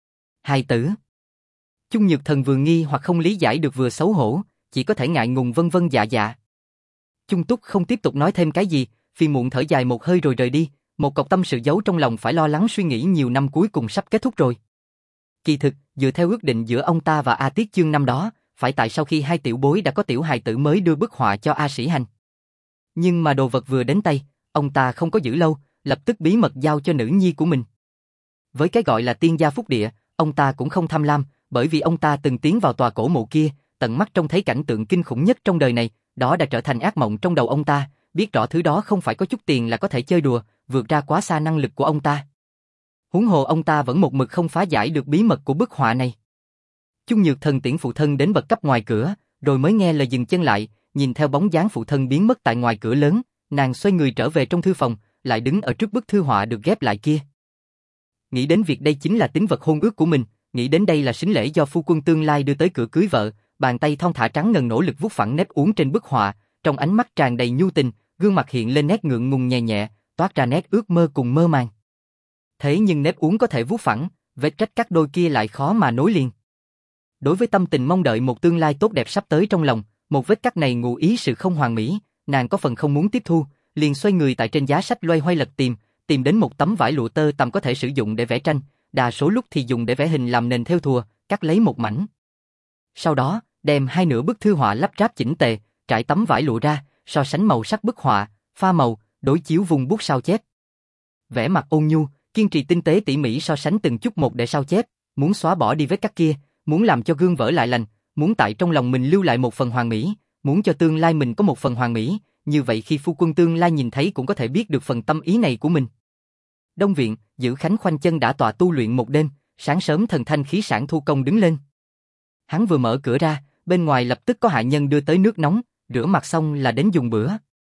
Hài tử. Chung Nhược Thần vừa nghi hoặc không lý giải được vừa xấu hổ, chỉ có thể ngại ngùng vân vân dạ dạ. Chung Túc không tiếp tục nói thêm cái gì, phiền muộn thở dài một hơi rồi rời đi, một cọc tâm sự giấu trong lòng phải lo lắng suy nghĩ nhiều năm cuối cùng sắp kết thúc rồi. Kỳ thực, dựa theo ước định giữa ông ta và Tiết Chương năm đó, phải tại sau khi hai tiểu bối đã có tiểu hài tử mới đưa bức họa cho Sĩ Hành. Nhưng mà đồ vật vừa đến tay, ông ta không có giữ lâu, lập tức bí mật giao cho nữ nhi của mình. Với cái gọi là tiên gia phúc địa, ông ta cũng không tham lam, bởi vì ông ta từng tiến vào tòa cổ mộ kia, tận mắt trông thấy cảnh tượng kinh khủng nhất trong đời này, đó đã trở thành ác mộng trong đầu ông ta, biết rõ thứ đó không phải có chút tiền là có thể chơi đùa, vượt ra quá xa năng lực của ông ta. Huống hồ ông ta vẫn một mực không phá giải được bí mật của bức họa này. Chung Nhược Thần tiễn phụ thân đến bậc cấp ngoài cửa, rồi mới nghe lời dừng chân lại, nhìn theo bóng dáng phụ thân biến mất tại ngoài cửa lớn, nàng xoay người trở về trong thư phòng, lại đứng ở trước bức thư họa được ghép lại kia. Nghĩ đến việc đây chính là tín vật hôn ước của mình, nghĩ đến đây là sính lễ do phu quân tương lai đưa tới cửa cưới vợ, bàn tay thon thả trắng ngần nỗ lực vuốt phẳng nếp uốn trên bức họa, trong ánh mắt tràn đầy nhu tình, gương mặt hiện lên nét ngượng ngùng nhẹ nhẹ, toát ra nét ước mơ cùng mơ màng. Thế nhưng nếp uốn có thể vuốt phẳng, vết rách cắt đôi kia lại khó mà nối liền. Đối với tâm tình mong đợi một tương lai tốt đẹp sắp tới trong lòng, một vết cắt này ngụ ý sự không hoàn mỹ, nàng có phần không muốn tiếp thu, liền xoay người tại trên giá sách loay hoay lật tìm đến một tấm vải lụa tơ tằm có thể sử dụng để vẽ tranh, đa số lúc thì dùng để vẽ hình làm nền thêu thùa, cắt lấy một mảnh. Sau đó, đem hai nửa bức thư họa lắp ráp chỉnh tề, trải tấm vải lụa ra, so sánh màu sắc bức họa, pha màu, đối chiếu vùng bút sao chép. Vẻ mặt ôn nhu, kiên trì tinh tế tỉ mỉ so sánh từng chút một để sao chép, muốn xóa bỏ đi vết cắt kia, muốn làm cho gương vỡ lại lành, muốn tại trong lòng mình lưu lại một phần hoàn mỹ, muốn cho tương lai mình có một phần hoàn mỹ, như vậy khi phu quân tương lai nhìn thấy cũng có thể biết được phần tâm ý này của mình. Đông viện, Dữ Khánh khoanh chân đã tọa tu luyện một đêm, sáng sớm thần thanh khí sảng thu công đứng lên. Hắn vừa mở cửa ra, bên ngoài lập tức có hạ nhân đưa tới nước nóng, rửa mặt xong là đến dùng bữa.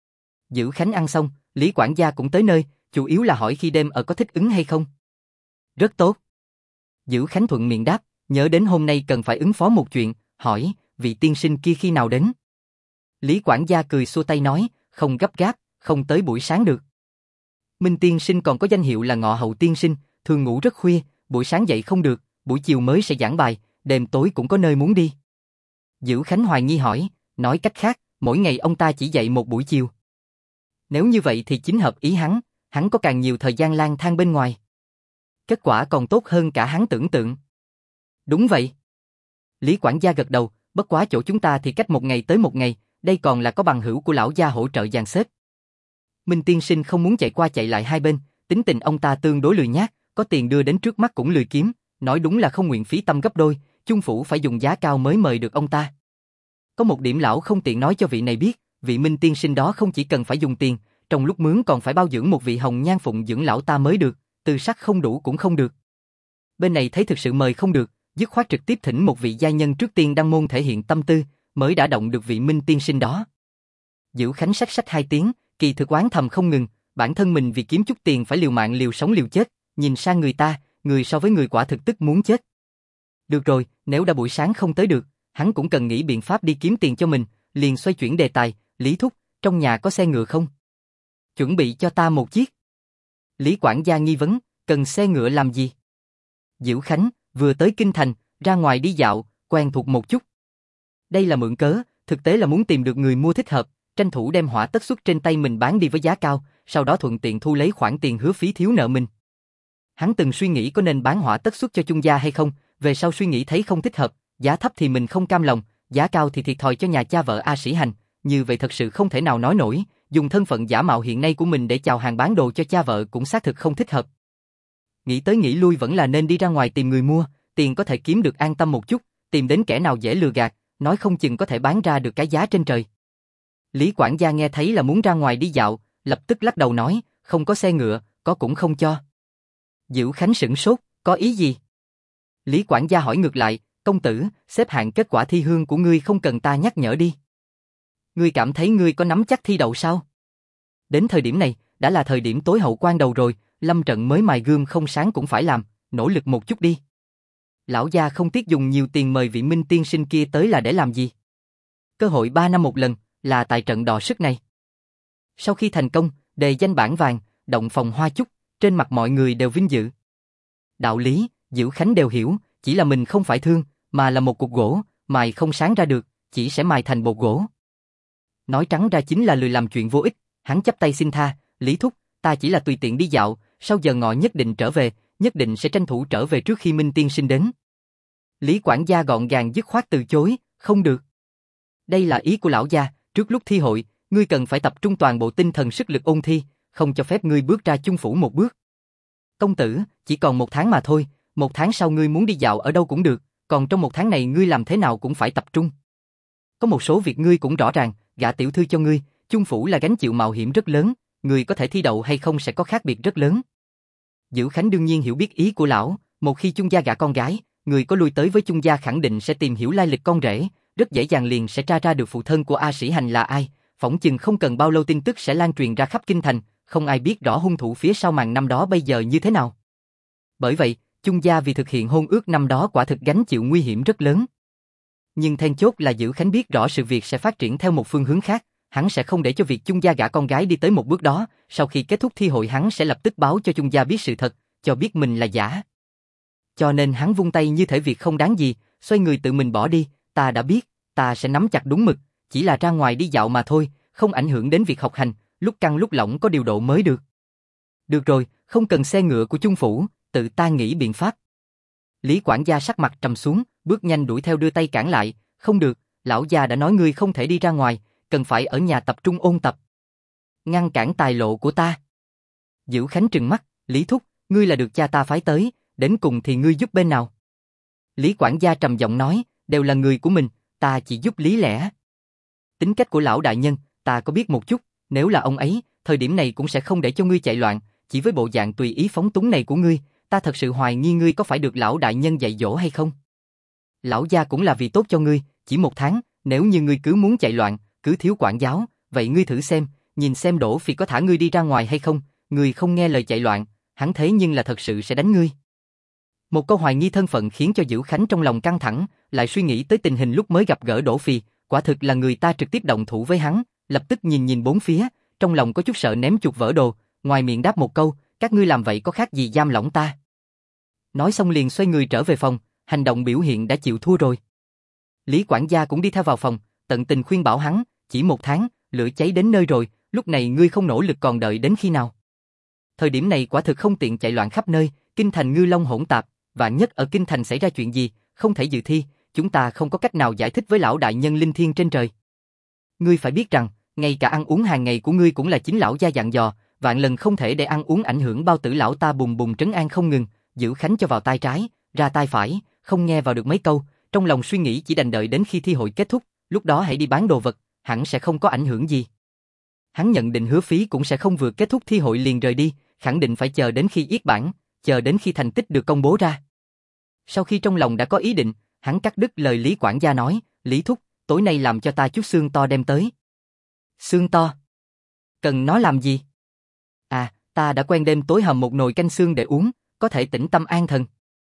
Dữ Khánh ăn xong, Lý quản gia cũng tới nơi, chủ yếu là hỏi khi đêm ở có thích ứng hay không. Rất tốt. Dữ Khánh thuận miệng đáp, nhớ đến hôm nay cần phải ứng phó một chuyện, hỏi, vị tiên sinh kia khi nào đến? Lý quản gia cười xua tay nói, không gấp gáp, không tới buổi sáng được. Minh tiên sinh còn có danh hiệu là Ngọ Hậu tiên sinh, thường ngủ rất khuya, buổi sáng dậy không được, buổi chiều mới sẽ giảng bài, đêm tối cũng có nơi muốn đi. Dữ Khánh hoài nghi hỏi, nói cách khác, mỗi ngày ông ta chỉ dậy một buổi chiều. Nếu như vậy thì chính hợp ý hắn có càng nhiều thời gian lang thang bên ngoài. Kết quả còn tốt hơn cả hắn tưởng tượng. Đúng vậy. Lý quản gia gật đầu, bất quá chỗ chúng ta thì cách một ngày tới một ngày, đây còn là có bằng hữu của lão gia hỗ trợ dàn xếp. Minh tiên sinh không muốn chạy qua chạy lại hai bên, tính tình ông ta tương đối lười nhác, có tiền đưa đến trước mắt cũng lười kiếm, nói đúng là không nguyện phí tâm gấp đôi, Chung phủ phải dùng giá cao mới mời được ông ta. Có một điểm lão không tiện nói cho vị này biết, vị Minh tiên sinh đó không chỉ cần phải dùng tiền, trong lúc mướn còn phải bao dưỡng một vị hồng nhan phụng dưỡng lão ta mới được, tư sắc không đủ cũng không được. Bên này thấy thực sự mời không được, dứt khoát trực tiếp thỉnh một vị gia nhân trước tiên đăng môn thể hiện tâm tư, mới đã động được vị Minh tiên sinh đó. Dữu Khánh sách sách hai tiếng, kỳ thực oán thầm không ngừng, bản thân mình vì kiếm chút tiền phải liều mạng liều sống liều chết, nhìn sang người ta, người so với người quả thực tức muốn chết. Được rồi, nếu đã buổi sáng không tới được, hắn cũng cần nghĩ biện pháp đi kiếm tiền cho mình, liền xoay chuyển đề tài, Lý thúc, trong nhà có xe ngựa không? Chuẩn bị cho ta một chiếc. Lý quản gia nghi vấn, cần xe ngựa làm gì? Dữu Khánh, vừa tới kinh thành, ra ngoài đi dạo, quen thuộc một chút. Đây là mượn cớ, thực tế là muốn tìm được người mua thích hợp, tranh thủ đem hỏa tất suất trên tay mình bán đi với giá cao, sau đó thuận tiện thu lấy khoản tiền hứa phí thiếu nợ mình. Hắn từng suy nghĩ có nên bán hỏa tất suất cho Chung gia hay không, về sau suy nghĩ thấy không thích hợp, giá thấp thì mình không cam lòng, giá cao thì thiệt thòi cho nhà cha vợ A Sĩ Hành, như vậy thật sự không thể nào nói nổi, dùng thân phận giả mạo hiện nay của mình để chào hàng bán đồ cho cha vợ cũng xác thực không thích hợp. Nghĩ tới nghĩ lui vẫn là nên đi ra ngoài tìm người mua, tiền có thể kiếm được an tâm một chút, tìm đến kẻ nào dễ lừa gạt, nói không chừng có thể bán ra được cái giá trên trời. Lý quản gia nghe thấy là muốn ra ngoài đi dạo, lập tức lắc đầu nói, không có xe ngựa, có cũng không cho. Dữu Khánh sửng sốt, có ý gì? Lý quản gia hỏi ngược lại, công tử, xếp hạng kết quả thi hương của ngươi không cần ta nhắc nhở đi. Ngươi cảm thấy ngươi có nắm chắc thi đậu sao? Đến thời điểm này, đã là thời điểm tối hậu quan đầu rồi, lâm trận mới mài gươm không sáng cũng phải làm, nỗ lực một chút đi. Lão gia không tiếc dùng nhiều tiền mời vị Minh tiên sinh kia tới là để làm gì? Cơ hội 3 năm một lần, là tại trận đọ sức này. Sau khi thành công, đề danh bảng vàng, động phòng hoa chúc, trên mặt mọi người đều vinh dự. Đạo lý, Dữu Khánh đều hiểu, chỉ là mình không phải thương, mà là một cục gỗ, mài không sáng ra được, chỉ sẽ mài thành bột gỗ. Nói trắng ra chính là lười làm chuyện vô ích, hắn chắp tay xin tha, Lý thúc, ta chỉ là tùy tiện đi dạo, sau giờ ngọ nhất định trở về, nhất định sẽ tranh thủ trở về trước khi Minh tiên sinh đến. Lý quản gia gọn gàng dứt khoát từ chối, không được. Đây là ý của lão gia, trước lúc thi hội, ngươi cần phải tập trung toàn bộ tinh thần sức lực ôn thi, không cho phép ngươi bước ra Chung phủ một bước. Công tử, chỉ còn 1 tháng mà thôi, 1 tháng sau ngươi muốn đi dạo ở đâu cũng được, còn trong 1 tháng này ngươi làm thế nào cũng phải tập trung. Có một số việc ngươi cũng rõ ràng, gả tiểu thư cho ngươi, Chung phủ là gánh chịu mạo hiểm rất lớn, ngươi có thể thi đậu hay không sẽ có khác biệt rất lớn. Dữu Khánh đương nhiên hiểu biết ý của lão, một khi Chung gia gả con gái, người có lui tới với Chung gia khẳng định sẽ tìm hiểu lai lịch con rể, rất dễ dàng liền sẽ tra ra được phụ thân của A Sĩ Hành là ai, phỏng chừng không cần bao lâu tin tức sẽ lan truyền ra khắp kinh thành, không ai biết rõ hung thủ phía sau màn năm đó bây giờ như thế nào. Bởi vậy, Chung gia vì thực hiện hôn ước năm đó quả thực gánh chịu nguy hiểm rất lớn. Nhưng then chốt là Dữu Khánh biết rõ sự việc sẽ phát triển theo một phương hướng khác, hắn sẽ không để cho việc Chung gia gả con gái đi tới một bước đó, sau khi kết thúc thi hội hắn sẽ lập tức báo cho Chung gia biết sự thật, cho biết mình là giả. Cho nên hắn vung tay như thể việc không đáng gì, xoay người tự mình bỏ đi, ta đã biết, ta sẽ nắm chặt đúng mực, chỉ là ra ngoài đi dạo mà thôi, không ảnh hưởng đến việc học hành, lúc căng lúc lỏng có điều độ mới được. Được rồi, không cần xe ngựa của Chung phủ, tự ta nghĩ biện pháp. Lý quản gia sắc mặt trầm xuống, bước nhanh đuổi theo đưa tay cản lại, không được, lão gia đã nói ngươi không thể đi ra ngoài, cần phải ở nhà tập trung ôn tập. Ngăn cản tài lộ của ta. Dữu Khánh trừng mắt, Lý thúc, ngươi là được cha ta phái tới, đến cùng thì ngươi giúp bên nào? Lý quản gia trầm giọng nói, đều là người của mình, ta chỉ giúp lý lẽ. Tính cách của lão đại nhân, ta có biết một chút, nếu là ông ấy, thời điểm này cũng sẽ không để cho ngươi chạy loạn, chỉ với bộ dạng tùy ý phóng túng này của ngươi, ta thật sự hoài nghi ngươi có phải được lão đại nhân dạy dỗ hay không. Lão gia cũng là vì tốt cho ngươi, chỉ 1 tháng, nếu như ngươi cứ muốn chạy loạn, cứ thiếu quản giáo, vậy ngươi thử xem, nhìn xem Đỗ Phi có thả ngươi đi ra ngoài hay không, ngươi không nghe lời chạy loạn, hắn thế nhưng là thật sự sẽ đánh ngươi. Một câu hoài nghi thân phận khiến cho Dữu Khánh trong lòng căng thẳng, lại suy nghĩ tới tình hình lúc mới gặp gỡ Đỗ Phi, quả thực là người ta trực tiếp động thủ với hắn, lập tức nhìn bốn phía, trong lòng có chút sợ ném chuột vỡ đồ, ngoài miệng đáp một câu, các ngươi làm vậy có khác gì giam lỏng ta. Nói xong liền xoay người trở về phòng, hành động biểu hiện đã chịu thua rồi. Lý quản gia cũng đi theo vào phòng, tận tình khuyên bảo hắn, chỉ 1 tháng, lửa cháy đến nơi rồi, lúc này ngươi không nỗ lực còn đợi đến khi nào. Thời điểm này quả thực không tiện chạy loạn khắp nơi, kinh thành ngư long hỗn tạp, vạn nhất ở kinh thành xảy ra chuyện gì, không thể dự thi, chúng ta không có cách nào giải thích với lão đại nhân linh thiêng trên trời. Ngươi phải biết rằng, ngay cả ăn uống hàng ngày của ngươi cũng là chính lão gia dặn dò, vạn lần không thể để ăn uống ảnh hưởng bao tử lão ta bùng bùng trấn an không ngừng. Dữu Khánh cho vào tai trái, ra tay phải, không nghe vào được mấy câu, trong lòng suy nghĩ chỉ đành đợi đến khi thi hội kết thúc, lúc đó hãy đi bán đồ vật, hẳn sẽ không có ảnh hưởng gì. Hắn nhận định hứa phí cũng sẽ không vừa kết thúc thi hội liền rời đi, khẳng định phải chờ đến khi yết bảng, chờ đến khi thành tích được công bố ra. Sau khi trong lòng đã có ý định, hắn cắt đứt lời Lý quản gia nói, Lý thúc, tối nay làm cho ta chút xương to đem tới. Xương to? Cần nó làm gì? À, ta đã quen đêm tối hầm một nồi canh xương để uống, có thể tĩnh tâm an thần.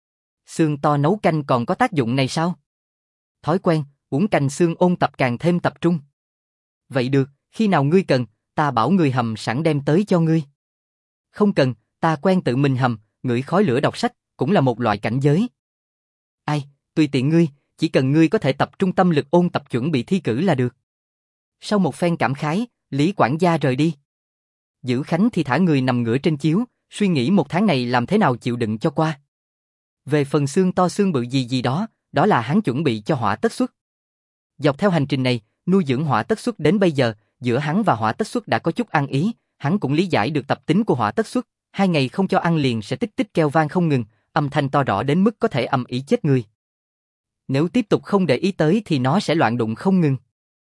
Xương to nấu canh còn có tác dụng này sao? Thói quen, uống canh xương ôn tập càng thêm tập trung. Vậy được, khi nào ngươi cần, ta bảo người hầm sẵn đem tới cho ngươi. Không cần, ta quen tự mình hầm, ngửi khói lửa đọc sách, cũng là một loại cảnh giới. Ai, tùy tiện ngươi, chỉ cần ngươi có thể tập trung tâm lực ôn tập chuẩn bị thi cử là được. Sau một phen cảm khái, Lý quản gia rời đi. Dữ Khánh thì thả người nằm ngửa trên chiếu, suy nghĩ một tháng này làm thế nào chịu đựng cho qua. Về phần xương to xương bự gì đó, đó là hắn chuẩn bị cho Hỏa Tất Xuất. Dọc theo hành trình này, nuôi dưỡng Hỏa Tất Xuất đến bây giờ, giữa hắn và Hỏa Tất Xuất đã có chút ăn ý, hắn cũng lý giải được tập tính của Hỏa Tất Xuất, 2 ngày không cho ăn liền sẽ tích tích kêu vang không ngừng, âm thanh to rõ đến mức có thể ầm ĩ chết người. Nếu tiếp tục không để ý tới thì nó sẽ loạn đụng không ngừng.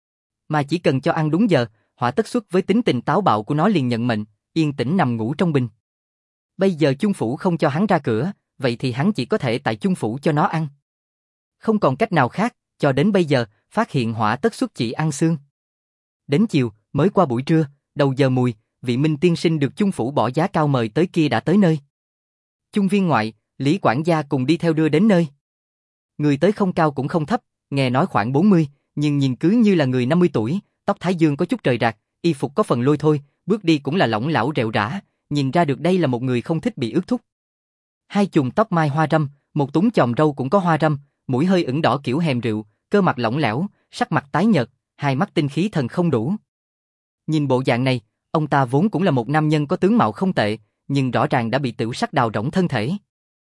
Mà chỉ cần cho ăn đúng giờ, Hỏa Tất Xuất với tính tình táo bạo của nó liền nhận mệnh, yên tĩnh nằm ngủ trong bình. Bây giờ Chung phủ không cho hắn ra cửa, vậy thì hắn chỉ có thể tại Chung phủ cho nó ăn. Không còn cách nào khác, cho đến bây giờ, phát hiện Hỏa Tất Xuất chỉ ăn xương. Đến chiều, mới qua buổi trưa, đầu giờ mùi, vị Minh tiên sinh được Chung phủ bỏ giá cao mời tới kia đã tới nơi. Chung viên ngoại, Lý quản gia cùng đi theo đưa đến nơi. Người tới không cao cũng không thấp, nghe nói khoảng 40, nhưng nhìn cứ như là người 50 tuổi, tóc thái dương có chút rời rạc, y phục có phần lôi thôi, bước đi cũng là lỏng lẻo rệu rã, nhìn ra được đây là một người không thích bị ước thúc. 2 chùm tóc mai hoa râm, một túng chòm râu cũng có hoa râm, mũi hơi ửng đỏ kiểu hèm rượu, cơ mặt lỏng lẻo, sắc mặt tái nhợt, hai mắt tinh khí thần không đủ. Nhìn bộ dạng này, ông ta vốn cũng là một nam nhân có tướng mạo không tệ, nhưng rõ ràng đã bị tửu sắc đào rỗng thân thể.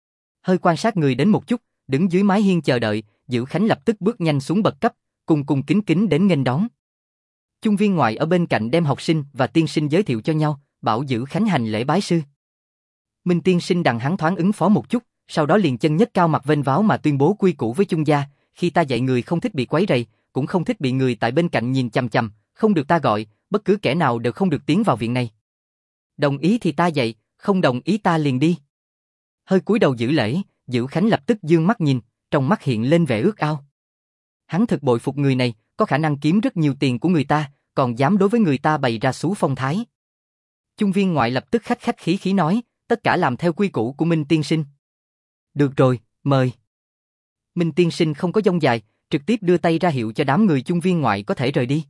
Hơi quan sát người đến một chút, đứng dưới mái hiên chờ đợi, Dữ Khánh lập tức bước nhanh xuống bậc cấp, cung cung kính kính đến nghênh đón. Chung viên ngoại ở bên cạnh đem học sinh và tiên sinh giới thiệu cho nhau, bảo Dữ Khánh hành lễ bái sư. Minh tiên sinh đặng hắn thoáng ứng phó một chút, sau đó liền chân nhấc cao mặt vênh váo mà tuyên bố quy củ với Chung gia, khi ta dạy người không thích bị quấy rầy, cũng không thích bị người tại bên cạnh nhìn chằm chằm, không được ta gọi, bất cứ kẻ nào đều không được tiến vào viện này. Đồng ý thì ta dạy, không đồng ý ta liền đi. Hơi cúi đầu giữ lễ, Dữ Khánh lập tức dương mắt nhìn, trong mắt hiện lên vẻ ước ao. Hắn thực bội phục người này, có khả năng kiếm rất nhiều tiền của người ta, còn dám đối với người ta bày ra xú phong thái. Chung viên ngoại lập tức khách khách khí khí nói, tất cả làm theo quy củ của Minh tiên sinh. Được rồi, mời. Minh tiên sinh không có dông dài, trực tiếp đưa tay ra hiệu cho đám người chung viên ngoại có thể rời đi.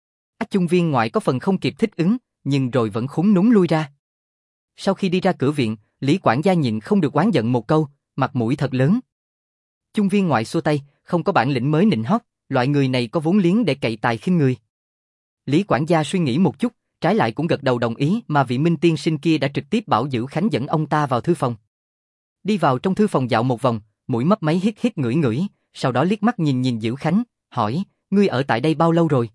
Chung viên ngoại có phần không kịp thích ứng, nhưng rồi vẫn khúm núm lui ra. Sau khi đi ra cửa viện, Lý quản gia nhịn không được oán giận một câu, mặt mũi thật lớn. Chung viên ngoại xua tay, không có bản lĩnh mới nịnh hót, loại người này có vốn liếng để cậy tài khinh người. Lý quản gia suy nghĩ một chút, trái lại cũng gật đầu đồng ý, mà vị Minh tiên sinh kia đã trực tiếp bảo Dữ Khánh dẫn ông ta vào thư phòng. Đi vào trong thư phòng dạo một vòng, mũi mấp máy hít hít ngửi ngửi, sau đó liếc mắt nhìn nhìn Dữ Khánh, hỏi, ngươi ở tại đây bao lâu rồi?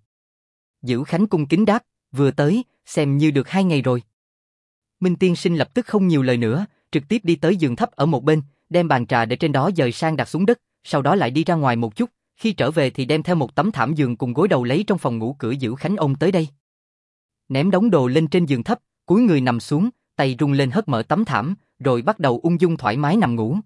Dữ Khánh cung kính đáp, vừa tới, xem như được 2 ngày rồi. Minh tiên sinh lập tức không nhiều lời nữa, trực tiếp đi tới giường thấp ở một bên, đem bàn trà để trên đó dời sang đặt xuống đất, sau đó lại đi ra ngoài một chút, khi trở về thì đem theo một tấm thảm giường cùng gối đầu lấy trong phòng ngủ cửa Dữ Khánh ôm tới đây. Ném đống đồ lên trên giường thấp, cúi người nằm xuống, tay rung lên hất mở tấm thảm, rồi bắt đầu ung dung thoải mái nằm ngủ.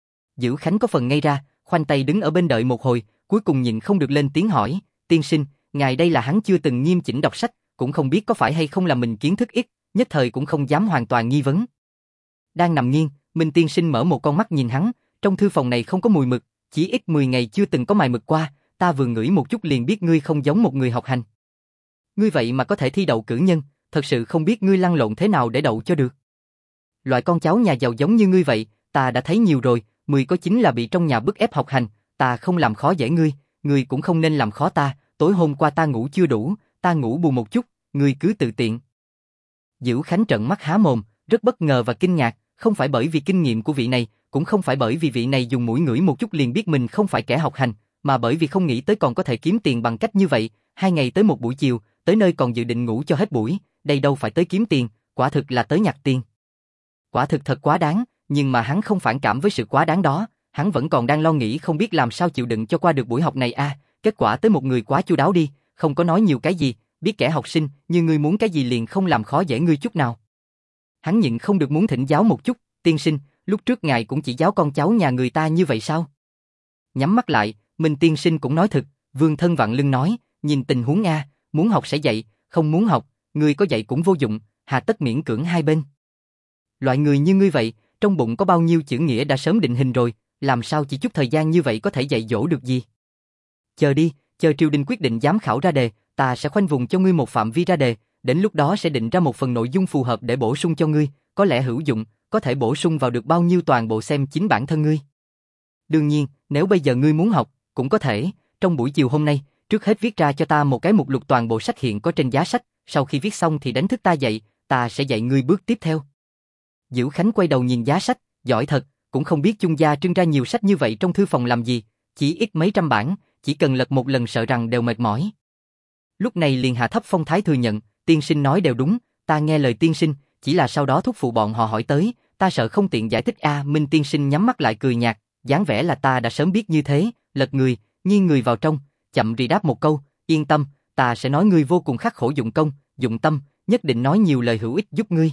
Dữ Khánh có phần ngây ra, khoanh tay đứng ở bên đợi một hồi, cuối cùng nhịn không được lên tiếng hỏi, tiên sinh, ngài đây là hắn chưa từng nghiêm chỉnh đọc sách, cũng không biết có phải hay không là mình kiến thức ít, nhất thời cũng không dám hoàn toàn nghi vấn. Đang nằm nghiêng, Minh tiên sinh mở một con mắt nhìn hắn, trong thư phòng này không có mùi mực, chỉ ít 10 ngày chưa từng có mài mực qua, ta vừa ngửi một chút liền biết ngươi không giống một người học hành. Ngươi vậy mà có thể thi đậu cử nhân, thật sự không biết ngươi lăn lộn thế nào để đậu cho được. Loại con cháu nhà giàu giống như ngươi vậy, ta đã thấy nhiều rồi, 10 có 9 là bị trong nhà bức ép học hành, ta không làm khó dễ ngươi cũng không nên làm khó ta, tối hôm qua ta ngủ chưa đủ, ta ngủ bù một chút, ngươi cứ tự tiện. Dữ Khánh trợn mắt há mồm, rất bất ngờ và kinh ngạc, không phải bởi vì kinh nghiệm của vị này, cũng không phải bởi vì vị này dùng mũi ngửi một chút liền biết mình không phải kẻ học hành, mà bởi vì không nghĩ tới còn có thể kiếm tiền bằng cách như vậy, 2 ngày tới một buổi chiều, tới nơi còn dự định ngủ cho hết buổi, đây đâu phải tới kiếm tiền, quả thực là tới nhặt tiền. Quả thực thật quá đáng, nhưng mà hắn không phản cảm với sự quá đáng đó, hắn vẫn còn đang lo nghĩ không biết làm sao chịu đựng cho qua được buổi học này kết quả tới một người quá chu đáo đi, không có nói nhiều cái gì, biết kẻ học sinh như ngươi muốn cái gì liền không làm khó dễ ngươi chút nào. Hắn nhịn không được muốn thỉnh giáo một chút, tiên sinh, lúc trước ngài cũng chỉ giáo con cháu nhà người ta như vậy sao? Nhắm mắt lại, Minh tiên sinh cũng nói thật, Vương Thân vặn lưng nói, nhìn tình huống muốn học sẽ dạy, không muốn học, ngươi có dạy cũng vô dụng, hà tất miễn cưỡng hai bên. Loại người như ngươi vậy, trong bụng có bao nhiêu chữ nghĩa đã sớm định hình rồi, làm sao chỉ chút thời gian như vậy có thể dạy dỗ được gì? Chờ đi, chờ triều đình quyết định giám khảo ra đề, ta sẽ khoanh vùng cho ngươi một phạm vi ra đề, đến lúc đó sẽ định ra một phần nội dung phù hợp để bổ sung cho ngươi, có lẽ hữu dụng, có thể bổ sung vào được bao nhiêu toàn bộ xem chính bản thân ngươi. Đương nhiên, nếu bây giờ ngươi muốn học, cũng có thể, trong buổi chiều hôm nay, trước hết viết ra cho ta một cái mục lục toàn bộ sách hiện có trên giá sách, sau khi viết xong thì đánh thức ta dậy, ta sẽ dạy ngươi bước tiếp theo. Dữ Khánh quay đầu nhìn giá sách, giỏi thật, cũng không biết Chung gia trưng ra nhiều sách như vậy trong thư phòng làm gì, chỉ ít mấy trăm bản, chỉ cần lật một lần sợ rằng đều mệt mỏi. Lúc này liền hạ thấp phong thái thừa nhận, tiên sinh nói đều đúng, ta nghe lời tiên sinh, chỉ là sau đó thúc phụ bọn họ hỏi tới, ta sợ không tiện giải thích Minh tiên sinh nhắm mắt lại cười nhạt, dáng vẻ là ta đã sớm biết như thế, lật người, nghiêng người vào trong, chậm rì đáp một câu, yên tâm, ta sẽ nói ngươi vô cùng khắc khổ dụng công, dụng tâm, nhất định nói nhiều lời hữu ích giúp ngươi.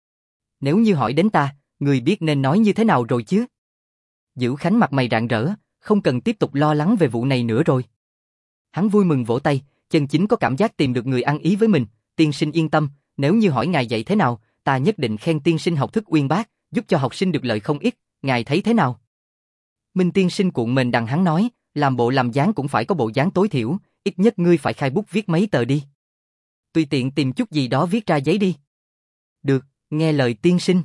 Nếu như hỏi đến ta, ngươi biết nên nói như thế nào rồi chứ? Dữ Khánh mặt mày rạng rỡ, không cần tiếp tục lo lắng về vụ này nữa rồi. Hắn vui mừng vỗ tay, chân chính có cảm giác tìm được người ăn ý với mình, tiên sinh yên tâm, nếu như hỏi ngài dạy thế nào, ta nhất định khen tiên sinh học thức uyên bác, giúp cho học sinh được lợi không ít, ngài thấy thế nào? Minh tiên sinh cuộn mình đằng hắn nói, làm bộ làm dáng cũng phải có bộ dáng tối thiểu, ít nhất ngươi phải khai bút viết mấy tờ đi. Tùy tiện tìm chút gì đó viết ra giấy đi. Được, nghe lời tiên sinh.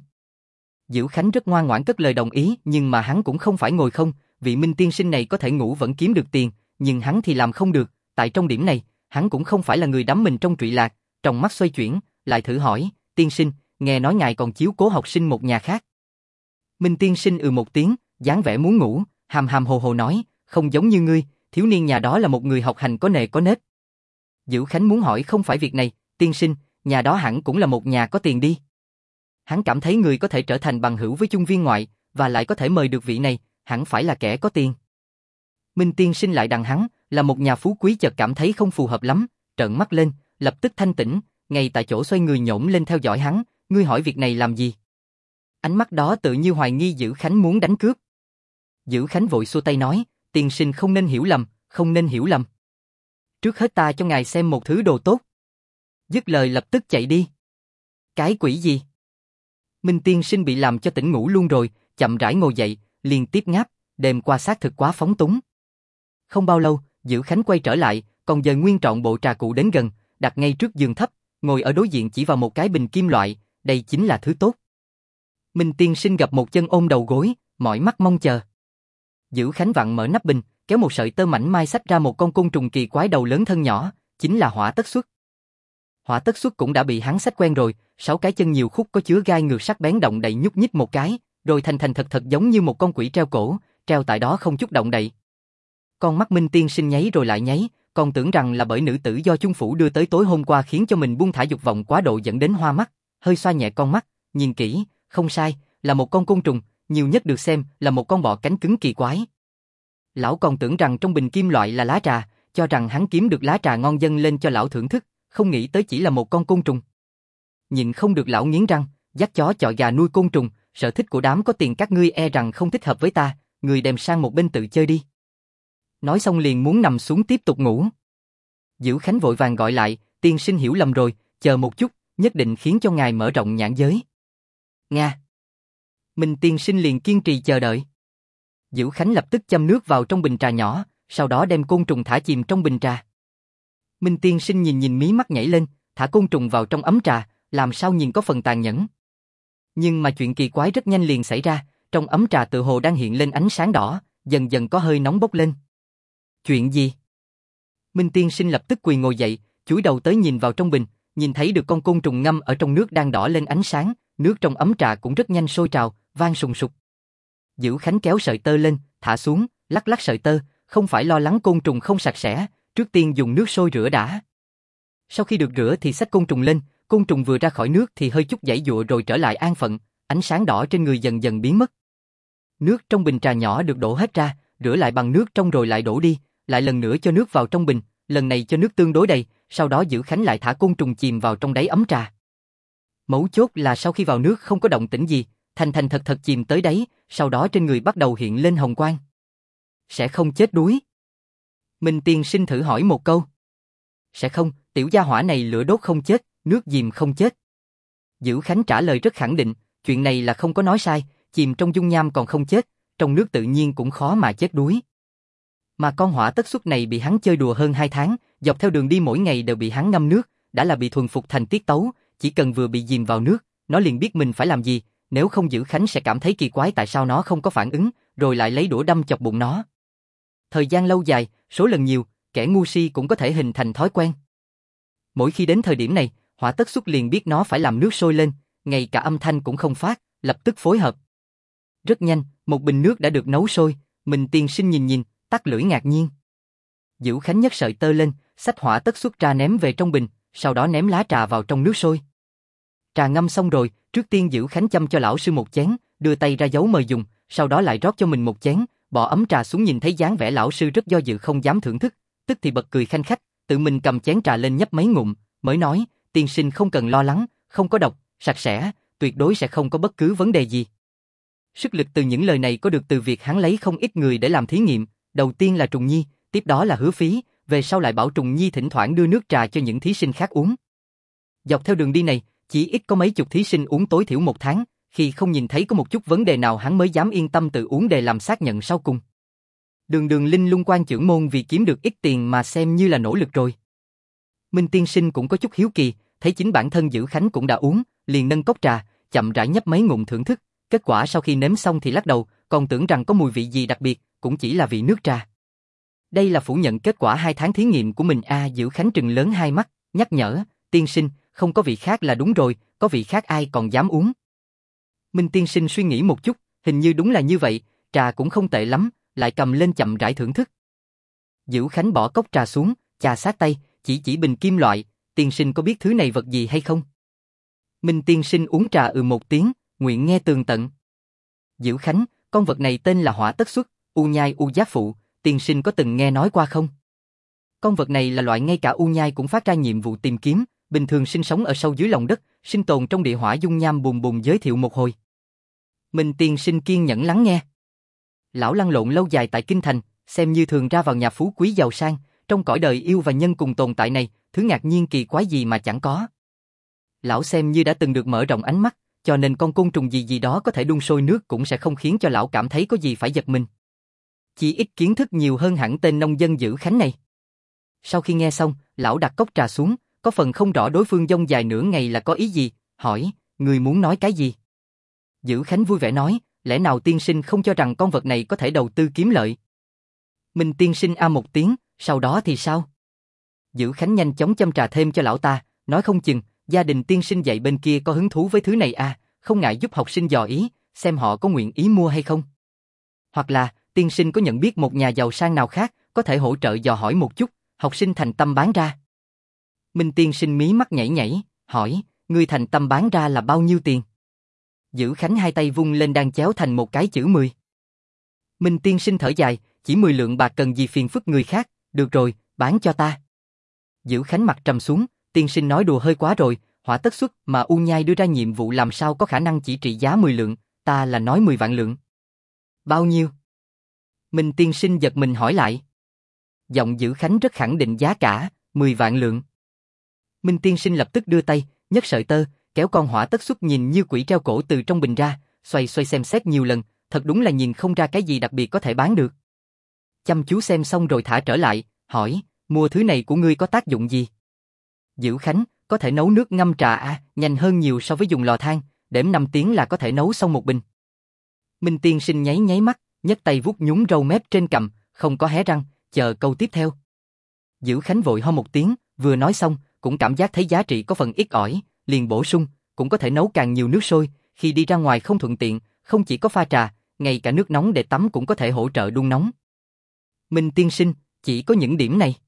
Dữ Khánh rất ngoan ngoãn cất lời đồng ý, nhưng mà hắn cũng không phải ngồi không, vị Minh tiên sinh này có thể ngủ vẫn kiếm được tiền, nhưng hắn thì làm không được, tại trong điểm này, hắn cũng không phải là người đắm mình trong trụy lạc, trong mắt xoay chuyển, lại thử hỏi, tiên sinh, nghe nói ngài còn chiếu cố học sinh một nhà khác. Minh tiên sinh một tiếng, dáng vẻ muốn ngủ, hàm hàm hồ hồ nói, không giống như ngươi, thiếu niên nhà đó là một người học hành có nề có nếp. Dữ Khánh muốn hỏi không phải việc này, tiên sinh, nhà đó hẳn cũng là một nhà có tiền đi. Hắn cảm thấy người có thể trở thành bằng hữu với Chung viên ngoại, và lại có thể mời được vị này, hẳn phải là kẻ có tiền. Minh tiên sinh lại đằng hắn, là một nhà phú quý chợt cảm thấy không phù hợp lắm, trợn mắt lên, lập tức thanh tỉnh, ngay tại chỗ xoay người nhổm lên theo dõi hắn, ngươi hỏi việc này làm gì? Ánh mắt đó tự như hoài nghi Dữ Khánh muốn đánh cướp. Dữ Khánh vội xua tay nói, tiên sinh không nên hiểu lầm, không nên hiểu lầm. Trước hết ta cho ngài xem một thứ đồ tốt. Dứt lời lập tức chạy đi. Cái quỷ gì? Minh tiên sinh bị làm cho tỉnh ngủ luôn rồi, chậm rãi ngồi dậy, liền tiếp ngáp, đêm qua xác thực quá phóng túng. Không bao lâu, Dữ Khánh quay trở lại, còn dời nguyên trọn bộ trà cụ đến gần, đặt ngay trước giường thấp, ngồi ở đối diện chỉ vào một cái bình kim loại, đây chính là thứ tốt. Minh tiên sinh gập một chân ôm đầu gối, mỏi mắt mong chờ. Dữ Khánh vặn mở nắp bình, kéo một sợi tơ mảnh mai xách ra một con côn trùng kỳ quái đầu lớn thân nhỏ, chính là hỏa tất xuất. Hỏa tất xuất cũng đã bị hắn xách quen rồi, 6 cái chân nhiều khúc có chứa gai ngược sắc bén động đậy nhúc nhích một cái, rồi thành thật thật giống như một con quỷ treo cổ, treo tại đó không chút động đậy. Con mắt Minh tiên sinh nháy rồi lại nháy, còn tưởng rằng là bởi nữ tử do Chung phủ đưa tới tối hôm qua khiến cho mình buông thả dục vọng quá độ dẫn đến hoa mắt, hơi xoa nhẹ con mắt, nhìn kỹ, không sai, là một con côn trùng, nhiều nhất được xem là một con bọ cánh cứng kỳ quái. Lão còn tưởng rằng trong bình kim loại là lá trà, cho rằng hắn kiếm được lá trà ngon dâng lên cho lão thưởng thức, không nghĩ tới chỉ là một con côn trùng. Nhịn không được lão nghiến răng, dắt chó chọi gà nuôi côn trùng, sở thích của đám có tiền các ngươi e rằng không thích hợp với ta, người đem sang một bên tự chơi đi. Nói xong liền muốn nằm xuống tiếp tục ngủ. Dữ Khánh vội vàng gọi lại, tiên sinh hiểu lầm rồi, chờ một chút, nhất định khiến cho ngài mở rộng nhãn giới. Nga. Minh tiên sinh liền kiên trì chờ đợi. Dữ Khánh lập tức châm nước vào trong bình trà nhỏ, sau đó đem côn trùng thả chìm trong bình trà. Minh tiên sinh nhìn mí mắt nhảy lên, thả côn trùng vào trong ấm trà, làm sao nhìn có phần tàn nhẫn. Nhưng mà chuyện kỳ quái rất nhanh liền xảy ra, trong ấm trà tự hồ đang hiện lên ánh sáng đỏ, dần dần có hơi nóng bốc lên. Chuyện gì? Minh tiên sinh lập tức quỳ ngồi dậy, chúi đầu tới nhìn vào trong bình, nhìn thấy được con côn trùng ngâm ở trong nước đang đỏ lên ánh sáng, nước trong ấm trà cũng rất nhanh sôi trào, vang sùng sục. Dữ Khánh kéo sợi tơ lên, thả xuống, lắc lắc sợi tơ, không phải lo lắng côn trùng không sạch sẽ, trước tiên dùng nước sôi rửa đã. Sau khi được rửa thì xách côn trùng lên, côn trùng vừa ra khỏi nước thì hơi chút giãy giụa rồi trở lại an phận, ánh sáng đỏ trên người dần dần biến mất. Nước trong bình trà nhỏ được đổ hết ra, rửa lại bằng nước trong rồi lại đổ đi, lại lần nữa cho nước vào trong bình, lần này cho nước tương đối đầy, sau đó Dữ Khánh lại thả côn trùng chìm vào trong đáy ấm trà. Mấu chốt là sau khi vào nước không có động tĩnh gì, thành thành thật thật chìm tới đáy, sau đó trên người bắt đầu hiện lên hồng quang. Sẽ không chết đuối. Minh Tiên Sinh thử hỏi một câu. Sẽ không, tiểu gia hỏa này lửa đốt không chết, nước dìm không chết. Dữ Khánh trả lời rất khẳng định, chuyện này là không có nói sai, chìm trong dung nham còn không chết, trong nước tự nhiên cũng khó mà chết đuối. Mà con hỏa tất xuất này bị hắn chơi đùa hơn 2 tháng, dọc theo đường đi mỗi ngày đều bị hắn ngâm nước, đã là bị thuần phục thành tiết tấu, chỉ cần vừa bị dìm vào nước, nó liền biết mình phải làm gì, nếu không Dữ Khánh sẽ cảm thấy kỳ quái tại sao nó không có phản ứng, rồi lại lấy đũa đâm chọc bụng nó. Thời gian lâu dài, số lần nhiều, kẻ ngu si cũng có thể hình thành thói quen. Mỗi khi đến thời điểm này, hỏa tất xuất liền biết nó phải làm nước sôi lên, ngay cả âm thanh cũng không phát, lập tức phối hợp. Rất nhanh, một bình nước đã được nấu sôi, Minh Tiên Sinh nhìn, tắt lưỡi ngạc nhiên. Dữ Khánh nhấc sợi tơ lên, xách hỏa tất xuất ra ném về trong bình, sau đó ném lá trà vào trong nước sôi. Trà ngâm xong rồi, trước tiên Dữ Khánh châm cho lão sư một chén, đưa tay ra giấu mời dùng, sau đó lại rót cho mình một chén, bỏ ấm trà xuống nhìn thấy dáng vẻ lão sư rất do dự không dám thưởng thức, tức thì bật cười khanh khách, tự mình cầm chén trà lên nhấp mấy ngụm, mới nói, tiên sinh không cần lo lắng, không có độc, sạch sẽ, tuyệt đối sẽ không có bất cứ vấn đề gì. Sức lực từ những lời này có được từ việc hắn lấy không ít người để làm thí nghiệm, đầu tiên là Trùng Nhi, tiếp đó là Hứa Phí, về sau lại bảo Trùng Nhi thỉnh thoảng đưa nước trà cho những thí sinh khác uống. Dọc theo đường đi này, chỉ ít có mấy chục thí sinh uống tối thiểu 1 tháng, khi không nhìn thấy có một chút vấn đề nào hắn mới dám yên tâm tự uống để làm xác nhận sau cùng. Đường Đường Linh Lung Quan trưởng môn vì kiếm được ít tiền mà xem như là nỗ lực rồi. Minh Tiên Sinh cũng có chút hiếu kỳ, thấy chính bản thân Dữ Khánh cũng đã uống, liền nâng cốc trà, chậm rãi nhấp mấy ngụm thưởng thức, kết quả sau khi nếm xong thì lắc đầu, còn tưởng rằng có mùi vị gì đặc biệt, cũng chỉ là vị nước trà. Đây là phủ nhận kết quả 2 tháng thí nghiệm của mình Dữ Khánh trừng lớn hai mắt, nhắc nhở, tiên sinh, không có vị khác là đúng rồi, có vị khác ai còn dám uống. Minh Tiên Sinh suy nghĩ một chút, hình như đúng là như vậy, trà cũng không tệ lắm, lại cầm lên chậm rãi thưởng thức. Dữ Khánh bỏ cốc trà xuống, chà sát tay, chỉ bình kim loại, tiên sinh có biết thứ này vật gì hay không? Minh Tiên Sinh uống trà một tiếng, nguyện nghe tường tận. Dữ Khánh, con vật này tên là hỏa tất xuất, u nhai u giác phụ, tiên sinh có từng nghe nói qua không? Con vật này là loại ngay cả u nhai cũng phát ra nhiệm vụ tìm kiếm, bình thường sinh sống ở sâu dưới lòng đất, sinh tồn trong địa hỏa dung nham bùn bùn giới thiệu một hồi. Minh Tiên Sinh kiên nhẫn lắng nghe. Lão lăn lộn lâu dài tại kinh thành, xem như thường ra vào nhà phú quý giàu sang, trong cõi đời yêu và nhân cùng tồn tại này, thứ ngạc nhiên kỳ quái gì mà chẳng có. Lão xem như đã từng được mở rộng ánh mắt, cho nên con côn trùng gì đó có thể đun sôi nước cũng sẽ không khiến cho lão cảm thấy có gì phải giật mình. Chỉ ít kiến thức nhiều hơn hẳn tên nông dân Dữ Khánh này. Sau khi nghe xong, lão đặt cốc trà xuống, có phần không rõ đối phương dông dài nửa ngày là có ý gì, hỏi, người muốn nói cái gì? Dữ Khánh vui vẻ nói, lẽ nào tiên sinh không cho rằng con vật này có thể đầu tư kiếm lợi? Minh Tiên Sinh một tiếng, sau đó thì sao? Dữ Khánh nhanh chóng châm trà thêm cho lão ta, nói không chừng, gia đình tiên sinh dạy bên kia có hứng thú với thứ này không ngại giúp học sinh dò ý, xem họ có nguyện ý mua hay không. Hoặc là, tiên sinh có nhận biết một nhà giàu sang nào khác, có thể hỗ trợ dò hỏi một chút, học sinh thành tâm bán ra. Minh Tiên Sinh mí mắt nhảy, hỏi, ngươi thành tâm bán ra là bao nhiêu tiền? Dữ Khánh hai tay vung lên đang chéo thành một cái chữ 10. Minh Tiên Sinh thở dài, chỉ 10 lượng bạc cần gì phiền phức người khác, được rồi, bán cho ta. Dữ Khánh mặt trầm xuống, tiên sinh nói đùa hơi quá rồi, hỏa tất xuất mà U Nhai đưa ra nhiệm vụ làm sao có khả năng chỉ trị giá 10 lượng, ta là nói 10 vạn lượng. Bao nhiêu? Minh Tiên Sinh giật mình hỏi lại. Giọng Dữ Khánh rất khẳng định giá cả, 10 vạn lượng. Minh Tiên Sinh lập tức đưa tay, nhấc sợi tơ, kéo con hỏa tất xuất nhìn như quỷ treo cổ từ trong bình ra, xoay xem xét nhiều lần, thật đúng là nhìn không ra cái gì đặc biệt có thể bán được. Chăm chú xem xong rồi thả trở lại, hỏi, mua thứ này của ngươi có tác dụng gì? Dữ Khánh, có thể nấu nước ngâm trà nhanh hơn nhiều so với dùng lò than, đếm 5 tiếng là có thể nấu xong một bình. Minh Tiên Sinh nháy mắt, nhấc tay vuốt nhúng râu mép trên cằm, không có hé răng, chờ câu tiếp theo. Dữ Khánh vội ho một tiếng, vừa nói xong, cũng cảm giác thấy giá trị có phần ít ỏi, liền bổ sung, cũng có thể nấu càng nhiều nước sôi, khi đi ra ngoài không thuận tiện, không chỉ có pha trà, ngay cả nước nóng để tắm cũng có thể hỗ trợ đun nóng. Minh Tiên Sinh, chỉ có những điểm này.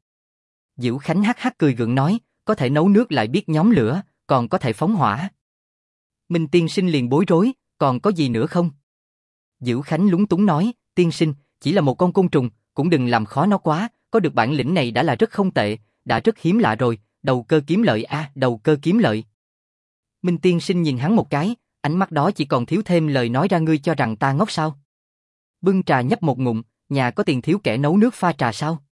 Dữ Khánh hắc cười gượng nói, có thể nấu nước lại biết nhóm lửa, còn có thể phóng hỏa. Minh Tiên Sinh liền bối rối, còn có gì nữa không? Dữ Khánh lúng túng nói, tiên sinh, chỉ là một con côn trùng, cũng đừng làm khó nó quá, có được bản lĩnh này đã là rất không tệ, đã rất hiếm lạ rồi, đầu cơ kiếm lợi đầu cơ kiếm lợi. Minh tiên sinh nhìn hắn một cái, ánh mắt đó chỉ còn thiếu thêm lời nói ra, ngươi cho rằng ta ngốc sao? Bưng trà nhấp một ngụm, nhà có tiền thiếu kẻ nấu nước pha trà sao?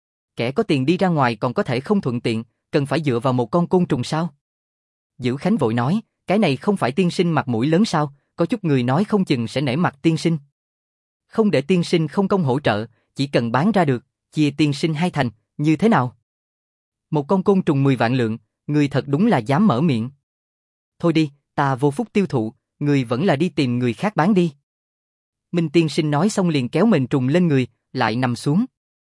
Kẻ có tiền đi ra ngoài còn có thể không thuận tiện, cần phải dựa vào một con côn trùng sao? Dữ Khánh vội nói, cái này không phải tiên sinh mặt mũi lớn sao, có chút người nói không chừng sẽ nể mặt tiên sinh. Không để tiên sinh không công hỗ trợ, chỉ cần bán ra được, chia tiên sinh 2 thành, như thế nào? Một con côn trùng 10 vạn lượng, người thật đúng là dám mở miệng. Thôi đi, ta vô phúc tiêu thụ, người vẫn là đi tìm người khác bán đi. Minh tiên sinh nói xong liền kéo mền trùng lên người, lại nằm xuống.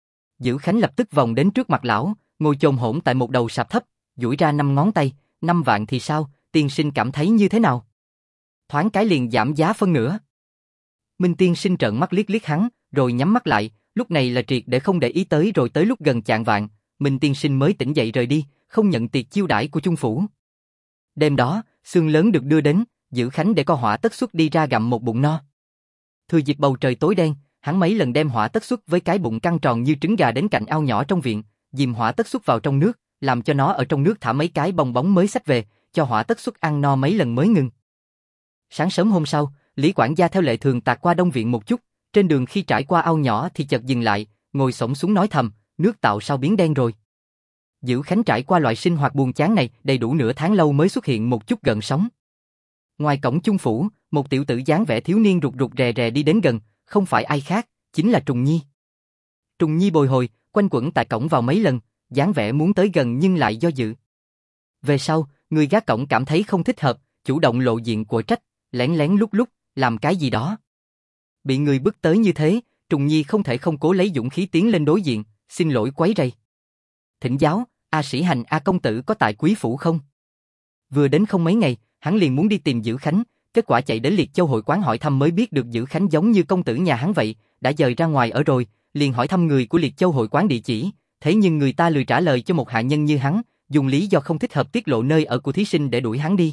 Dữ Khánh lập tức vòng đến trước mặt lão, ngồi chồm hổm tại một đầu sạp thấp, duỗi ra 5 ngón tay, 5 vạn thì sao, tiên sinh cảm thấy như thế nào? Thoáng cái liền giảm giá phân nửa. Minh tiên sinh trợn mắt liếc liếc hắn, rồi nhắm mắt lại, lúc này là triệt để không để ý tới, rồi tới lúc gần chạng vạng, Minh tiên sinh mới tỉnh dậy rời đi, không nhận tiệc chiêu đãi của Chung phủ. Đêm đó, xương lớn được đưa đến, Dữ Khánh để co Hỏa Tất Xuất đi ra gặm một bụng no. Thừa dịp bầu trời tối đen, hắn mấy lần đem Hỏa Tất Xuất với cái bụng căng tròn như trứng gà đến cạnh ao nhỏ trong viện, dìm Hỏa Tất Xuất vào trong nước, làm cho nó ở trong nước thả mấy cái bong bóng mới xách về, cho Hỏa Tất Xuất ăn no mấy lần mới ngừng. Sáng sớm hôm sau, Lý quản gia theo lệ thường tạt qua Đông viện một chút, trên đường khi trải qua ao nhỏ thì chợt dừng lại, ngồi xổm xuống nói thầm, nước tạo sao biến đen rồi. Dữ Khánh trải qua loại sinh hoạt buồn chán này đầy đủ nửa tháng lâu mới xuất hiện một chút gợn sóng. Ngoài cổng Chung phủ, một tiểu tử dáng vẻ thiếu niên rụt rụt rè rè đi đến gần, không phải ai khác, chính là Trùng Nhi. Trùng Nhi bồi hồi, quanh quẩn tại cổng vào mấy lần, dáng vẻ muốn tới gần nhưng lại do dự. Về sau, người gác cổng cảm thấy không thích hợp, chủ động lộ diện của trách, lén lén lút lút, làm cái gì đó. Bị người bức tới như thế, Trùng Nhi không thể không cố lấy dũng khí tiến lên đối diện, xin lỗi quấy rầy. Thỉnh giáo, A Sĩ Hành A công tử có tại quý phủ không? Vừa đến không mấy ngày, hắn liền muốn đi tìm Dữ Khánh, kết quả chạy đến Liệt Châu hội quán hỏi thăm mới biết được Dữ Khánh giống như công tử nhà hắn vậy, đã dời ra ngoài ở rồi, liền hỏi thăm người của Liệt Châu hội quán địa chỉ, thế nhưng người ta lười trả lời cho một hạ nhân như hắn, dùng lý do không thích hợp tiết lộ nơi ở của thí sinh để đuổi hắn đi.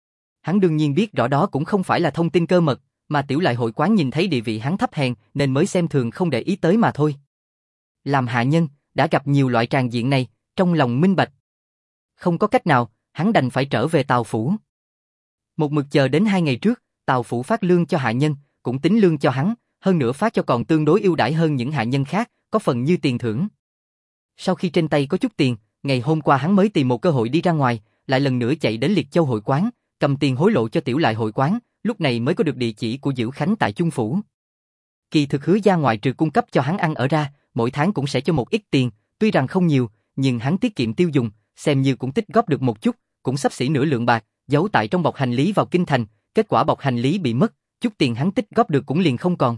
Hắn đương nhiên biết rõ đó cũng không phải là thông tin cơ mật, mà Tiểu Lại hội quán nhìn thấy địa vị hắn thấp hèn nên mới xem thường không để ý tới mà thôi. Làm hạ nhân, đã gặp nhiều loại tràng diện này, trong lòng minh bạch. Không có cách nào, hắn đành phải trở về Tào phủ. Một mực chờ đến 2 ngày trước, Tào phủ phát lương cho hạ nhân, cũng tính lương cho hắn, hơn nữa phát cho còn tương đối ưu đãi hơn những hạ nhân khác, có phần như tiền thưởng. Sau khi trên tay có chút tiền, ngày hôm qua hắn mới tìm một cơ hội đi ra ngoài, lại lần nữa chạy đến Liệt Châu hội quán, cầm tiền hối lộ cho Tiểu Lại hội quán, lúc này mới có được địa chỉ của Dữ Khánh tại Chung phủ. Kỳ thực Hứa gia ngoại trừ cung cấp cho hắn ăn ở ra, mỗi tháng cũng sẽ cho một ít tiền, tuy rằng không nhiều, nhưng hắn tiết kiệm tiêu dùng, xem như cũng tích góp được một chút, cũng xấp xỉ nửa lượng bạc, giấu tại trong bọc hành lý vào kinh thành, kết quả bọc hành lý bị mất, chút tiền hắn tích góp được cũng liền không còn.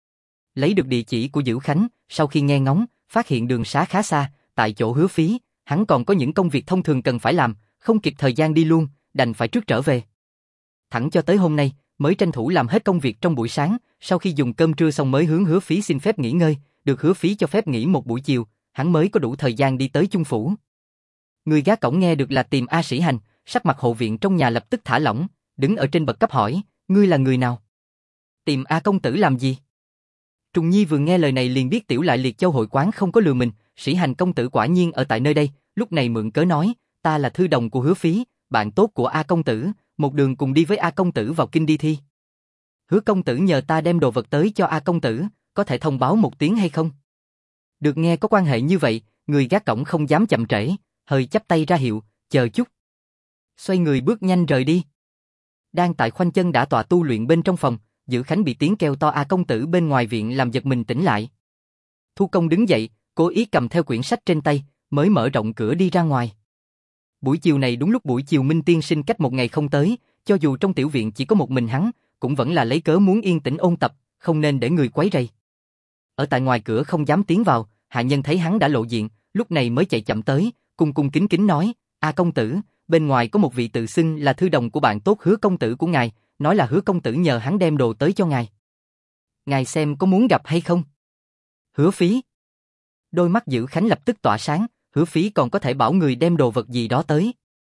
Lấy được địa chỉ của Dữ Khánh, sau khi nghe ngóng, phát hiện đường xá khá xa, tại chỗ Hứa Phí, hắn còn có những công việc thông thường cần phải làm, không kịp thời gian đi luôn, đành phải trước trở về. Thẳng cho tới hôm nay, mới tranh thủ làm hết công việc trong buổi sáng, sau khi dùng cơm trưa xong mới hướng Hứa Phí xin phép nghỉ ngơi, được Hứa Phí cho phép nghỉ một buổi chiều, hắn mới có đủ thời gian đi tới Chung phủ. Người gác cổng nghe được là tìm A Sĩ Hành, sắc mặt hộ viện trong nhà lập tức thả lỏng, đứng ở trên bậc cấp hỏi, ngươi là người nào? Tìm A công tử làm gì? Trùng Nhi vừa nghe lời này liền biết Tiểu Lại Liệt Châu hội quán không có lừa mình, Sĩ Hành công tử quả nhiên ở tại nơi đây, lúc này mượn cớ nói, ta là thư đồng của Hứa Phí, bạn tốt của A công tử, một đường cùng đi với A công tử vào kinh đi thi. Hứa công tử nhờ ta đem đồ vật tới cho A công tử, có thể thông báo một tiếng hay không? Được nghe có quan hệ như vậy, người gác cổng không dám chậm trễ, hơi chắp tay ra hiệu, chờ chút. Xoay người bước nhanh rời đi. Đang tại khoanh chân đã tọa tu luyện bên trong phòng, Dữ Khánh bị tiếng kêu to A công tử bên ngoài viện làm giật mình tỉnh lại. Thu Công đứng dậy, cố ý cầm theo quyển sách trên tay, mới mở rộng cửa đi ra ngoài. Buổi chiều này đúng lúc buổi chiều Minh tiên sinh cách một ngày không tới, cho dù trong tiểu viện chỉ có một mình hắn, cũng vẫn là lấy cớ muốn yên tĩnh ôn tập, không nên để người quấy rầy. Ở tại ngoài cửa không dám tiến vào, hạ nhân thấy hắn đã lộ diện, lúc này mới chạy chậm tới, cung cung kính kính nói, A công tử, bên ngoài có một vị tự xưng là thư đồng của bạn tốt Hứa công tử của ngài, nói là Hứa công tử nhờ hắn đem đồ tới cho ngài. Ngài xem có muốn gặp hay không? Hứa Phí. Đôi mắt Dữ Khánh lập tức tỏa sáng, Hứa Phí còn có thể bảo người đem đồ vật gì đó tới.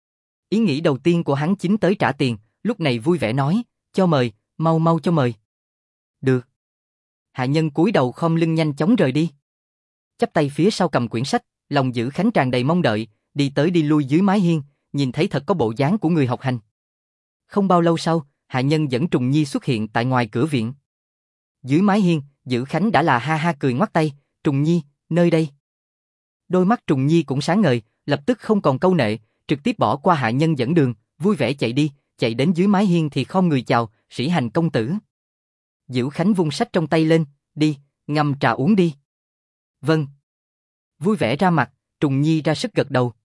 Ý nghĩ đầu tiên của hắn chính tới trả tiền, lúc này vui vẻ nói, cho mời, mau mau cho mời. Được. Hạ nhân cúi đầu khom lưng nhanh chóng rời đi. Chắp tay phía sau cầm quyển sách, lòng Dữ Khánh tràn đầy mong đợi, đi tới đi lui dưới mái hiên, nhìn thấy thật có bộ dáng của người học hành. Không bao lâu sau, hạ nhân dẫn Trùng Nhi xuất hiện tại ngoài cửa viện. Dưới mái hiên, Dữ Khánh đã là ha ha cười ngoắt tay, Trùng Nhi, nơi đây. Đôi mắt Trùng Nhi cũng sáng ngời, lập tức không còn câu nệ, trực tiếp bỏ qua hạ nhân dẫn đường, vui vẻ chạy đi, chạy đến dưới mái hiên thì khom người chào, Sĩ Hành công tử. Dữ Khánh vung sách trong tay lên, đi, ngâm trà uống đi. Vâng. Vui vẻ ra mặt, Trùng Nhi ra sức gật đầu.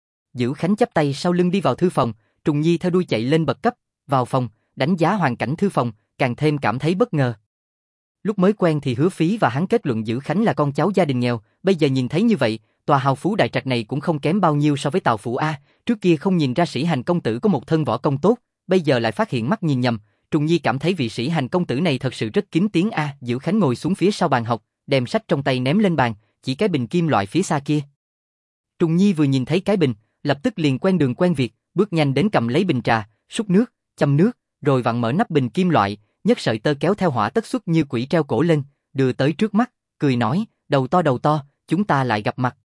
Dữ Khánh chắp tay sau lưng đi vào thư phòng, Trùng Nhi theo đuôi chạy lên bậc cấp, vào phòng, đánh giá hoàn cảnh thư phòng, càng thêm cảm thấy bất ngờ. Lúc mới quen thì Hứa Phí và hắn kết luận Dữ Khánh là con cháu gia đình nghèo, bây giờ nhìn thấy như vậy, tòa hào phú đại trạch này cũng không kém bao nhiêu so với Tào phủ a, trước kia không nhìn ra Sĩ Hành công tử có một thân võ công tốt, bây giờ lại phát hiện mắt nhìn nhầm, Trùng Nhi cảm thấy vị Sĩ Hành công tử này thật sự rất kín tiếng a. Dữ Khánh ngồi xuống phía sau bàn học, đem sách trong tay ném lên bàn, chỉ cái bình kim loại phía xa kia. Trùng Nhi vừa nhìn thấy cái bình, lập tức liền quen đường quen việc, bước nhanh đến cầm lấy bình trà, xúc nước, châm nước, rồi vặn mở nắp bình kim loại, nhấc sợi tơ kéo theo hỏa tất xuất như quỷ treo cổ lên, đưa tới trước mắt, cười nói, đầu to, chúng ta lại gặp mặt.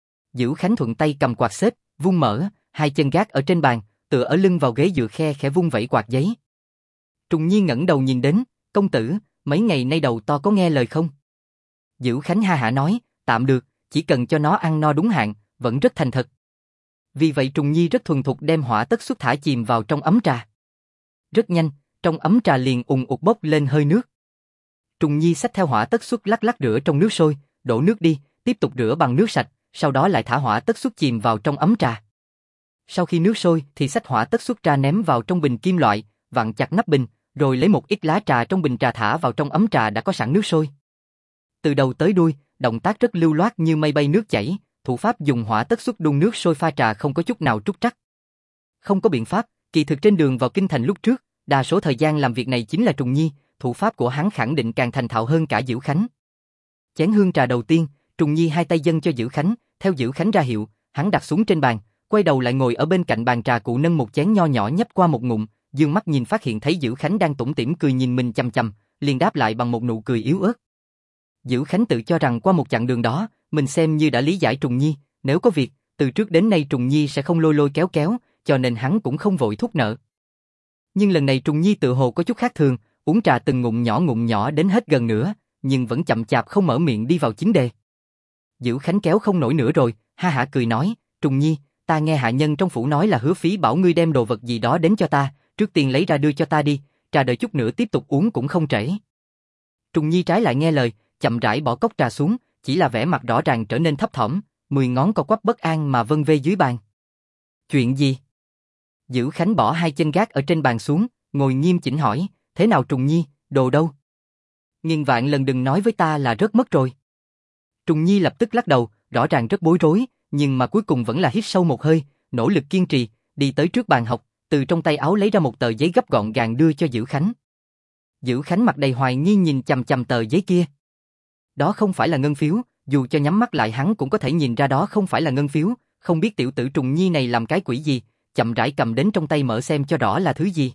Dữ Khánh thuận tay cầm quạt xếp, vung mở, hai chân gác ở trên bàn, tựa ở lưng vào ghế dựa khe khẽ vung vẩy quạt giấy. Trùng Nhi ngẩng đầu nhìn đến, công tử, mấy ngày nay đầu to có nghe lời không? Dữ Khánh ha hả nói, tạm được, chỉ cần cho nó ăn no đúng hạn, vẫn rất thành thật. Vì vậy Trùng Nhi rất thuần thục đem hỏa tất xuất thả chìm vào trong ấm trà. Rất nhanh, trong ấm trà liền ùn ụt bốc lên hơi nước. Trùng Nhi xách theo hỏa tất xuất lắc lắc rửa trong nước sôi, đổ nước đi, tiếp tục rửa bằng nước sạch, sau đó lại thả hỏa tất xuất chìm vào trong ấm trà. Sau khi nước sôi thì xách hỏa tất xuất ra ném vào trong bình kim loại, vặn chặt nắp bình, rồi lấy một ít lá trà trong bình trà thả vào trong ấm trà đã có sẵn nước sôi. Từ đầu tới đuôi, động tác rất lưu loát như mây bay nước chảy, thủ pháp dùng hỏa tất xuất đun nước sôi pha trà không có chút nào trúc trắc. Không có biện pháp, kỳ thực trên đường vào kinh thành lúc trước, đa số thời gian làm việc này chính là Trùng Nhi, thủ pháp của hắn khẳng định càng thành thạo hơn cả Dữ Khánh. Chén hương trà đầu tiên, Trùng Nhi hai tay dâng cho Dữ Khánh, theo Dữ Khánh ra hiệu, hắn đặt xuống trên bàn, quay đầu lại ngồi ở bên cạnh bàn trà cụ nâng một chén nho nhỏ nhấp qua một ngụm, dương mắt nhìn phát hiện thấy Dữ Khánh đang tủm tỉm cười nhìn mình chằm chằm, liền đáp lại bằng một nụ cười yếu ớt. Dữ Khánh tự cho rằng qua một chặng đường đó, mình xem như đã lý giải Trùng Nhi, nếu có việc, từ trước đến nay Trùng Nhi sẽ không lôi lôi kéo kéo, cho nên hắn cũng không vội thúc nợ. Nhưng lần này Trùng Nhi tự hồ có chút khác thường, uống trà từng ngụm nhỏ đến hết gần nửa, nhưng vẫn chậm chạp không mở miệng đi vào chính đề. Dữ Khánh kéo không nổi nữa rồi, ha hả cười nói, Trùng Nhi, ta nghe hạ nhân trong phủ nói là Hứa Phí bảo ngươi đem đồ vật gì đó đến cho ta, trước tiên lấy ra đưa cho ta đi, trà đợi chút nữa tiếp tục uống cũng không trễ. Trùng Nhi trái lại nghe lời, chậm rãi bỏ cốc trà xuống, chỉ là vẻ mặt rõ ràng trở nên thấp thỏm, 10 ngón co quắp bất an mà vân vê dưới bàn. Chuyện gì? Dữ Khánh bỏ hai chân gác ở trên bàn xuống, ngồi nghiêm chỉnh hỏi, thế nào Trùng Nhi, đồ đâu? Nghìn vạn lần đừng nói với ta là rớt mất rồi. Trùng Nhi lập tức lắc đầu, rõ ràng rất bối rối, nhưng mà cuối cùng vẫn là hít sâu một hơi, nỗ lực kiên trì, đi tới trước bàn học, từ trong tay áo lấy ra một tờ giấy gấp gọn gàng đưa cho Dữ Khánh. Dữ Khánh mặt đầy hoài nghi nhìn chằm chằm tờ giấy kia. Đó không phải là ngân phiếu, dù cho nhắm mắt lại hắn cũng có thể nhìn ra đó không phải là ngân phiếu, không biết tiểu tử Trùng Nhi này làm cái quỷ gì, chậm rãi cầm đến trong tay mở xem cho rõ là thứ gì.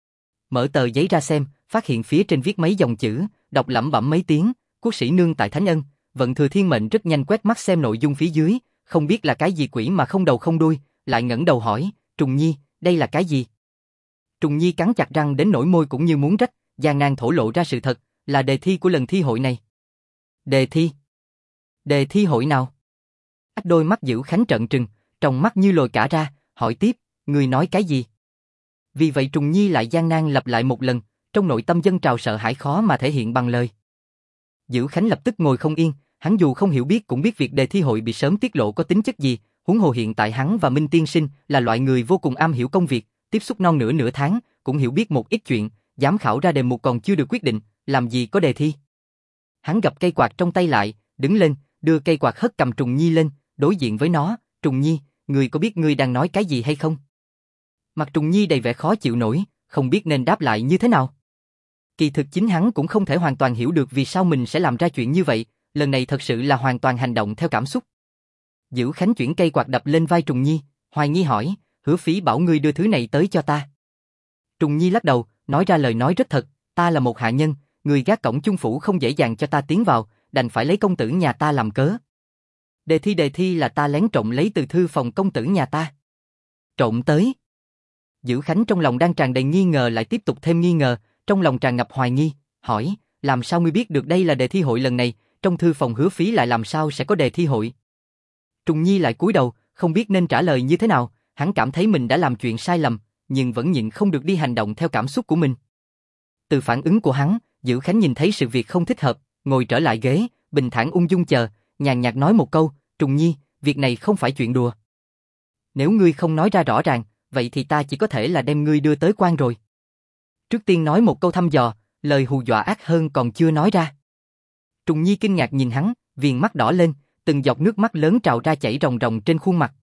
Mở tờ giấy ra xem, phát hiện phía trên viết mấy dòng chữ, đọc lẩm bẩm mấy tiếng, quốc sĩ nương tại Thánh Ân, vận thừa thiên mệnh rất nhanh quét mắt xem nội dung phía dưới, không biết là cái gì quỷ mà không đầu không đuôi, lại ngẩng đầu hỏi, Trùng Nhi, đây là cái gì? Trùng Nhi cắn chặt răng đến nỗi môi cũng như muốn rách, gian nan thổ lộ ra sự thật, là đề thi của lần thi hội này. Đề thi? Đề thi hội nào? Đôi mắt Dữ Khánh trợn trừng, trong mắt như lồi cả ra, hỏi tiếp, ngươi nói cái gì? Vì vậy Trùng Nhi lại gian nan lặp lại một lần, trong nội tâm dâng trào sợ hãi khó mà thể hiện bằng lời. Dữ Khánh lập tức ngồi không yên, hắn dù không hiểu biết cũng biết việc đề thi hội bị sớm tiết lộ có tính chất gì, huống hồ hiện tại hắn và Minh Tiên Sinh là loại người vô cùng am hiểu công việc, tiếp xúc non nửa tháng, cũng hiểu biết một ít chuyện, giám khảo ra đề mục còn chưa được quyết định, làm gì có đề thi. Hắn gập cây quạt trong tay lại, đứng lên, đưa cây quạt hất cầm Trùng Nhi lên, đối diện với nó, Trùng Nhi, ngươi có biết ngươi đang nói cái gì hay không? Mặt Trùng Nhi đầy vẻ khó chịu nổi, không biết nên đáp lại như thế nào. Kỳ thực chính hắn cũng không thể hoàn toàn hiểu được vì sao mình sẽ làm ra chuyện như vậy, lần này thật sự là hoàn toàn hành động theo cảm xúc. Dữ Khánh chuyển cây quạt đập lên vai Trùng Nhi, hoài nghi hỏi, Hứa Phí bảo ngươi đưa thứ này tới cho ta. Trùng Nhi lắc đầu, nói ra lời nói rất thật, ta là một hạ nhân, người gác cổng chung phủ không dễ dàng cho ta tiến vào, đành phải lấy công tử nhà ta làm cớ. Đề thi là ta lén trộm lấy từ thư phòng công tử nhà ta. Trộm tới. Dữ Khánh trong lòng đang tràn đầy nghi ngờ lại tiếp tục thêm nghi ngờ, trong lòng tràn ngập hoài nghi, hỏi, làm sao ngươi biết được đây là đề thi hội lần này, trong thư phòng Hứa Phí lại làm sao sẽ có đề thi hội? Trùng Nhi lại cúi đầu, không biết nên trả lời như thế nào, hắn cảm thấy mình đã làm chuyện sai lầm, nhưng vẫn nhịn không được đi hành động theo cảm xúc của mình. Từ phản ứng của hắn, Dữ Khánh nhìn thấy sự việc không thích hợp, ngồi trở lại ghế, bình thản ung dung chờ, nhàn nhạt nói một câu, Trùng Nhi, việc này không phải chuyện đùa. Nếu ngươi không nói ra rõ ràng, vậy thì ta chỉ có thể là đem ngươi đưa tới quan rồi. Trước tiên nói một câu thăm dò, lời hù dọa ác hơn còn chưa nói ra. Trùng Nhi kinh ngạc nhìn hắn, viền mắt đỏ lên, từng giọt nước mắt lớn trào ra chảy ròng ròng trên khuôn mặt.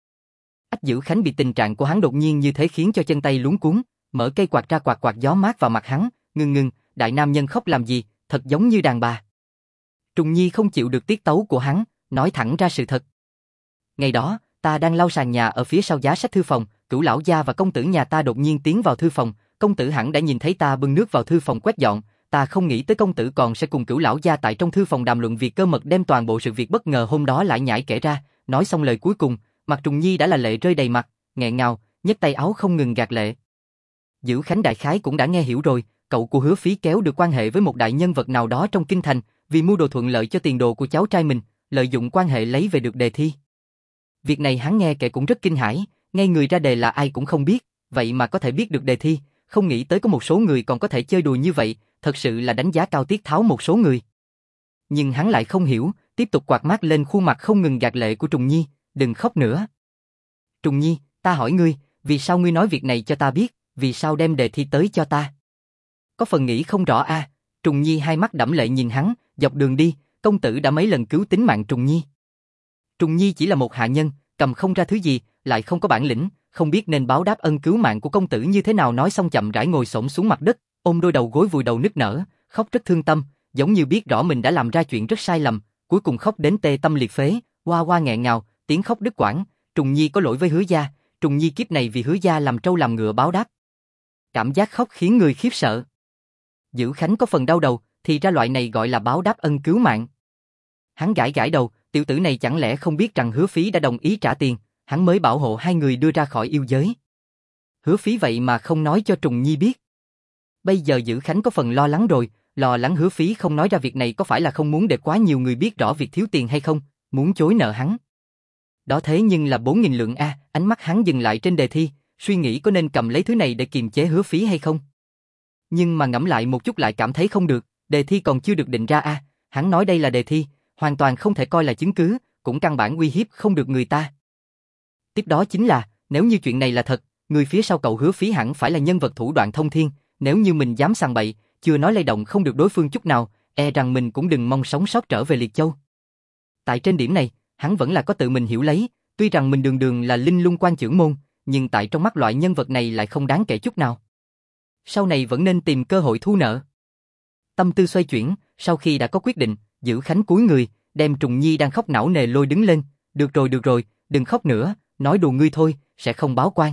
Dữ Khánh bị tình trạng của hắn đột nhiên như thế khiến cho chân tay luống cuống, mở cây quạt ra quạt gió mát vào mặt hắn, ngừng, đại nam nhân khóc làm gì, thật giống như đàn bà. Trùng Nhi không chịu được tiết tấu của hắn, nói thẳng ra sự thật. Ngày đó, ta đang lau sàn nhà ở phía sau giá sách thư phòng, Cửu lão gia và công tử nhà ta đột nhiên tiến vào thư phòng, công tử hẳn đã nhìn thấy ta bưng nước vào thư phòng quét dọn, ta không nghĩ tới công tử còn sẽ cùng Cửu lão gia tại trong thư phòng đàm luận việc cơ mật, đem toàn bộ sự việc bất ngờ hôm đó lại nhảy kể ra, nói xong lời cuối cùng, mặt Trùng Nhi đã là lệ rơi đầy mặt, nghẹn ngào, nhấc tay áo không ngừng gạt lệ. Dữ Khánh đại khái cũng đã nghe hiểu rồi, cậu của Hứa Phí kéo được quan hệ với một đại nhân vật nào đó trong kinh thành, vì mưu đồ thuận lợi cho tiền đồ của cháu trai mình, lợi dụng quan hệ lấy về được đề thi. Việc này hắn nghe kể cũng rất kinh hãi, ngay người ra đề là ai cũng không biết, vậy mà có thể biết được đề thi, không nghĩ tới có một số người còn có thể chơi đùa như vậy, thật sự là đánh giá cao Tiết Tháo một số người. Nhưng hắn lại không hiểu, tiếp tục quạt mát lên khuôn mặt không ngừng gạt lệ của Trùng Nhi, đừng khóc nữa. Trùng Nhi, ta hỏi ngươi, vì sao ngươi nói việc này cho ta biết, vì sao đem đề thi tới cho ta? Có phần nghĩ không rõ a. Trùng Nhi hai mắt đẫm lệ nhìn hắn, dọc đường đi, công tử đã mấy lần cứu tính mạng Trùng Nhi. Trùng Nhi chỉ là một hạ nhân, cầm không ra thứ gì, lại không có bản lĩnh, không biết nên báo đáp ân cứu mạng của công tử như thế nào, nói xong chậm rãi ngồi xổm xuống mặt đất, ôm đôi đầu gối vùi đầu nức nở, khóc rất thương tâm, giống như biết rõ mình đã làm ra chuyện rất sai lầm, cuối cùng khóc đến tê tâm liệt phế, oa oa nghẹn ngào, tiếng khóc đứt quãng. Trùng Nhi có lỗi với Hứa gia, Trùng Nhi kiếp này vì Hứa gia làm trâu làm ngựa báo đáp. Cảm giác khóc khiến người khiếp sợ. Dữ Khánh có phần đau đầu, thì ra loại này gọi là báo đáp ân cứu mạng. Hắn gãi gãi đầu, tiểu tử này chẳng lẽ không biết rằng Hứa Phí đã đồng ý trả tiền, hắn mới bảo hộ hai người đưa ra khỏi yêu giới. Hứa Phí vậy mà không nói cho Trùng Nhi biết. Bây giờ Dữ Khánh có phần lo lắng rồi, lo lắng Hứa Phí không nói ra việc này có phải là không muốn để quá nhiều người biết rõ việc thiếu tiền hay không, muốn chối nợ hắn. Đó thế nhưng là 4.000 lượng a, ánh mắt hắn dừng lại trên đề thi, suy nghĩ có nên cầm lấy thứ này để kiềm chế Hứa Phí hay không. Nhưng mà ngẫm lại một chút lại cảm thấy không được, đề thi còn chưa được định ra a, hắn nói đây là đề thi, hoàn toàn không thể coi là chứng cứ, cũng căn bản uy hiếp không được người ta. Tiếp đó chính là, nếu như chuyện này là thật, người phía sau cậu Hứa Phí hẳn phải là nhân vật thủ đoạn thông thiên, nếu như mình dám sằng bậy, chưa nói lay động không được đối phương chút nào, e rằng mình cũng đừng mong sống sót trở về Liệt Châu. Tại trên điểm này, hắn vẫn là có tự mình hiểu lấy, tuy rằng mình đường đường là Linh Lung Quan trưởng môn, nhưng tại trong mắt loại nhân vật này lại không đáng kể chút nào. Sau này vẫn nên tìm cơ hội thu nợ. Tâm tư xoay chuyển, sau khi đã có quyết định, Dữ Khánh cúi người, đem Trùng Nhi đang khóc não nề lôi đứng lên, được rồi, đừng khóc nữa, nói đùa ngươi thôi, sẽ không báo quan.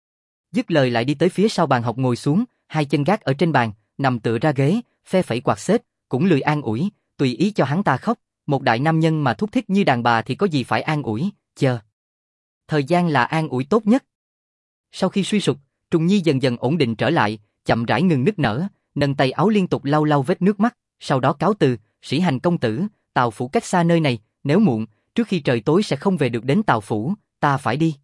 Dứt lời lại đi tới phía sau bàn học ngồi xuống, hai chân gác ở trên bàn, nằm tựa ra ghế, phe phẩy quạt xếp, cũng lười an ủi, tùy ý cho hắn ta khóc, một đại nam nhân mà thúc thích như đàn bà thì có gì phải an ủi, chờ. Thời gian là an ủi tốt nhất. Sau khi suy sụp, Trùng Nhi dần dần ổn định trở lại, chậm rãi ngừng nức nở, nâng tay áo liên tục lau vết nước mắt, sau đó cáo từ, Sĩ Hành công tử, Tào phủ cách xa nơi này, nếu muộn, trước khi trời tối sẽ không về được đến Tào phủ, ta phải đi.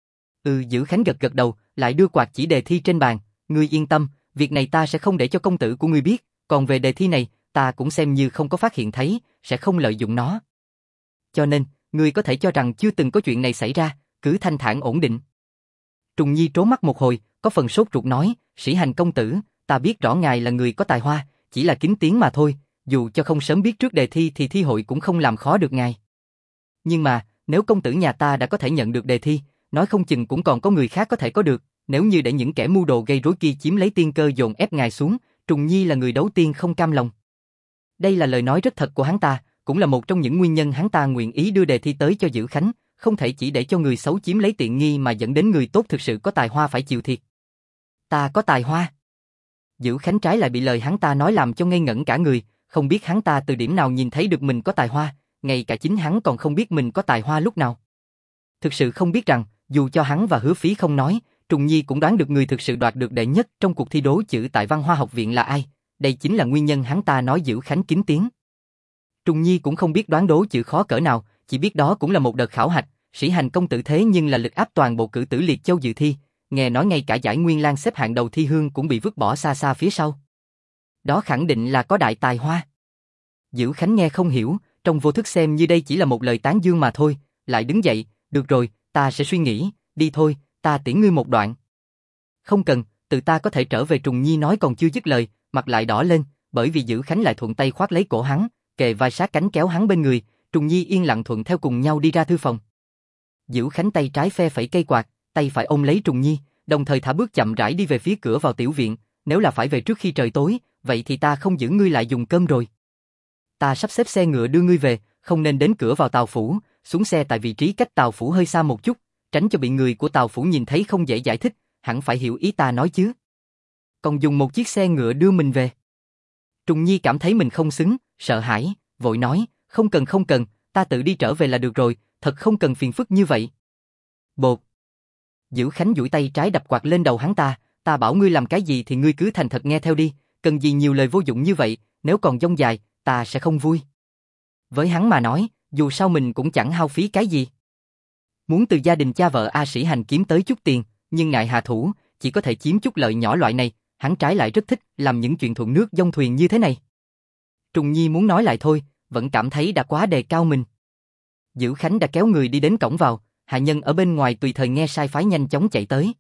Dữ Khánh gật đầu, lại đưa quạt chỉ đề thi trên bàn, ngươi yên tâm, việc này ta sẽ không để cho công tử của ngươi biết, còn về đề thi này, ta cũng xem như không có phát hiện thấy, sẽ không lợi dụng nó. Cho nên, ngươi có thể cho rằng chưa từng có chuyện này xảy ra, cứ thanh thản ổn định. Trùng Nhi trố mắt một hồi, có phần sốt ruột nói, Sĩ Hành công tử, ta biết rõ ngài là người có tài hoa, chỉ là kính tiếng mà thôi, dù cho không sớm biết trước đề thi thì thi hội cũng không làm khó được ngài. Nhưng mà, nếu công tử nhà ta đã có thể nhận được đề thi, nói không chừng cũng còn có người khác có thể có được, nếu như để những kẻ mưu đồ gây rối kia chiếm lấy tiên cơ dồn ép ngài xuống, Trùng Nhi là người đấu tiên không cam lòng. Đây là lời nói rất thật của hắn ta, cũng là một trong những nguyên nhân hắn ta nguyện ý đưa đề thi tới cho Dữ Khánh, không thể chỉ để cho người xấu chiếm lấy tiện nghi mà dẫn đến người tốt thực sự có tài hoa phải chịu thiệt. Ta có tài hoa. Dữ Khánh trái lại bị lời hắn ta nói làm cho ngây ngẩn cả người, không biết hắn ta từ điểm nào nhìn thấy được mình có tài hoa, ngay cả chính hắn còn không biết mình có tài hoa lúc nào. Thực sự không biết rằng, dù cho hắn và Hứa Phí không nói, Trùng Nhi cũng đoán được người thực sự đoạt được đệ nhất trong cuộc thi đố chữ tại Văn Hoa Học viện là ai, đây chính là nguyên nhân hắn ta nói Dữ Khánh kín tiếng. Trùng Nhi cũng không biết đoán đố chữ khó cỡ nào, chỉ biết đó cũng là một đợt khảo hạch, Sĩ Hành công tử thế nhưng là lực áp toàn bộ cử tử Liệt Châu dự thi, nghe nói ngay cả giải Nguyên Lang xếp hạng đầu thi hương cũng bị vứt bỏ xa xa phía sau. Đó khẳng định là có đại tài hoa. Dữ Khánh nghe không hiểu, trong vô thức xem như đây chỉ là một lời tán dương mà thôi, lại đứng dậy, được rồi, ta sẽ suy nghĩ, đi thôi, ta tiễn ngươi một đoạn. Không cần, tự ta có thể trở về. Trùng Nhi nói còn chưa dứt lời, mặt lại đỏ lên, bởi vì Dữ Khánh lại thuận tay khoác lấy cổ hắn, kề vai sát cánh kéo hắn bên người, Trùng Nhi yên lặng thuận theo cùng nhau đi ra thư phòng. Dữ Khánh tay trái phe phẩy cây quạt, tay phải ôm lấy Trùng Nhi, đồng thời thả bước chậm rãi đi về phía cửa vào tiểu viện, nếu là phải về trước khi trời tối, vậy thì ta không giữ ngươi lại dùng cơm rồi. Ta sắp xếp xe ngựa đưa ngươi về, không nên đến cửa vào Tào phủ, xuống xe tại vị trí cách Tào phủ hơi xa một chút, tránh cho bị người của Tào phủ nhìn thấy không dễ giải thích, hẳn phải hiểu ý ta nói chứ. Còn dùng một chiếc xe ngựa đưa mình về. Trùng Nhi cảm thấy mình không xứng, sợ hãi, vội nói, không cần, ta tự đi trở về là được rồi, thật không cần phiền phức như vậy. Bột. Dữ Khánh duỗi tay trái đập quạt lên đầu hắn ta bảo ngươi làm cái gì thì ngươi cứ thành thật nghe theo đi, cần gì nhiều lời vô dụng như vậy, nếu còn dông dài, ta sẽ không vui. Với hắn mà nói, dù sao mình cũng chẳng hao phí cái gì. Muốn từ gia đình cha vợ A Sĩ Hành kiếm tới chút tiền, nhưng ngại hạ thủ, chỉ có thể chiếm chút lợi nhỏ loại này, hắn trái lại rất thích làm những chuyện thuận nước dông thuyền như thế này. Trùng Nhi muốn nói lại thôi, vẫn cảm thấy đã quá đề cao mình. Dữ Khánh đã kéo người đi đến cổng vào, hạ nhân ở bên ngoài tùy thời nghe sai phái nhanh chóng chạy tới.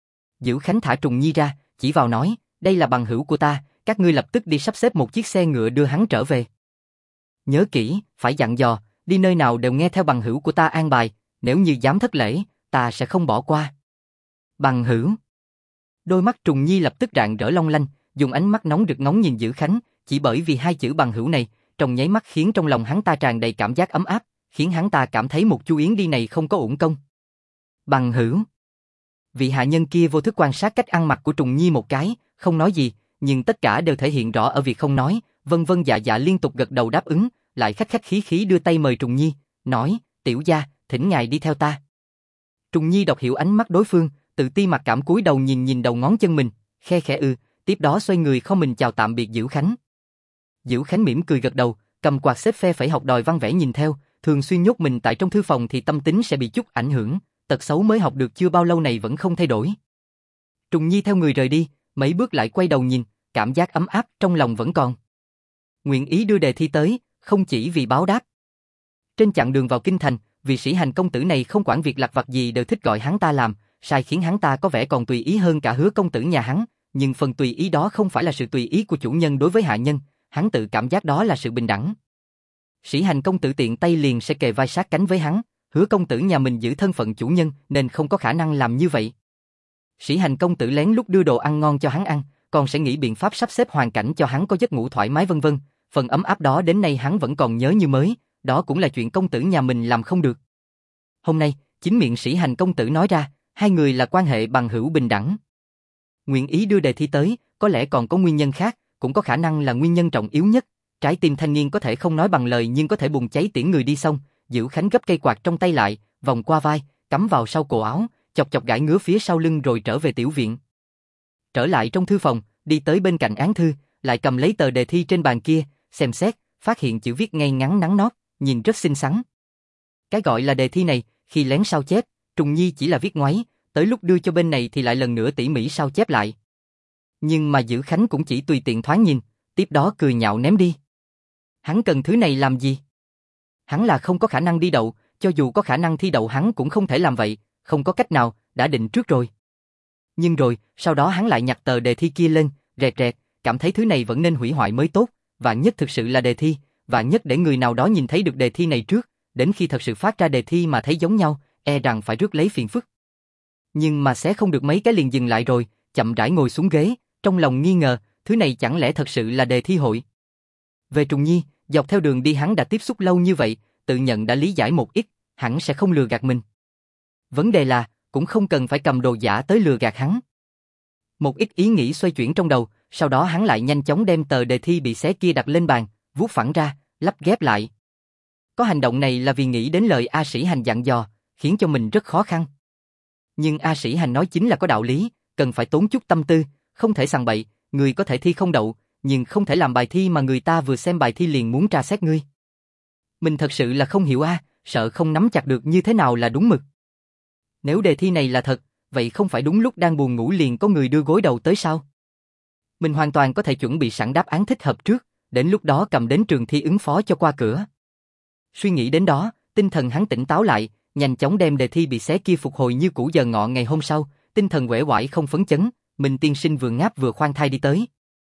Dữ Khánh thả Trùng Nhi ra, chỉ vào nói, đây là bằng hữu của ta, các ngươi lập tức đi sắp xếp một chiếc xe ngựa đưa hắn trở về. Nhớ kỹ, phải dặn dò, đi nơi nào đều nghe theo bằng hữu của ta an bài, nếu như dám thất lễ, ta sẽ không bỏ qua. Bằng hữu. Đôi mắt Trùng Nhi lập tức rạng rỡ long lanh, dùng ánh mắt nóng rực ngóng nhìn Dữ Khánh, chỉ bởi vì hai chữ bằng hữu này, trong nháy mắt khiến trong lòng hắn ta tràn đầy cảm giác ấm áp, khiến hắn ta cảm thấy một chu yến đi này không có uổng công. Bằng hữu. Vị hạ nhân kia vô thức quan sát cách ăn mặc của Trùng Nhi một cái, không nói gì, nhưng tất cả đều thể hiện rõ ở việc không nói, vân vân dạ dạ liên tục gật đầu đáp ứng, lại khách khách khí khí đưa tay mời Trùng Nhi, nói, tiểu gia, thỉnh ngài đi theo ta. Trùng Nhi đọc hiểu ánh mắt đối phương, tự ti mặc cảm cúi đầu nhìn đầu ngón chân mình, khe khẽ tiếp đó xoay người không mình chào tạm biệt Dữ Khánh. Dữ Khánh mỉm cười gật đầu, cầm quạt xếp phe phẩy học đòi văn vẽ nhìn theo, thường xuyên nhốt mình tại trong thư phòng thì tâm tính sẽ bị chút ảnh hưởng, tật xấu mới học được chưa bao lâu này vẫn không thay đổi. Trùng Nhi theo người rời đi, mấy bước lại quay đầu nhìn, cảm giác ấm áp trong lòng vẫn còn. Nguyện ý đưa đề thi tới, không chỉ vì báo đáp. Trên chặng đường vào kinh thành, vị Sĩ Hành công tử này không quản việc lặt vặt gì đều thích gọi hắn ta làm, sai khiến hắn ta có vẻ còn tùy ý hơn cả Hứa công tử nhà hắn, nhưng phần tùy ý đó không phải là sự tùy ý của chủ nhân đối với hạ nhân, hắn tự cảm giác đó là sự bình đẳng. Sĩ Hành công tử tiện tay liền sẽ kề vai sát cánh với hắn, Hứa công tử nhà mình giữ thân phận chủ nhân nên không có khả năng làm như vậy. Sĩ Hành công tử lén lút đưa đồ ăn ngon cho hắn ăn, còn sẽ nghĩ biện pháp sắp xếp hoàn cảnh cho hắn có giấc ngủ thoải mái vân vân, phần ấm áp đó đến nay hắn vẫn còn nhớ như mới, đó cũng là chuyện công tử nhà mình làm không được. Hôm nay, chính miệng Sĩ Hành công tử nói ra, hai người là quan hệ bằng hữu bình đẳng. Nguyện ý đưa đề thi tới, có lẽ còn có nguyên nhân khác, cũng có khả năng là nguyên nhân trọng yếu nhất. Trái tim thanh niên có thể không nói bằng lời nhưng có thể bùng cháy tiễn người đi xong. Dữ Khánh gấp cây quạt trong tay lại, vòng qua vai, cắm vào sau cổ áo, chọc chọc gãi ngứa phía sau lưng rồi trở về tiểu viện. Trở lại trong thư phòng, đi tới bên cạnh án thư, lại cầm lấy tờ đề thi trên bàn kia, xem xét, phát hiện chữ viết ngay ngắn nắn nót, nhìn rất xinh xắn. Cái gọi là đề thi này, khi lén sao chép, Trùng Nhi chỉ là viết ngoáy, tới lúc đưa cho bên này thì lại lần nữa tỉ mỉ sao chép lại. Nhưng mà Dữ Khánh cũng chỉ tùy tiện thoáng nhìn, tiếp đó cười nhạo ném đi. Hắn cần thứ này làm gì? Hắn là không có khả năng đi đậu, cho dù có khả năng thi đậu hắn cũng không thể làm vậy, không có cách nào, đã định trước rồi. Nhưng rồi, sau đó hắn lại nhặt tờ đề thi kia lên, rẹt rẹt, cảm thấy thứ này vẫn nên hủy hoại mới tốt, vạn nhất thực sự là đề thi, vạn nhất để người nào đó nhìn thấy được đề thi này trước, đến khi thật sự phát ra đề thi mà thấy giống nhau, e rằng phải rước lấy phiền phức. Nhưng mà sẽ không được mấy cái liền dừng lại rồi, chậm rãi ngồi xuống ghế, trong lòng nghi ngờ, thứ này chẳng lẽ thật sự là đề thi hội. Về Trùng Nhi, dọc theo đường đi hắn đã tiếp xúc lâu như vậy, tự nhận đã lý giải một ít, hẳn sẽ không lừa gạt mình. Vấn đề là, cũng không cần phải cầm đồ giả tới lừa gạt hắn. Một ít ý nghĩ xoay chuyển trong đầu, sau đó hắn lại nhanh chóng đem tờ đề thi bị xé kia đặt lên bàn, vuốt phẳng ra, lắp ghép lại. Có hành động này là vì nghĩ đến lời A Sĩ Hành dặn dò, khiến cho mình rất khó khăn. Nhưng A Sĩ Hành nói chính là có đạo lý, cần phải tốn chút tâm tư, không thể sằng bậy, người có thể thi không đậu, nhưng không thể làm bài thi mà người ta vừa xem bài thi liền muốn tra xét ngươi. Mình thật sự là không hiểu sợ không nắm chặt được như thế nào là đúng mực. Nếu đề thi này là thật, vậy không phải đúng lúc đang buồn ngủ liền có người đưa gối đầu tới sao? Mình hoàn toàn có thể chuẩn bị sẵn đáp án thích hợp trước, đến lúc đó cầm đến trường thi ứng phó cho qua cửa. Suy nghĩ đến đó, tinh thần hắn tỉnh táo lại, nhanh chóng đem đề thi bị xé kia phục hồi như cũ giờ ngọ ngày hôm sau, tinh thần uể oải không phấn chấn, Minh tiên sinh vừa ngáp vừa khoan thai đi tới.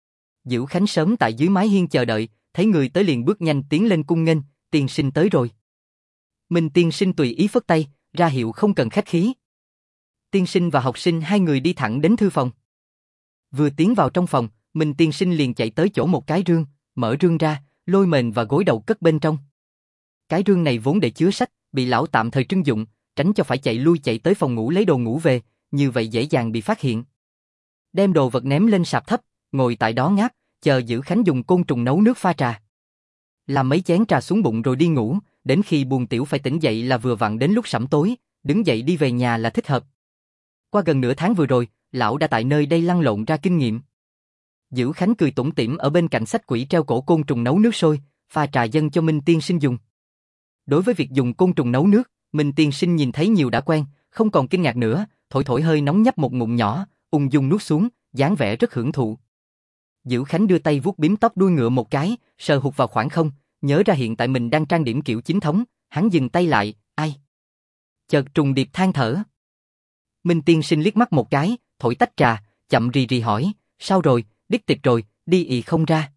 Dữu Khánh sớm tại dưới mái hiên chờ đợi, thấy người tới liền bước nhanh tiến lên cung nghênh, tiên sinh tới rồi. Minh tiên sinh tùy ý phất tay, ra hiệu không cần khách khí. Tiên sinh và học sinh hai người đi thẳng đến thư phòng. Vừa tiến vào trong phòng, Minh tiên sinh liền chạy tới chỗ một cái rương, mở rương ra, lôi mền và gối đầu cất bên trong. Cái rương này vốn để chứa sách, bị lão tạm thời trưng dụng, tránh cho phải chạy lui chạy tới phòng ngủ lấy đồ ngủ về, như vậy dễ dàng bị phát hiện. Đem đồ vật ném lên sạp thấp, ngồi tại đó ngáp, chờ Dữ Khánh dùng côn trùng nấu nước pha trà. Làm mấy chén trà xuống bụng rồi đi ngủ, đến khi buồn tiểu phải tỉnh dậy là vừa vặn đến lúc sẩm tối, đứng dậy đi về nhà là thích hợp. Qua gần nửa tháng vừa rồi, lão đã tại nơi đây lăn lộn ra kinh nghiệm. Dữ Khánh cười tủm tỉm ở bên cạnh sách quỷ treo cổ côn trùng nấu nước sôi, pha trà dâng cho Minh tiên sinh dùng. Đối với việc dùng côn trùng nấu nước, Minh tiên sinh nhìn thấy nhiều đã quen, không còn kinh ngạc nữa, thổi thổi hơi nóng nhấp một ngụm nhỏ, ung dung nuốt xuống, dáng vẻ rất hưởng thụ. Dữ Khánh đưa tay vuốt bím tóc đuôi ngựa một cái, sờ hụt vào khoảng không, nhớ ra hiện tại mình đang trang điểm kiểu chính thống, hắn dừng tay lại, ai? Chợt trùng điệp than thở. Minh tiên sinh liếc mắt một cái, thổi tách trà, chậm rì rì hỏi, sao rồi, đít tịt rồi, đi ì không ra.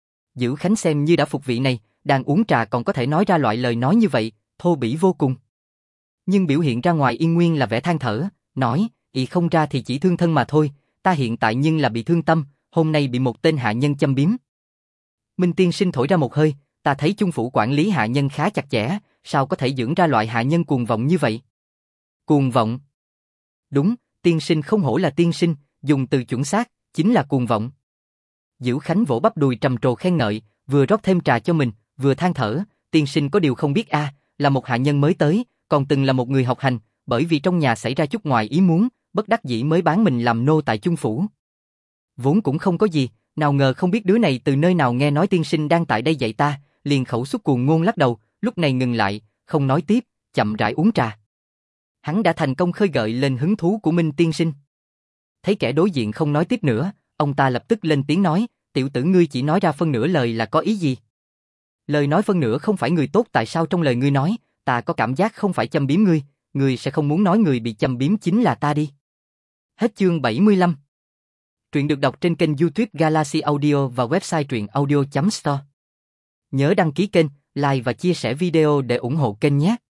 Dữ Khánh xem như đã phục vị này, đang uống trà còn có thể nói ra loại lời nói như vậy, thô bỉ vô cùng. Nhưng biểu hiện ra ngoài yên nguyên là vẻ than thở, nói, ì không ra thì chỉ thương thân mà thôi, ta hiện tại nhưng là bị thương tâm, hôm nay bị một tên hạ nhân châm biếm. Minh tiên sinh thổi ra một hơi, ta thấy chung phủ quản lý hạ nhân khá chặt chẽ, sao có thể dưỡng ra loại hạ nhân cuồng vọng như vậy? Cuồng vọng? Đúng, tiên sinh không hổ là tiên sinh, dùng từ chuẩn xác, chính là cuồng vọng. Dữ Khánh vỗ bắp đùi trầm trồ khen ngợi, vừa rót thêm trà cho mình, vừa than thở, tiên sinh có điều không biết là một hạ nhân mới tới, còn từng là một người học hành, bởi vì trong nhà xảy ra chút ngoài ý muốn, bất đắc dĩ mới bán mình làm nô tại chung phủ. Vốn cũng không có gì, nào ngờ không biết đứa này từ nơi nào nghe nói tiên sinh đang tại đây dạy ta, liền khẩu xuất cuồng ngôn lắc đầu, lúc này ngừng lại, không nói tiếp, chậm rãi uống trà. Hắn đã thành công khơi gợi lên hứng thú của Minh tiên sinh. Thấy kẻ đối diện không nói tiếp nữa, ông ta lập tức lên tiếng nói, tiểu tử ngươi chỉ nói ra phân nửa lời là có ý gì? Lời nói phân nửa không phải người tốt, tại sao trong lời ngươi nói, ta có cảm giác không phải châm biếm ngươi sẽ không muốn nói người bị châm biếm chính là ta đi. Hết chương 75. Truyện được đọc trên kênh YouTube Galaxy Audio và website truyệnaudio.store. Nhớ đăng ký kênh, like và chia sẻ video để ủng hộ kênh nhé.